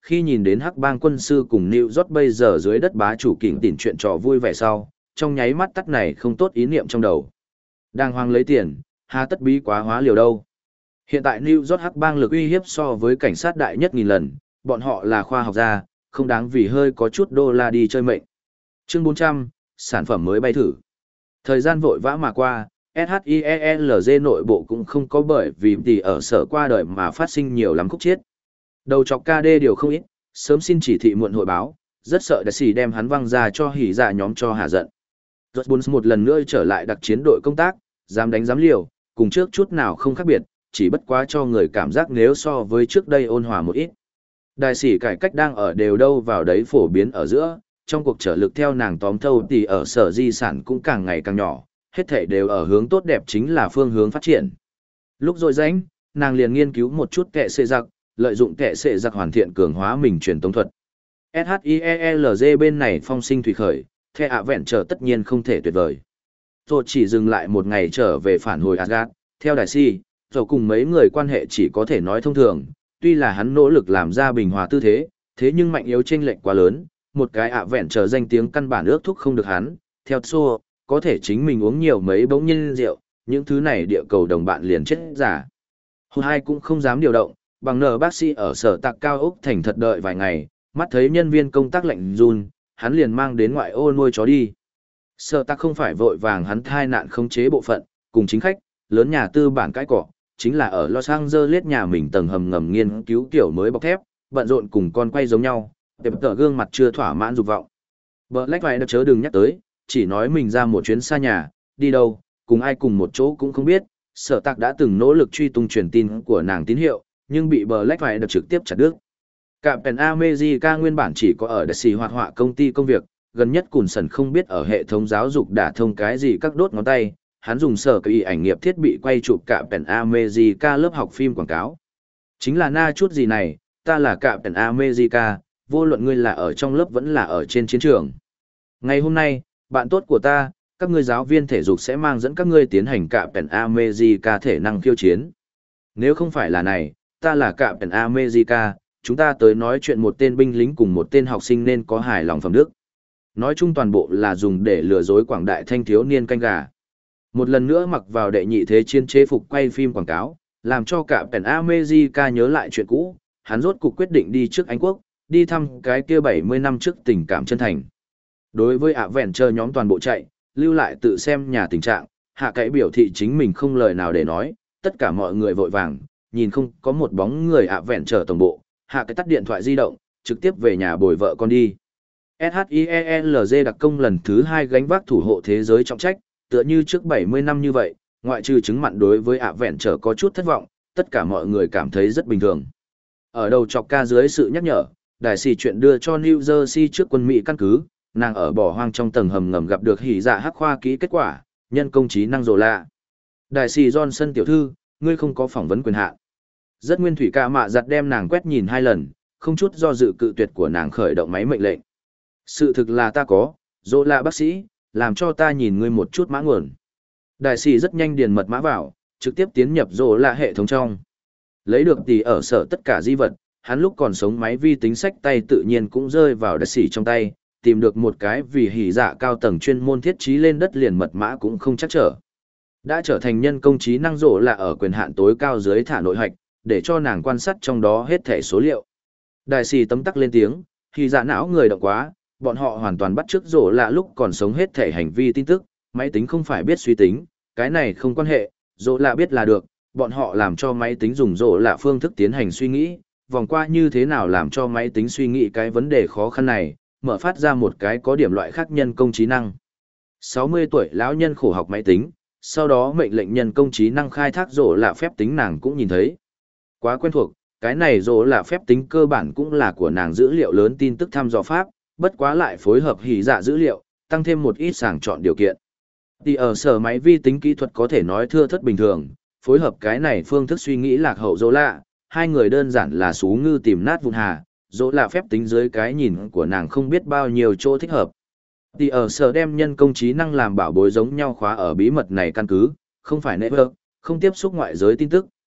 A: khi nhìn đến hắc bang quân sư cùng New York bây giờ dưới đất bá chủ kỉnh tỉn chuyện trò vui vẻ sau, trong nháy mắt tắt này không tốt ý niệm trong đầu. Đang hoang lấy tiền, hà tất bí quá hóa liều đâu. Hiện tại New York hắc bang lực uy hiếp so với cảnh sát đại nhất nghìn lần, bọn họ là khoa học gia, không đáng vì hơi có chút đô la đi chơi mệnh. Chương bốn trăm, sản phẩm mới bay thử. Thời gian vội vã mà qua, ét hát i e lờ giê nội bộ cũng không có bởi vì tỷ ở sở qua đời mà phát sinh nhiều lắm khúc chiết. Đầu chọc ca đê điều không ít, sớm xin chỉ thị muộn hội báo, rất sợ đại sĩ đem hắn văng ra cho hỉ dạ nhóm cho hạ giận. Rốt bốn một lần nữa trở lại đặc chiến đội công tác, dám đánh dám liều, cùng trước chút nào không khác biệt, chỉ bất quá cho người cảm giác nếu so với trước đây ôn hòa một ít. Đại sĩ cải cách đang ở đều đâu vào đấy phổ biến ở giữa, trong cuộc trở lực theo nàng tóm thâu thì ở sở di sản cũng càng ngày càng nhỏ, hết thảy đều ở hướng tốt đẹp chính là phương hướng phát triển. Lúc rồi rảnh, nàng liền nghiên cứu một chút kệ xệ giặc, lợi dụng kệ xệ giặc hoàn thiện cường hóa mình truyền tống thuật. ét hát i e lờ giê bên này phong sinh thủy khởi, the ạ vẹn trở tất nhiên không thể tuyệt vời. Rồi chỉ dừng lại một ngày trở về phản hồi Asgard, theo đại si, rồi cùng mấy người quan hệ chỉ có thể nói thông thường, tuy là hắn nỗ lực làm ra bình hòa tư thế, thế nhưng mạnh yếu chênh lệch quá lớn, một cái ạ vẹn trở danh tiếng căn bản ước thúc không được hắn, theo xô, có thể chính mình uống nhiều mấy bỗng nhiên rượu, những thứ này địa cầu đồng bạn liền chết giả. Hồi hai cũng không dám điều động, bằng nờ bác sĩ ở sở tạc cao ốc thành thật đợi vài ngày, mắt thấy nhân viên công tác lạnh run, hắn liền mang đến ngoại ô nuôi chó đi. Sở tạc không phải vội vàng hắn thai nạn khống chế bộ phận, cùng chính khách, lớn nhà tư bản cãi cỏ, chính là ở Los Angeles nhà mình tầng hầm ngầm nghiên cứu kiểu mới bọc thép, bận rộn cùng con quay giống nhau, đẹp tờ gương mặt chưa thỏa mãn dục vọng. Black vài đợt chớ đừng nhắc tới, chỉ nói mình ra một chuyến xa nhà, đi đâu, cùng ai cùng một chỗ cũng không biết. Sở tạc đã từng nỗ lực truy tung truyền tin của nàng tín hiệu, nhưng bị Black vài đợt trực tiếp chặt đứt. Captain America nguyên bản chỉ có ở đại sĩ hoạt họa công ty công việc, gần nhất Cùn Sần không biết ở hệ thống giáo dục đả thông cái gì các đốt ngón tay, hắn dùng sở kỳ ảnh nghiệp thiết bị quay chụp Captain America lớp học phim quảng cáo. Chính là na chút gì này, ta là Captain America, vô luận ngươi là ở trong lớp vẫn là ở trên chiến trường. Ngày hôm nay, bạn tốt của ta, các ngươi giáo viên thể dục sẽ mang dẫn các ngươi tiến hành Captain America thể năng khiêu chiến. Nếu không phải là này, ta là Captain America, chúng ta tới nói chuyện một tên binh lính cùng một tên học sinh nên có hài lòng phẩm đức. Nói chung toàn bộ là dùng để lừa dối quảng đại thanh thiếu niên canh gà. Một lần nữa mặc vào đệ nhị thế chiến chế phục quay phim quảng cáo, làm cho Captain America nhớ lại chuyện cũ, hắn rốt cuộc quyết định đi trước Anh Quốc, đi thăm cái kia bảy mươi năm trước tình cảm chân thành. Đối với ạ vẹn chờ nhóm toàn bộ chạy, lưu lại tự xem nhà tình trạng, hạ cái biểu thị chính mình không lời nào để nói, tất cả mọi người vội vàng, nhìn không có một bóng người ạ vẹn chờ tổng bộ, hạ cái tắt điện thoại di động, trực tiếp về nhà bồi vợ con đi. ét hát i e lờ giê đặc công lần thứ hai gánh vác thủ hộ thế giới trọng trách, tựa như trước bảy mươi năm như vậy, ngoại trừ chứng mặn đối với ạ vẹn trở có chút thất vọng, tất cả mọi người cảm thấy rất bình thường. Ở đầu chọc ca dưới sự nhắc nhở, đại sĩ chuyện đưa cho New Jersey trước quân Mỹ căn cứ, nàng ở bỏ hoang trong tầng hầm ngầm gặp được hỉ dạ hắc khoa kỹ kết quả, nhân công trí năng rồ lạ. Đại sĩ Johnson tiểu thư, ngươi không có phỏng vấn quyền hạn. Rất nguyên thủy ca mạ giặt đem nàng quét nhìn hai lần, không chút do dự cự tuyệt của nàng khởi động máy mệnh lệnh. Sự thực là ta có, rồ lạ bác sĩ, làm cho ta nhìn ngươi một chút mã nguồn. Đại sĩ rất nhanh điền mật mã vào, trực tiếp tiến nhập rồ lạ hệ thống trong. Lấy được tỷ ở sở tất cả di vật, hắn lúc còn sống máy vi tính sách tay tự nhiên cũng rơi vào đại sĩ trong tay, tìm được một cái vì hỉ dạ cao tầng chuyên môn thiết trí lên đất liền mật mã cũng không chắc trở. Đã trở thành nhân công trí năng rộ là ở quyền hạn tối cao dưới thả nội hạch, để cho nàng quan sát trong đó hết thẻ số liệu. Đại sĩ tấm tắc lên tiếng, hỉ dạ não người động quá, bọn họ hoàn toàn bắt chước rộ là lúc còn sống hết thẻ hành vi tin tức, máy tính không phải biết suy tính, cái này không quan hệ, rộ là biết là được, bọn họ làm cho máy tính dùng rộ là phương thức tiến hành suy nghĩ, vòng qua như thế nào làm cho máy tính suy nghĩ cái vấn đề khó khăn này, mở phát ra một cái có điểm loại khác nhân công trí năng. sáu mươi tuổi lão nhân khổ học máy tính, sau đó mệnh lệnh nhân công trí năng khai thác rổ là phép tính nàng cũng nhìn thấy. Quá quen thuộc, cái này rổ là phép tính cơ bản cũng là của nàng dữ liệu lớn tin tức thăm dò pháp, bất quá lại phối hợp hỉ dạ dữ liệu, tăng thêm một ít sàng chọn điều kiện. Thì ở sở máy vi tính kỹ thuật có thể nói thưa thất bình thường, phối hợp cái này phương thức suy nghĩ lạc hậu rổ lạ, hai người đơn giản là xú ngư tìm nát vụn hà, dỗ là phép tính dưới cái nhìn của nàng không biết bao nhiêu chỗ thích hợp. Thì ở sở đem nhân công trí năng làm bảo bối giống nhau khóa ở bí mật này căn cứ, không phải network, không tiếp xúc ngoại giới tin tức,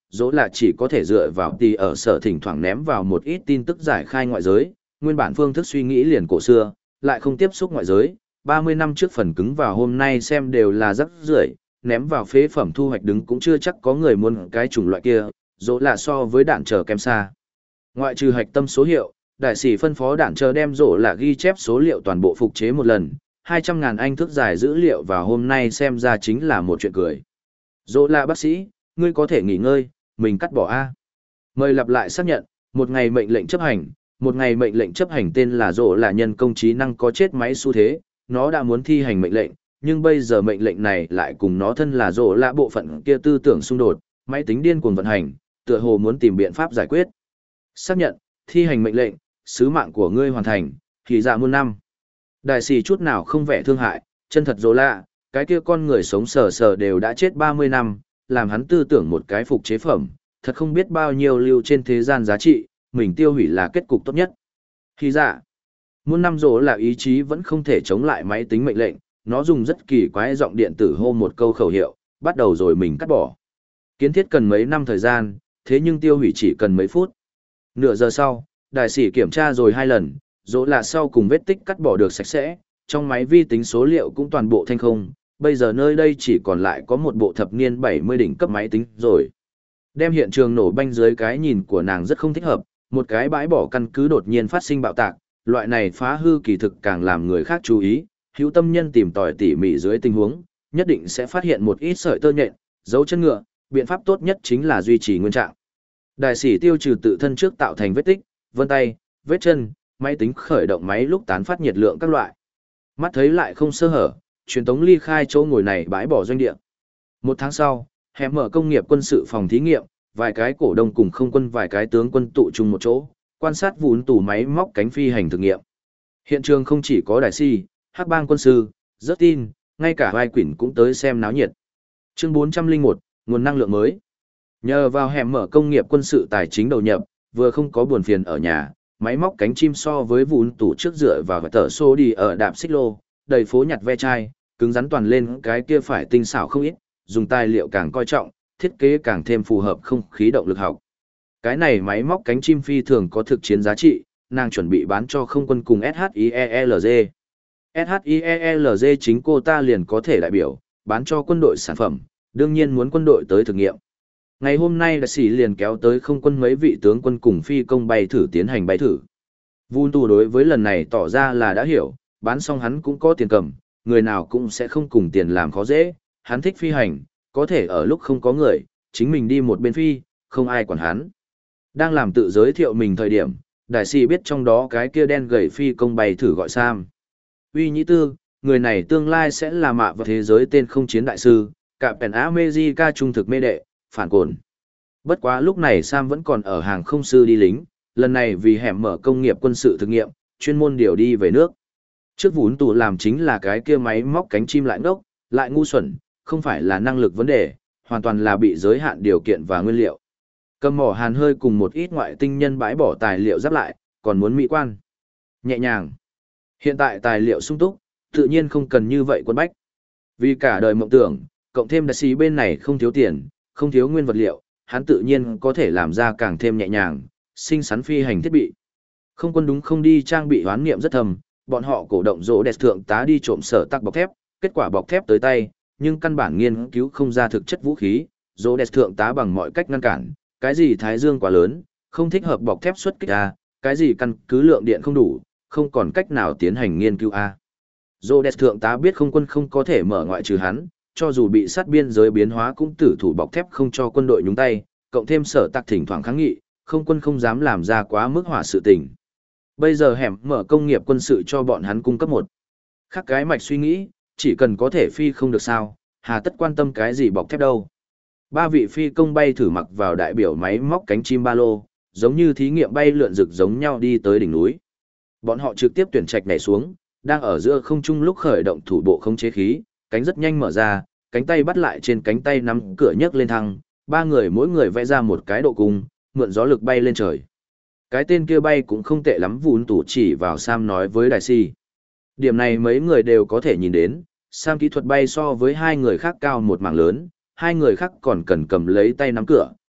A: dỗ là chỉ có thể dựa vào tì ở sở thỉnh thoảng ném vào một ít tin tức giải khai ngoại giới, nguyên bản phương thức suy nghĩ liền cổ xưa, lại không tiếp xúc ngoại giới, ba mươi năm trước phần cứng vào hôm nay xem đều là rắc rưởi, ném vào phế phẩm thu hoạch đứng cũng chưa chắc có người muốn cái chủng loại kia, dỗ là so với đạn chờ kém xa. Ngoại trừ hạch tâm số hiệu, đại sĩ phân phó đạn chờ đem dỗ là ghi chép số liệu toàn bộ phục chế một lần, hai trăm ngàn anh thức dài dữ liệu vào hôm nay xem ra chính là một chuyện cười. Dỗ là bác sĩ, ngươi có thể nghỉ ngơi, mình cắt bỏ A. Mời lặp lại xác nhận, một ngày mệnh lệnh chấp hành, một ngày mệnh lệnh chấp hành tên là dỗ là nhân công trí năng có chết máy xu thế, nó đã muốn thi hành mệnh lệnh, nhưng bây giờ mệnh lệnh này lại cùng nó thân là dỗ là bộ phận kia tư tưởng xung đột, máy tính điên cuồng vận hành, tựa hồ muốn tìm biện pháp giải quyết. Xác nhận, thi hành mệnh lệnh, sứ mạng của ngươi hoàn thành, thì dạ muôn năm. Đại sĩ chút nào không vẻ thương hại, chân thật dỗ lạ, cái kia con người sống sờ sờ đều đã chết ba mươi năm, làm hắn tư tưởng một cái phục chế phẩm, thật không biết bao nhiêu lưu trên thế gian giá trị, mình tiêu hủy là kết cục tốt nhất. Thì dạ, muôn năm dỗ là ý chí vẫn không thể chống lại máy tính mệnh lệnh, nó dùng rất kỳ quái giọng điện tử hô một câu khẩu hiệu, bắt đầu rồi mình cắt bỏ. Kiến thiết cần mấy năm thời gian, thế nhưng tiêu hủy chỉ cần mấy phút. Nửa giờ sau, đại sĩ kiểm tra rồi hai lần, dỗ là sau cùng vết tích cắt bỏ được sạch sẽ, trong máy vi tính số liệu cũng toàn bộ thanh không, bây giờ nơi đây chỉ còn lại có một bộ thập niên bảy mươi đỉnh cấp máy tính rồi. Đem hiện trường nổ banh dưới cái nhìn của nàng rất không thích hợp, một cái bãi bỏ căn cứ đột nhiên phát sinh bạo tạc, loại này phá hư kỳ thực càng làm người khác chú ý, hữu tâm nhân tìm tòi tỉ mỉ dưới tình huống, nhất định sẽ phát hiện một ít sợi tơ nhện, dấu chân ngựa, biện pháp tốt nhất chính là duy trì nguyên trạng. Đại sĩ tiêu trừ tự thân trước tạo thành vết tích, vân tay, vết chân, máy tính khởi động máy lúc tán phát nhiệt lượng các loại. Mắt thấy lại không sơ hở, truyền tống ly khai chỗ ngồi này bãi bỏ doanh địa. Một tháng sau, hẻm mở công nghiệp quân sự phòng thí nghiệm, vài cái cổ đông cùng không quân vài cái tướng quân tụ chung một chỗ, quan sát vụn tủ máy móc cánh phi hành thực nghiệm. Hiện trường không chỉ có đại si, hắc bang quân sư, rất tin, ngay cả vai quỷ cũng tới xem náo nhiệt. Chương bốn trăm lẻ một, nguồn năng lượng mới. Nhờ vào hẻm mở công nghiệp quân sự tài chính đầu nhập, vừa không có buồn phiền ở nhà, máy móc cánh chim so với vụn tủ trước dựa vào và tờ xô đi ở đạp xích lô, đầy phố nhặt ve chai, cứng rắn toàn lên cái kia phải tinh xảo không ít, dùng tài liệu càng coi trọng, thiết kế càng thêm phù hợp không khí động lực học. Cái này máy móc cánh chim phi thường có thực chiến giá trị, nàng chuẩn bị bán cho không quân cùng ét hát i e lờ giê. ét hát i e lờ giê chính cô ta liền có thể đại biểu, bán cho quân đội sản phẩm, đương nhiên muốn quân đội tới thực nghiệm. Ngày hôm nay đại sĩ liền kéo tới không quân mấy vị tướng quân cùng phi công bay thử tiến hành bay thử. Vun tù đối với lần này tỏ ra là đã hiểu, bán xong hắn cũng có tiền cầm, người nào cũng sẽ không cùng tiền làm khó dễ, hắn thích phi hành, có thể ở lúc không có người, chính mình đi một bên phi, không ai quản hắn. Đang làm tự giới thiệu mình thời điểm, đại sĩ biết trong đó cái kia đen gầy phi công bay thử gọi Sam. Uy Nhĩ Tư, người này tương lai sẽ là mạ vào thế giới tên không chiến đại sư, cả Pen America trung thực mê đệ, phản cồn. Bất quá lúc này Sam vẫn còn ở hàng không sư đi lính, lần này vì hẻm mở công nghiệp quân sự thực nghiệm, chuyên môn điều đi về nước. Trước vún tù làm chính là cái kia máy móc cánh chim lại ngốc, lại ngu xuẩn, không phải là năng lực vấn đề, hoàn toàn là bị giới hạn điều kiện và nguyên liệu. Cầm mỏ hàn hơi cùng một ít ngoại tinh nhân bãi bỏ tài liệu giáp lại, còn muốn mỹ quan. Nhẹ nhàng. Hiện tại tài liệu sung túc, tự nhiên không cần như vậy quân bách. Vì cả đời mộng tưởng, cộng thêm đại sĩ bên này không thiếu tiền, không thiếu nguyên vật liệu, hắn tự nhiên có thể làm ra càng thêm nhẹ nhàng, xinh xắn phi hành thiết bị. Không quân đúng không đi trang bị hoán niệm rất thầm, bọn họ cổ động rỗ đẹp thượng tá đi trộm sở tắc bọc thép, kết quả bọc thép tới tay, nhưng căn bản nghiên cứu không ra thực chất vũ khí, rỗ đẹp thượng tá bằng mọi cách ngăn cản, cái gì thái dương quá lớn, không thích hợp bọc thép xuất kích a, cái gì căn cứ lượng điện không đủ, không còn cách nào tiến hành nghiên cứu a. Rỗ đẹp thượng tá biết không quân không có thể mở ngoại trừ hắn, cho dù bị sát biên giới biến hóa cũng tử thủ bọc thép không cho quân đội nhúng tay, cộng thêm sở tắc thỉnh thoảng kháng nghị, không quân không dám làm ra quá mức hỏa sự tình. Bây giờ hẻm mở công nghiệp quân sự cho bọn hắn cung cấp một. Khác cái mạch suy nghĩ, chỉ cần có thể phi không được sao, hà tất quan tâm cái gì bọc thép đâu. Ba vị phi công bay thử mặc vào đại biểu máy móc cánh chim ba lô, giống như thí nghiệm bay lượn rực giống nhau đi tới đỉnh núi. Bọn họ trực tiếp tuyển trạch nhảy xuống, đang ở giữa không trung lúc khởi động thủ bộ không chế khí, cánh rất nhanh mở ra, cánh tay bắt lại trên cánh tay nắm cửa nhấc lên thăng, ba người mỗi người vẽ ra một cái độ cung, mượn gió lực bay lên trời. Cái tên kia bay cũng không tệ lắm, vún tủ chỉ vào Sam nói với đại si. Điểm này mấy người đều có thể nhìn đến, Sam kỹ thuật bay so với hai người khác cao một mảng lớn, hai người khác còn cần cầm lấy tay nắm cửa,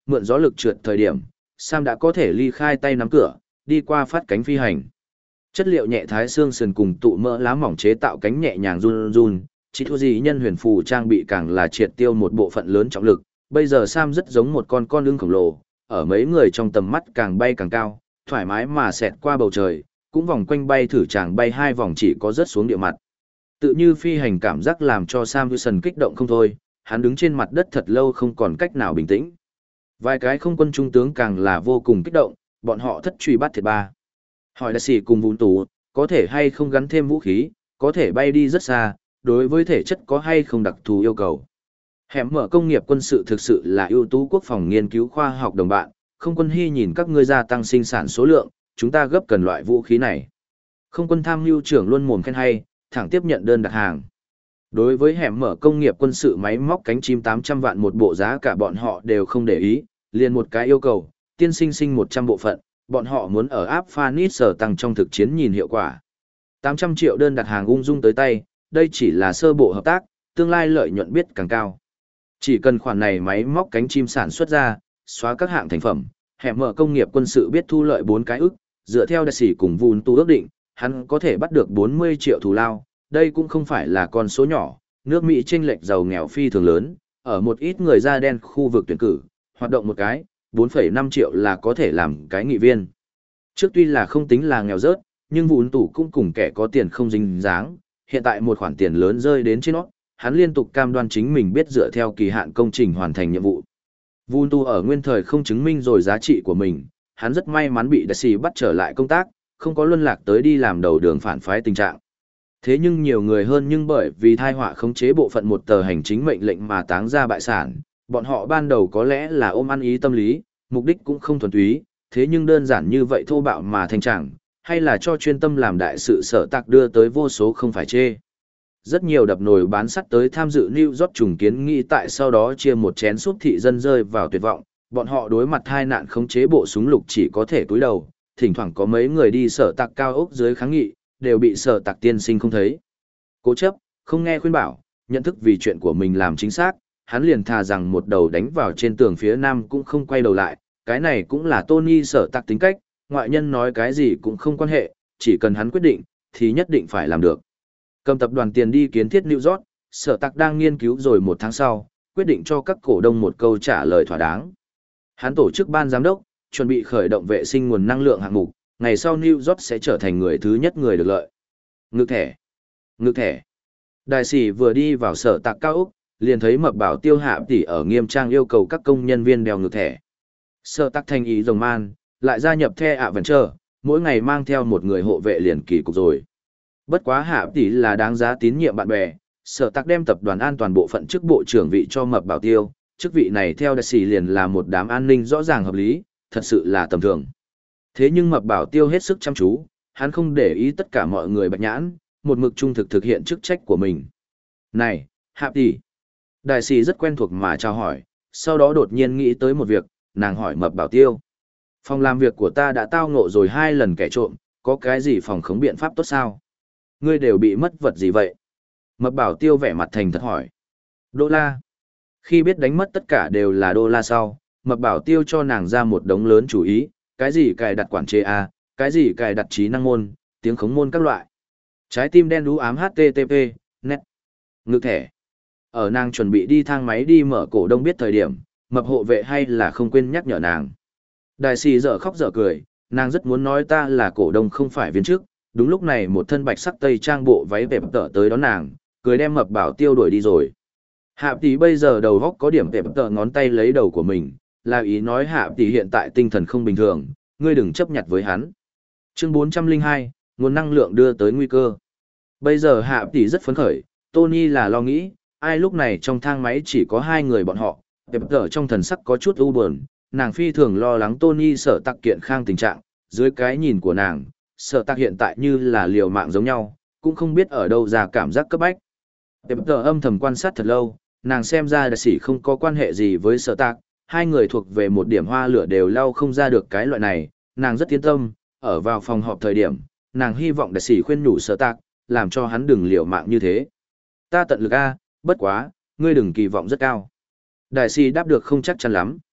A: mượn gió lực trượt thời điểm, Sam đã có thể ly khai tay nắm cửa, đi qua phát cánh phi hành. Chất liệu nhẹ thái xương sườn cùng tụ mỡ lá mỏng chế tạo cánh nhẹ nhàng run run, chỉ thua gì nhân huyền phù trang bị càng là triệt tiêu một bộ phận lớn trọng lực. Bây giờ Sam rất giống một con con lưng khổng lồ, ở mấy người trong tầm mắt càng bay càng cao, thoải mái mà xẹt qua bầu trời, cũng vòng quanh bay thử chàng bay hai vòng chỉ có rớt xuống địa mặt. Tự như phi hành cảm giác làm cho Sam Wilson kích động không thôi, hắn đứng trên mặt đất thật lâu không còn cách nào bình tĩnh. Vài cái không quân trung tướng càng là vô cùng kích động, bọn họ thất truy bắt thiệt ba. Hỏi đại sĩ cùng vụn tù, có thể hay không gắn thêm vũ khí, có thể bay đi rất xa, đối với thể chất có hay không đặc thù yêu cầu. Hẻm mở công nghiệp quân sự thực sự là ưu tú quốc phòng nghiên cứu khoa học đồng bạn, không quân hy nhìn các ngươi gia tăng sinh sản số lượng, chúng ta gấp cần loại vũ khí này. Không quân tham mưu trưởng luôn mồm khen hay, thẳng tiếp nhận đơn đặt hàng. Đối với hẻm mở công nghiệp quân sự máy móc cánh chim tám trăm vạn một bộ giá cả bọn họ đều không để ý, liền một cái yêu cầu, tiên sinh sinh một trăm bộ phận, bọn họ muốn ở áp Phanis sở tăng trong thực chiến nhìn hiệu quả. tám trăm triệu đơn đặt hàng ung dung tới tay, đây chỉ là sơ bộ hợp tác, tương lai lợi nhuận biết càng cao. Chỉ cần khoản này máy móc cánh chim sản xuất ra, xóa các hạng thành phẩm, hẻm mở công nghiệp quân sự biết thu lợi bốn cái ức, dựa theo đại sĩ cùng vùn tu ước định, hắn có thể bắt được bốn mươi triệu thù lao, đây cũng không phải là con số nhỏ, nước Mỹ chênh lệch giàu nghèo phi thường lớn, ở một ít người da đen khu vực tuyển cử, hoạt động một cái, bốn phẩy năm triệu là có thể làm cái nghị viên. Trước tuy là không tính là nghèo rớt, nhưng vùn tủ cũng cùng kẻ có tiền không dính dáng, hiện tại một khoản tiền lớn rơi đến trên nó, hắn liên tục cam đoan chính mình biết dựa theo kỳ hạn công trình hoàn thành nhiệm vụ. Vun tu ở nguyên thời không chứng minh rồi giá trị của mình, hắn rất may mắn bị đại sĩ bắt trở lại công tác, không có luân lạc tới đi làm đầu đường phản phái tình trạng. Thế nhưng nhiều người hơn nhưng bởi vì thai họa khống chế bộ phận một tờ hành chính mệnh lệnh mà táng ra bại sản, bọn họ ban đầu có lẽ là ôm ăn ý tâm lý, mục đích cũng không thuần túy, thế nhưng đơn giản như vậy thô bạo mà thành trạng, hay là cho chuyên tâm làm đại sự sở tạc đưa tới vô số không phải chê. Rất nhiều đập nồi bán sắt tới tham dự New York trùng kiến nghĩ tại sau đó chia một chén súp thị dân rơi vào tuyệt vọng, bọn họ đối mặt hai nạn khống chế bộ súng lục chỉ có thể cúi đầu, thỉnh thoảng có mấy người đi sở tạc cao ốc dưới kháng nghị, đều bị sở tạc tiên sinh không thấy. Cố chấp, không nghe khuyên bảo, nhận thức vì chuyện của mình làm chính xác, hắn liền thà rằng một đầu đánh vào trên tường phía nam cũng không quay đầu lại, cái này cũng là Tony sở tạc tính cách, ngoại nhân nói cái gì cũng không quan hệ, chỉ cần hắn quyết định, thì nhất định phải làm được. Cầm tập đoàn tiền đi kiến thiết New York, sở tạc đang nghiên cứu rồi một tháng sau, quyết định cho các cổ đông một câu trả lời thỏa đáng. Hắn tổ chức ban giám đốc, chuẩn bị khởi động vệ sinh nguồn năng lượng hạng mục, ngày sau New York sẽ trở thành người thứ nhất người được lợi. Ngực thẻ. Ngực thẻ. Đại sĩ vừa đi vào sở tạc cao ốc, liền thấy mập bảo tiêu hạ tỷ ở nghiêm trang yêu cầu các công nhân viên đeo ngực thẻ. Sở tạc thành ý rồng man, lại gia nhập The Adventure, mỗi ngày mang theo một người hộ vệ liền kỳ cục rồi. Bất quá hạ tỷ là đáng giá tín nhiệm bạn bè, sở tạc đem tập đoàn an toàn bộ phận chức bộ trưởng vị cho mập bảo tiêu, chức vị này theo đại sĩ liền là một đám an ninh rõ ràng hợp lý, thật sự là tầm thường. Thế nhưng mập bảo tiêu hết sức chăm chú, hắn không để ý tất cả mọi người bạch nhãn, một mực trung thực thực hiện chức trách của mình. Này, hạ tỷ. Đại sĩ rất quen thuộc mà chào hỏi, sau đó đột nhiên nghĩ tới một việc, nàng hỏi mập bảo tiêu. Phòng làm việc của ta đã tao ngộ rồi hai lần kẻ trộm, có cái gì phòng khống biện pháp tốt sao? Ngươi đều bị mất vật gì vậy? Mập bảo tiêu vẻ mặt thành thật hỏi. Đô la. Khi biết đánh mất tất cả đều là đô la sau, mập bảo tiêu cho nàng ra một đống lớn chủ ý, cái gì cài đặt quản chế A, cái gì cài đặt trí năng môn, tiếng khống môn các loại. Trái tim đen đú ám hát tê tê pê, net. Ngực thẻ. Ở nàng chuẩn bị đi thang máy đi mở cổ đông biết thời điểm, mập hộ vệ hay là không quên nhắc nhở nàng. Đại sĩ dở khóc dở cười, nàng rất muốn nói ta là cổ đông không phải viên chức. Đúng lúc này một thân bạch sắc tây trang bộ váy vẹp tợ tới đón nàng, cười đem mập bảo tiêu đuổi đi rồi. Hạ tỷ bây giờ đầu góc có điểm vẹp tợ ngón tay lấy đầu của mình, là ý nói hạ tỷ hiện tại tinh thần không bình thường, ngươi đừng chấp nhặt với hắn. Chương bốn trăm lẻ hai, nguồn năng lượng đưa tới nguy cơ. Bây giờ hạ tỷ rất phấn khởi, Tony là lo nghĩ, ai lúc này trong thang máy chỉ có hai người bọn họ, vẹp tợ trong thần sắc có chút u buồn, nàng phi thường lo lắng Tony sợ tặc kiện khang tình trạng, dưới cái nhìn của nàng. Sở tạc hiện tại như là liều mạng giống nhau, cũng không biết ở đâu ra cảm giác cấp bách. Tệp tờ âm thầm quan sát thật lâu, nàng xem ra đại sĩ không có quan hệ gì với sở tạc, hai người thuộc về một điểm hoa lửa đều lau không ra được cái loại này, nàng rất yên tâm, ở vào phòng họp thời điểm, nàng hy vọng đại sĩ khuyên nhủ sở tạc, làm cho hắn đừng liều mạng như thế. Ta tận lực A, bất quá, ngươi đừng kỳ vọng rất cao. Đại sĩ đáp được không chắc chắn lắm.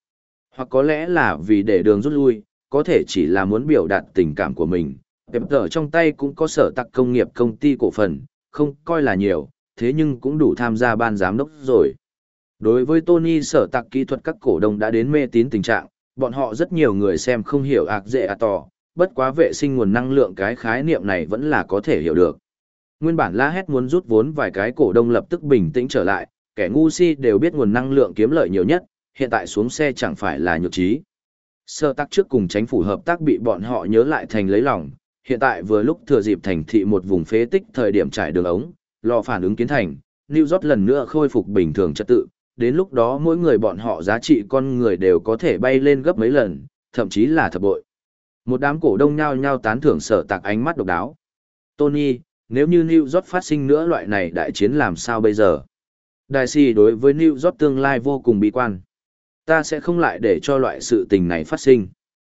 A: Hoặc có lẽ là vì để đường rút lui, có thể chỉ là muốn biểu đạt tình cảm của mình. Pep tờ trong tay cũng có sở tạc công nghiệp công ty cổ phần, không coi là nhiều, thế nhưng cũng đủ tham gia ban giám đốc rồi. Đối với Tony sở tạc kỹ thuật các cổ đông đã đến mê tín tình trạng, bọn họ rất nhiều người xem không hiểu ạc dễ à tỏ, bất quá vệ sinh nguồn năng lượng cái khái niệm này vẫn là có thể hiểu được. Nguyên bản la hét muốn rút vốn vài cái cổ đông lập tức bình tĩnh trở lại, kẻ ngu si đều biết nguồn năng lượng kiếm lợi nhiều nhất, hiện tại xuống xe chẳng phải là nhược trí. Sơ tác trước cùng chính phủ hợp tác bị bọn họ nhớ lại thành lấy lòng, hiện tại vừa lúc thừa dịp thành thị một vùng phế tích thời điểm trải đường ống, lò phản ứng kiến thành, New York lần nữa khôi phục bình thường trật tự, đến lúc đó mỗi người bọn họ giá trị con người đều có thể bay lên gấp mấy lần, thậm chí là thập bội. Một đám cổ đông nhao nhao tán thưởng sở tạc ánh mắt độc đáo. Tony, nếu như New York phát sinh nữa loại này đại chiến làm sao bây giờ? Đại sĩ đối với New York tương lai vô cùng bi quan. Ta sẽ không lại để cho loại sự tình này phát sinh.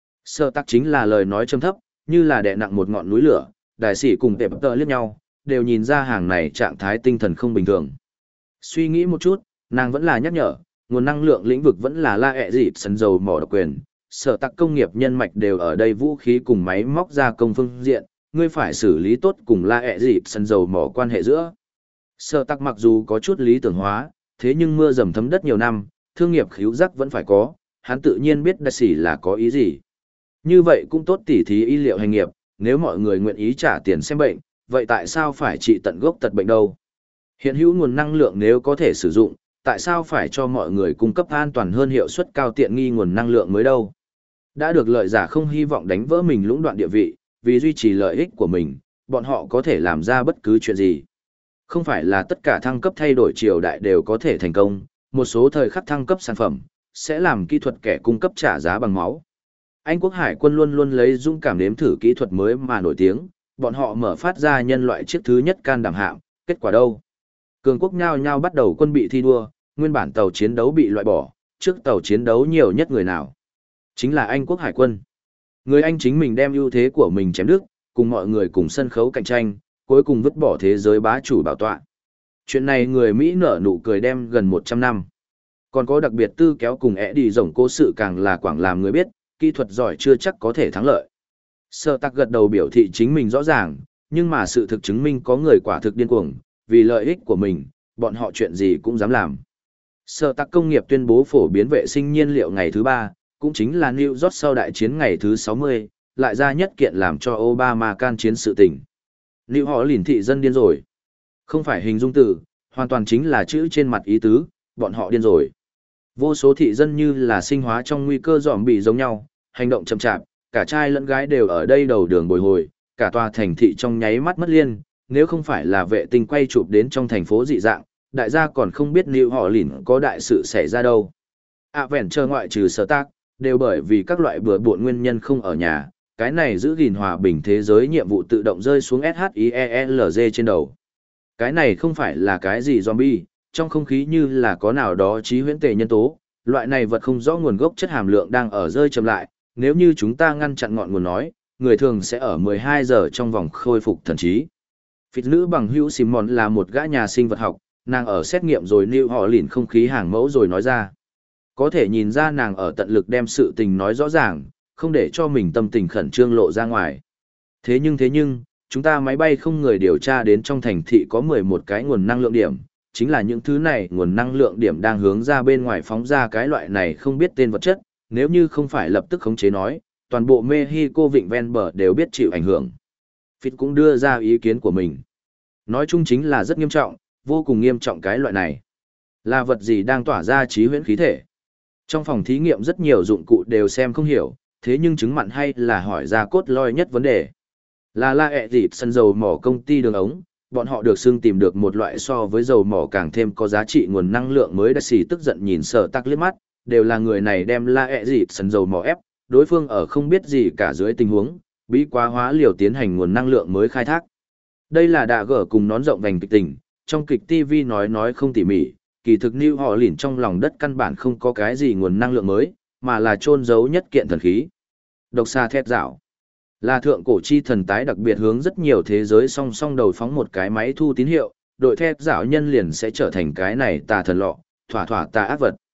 A: Sở tạc chính là lời nói trầm thấp, như là đè nặng một ngọn núi lửa, đại sĩ cùng tệp tờ liếc nhau, đều nhìn ra hàng này trạng thái tinh thần không bình thường. Suy nghĩ một chút, nàng vẫn là nhắc nhở, nguồn năng lượng lĩnh vực vẫn là la ẹ dịp sân dầu mỏ độc quyền, sở tạc công nghiệp nhân mạch đều ở đây vũ khí cùng máy móc gia công phương diện, ngươi phải xử lý tốt cùng la ẹ dịp sân dầu mỏ quan hệ giữa. Sở tạc mặc dù có chút lý tưởng hóa, thế nhưng mưa dầm thấm đất nhiều năm, thương nghiệp khíu giác vẫn phải có, hắn tự nhiên biết đại sĩ là có ý gì. Như vậy cũng tốt tỉ thí y liệu hành nghiệp, nếu mọi người nguyện ý trả tiền xem bệnh, vậy tại sao phải trị tận gốc tật bệnh đâu? Hiện hữu nguồn năng lượng nếu có thể sử dụng, tại sao phải cho mọi người cung cấp an toàn hơn hiệu suất cao tiện nghi nguồn năng lượng mới đâu? Đã được lợi giả không hy vọng đánh vỡ mình lũng đoạn địa vị, vì duy trì lợi ích của mình, bọn họ có thể làm ra bất cứ chuyện gì. Không phải là tất cả thăng cấp thay đổi triều đại đều có thể thành công, một số thời khắc thăng cấp sản phẩm, sẽ làm kỹ thuật kẻ cung cấp trả giá bằng máu. Anh quốc hải quân luôn luôn lấy dũng cảm nếm thử kỹ thuật mới mà nổi tiếng, bọn họ mở phát ra nhân loại chiếc thứ nhất can đảm hạm, kết quả đâu? Cường quốc nhao nhao bắt đầu quân bị thi đua, nguyên bản tàu chiến đấu bị loại bỏ, trước tàu chiến đấu nhiều nhất người nào? Chính là Anh quốc hải quân. Người Anh chính mình đem ưu thế của mình chém đứt, cùng mọi người cùng sân khấu cạnh tranh, cuối cùng vứt bỏ thế giới bá chủ bảo tọa. Chuyện này người Mỹ nở nụ cười đem gần một trăm năm. Còn có đặc biệt tư kéo cùng ẻ đi rồng cố sự càng là quảng làm người biết, kỹ thuật giỏi chưa chắc có thể thắng lợi. Sở tạc gật đầu biểu thị chính mình rõ ràng, nhưng mà sự thực chứng minh có người quả thực điên cuồng, vì lợi ích của mình, bọn họ chuyện gì cũng dám làm. Sở tạc công nghiệp tuyên bố phổ biến vệ sinh nhiên liệu ngày thứ ba, cũng chính là New York sau đại chiến ngày thứ sáu mươi, lại ra nhất kiện làm cho Obama can chiến sự tình. New họ lìn thị dân điên rồi. Không phải hình dung từ, hoàn toàn chính là chữ trên mặt ý tứ, bọn họ điên rồi. Vô số thị dân như là sinh hóa trong nguy cơ dòm bị giống nhau, hành động chậm chạp, cả trai lẫn gái đều ở đây đầu đường bồi hồi, cả tòa thành thị trong nháy mắt mất liên, nếu không phải là vệ tinh quay chụp đến trong thành phố dị dạng, đại gia còn không biết New họ lìn có đại sự xảy ra đâu. À vẹn chờ ngoại trừ sở tác, đều bởi vì các loại bừa bộn nguyên nhân không ở nhà, cái này giữ gìn hòa bình thế giới nhiệm vụ tự động rơi xuống SHIELZ trên đầu. Cái này không phải là cái gì zombie, trong không khí như là có nào đó trí huyễn tề nhân tố, loại này vật không rõ nguồn gốc chất hàm lượng đang ở rơi chậm lại, nếu như chúng ta ngăn chặn ngọn nguồn nói, người thường sẽ ở mười hai giờ trong vòng khôi phục thần trí. Phịt nữ bằng hữu Simon là một gã nhà sinh vật học, nàng ở xét nghiệm rồi New họ lìn không khí hàng mẫu rồi nói ra. Có thể nhìn ra nàng ở tận lực đem sự tình nói rõ ràng, không để cho mình tâm tình khẩn trương lộ ra ngoài. Thế nhưng thế nhưng, chúng ta máy bay không người điều tra đến trong thành thị có mười một cái nguồn năng lượng điểm, chính là những thứ này nguồn năng lượng điểm đang hướng ra bên ngoài phóng ra cái loại này không biết tên vật chất, nếu như không phải lập tức khống chế nói, toàn bộ Mexico vịnh ven bờ đều biết chịu ảnh hưởng. Phít cũng đưa ra ý kiến của mình. Nói chung chính là rất nghiêm trọng, vô cùng nghiêm trọng cái loại này. Là vật gì đang tỏa ra trí huyễn khí thể. Trong phòng thí nghiệm rất nhiều dụng cụ đều xem không hiểu, thế nhưng chứng mặn hay là hỏi ra cốt lõi nhất vấn đề. Là la ẹ dịt sân dầu mỏ công ty đường ống, bọn họ được xưng tìm được một loại so với dầu mỏ càng thêm có giá trị nguồn năng lượng mới. Đã xì tức giận nhìn Sở tắc liếc mắt, đều là người này đem la ẹ dịt sân dầu mỏ ép, đối phương ở không biết gì cả dưới tình huống, bí quá hóa liều tiến hành nguồn năng lượng mới khai thác. Đây là đạ gở cùng nón rộng vành kịch tình, trong kịch ti vi nói nói không tỉ mỉ, kỳ thực New họ lìn trong lòng đất căn bản không có cái gì nguồn năng lượng mới, mà là chôn giấu nhất kiện thần khí. Độc xà thét dạo là thượng cổ chi thần tái đặc biệt hướng rất nhiều thế giới song song đầu phóng một cái máy thu tín hiệu, đội thét dạo nhân liền sẽ trở thành cái này tà thần lọ, thỏa thỏa tà ác vật.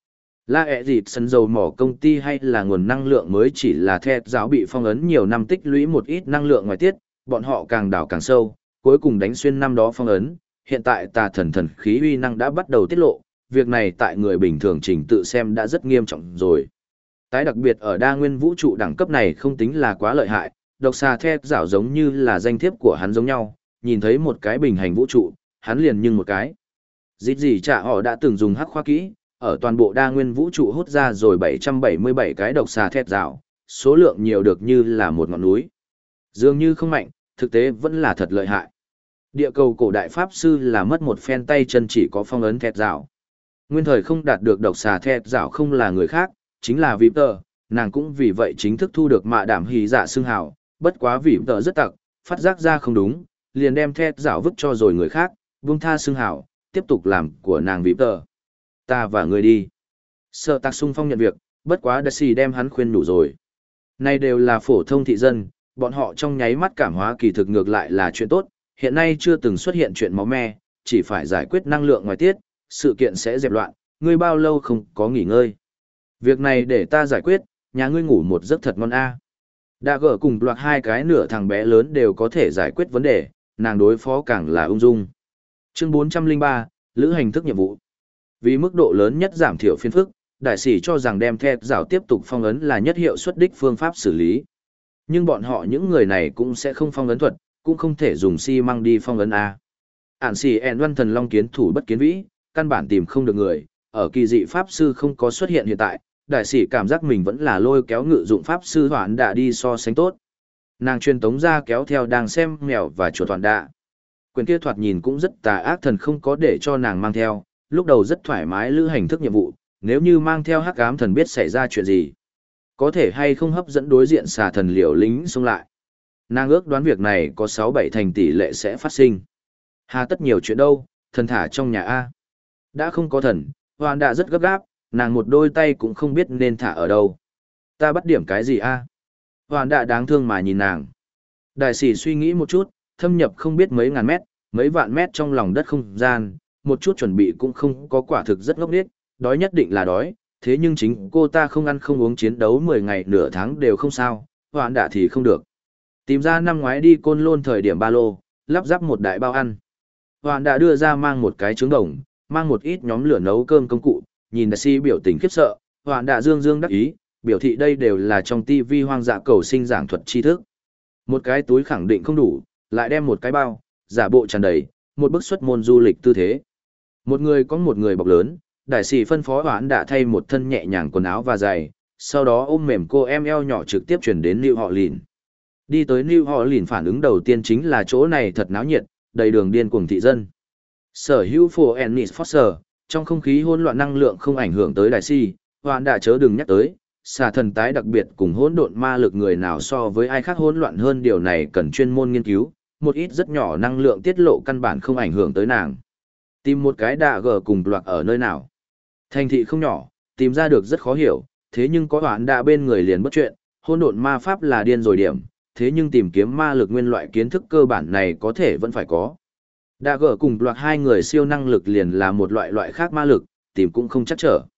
A: La ẹ dịp sân dầu mỏ công ty hay là nguồn năng lượng mới chỉ là thẹt giáo bị phong ấn nhiều năm tích lũy một ít năng lượng ngoài tiết, bọn họ càng đào càng sâu, cuối cùng đánh xuyên năm đó phong ấn, hiện tại tà thần thần khí uy năng đã bắt đầu tiết lộ, việc này tại người bình thường trình tự xem đã rất nghiêm trọng rồi. Tái đặc biệt ở đa nguyên vũ trụ đẳng cấp này không tính là quá lợi hại, độc xà thẹt giáo giống như là danh thiếp của hắn giống nhau, nhìn thấy một cái bình hành vũ trụ, hắn liền nhưng một cái. Dịp gì trả họ đã từng dùng hắc khoa kỹ, ở toàn bộ đa nguyên vũ trụ hút ra rồi bảy trăm bảy mươi bảy cái độc xà thép rào, số lượng nhiều được như là một ngọn núi. Dường như không mạnh, thực tế vẫn là thật lợi hại. Địa cầu cổ đại pháp sư là mất một phen tay chân chỉ có phong ấn thép rào. Nguyên thời không đạt được độc xà thép rào không là người khác, chính là Vịp Tờ, nàng cũng vì vậy chính thức thu được mạ đảm hí dạ xưng hào, bất quá Vịp Tờ rất tặc, phát giác ra không đúng, liền đem thép rào vứt cho rồi người khác, buông tha xưng hào, tiếp tục làm của nàng Vịp Tờ. Ta và ngươi đi. Sợ tạc sung phong nhận việc, bất quá Đa Xì đem hắn khuyên đủ rồi. Này đều là phổ thông thị dân, bọn họ trong nháy mắt cảm hóa kỳ thực ngược lại là chuyện tốt, hiện nay chưa từng xuất hiện chuyện máu me, chỉ phải giải quyết năng lượng ngoài tiết, sự kiện sẽ dẹp loạn, ngươi bao lâu không có nghỉ ngơi. Việc này để ta giải quyết, nhà ngươi ngủ một giấc thật ngon a. Đã gỡ cùng loạt hai cái nửa thằng bé lớn đều có thể giải quyết vấn đề, nàng đối phó càng là ung dung. Chương bốn trăm lẻ ba, Lữ hành thức nhiệm vụ. Vì mức độ lớn nhất giảm thiểu phiền phức, đại sĩ cho rằng đem thẹt rào tiếp tục phong ấn là nhất hiệu suất đích phương pháp xử lý. Nhưng bọn họ những người này cũng sẽ không phong ấn thuật, cũng không thể dùng xi măng đi phong ấn A. Ản xì ẹn văn thần long kiến thủ bất kiến vĩ, căn bản tìm không được người, ở kỳ dị pháp sư không có xuất hiện hiện tại, đại sĩ cảm giác mình vẫn là lôi kéo ngự dụng pháp sư hoạn đã đi so sánh tốt. Nàng truyền tống ra kéo theo đang xem mèo và chuột hoạn đạ. Quyền kia thoạt nhìn cũng rất tà ác thần không có để cho nàng mang theo, lúc đầu rất thoải mái lữ hành thức nhiệm vụ, nếu như mang theo hắc ám thần biết xảy ra chuyện gì. Có thể hay không hấp dẫn đối diện xà thần liều lính xông lại. Nàng ước đoán việc này có sáu bảy thành tỷ lệ sẽ phát sinh. Hà tất nhiều chuyện đâu, thần thả trong nhà A. Đã không có thần, hoàn đã rất gấp gáp, nàng một đôi tay cũng không biết nên thả ở đâu. Ta bắt điểm cái gì A? Hoàn đã đáng thương mà nhìn nàng. Đại sĩ suy nghĩ một chút, thâm nhập không biết mấy ngàn mét, mấy vạn mét trong lòng đất không gian, một chút chuẩn bị cũng không có, quả thực rất ngốc nghếch, đói nhất định là đói, thế nhưng chính cô ta không ăn không uống chiến đấu mười ngày nửa tháng đều không sao, hoạn đạ thì không được. Tìm ra năm ngoái đi Côn Lôn thời điểm ba lô, lắp ráp một đại bao ăn. Hoạn đạ đưa ra mang một cái trứng đồng, mang một ít nhóm lửa nấu cơm công cụ, nhìn Đại Si biểu tình khiếp sợ, hoạn đạ dương dương đắc ý, biểu thị đây đều là trong tivi hoang dã cầu sinh giảng thuật tri thức. Một cái túi khẳng định không đủ, lại đem một cái bao, giả bộ tràn đầy, một bức xuất môn du lịch tư thế. Một người có một người bọc lớn, đại sĩ phân phó hoãn đã thay một thân nhẹ nhàng quần áo và giày, sau đó ôm mềm cô em eo nhỏ trực tiếp chuyển đến New Orleans. Đi tới New Orleans phản ứng đầu tiên chính là chỗ này thật náo nhiệt, đầy đường điên cuồng thị dân. Sở hữu phố Ennis Foster, trong không khí hỗn loạn năng lượng không ảnh hưởng tới đại sĩ, hoãn đã chớ đừng nhắc tới, xà thần tái đặc biệt cùng hỗn độn ma lực người nào so với ai khác hỗn loạn hơn, điều này cần chuyên môn nghiên cứu, một ít rất nhỏ năng lượng tiết lộ căn bản không ảnh hưởng tới nàng. Tìm một cái đạ gờ cùng loạt ở nơi nào. Thành thị không nhỏ, tìm ra được rất khó hiểu, thế nhưng có hoãn đạ bên người liền bất chuyện, hôn độn ma pháp là điên rồi điểm, thế nhưng tìm kiếm ma lực nguyên loại kiến thức cơ bản này có thể vẫn phải có. Đạ gờ cùng loạt hai người siêu năng lực liền là một loại loại khác ma lực, tìm cũng không chắc trở.